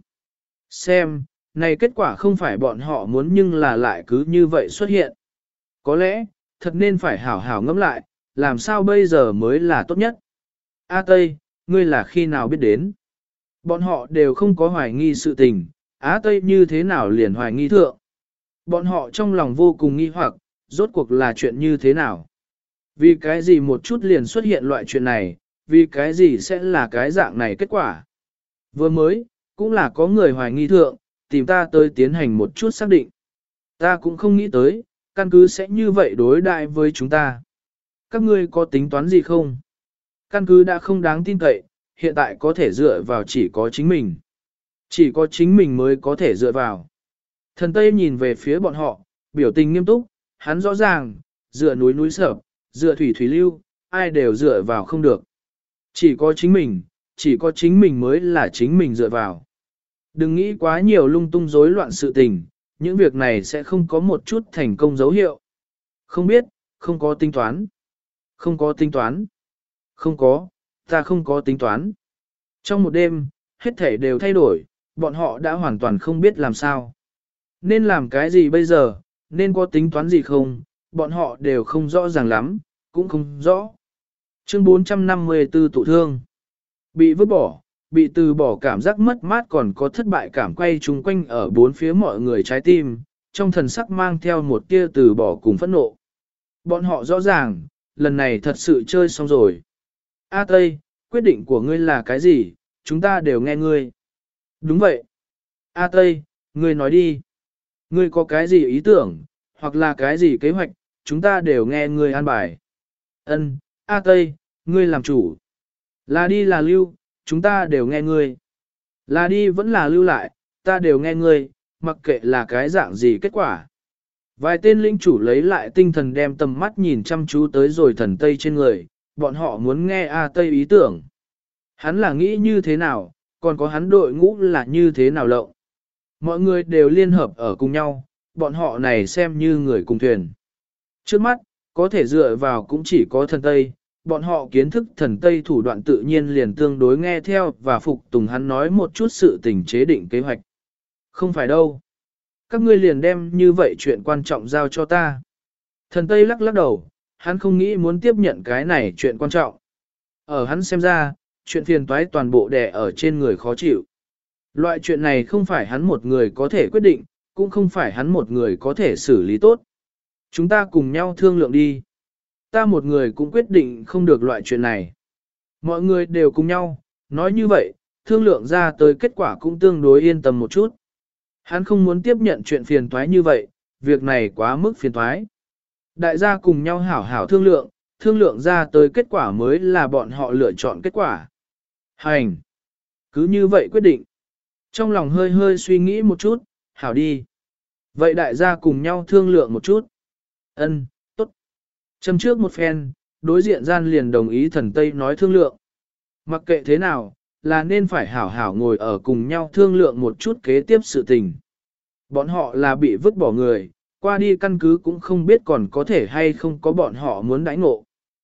Xem, này kết quả không phải bọn họ muốn nhưng là lại cứ như vậy xuất hiện. Có lẽ, thật nên phải hảo hảo ngẫm lại, làm sao bây giờ mới là tốt nhất. A Tây, ngươi là khi nào biết đến? Bọn họ đều không có hoài nghi sự tình, Á Tây như thế nào liền hoài nghi thượng? Bọn họ trong lòng vô cùng nghi hoặc, rốt cuộc là chuyện như thế nào? Vì cái gì một chút liền xuất hiện loại chuyện này, vì cái gì sẽ là cái dạng này kết quả? Vừa mới, cũng là có người hoài nghi thượng, tìm ta tới tiến hành một chút xác định. Ta cũng không nghĩ tới, căn cứ sẽ như vậy đối đại với chúng ta. Các ngươi có tính toán gì không? Căn cứ đã không đáng tin cậy, hiện tại có thể dựa vào chỉ có chính mình. Chỉ có chính mình mới có thể dựa vào. Thần Tây nhìn về phía bọn họ, biểu tình nghiêm túc, hắn rõ ràng, dựa núi núi sở, dựa thủy thủy lưu, ai đều dựa vào không được. Chỉ có chính mình, chỉ có chính mình mới là chính mình dựa vào. Đừng nghĩ quá nhiều lung tung rối loạn sự tình, những việc này sẽ không có một chút thành công dấu hiệu. Không biết, không có tính toán. Không có tính toán. Không có, ta không có tính toán. Trong một đêm, hết thể đều thay đổi, bọn họ đã hoàn toàn không biết làm sao. Nên làm cái gì bây giờ, nên có tính toán gì không, bọn họ đều không rõ ràng lắm, cũng không rõ. Chương bốn trăm năm mươi tư tụ thương. Bị vứt bỏ, bị từ bỏ cảm giác mất mát còn có thất bại cảm quay chung quanh ở bốn phía mọi người trái tim, trong thần sắc mang theo một tia từ bỏ cùng phẫn nộ. Bọn họ rõ ràng, lần này thật sự chơi xong rồi. A Tây, quyết định của ngươi là cái gì, chúng ta đều nghe ngươi. Đúng vậy. A Tây, ngươi nói đi. Ngươi có cái gì ý tưởng, hoặc là cái gì kế hoạch, chúng ta đều nghe ngươi an bài. Ân, A Tây, ngươi làm chủ. Là đi là lưu, chúng ta đều nghe ngươi. Là đi vẫn là lưu lại, ta đều nghe ngươi, mặc kệ là cái dạng gì kết quả. Vài tên lĩnh chủ lấy lại tinh thần đem tầm mắt nhìn chăm chú tới rồi thần Tây trên người, bọn họ muốn nghe A Tây ý tưởng. Hắn là nghĩ như thế nào, còn có hắn đội ngũ là như thế nào lộng. Mọi người đều liên hợp ở cùng nhau, bọn họ này xem như người cùng thuyền. Trước mắt, có thể dựa vào cũng chỉ có thần Tây, bọn họ kiến thức thần Tây thủ đoạn tự nhiên liền tương đối nghe theo và phục tùng hắn nói một chút sự tình chế định kế hoạch. Không phải đâu. Các ngươi liền đem như vậy chuyện quan trọng giao cho ta. Thần Tây lắc lắc đầu, hắn không nghĩ muốn tiếp nhận cái này chuyện quan trọng. Ở hắn xem ra, chuyện phiền toái toàn bộ đè ở trên người khó chịu. Loại chuyện này không phải hắn một người có thể quyết định, cũng không phải hắn một người có thể xử lý tốt. Chúng ta cùng nhau thương lượng đi. Ta một người cũng quyết định không được loại chuyện này. Mọi người đều cùng nhau, nói như vậy, thương lượng ra tới kết quả cũng tương đối yên tâm một chút. Hắn không muốn tiếp nhận chuyện phiền toái như vậy, việc này quá mức phiền toái. Đại gia cùng nhau hảo hảo thương lượng, thương lượng ra tới kết quả mới là bọn họ lựa chọn kết quả. Hành! Cứ như vậy quyết định. Trong lòng hơi hơi suy nghĩ một chút, hảo đi. Vậy đại gia cùng nhau thương lượng một chút. Ân, tốt. Châm trước một phen, đối diện gian liền đồng ý thần Tây nói thương lượng. Mặc kệ thế nào, là nên phải hảo hảo ngồi ở cùng nhau thương lượng một chút kế tiếp sự tình. Bọn họ là bị vứt bỏ người, qua đi căn cứ cũng không biết còn có thể hay không có bọn họ muốn đãi ngộ.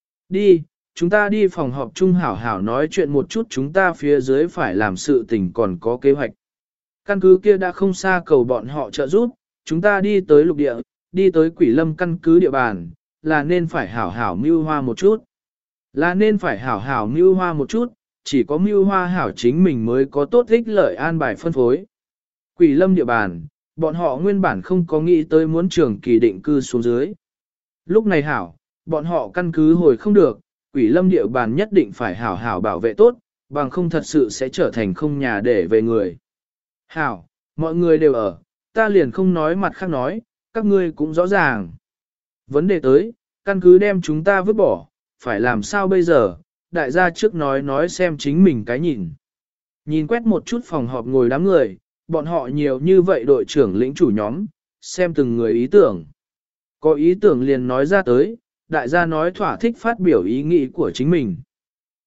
Đi, chúng ta đi phòng họp chung hảo hảo nói chuyện một chút chúng ta phía dưới phải làm sự tình còn có kế hoạch. Căn cứ kia đã không xa cầu bọn họ trợ giúp, chúng ta đi tới lục địa, đi tới quỷ lâm căn cứ địa bàn, là nên phải hảo hảo mưu hoa một chút. Là nên phải hảo hảo mưu hoa một chút, chỉ có mưu hoa hảo chính mình mới có tốt ích lợi an bài phân phối. Quỷ lâm địa bàn, bọn họ nguyên bản không có nghĩ tới muốn trường kỳ định cư xuống dưới. Lúc này hảo, bọn họ căn cứ hồi không được, quỷ lâm địa bàn nhất định phải hảo hảo bảo vệ tốt, bằng không thật sự sẽ trở thành không nhà để về người. Hảo, mọi người đều ở, ta liền không nói mặt khác nói, các ngươi cũng rõ ràng. Vấn đề tới, căn cứ đem chúng ta vứt bỏ, phải làm sao bây giờ, đại gia trước nói nói xem chính mình cái nhìn. Nhìn quét một chút phòng họp ngồi đám người, bọn họ nhiều như vậy đội trưởng lĩnh chủ nhóm, xem từng người ý tưởng. Có ý tưởng liền nói ra tới, đại gia nói thỏa thích phát biểu ý nghĩ của chính mình.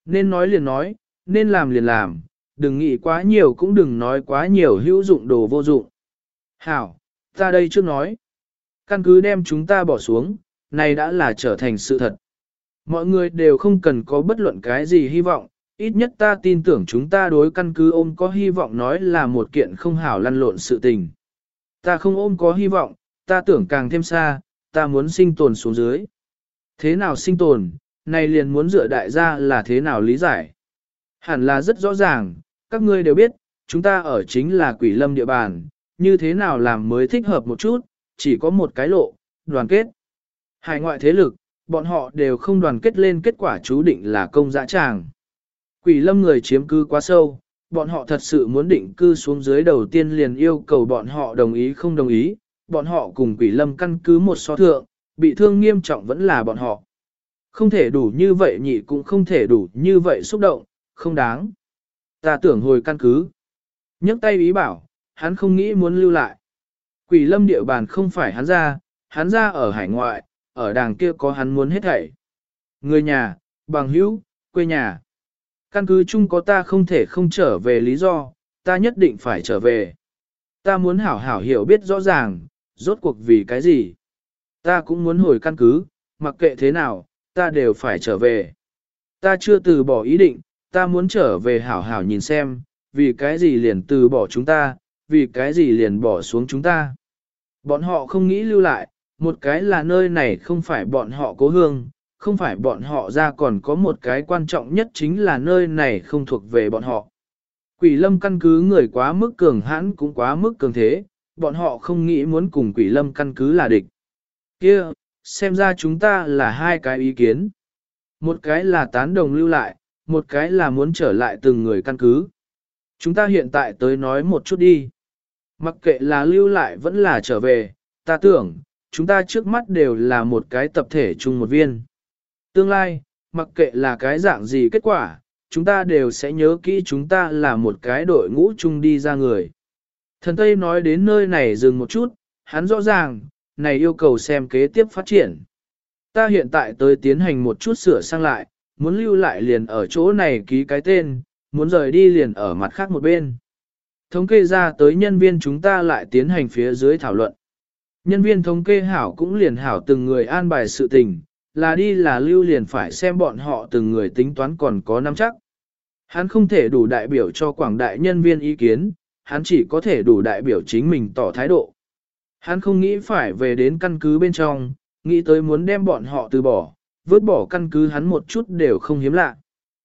Nên nói liền nói, nên làm liền làm, đừng nghĩ quá nhiều cũng đừng nói quá nhiều hữu dụng đồ vô dụng. Hảo, ta đây trước nói. Căn cứ đem chúng ta bỏ xuống, này đã là trở thành sự thật. Mọi người đều không cần có bất luận cái gì hy vọng, ít nhất ta tin tưởng chúng ta đối căn cứ ôm có hy vọng nói là một kiện không hảo lăn lộn sự tình. Ta không ôm có hy vọng, ta tưởng càng thêm xa, ta muốn sinh tồn xuống dưới. Thế nào sinh tồn, này liền muốn dựa đại gia là thế nào lý giải. Hẳn là rất rõ ràng, các ngươi đều biết, chúng ta ở chính là quỷ lâm địa bàn, như thế nào làm mới thích hợp một chút, chỉ có một cái lộ, đoàn kết. Hải ngoại thế lực, bọn họ đều không đoàn kết lên kết quả chú định là công dã tràng. Quỷ lâm người chiếm cư quá sâu, bọn họ thật sự muốn định cư xuống dưới đầu tiên liền yêu cầu bọn họ đồng ý không đồng ý, bọn họ cùng quỷ lâm căn cứ một so thượng, bị thương nghiêm trọng vẫn là bọn họ. Không thể đủ như vậy nhị cũng không thể đủ như vậy xúc động, không đáng. Ta tưởng hồi căn cứ. nhấc tay ý bảo, hắn không nghĩ muốn lưu lại. Quỷ lâm địa bàn không phải hắn ra, hắn ra ở hải ngoại, ở đàng kia có hắn muốn hết thảy. Người nhà, bằng hữu, quê nhà. Căn cứ chung có ta không thể không trở về lý do, ta nhất định phải trở về. Ta muốn hảo hảo hiểu biết rõ ràng, rốt cuộc vì cái gì. Ta cũng muốn hồi căn cứ, mặc kệ thế nào, ta đều phải trở về. Ta chưa từ bỏ ý định, ta muốn trở về hảo hảo nhìn xem, vì cái gì liền từ bỏ chúng ta, vì cái gì liền bỏ xuống chúng ta. Bọn họ không nghĩ lưu lại, một cái là nơi này không phải bọn họ cố hương, không phải bọn họ ra, còn có một cái quan trọng nhất chính là nơi này không thuộc về bọn họ. Quỷ lâm căn cứ người quá mức cường hãn cũng quá mức cường thế, bọn họ không nghĩ muốn cùng quỷ lâm căn cứ là địch. Kia, xem ra chúng ta là hai cái ý kiến. Một cái là tán đồng lưu lại, một cái là muốn trở lại từng người căn cứ. Chúng ta hiện tại tới nói một chút đi. Mặc kệ là lưu lại vẫn là trở về, ta tưởng, chúng ta trước mắt đều là một cái tập thể chung một viên. Tương lai, mặc kệ là cái dạng gì kết quả, chúng ta đều sẽ nhớ kỹ chúng ta là một cái đội ngũ chung đi ra người. Thần Tây nói đến nơi này dừng một chút, hắn rõ ràng, này yêu cầu xem kế tiếp phát triển. Ta hiện tại tới tiến hành một chút sửa sang lại, muốn lưu lại liền ở chỗ này ký cái tên, muốn rời đi liền ở mặt khác một bên. Thống kê ra tới nhân viên chúng ta lại tiến hành phía dưới thảo luận. Nhân viên thống kê hảo cũng liền hảo từng người an bài sự tình, là đi là lưu liền phải xem bọn họ từng người tính toán còn có nắm chắc. Hắn không thể đủ đại biểu cho quảng đại nhân viên ý kiến, hắn chỉ có thể đủ đại biểu chính mình tỏ thái độ. Hắn không nghĩ phải về đến căn cứ bên trong, nghĩ tới muốn đem bọn họ từ bỏ, vứt bỏ căn cứ hắn một chút đều không hiếm lạ.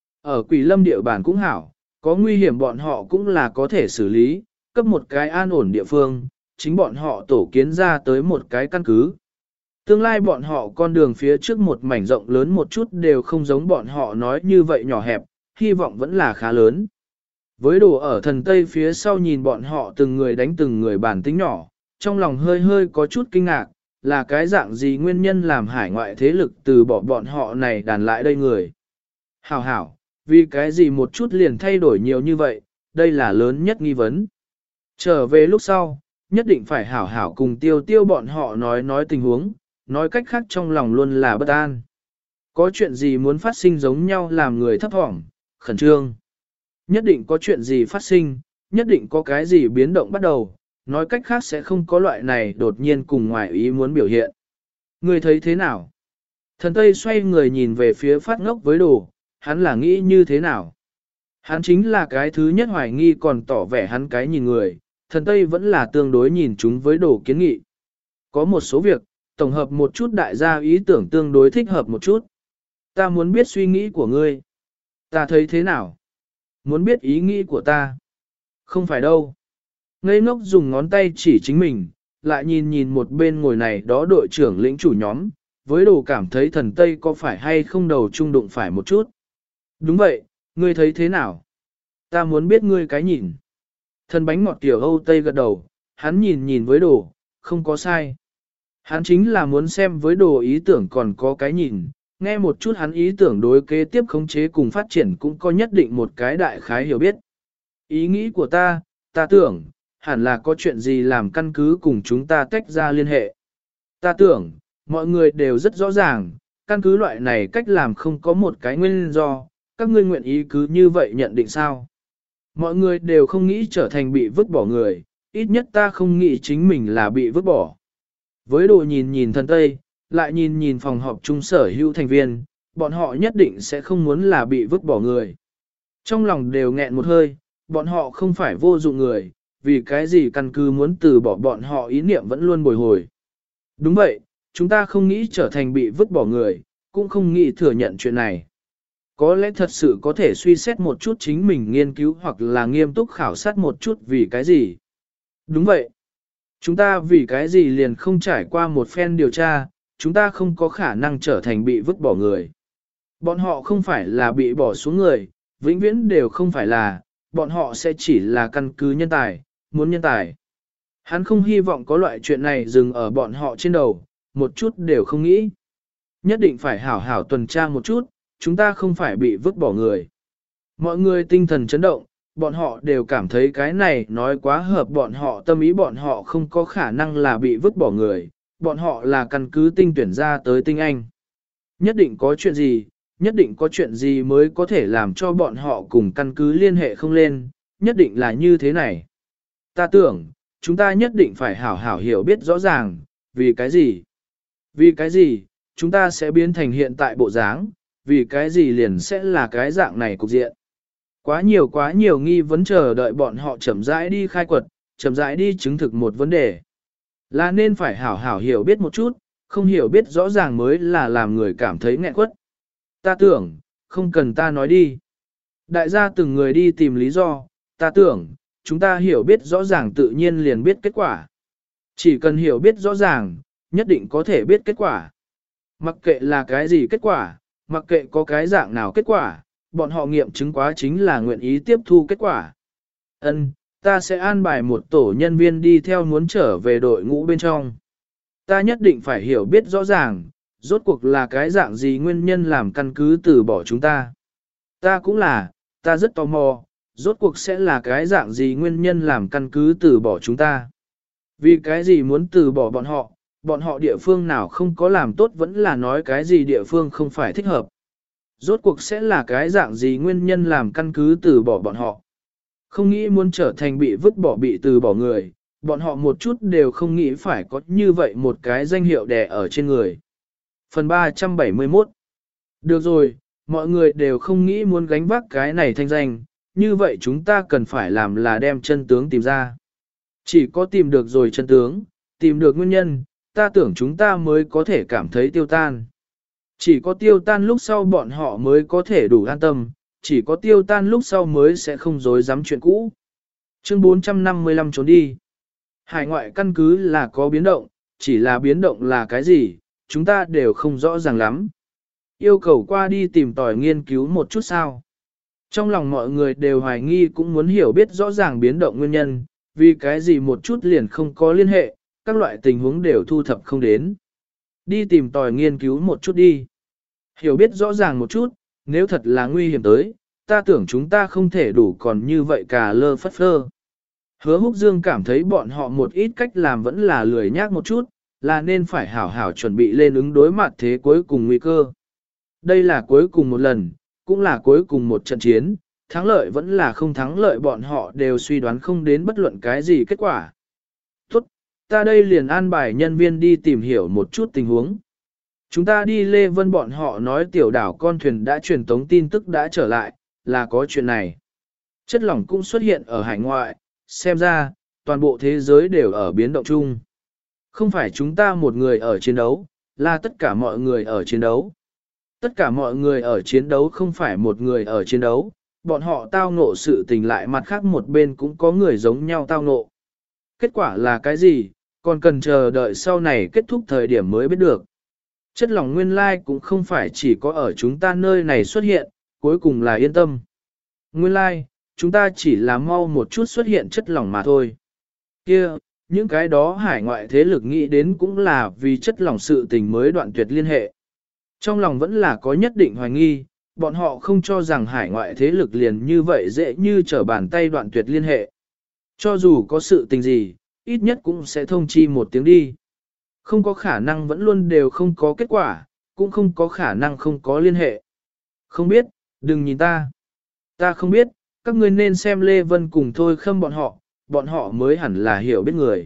Ở quỷ lâm địa bàn cũng hảo, có nguy hiểm bọn họ cũng là có thể xử lý, cấp một cái an ổn địa phương, chính bọn họ tổ kiến ra tới một cái căn cứ. Tương lai bọn họ con đường phía trước một mảnh rộng lớn một chút đều không giống bọn họ nói như vậy nhỏ hẹp, hy vọng vẫn là khá lớn. Với đồ ở thần Tây phía sau nhìn bọn họ từng người đánh từng người bản tính nhỏ, trong lòng hơi hơi có chút kinh ngạc, là cái dạng gì nguyên nhân làm hải ngoại thế lực từ bỏ bọn họ này đàn lại đây người. Hảo hảo, vì cái gì một chút liền thay đổi nhiều như vậy, đây là lớn nhất nghi vấn. Trở về lúc sau, nhất định phải hảo hảo cùng tiêu tiêu bọn họ nói nói tình huống, nói cách khác trong lòng luôn là bất an. Có chuyện gì muốn phát sinh giống nhau làm người thấp thỏm, khẩn trương. Nhất định có chuyện gì phát sinh, nhất định có cái gì biến động bắt đầu, nói cách khác sẽ không có loại này đột nhiên cùng ngoài ý muốn biểu hiện. Người thấy thế nào? Thần Tây xoay người nhìn về phía phát ngốc với đồ, hắn là nghĩ như thế nào? Hắn chính là cái thứ nhất hoài nghi còn tỏ vẻ hắn cái nhìn người, thần Tây vẫn là tương đối nhìn chúng với đồ kiến nghị. Có một số việc, tổng hợp một chút đại gia ý tưởng tương đối thích hợp một chút. Ta muốn biết suy nghĩ của ngươi. Ta thấy thế nào? Muốn biết ý nghĩ của ta? Không phải đâu. Ngây ngốc dùng ngón tay chỉ chính mình, lại nhìn nhìn một bên ngồi này đó đội trưởng lĩnh chủ nhóm, với đồ cảm thấy thần Tây có phải hay không đầu trung đụng phải một chút. Đúng vậy, ngươi thấy thế nào? Ta muốn biết ngươi cái nhìn. Thần bánh ngọt tiểu Âu Tây gật đầu, hắn nhìn nhìn với đồ, không có sai. Hắn chính là muốn xem với đồ ý tưởng còn có cái nhìn, nghe một chút hắn ý tưởng đối kế tiếp khống chế cùng phát triển cũng có nhất định một cái đại khái hiểu biết. Ý nghĩ của ta, ta tưởng, hẳn là có chuyện gì làm căn cứ cùng chúng ta tách ra liên hệ. Ta tưởng, mọi người đều rất rõ ràng, căn cứ loại này cách làm không có một cái nguyên do, các ngươi nguyện ý cứ như vậy nhận định sao? Mọi người đều không nghĩ trở thành bị vứt bỏ người, ít nhất ta không nghĩ chính mình là bị vứt bỏ. Với đồ nhìn nhìn thần Tây, lại nhìn nhìn phòng họp trung sở hữu thành viên, bọn họ nhất định sẽ không muốn là bị vứt bỏ người. Trong lòng đều nghẹn một hơi, bọn họ không phải vô dụng người, vì cái gì căn cứ muốn từ bỏ bọn họ ý niệm vẫn luôn bồi hồi. Đúng vậy, chúng ta không nghĩ trở thành bị vứt bỏ người, cũng không nghĩ thừa nhận chuyện này. Có lẽ thật sự có thể suy xét một chút chính mình nghiên cứu hoặc là nghiêm túc khảo sát một chút vì cái gì. Đúng vậy. Chúng ta vì cái gì liền không trải qua một phen điều tra, chúng ta không có khả năng trở thành bị vứt bỏ người. Bọn họ không phải là bị bỏ xuống người, vĩnh viễn đều không phải là, bọn họ sẽ chỉ là căn cứ nhân tài, muốn nhân tài. Hắn không hy vọng có loại chuyện này dừng ở bọn họ trên đầu, một chút đều không nghĩ. Nhất định phải hảo hảo tuần tra một chút, chúng ta không phải bị vứt bỏ người. Mọi người tinh thần chấn động, bọn họ đều cảm thấy cái này nói quá hợp bọn họ tâm ý, bọn họ không có khả năng là bị vứt bỏ người, bọn họ là căn cứ tinh tuyển ra tới tinh anh. Nhất định có chuyện gì, nhất định có chuyện gì mới có thể làm cho bọn họ cùng căn cứ liên hệ không lên, nhất định là như thế này. Ta tưởng, chúng ta nhất định phải hảo hảo hiểu biết rõ ràng, vì cái gì? Vì cái gì, chúng ta sẽ biến thành hiện tại bộ dáng, vì cái gì liền sẽ là cái dạng này cục diện. Quá nhiều quá nhiều nghi vấn chờ đợi bọn họ chậm rãi đi khai quật, chậm rãi đi chứng thực một vấn đề. Là nên phải hảo hảo hiểu biết một chút, không hiểu biết rõ ràng mới là làm người cảm thấy nghẹn quất. Ta tưởng, không cần ta nói đi. Đại gia từng người đi tìm lý do, ta tưởng, chúng ta hiểu biết rõ ràng tự nhiên liền biết kết quả. Chỉ cần hiểu biết rõ ràng, nhất định có thể biết kết quả. Mặc kệ là cái gì kết quả, mặc kệ có cái dạng nào kết quả, bọn họ nghiệm chứng quá chính là nguyện ý tiếp thu kết quả. Ân, ta sẽ an bài một tổ nhân viên đi theo muốn trở về đội ngũ bên trong. Ta nhất định phải hiểu biết rõ ràng, rốt cuộc là cái dạng gì nguyên nhân làm căn cứ từ bỏ chúng ta. Ta cũng là, ta rất tò mò, rốt cuộc sẽ là cái dạng gì nguyên nhân làm căn cứ từ bỏ chúng ta. Vì cái gì muốn từ bỏ bọn họ, bọn họ địa phương nào không có làm tốt vẫn là nói cái gì địa phương không phải thích hợp. Rốt cuộc sẽ là cái dạng gì nguyên nhân làm căn cứ từ bỏ bọn họ. Không nghĩ muốn trở thành bị vứt bỏ bị từ bỏ người, bọn họ một chút đều không nghĩ phải có như vậy một cái danh hiệu đè ở trên người. Phần ba trăm bảy mươi mốt. Được rồi, mọi người đều không nghĩ muốn gánh vác cái này thanh danh, như vậy chúng ta cần phải làm là đem chân tướng tìm ra. Chỉ có tìm được rồi chân tướng, tìm được nguyên nhân, ta tưởng chúng ta mới có thể cảm thấy tiêu tan. Chỉ có tiêu tan lúc sau bọn họ mới có thể đủ an tâm, chỉ có tiêu tan lúc sau mới sẽ không dối dám chuyện cũ. Chương bốn trăm năm mươi lăm trốn đi. Hải ngoại căn cứ là có biến động, chỉ là biến động là cái gì, chúng ta đều không rõ ràng lắm. Yêu cầu qua đi tìm tòi nghiên cứu một chút sao. Trong lòng mọi người đều hoài nghi cũng muốn hiểu biết rõ ràng biến động nguyên nhân, vì cái gì một chút liền không có liên hệ, các loại tình huống đều thu thập không đến. Đi tìm tòi nghiên cứu một chút đi. Hiểu biết rõ ràng một chút, nếu thật là nguy hiểm tới, ta tưởng chúng ta không thể đủ còn như vậy cả lơ phất phơ. Hứa Húc Dương cảm thấy bọn họ một ít cách làm vẫn là lười nhác một chút, là nên phải hảo hảo chuẩn bị lên ứng đối mặt thế cuối cùng nguy cơ. Đây là cuối cùng một lần, cũng là cuối cùng một trận chiến, thắng lợi vẫn là không thắng lợi bọn họ đều suy đoán không đến bất luận cái gì kết quả. Tốt, ta đây liền an bài nhân viên đi tìm hiểu một chút tình huống. Chúng ta đi Lê Vân bọn họ nói tiểu đảo con thuyền đã truyền tống tin tức đã trở lại, là có chuyện này. Chất lỏng cũng xuất hiện ở hải ngoại, xem ra, toàn bộ thế giới đều ở biến động chung. Không phải chúng ta một người ở chiến đấu, là tất cả mọi người ở chiến đấu. Tất cả mọi người ở chiến đấu không phải một người ở chiến đấu, bọn họ tao ngộ sự tình lại mặt khác một bên cũng có người giống nhau tao ngộ. Kết quả là cái gì, còn cần chờ đợi sau này kết thúc thời điểm mới biết được. Chất lỏng nguyên lai cũng không phải chỉ có ở chúng ta nơi này xuất hiện, cuối cùng là yên tâm. Nguyên lai, chúng ta chỉ là mau một chút xuất hiện chất lỏng mà thôi. Kia, những cái đó hải ngoại thế lực nghĩ đến cũng là vì chất lỏng sự tình mới đoạn tuyệt liên hệ. Trong lòng vẫn là có nhất định hoài nghi, bọn họ không cho rằng hải ngoại thế lực liền như vậy dễ như trở bàn tay đoạn tuyệt liên hệ. Cho dù có sự tình gì, ít nhất cũng sẽ thông chi một tiếng đi. Không có khả năng vẫn luôn đều không có kết quả, cũng không có khả năng không có liên hệ. Không biết, Đừng nhìn ta. Ta không biết, các ngươi nên xem Lê Vân cùng Thôi Khâm bọn họ, bọn họ mới hẳn là hiểu biết người.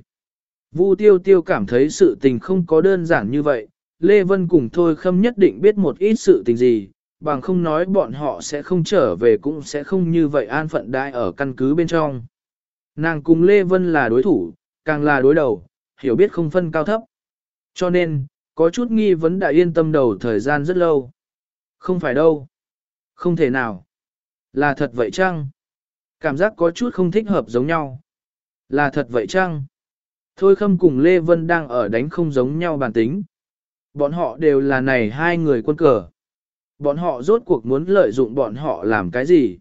Vu Tiêu Tiêu cảm thấy sự tình không có đơn giản như vậy, Lê Vân cùng Thôi Khâm nhất định biết một ít sự tình gì, bằng không nói bọn họ sẽ không trở về cũng sẽ không như vậy an phận đại ở căn cứ bên trong. Nàng cùng Lê Vân là đối thủ, càng là đối đầu, hiểu biết không phân cao thấp. Cho nên, có chút nghi vấn đã yên tâm đầu thời gian rất lâu. Không phải đâu. Không thể nào. Là thật vậy chăng? Cảm giác có chút không thích hợp giống nhau. Là thật vậy chăng? Thôi Khâm cùng Lê Vân đang ở đánh không giống nhau bản tính. Bọn họ đều là này hai người quân cờ. Bọn họ rốt cuộc muốn lợi dụng bọn họ làm cái gì?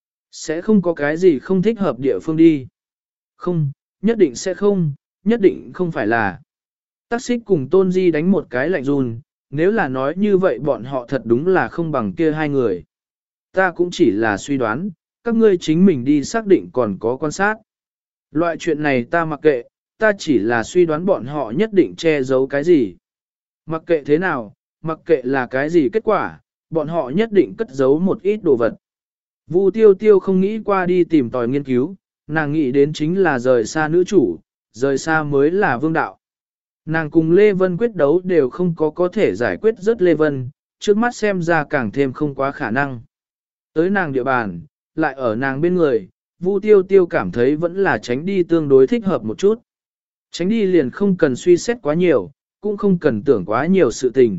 Sẽ không có cái gì không thích hợp địa phương đi. Không, nhất định sẽ không, nhất định không phải là. Tác xích cùng Tôn Di đánh một cái lạnh run, nếu là nói như vậy bọn họ thật đúng là không bằng kia hai người. Ta cũng chỉ là suy đoán, các ngươi chính mình đi xác định còn có quan sát. Loại chuyện này ta mặc kệ, ta chỉ là suy đoán bọn họ nhất định che giấu cái gì. Mặc kệ thế nào, mặc kệ là cái gì kết quả, bọn họ nhất định cất giấu một ít đồ vật. Vu Tiêu Tiêu không nghĩ qua đi tìm tòi nghiên cứu, nàng nghĩ đến chính là rời xa nữ chủ, rời xa mới là vương đạo. Nàng cùng Lê Vân quyết đấu đều không có có thể giải quyết rất Lê Vân, trước mắt xem ra càng thêm không quá khả năng. Tới nàng địa bàn, lại ở nàng bên người, Vu Tiêu Tiêu cảm thấy vẫn là tránh đi tương đối thích hợp một chút. Tránh đi liền không cần suy xét quá nhiều, cũng không cần tưởng quá nhiều sự tình.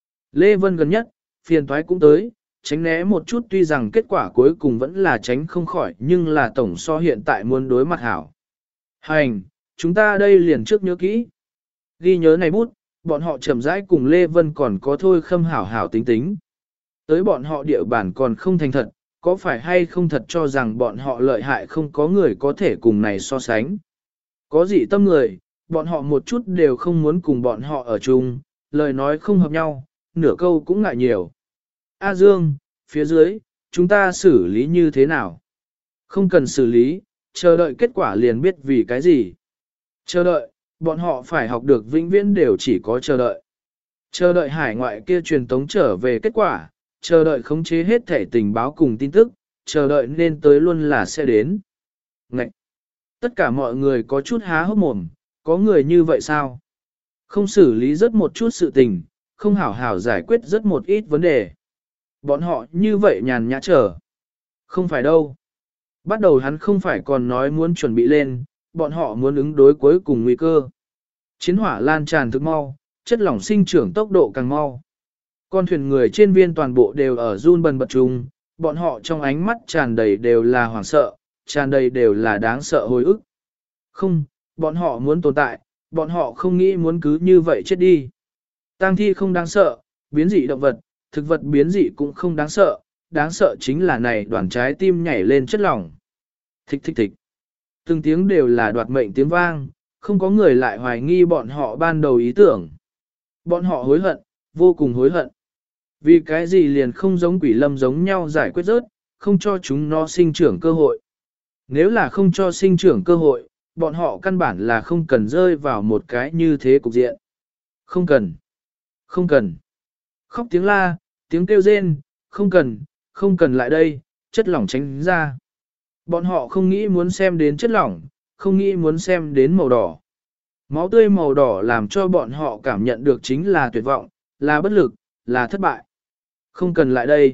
Lê Vân gần nhất, phiền toái cũng tới, tránh né một chút tuy rằng kết quả cuối cùng vẫn là tránh không khỏi nhưng là tổng so hiện tại muốn đối mặt hảo. Hành, chúng ta đây liền trước nhớ kỹ. Ghi nhớ này bút, bọn họ chậm rãi cùng Lê Vân còn có Thôi Khâm hảo hảo tính tính. Tới bọn họ địa bản còn không thành thật, có phải hay không thật cho rằng bọn họ lợi hại không có người có thể cùng này so sánh. Có gì tâm người, bọn họ một chút đều không muốn cùng bọn họ ở chung, lời nói không hợp nhau, nửa câu cũng ngại nhiều. A Dương, phía dưới, chúng ta xử lý như thế nào? Không cần xử lý, chờ đợi kết quả liền biết vì cái gì. Chờ đợi, bọn họ phải học được vĩnh viễn đều chỉ có chờ đợi. Chờ đợi hải ngoại kia truyền tống trở về kết quả, chờ đợi khống chế hết thể tình báo cùng tin tức, chờ đợi nên tới luôn là sẽ đến. Ngậy! Tất cả mọi người có chút há hốc mồm, có người như vậy sao? Không xử lý rất một chút sự tình, không hảo hảo giải quyết rất một ít vấn đề. Bọn họ như vậy nhàn nhã chờ. Không phải đâu. Bắt đầu hắn không phải còn nói muốn chuẩn bị lên, bọn họ muốn ứng đối cuối cùng nguy cơ. Chiến hỏa lan tràn thực mau, chất lỏng sinh trưởng tốc độ càng mau. Con thuyền người trên viên toàn bộ đều ở run bần bật chung, bọn họ trong ánh mắt tràn đầy đều là hoảng sợ, tràn đầy đều là đáng sợ hồi ức. Không, bọn họ muốn tồn tại, bọn họ không nghĩ muốn cứ như vậy chết đi. Tang thi không đáng sợ, biến dị động vật, thực vật biến dị cũng không đáng sợ, đáng sợ chính là này đoàn trái tim nhảy lên chất lỏng. Thích thích thích. Từng tiếng đều là đoạt mệnh tiếng vang, không có người lại hoài nghi bọn họ ban đầu ý tưởng. Bọn họ hối hận, vô cùng hối hận. Vì cái gì liền không giống quỷ lâm giống nhau giải quyết rớt, không cho chúng nó sinh trưởng cơ hội. Nếu là không cho sinh trưởng cơ hội, bọn họ căn bản là không cần rơi vào một cái như thế cục diện. Không cần. Không cần. Khóc tiếng la, tiếng kêu rên, không cần, không cần lại đây, chất lỏng tránh ra. Bọn họ không nghĩ muốn xem đến chất lỏng, không nghĩ muốn xem đến màu đỏ. Máu tươi màu đỏ làm cho bọn họ cảm nhận được chính là tuyệt vọng, là bất lực, là thất bại. Không cần lại đây.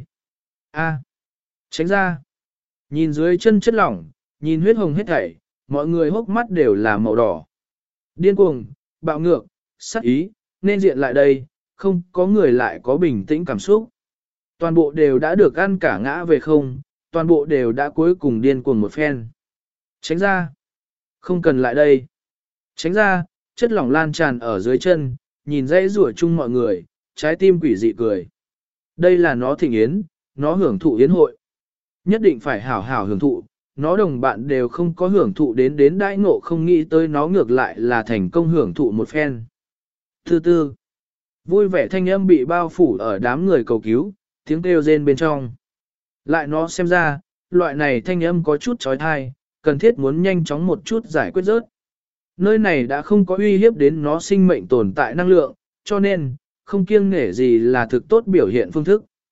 A, tránh ra. Nhìn dưới chân chất lỏng, nhìn huyết hồng hết thảy, mọi người hốc mắt đều là màu đỏ. Điên cuồng, bạo ngược, sát ý, nên diện lại đây, không có người lại có bình tĩnh cảm xúc. Toàn bộ đều đã được ăn cả ngã về không, toàn bộ đều đã cuối cùng điên cuồng một phen. Tránh ra. Không cần lại đây. Tránh ra, chất lỏng lan tràn ở dưới chân, nhìn dãy rủa chung mọi người, trái tim quỷ dị cười. Đây là nó thịnh yến, nó hưởng thụ yến hội. Nhất định phải hảo hảo hưởng thụ, nó đồng bạn đều không có hưởng thụ đến đến đãi ngộ không nghĩ tới nó ngược lại là thành công hưởng thụ một phen. Thứ tư, vui vẻ thanh âm bị bao phủ ở đám người cầu cứu, tiếng kêu rên bên trong. Lại nó xem ra, loại này thanh âm có chút trói thai, cần thiết muốn nhanh chóng một chút giải quyết rớt. Nơi này đã không có uy hiếp đến nó sinh mệnh tồn tại năng lượng, cho nên, không kiêng nể gì là thực tốt biểu hiện phương thức.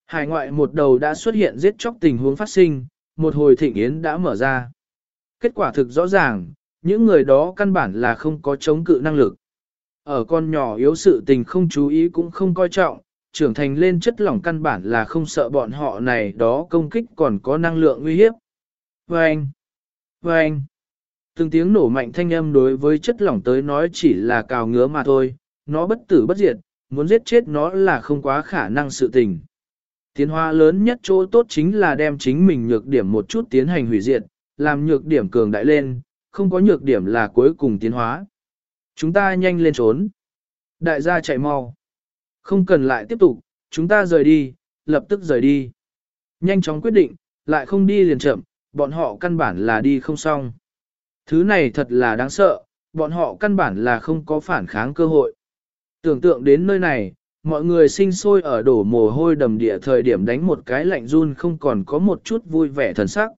Hải ngoại một đầu đã xuất hiện giết chóc tình huống phát sinh, một hồi thịnh yến đã mở ra. Kết quả thực rõ ràng, những người đó căn bản là không có chống cự năng lực. Ở con nhỏ yếu sự tình không chú ý cũng không coi trọng, trưởng thành lên chất lỏng căn bản là không sợ bọn họ này đó công kích còn có năng lượng uy hiếp. Vâng! Vâng! Từng tiếng nổ mạnh thanh âm đối với chất lỏng tới nói chỉ là cào ngứa mà thôi, nó bất tử bất diệt, muốn giết chết nó là không quá khả năng sự tình. Tiến hóa lớn nhất chỗ tốt chính là đem chính mình nhược điểm một chút tiến hành hủy diệt, làm nhược điểm cường đại lên, không có nhược điểm là cuối cùng tiến hóa. Chúng ta nhanh lên trốn. Đại gia chạy mau. Không cần lại tiếp tục, chúng ta rời đi, lập tức rời đi. Nhanh chóng quyết định, lại không đi liền chậm, bọn họ căn bản là đi không xong. Thứ này thật là đáng sợ, bọn họ căn bản là không có phản kháng cơ hội. Tưởng tượng đến nơi này, mọi người sinh sôi ở đổ mồ hôi đầm địa thời điểm đánh một cái lạnh run không còn có một chút vui vẻ thần sắc.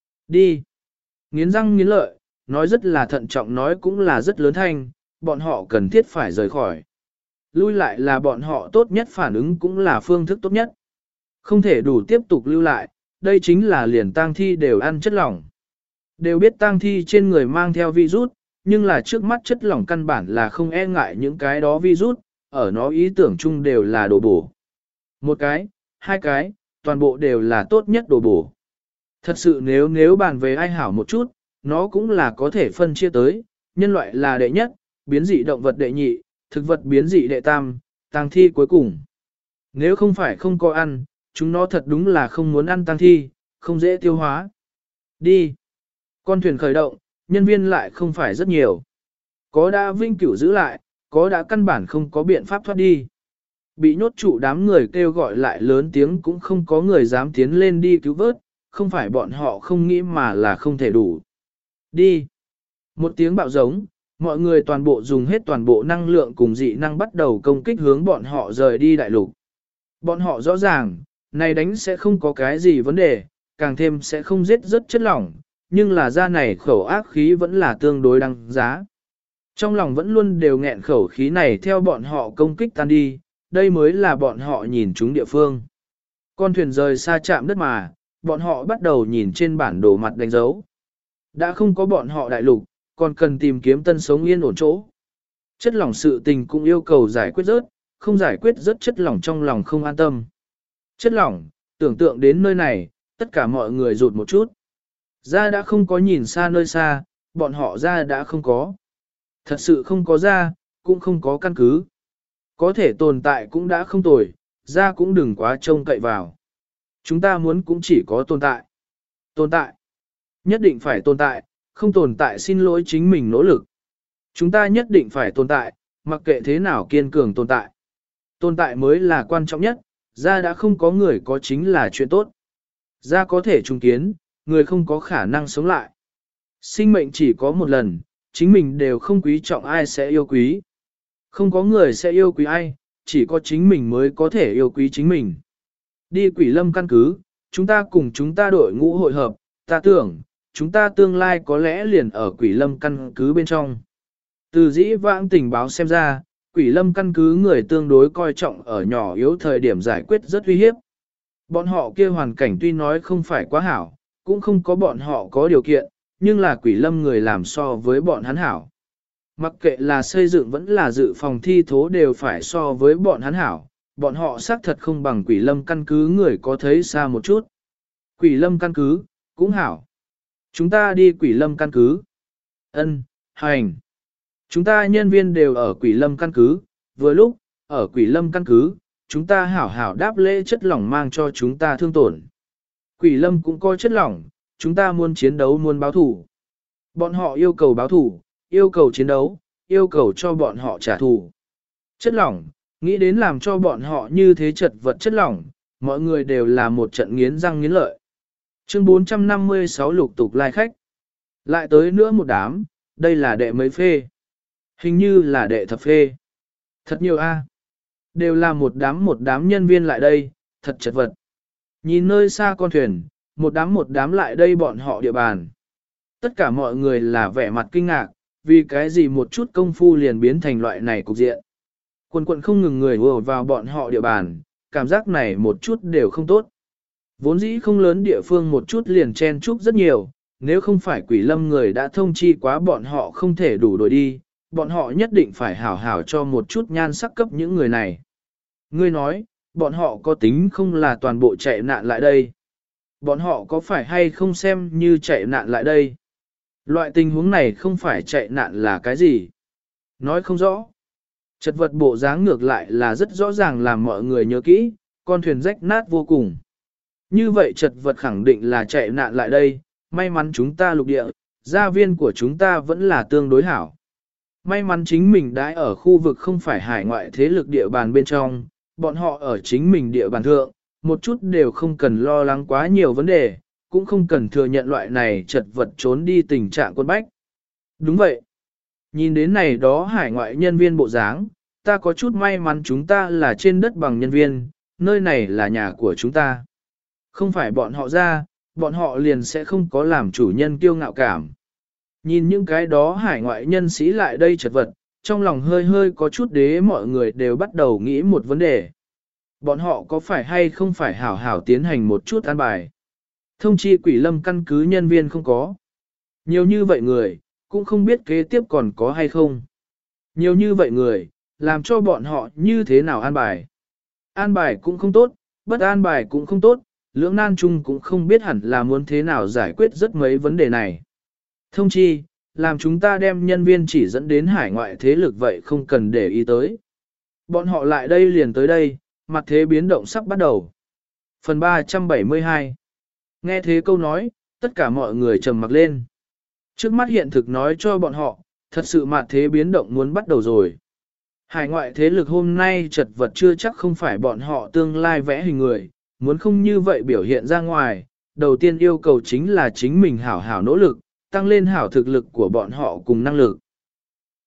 Đi. Nghiến răng nghiến lợi, nói rất là thận trọng nói cũng là rất lớn thanh, bọn họ cần thiết phải rời khỏi. Lui lại là bọn họ tốt nhất phản ứng cũng là phương thức tốt nhất. Không thể đủ tiếp tục lưu lại, đây chính là liền tang thi đều ăn chất lỏng. Đều biết tang thi trên người mang theo virus, nhưng là trước mắt chất lỏng căn bản là không e ngại những cái đó virus, ở nó ý tưởng chung đều là đồ bổ. Một cái, hai cái, toàn bộ đều là tốt nhất đồ bổ. Thật sự nếu nếu bàn về ai hảo một chút, nó cũng là có thể phân chia tới, nhân loại là đệ nhất, biến dị động vật đệ nhị, thực vật biến dị đệ tam, tang thi cuối cùng. Nếu không phải không có ăn, chúng nó thật đúng là không muốn ăn tang thi, không dễ tiêu hóa. Đi. Con thuyền khởi động, nhân viên lại không phải rất nhiều. Có đã vinh cửu giữ lại, có đã căn bản không có biện pháp thoát đi. Bị nhốt trụ đám người kêu gọi lại lớn tiếng cũng không có người dám tiến lên đi cứu vớt, không phải bọn họ không nghĩ mà là không thể đủ. Đi. Một tiếng bạo giống, mọi người toàn bộ dùng hết toàn bộ năng lượng cùng dị năng bắt đầu công kích hướng bọn họ rời đi đại lục. Bọn họ rõ ràng, này đánh sẽ không có cái gì vấn đề, càng thêm sẽ không giết rất chất lỏng, nhưng là ra này khẩu ác khí vẫn là tương đối đăng giá. Trong lòng vẫn luôn đều nghẹn khẩu khí này theo bọn họ công kích tan đi, đây mới là bọn họ nhìn chúng địa phương. Con thuyền rời xa chạm đất mà, bọn họ bắt đầu nhìn trên bản đồ mặt đánh dấu. Đã không có bọn họ đại lục, còn cần tìm kiếm tân sống yên ổn chỗ. Chất lỏng sự tình cũng yêu cầu giải quyết rớt, không giải quyết rớt chất lỏng trong lòng không an tâm. Chất lỏng, tưởng tượng đến nơi này, tất cả mọi người rụt một chút. Ra đã không có nhìn xa nơi xa, bọn họ ra đã không có. Thật sự không có ra, cũng không có căn cứ. Có thể tồn tại cũng đã không tồi, ra cũng đừng quá trông cậy vào. Chúng ta muốn cũng chỉ có tồn tại. Tồn tại. Nhất định phải tồn tại, không tồn tại xin lỗi chính mình nỗ lực. Chúng ta nhất định phải tồn tại, mặc kệ thế nào kiên cường tồn tại. Tồn tại mới là quan trọng nhất, ra đã không có người có chính là chuyện tốt. Ra có thể trùng kiến, người không có khả năng sống lại. Sinh mệnh chỉ có một lần, chính mình đều không quý trọng ai sẽ yêu quý. Không có người sẽ yêu quý ai, chỉ có chính mình mới có thể yêu quý chính mình. Đi Quỷ Lâm căn cứ, chúng ta cùng chúng ta đội ngũ hội hợp, ta tưởng, chúng ta tương lai có lẽ liền ở Quỷ Lâm căn cứ bên trong. Từ dĩ vãng tình báo xem ra, Quỷ Lâm căn cứ người tương đối coi trọng ở nhỏ yếu thời điểm giải quyết rất uy hiếp. Bọn họ kia hoàn cảnh tuy nói không phải quá hảo, cũng không có bọn họ có điều kiện, nhưng là Quỷ Lâm người làm so với bọn hắn hảo. Mặc kệ là xây dựng vẫn là dự phòng thi thố đều phải so với bọn hắn hảo, bọn họ xác thật không bằng Quỷ Lâm căn cứ người có thấy xa một chút. Quỷ Lâm căn cứ, cũng hảo. Chúng ta đi Quỷ Lâm căn cứ. Ân, hành. Chúng ta nhân viên đều ở Quỷ Lâm căn cứ, vừa lúc, ở Quỷ Lâm căn cứ, chúng ta hảo hảo đáp lễ chất lỏng mang cho chúng ta thương tổn. Quỷ Lâm cũng có chất lỏng, chúng ta muốn chiến đấu muốn báo thủ. Bọn họ yêu cầu báo thủ, yêu cầu chiến đấu, yêu cầu cho bọn họ trả thù. Chất lỏng, nghĩ đến làm cho bọn họ như thế chật vật chất lỏng, mọi người đều là một trận nghiến răng nghiến lợi. Chương bốn trăm năm mươi sáu lục tục lai khách. Lại tới nữa một đám, đây là đệ mấy phê. Hình như là đệ thập phê. Thật nhiều a. Đều là một đám một đám nhân viên lại đây, thật chật vật. Nhìn nơi xa con thuyền, một đám một đám lại đây bọn họ địa bàn. Tất cả mọi người là vẻ mặt kinh ngạc, vì cái gì một chút công phu liền biến thành loại này cục diện. Quần quần không ngừng người ùa vào bọn họ địa bàn, cảm giác này một chút đều không tốt. Vốn dĩ không lớn địa phương một chút liền chen chúc rất nhiều, nếu không phải quỷ lâm người đã thông chi quá bọn họ không thể đủ đổi đi, bọn họ nhất định phải hảo hảo cho một chút nhan sắc cấp những người này. Ngươi nói, bọn họ có tính không là toàn bộ chạy nạn lại đây? Bọn họ có phải hay không xem như chạy nạn lại đây? Loại tình huống này không phải chạy nạn là cái gì? Nói không rõ. Chật vật bộ dáng ngược lại là rất rõ ràng làm mọi người nhớ kỹ, con thuyền rách nát vô cùng. Như vậy chật vật khẳng định là chạy nạn lại đây, may mắn chúng ta lục địa, gia viên của chúng ta vẫn là tương đối hảo. May mắn chính mình đã ở khu vực không phải hải ngoại thế lực địa bàn bên trong, bọn họ ở chính mình địa bàn thượng, một chút đều không cần lo lắng quá nhiều vấn đề, cũng không cần thừa nhận loại này chật vật trốn đi tình trạng quân bách. Đúng vậy. Nhìn đến này đó hải ngoại nhân viên bộ dáng, ta có chút may mắn chúng ta là trên đất bằng nhân viên, nơi này là nhà của chúng ta. Không phải bọn họ ra, bọn họ liền sẽ không có làm chủ nhân kiêu ngạo cảm. Nhìn những cái đó hải ngoại nhân sĩ lại đây chật vật, trong lòng hơi hơi có chút đế mọi người đều bắt đầu nghĩ một vấn đề. Bọn họ có phải hay không phải hảo hảo tiến hành một chút an bài. Thông chi quỷ lâm căn cứ nhân viên không có. Nhiều như vậy người, cũng không biết kế tiếp còn có hay không. Nhiều như vậy người, làm cho bọn họ như thế nào an bài. An bài cũng không tốt, bất an bài cũng không tốt, lưỡng nan chung cũng không biết hẳn là muốn thế nào giải quyết rất mấy vấn đề này. Thông chi, làm chúng ta đem nhân viên chỉ dẫn đến hải ngoại thế lực vậy không cần để ý tới. Bọn họ lại đây liền tới đây, mặt thế biến động sắp bắt đầu. Phần ba trăm bảy mươi hai. Nghe thế câu nói, tất cả mọi người trầm mặc lên. Trước mắt hiện thực nói cho bọn họ, thật sự mặt thế biến động muốn bắt đầu rồi. Hải ngoại thế lực hôm nay chật vật chưa chắc không phải bọn họ tương lai vẽ hình người, muốn không như vậy biểu hiện ra ngoài, đầu tiên yêu cầu chính là chính mình hảo hảo nỗ lực, tăng lên hảo thực lực của bọn họ cùng năng lực.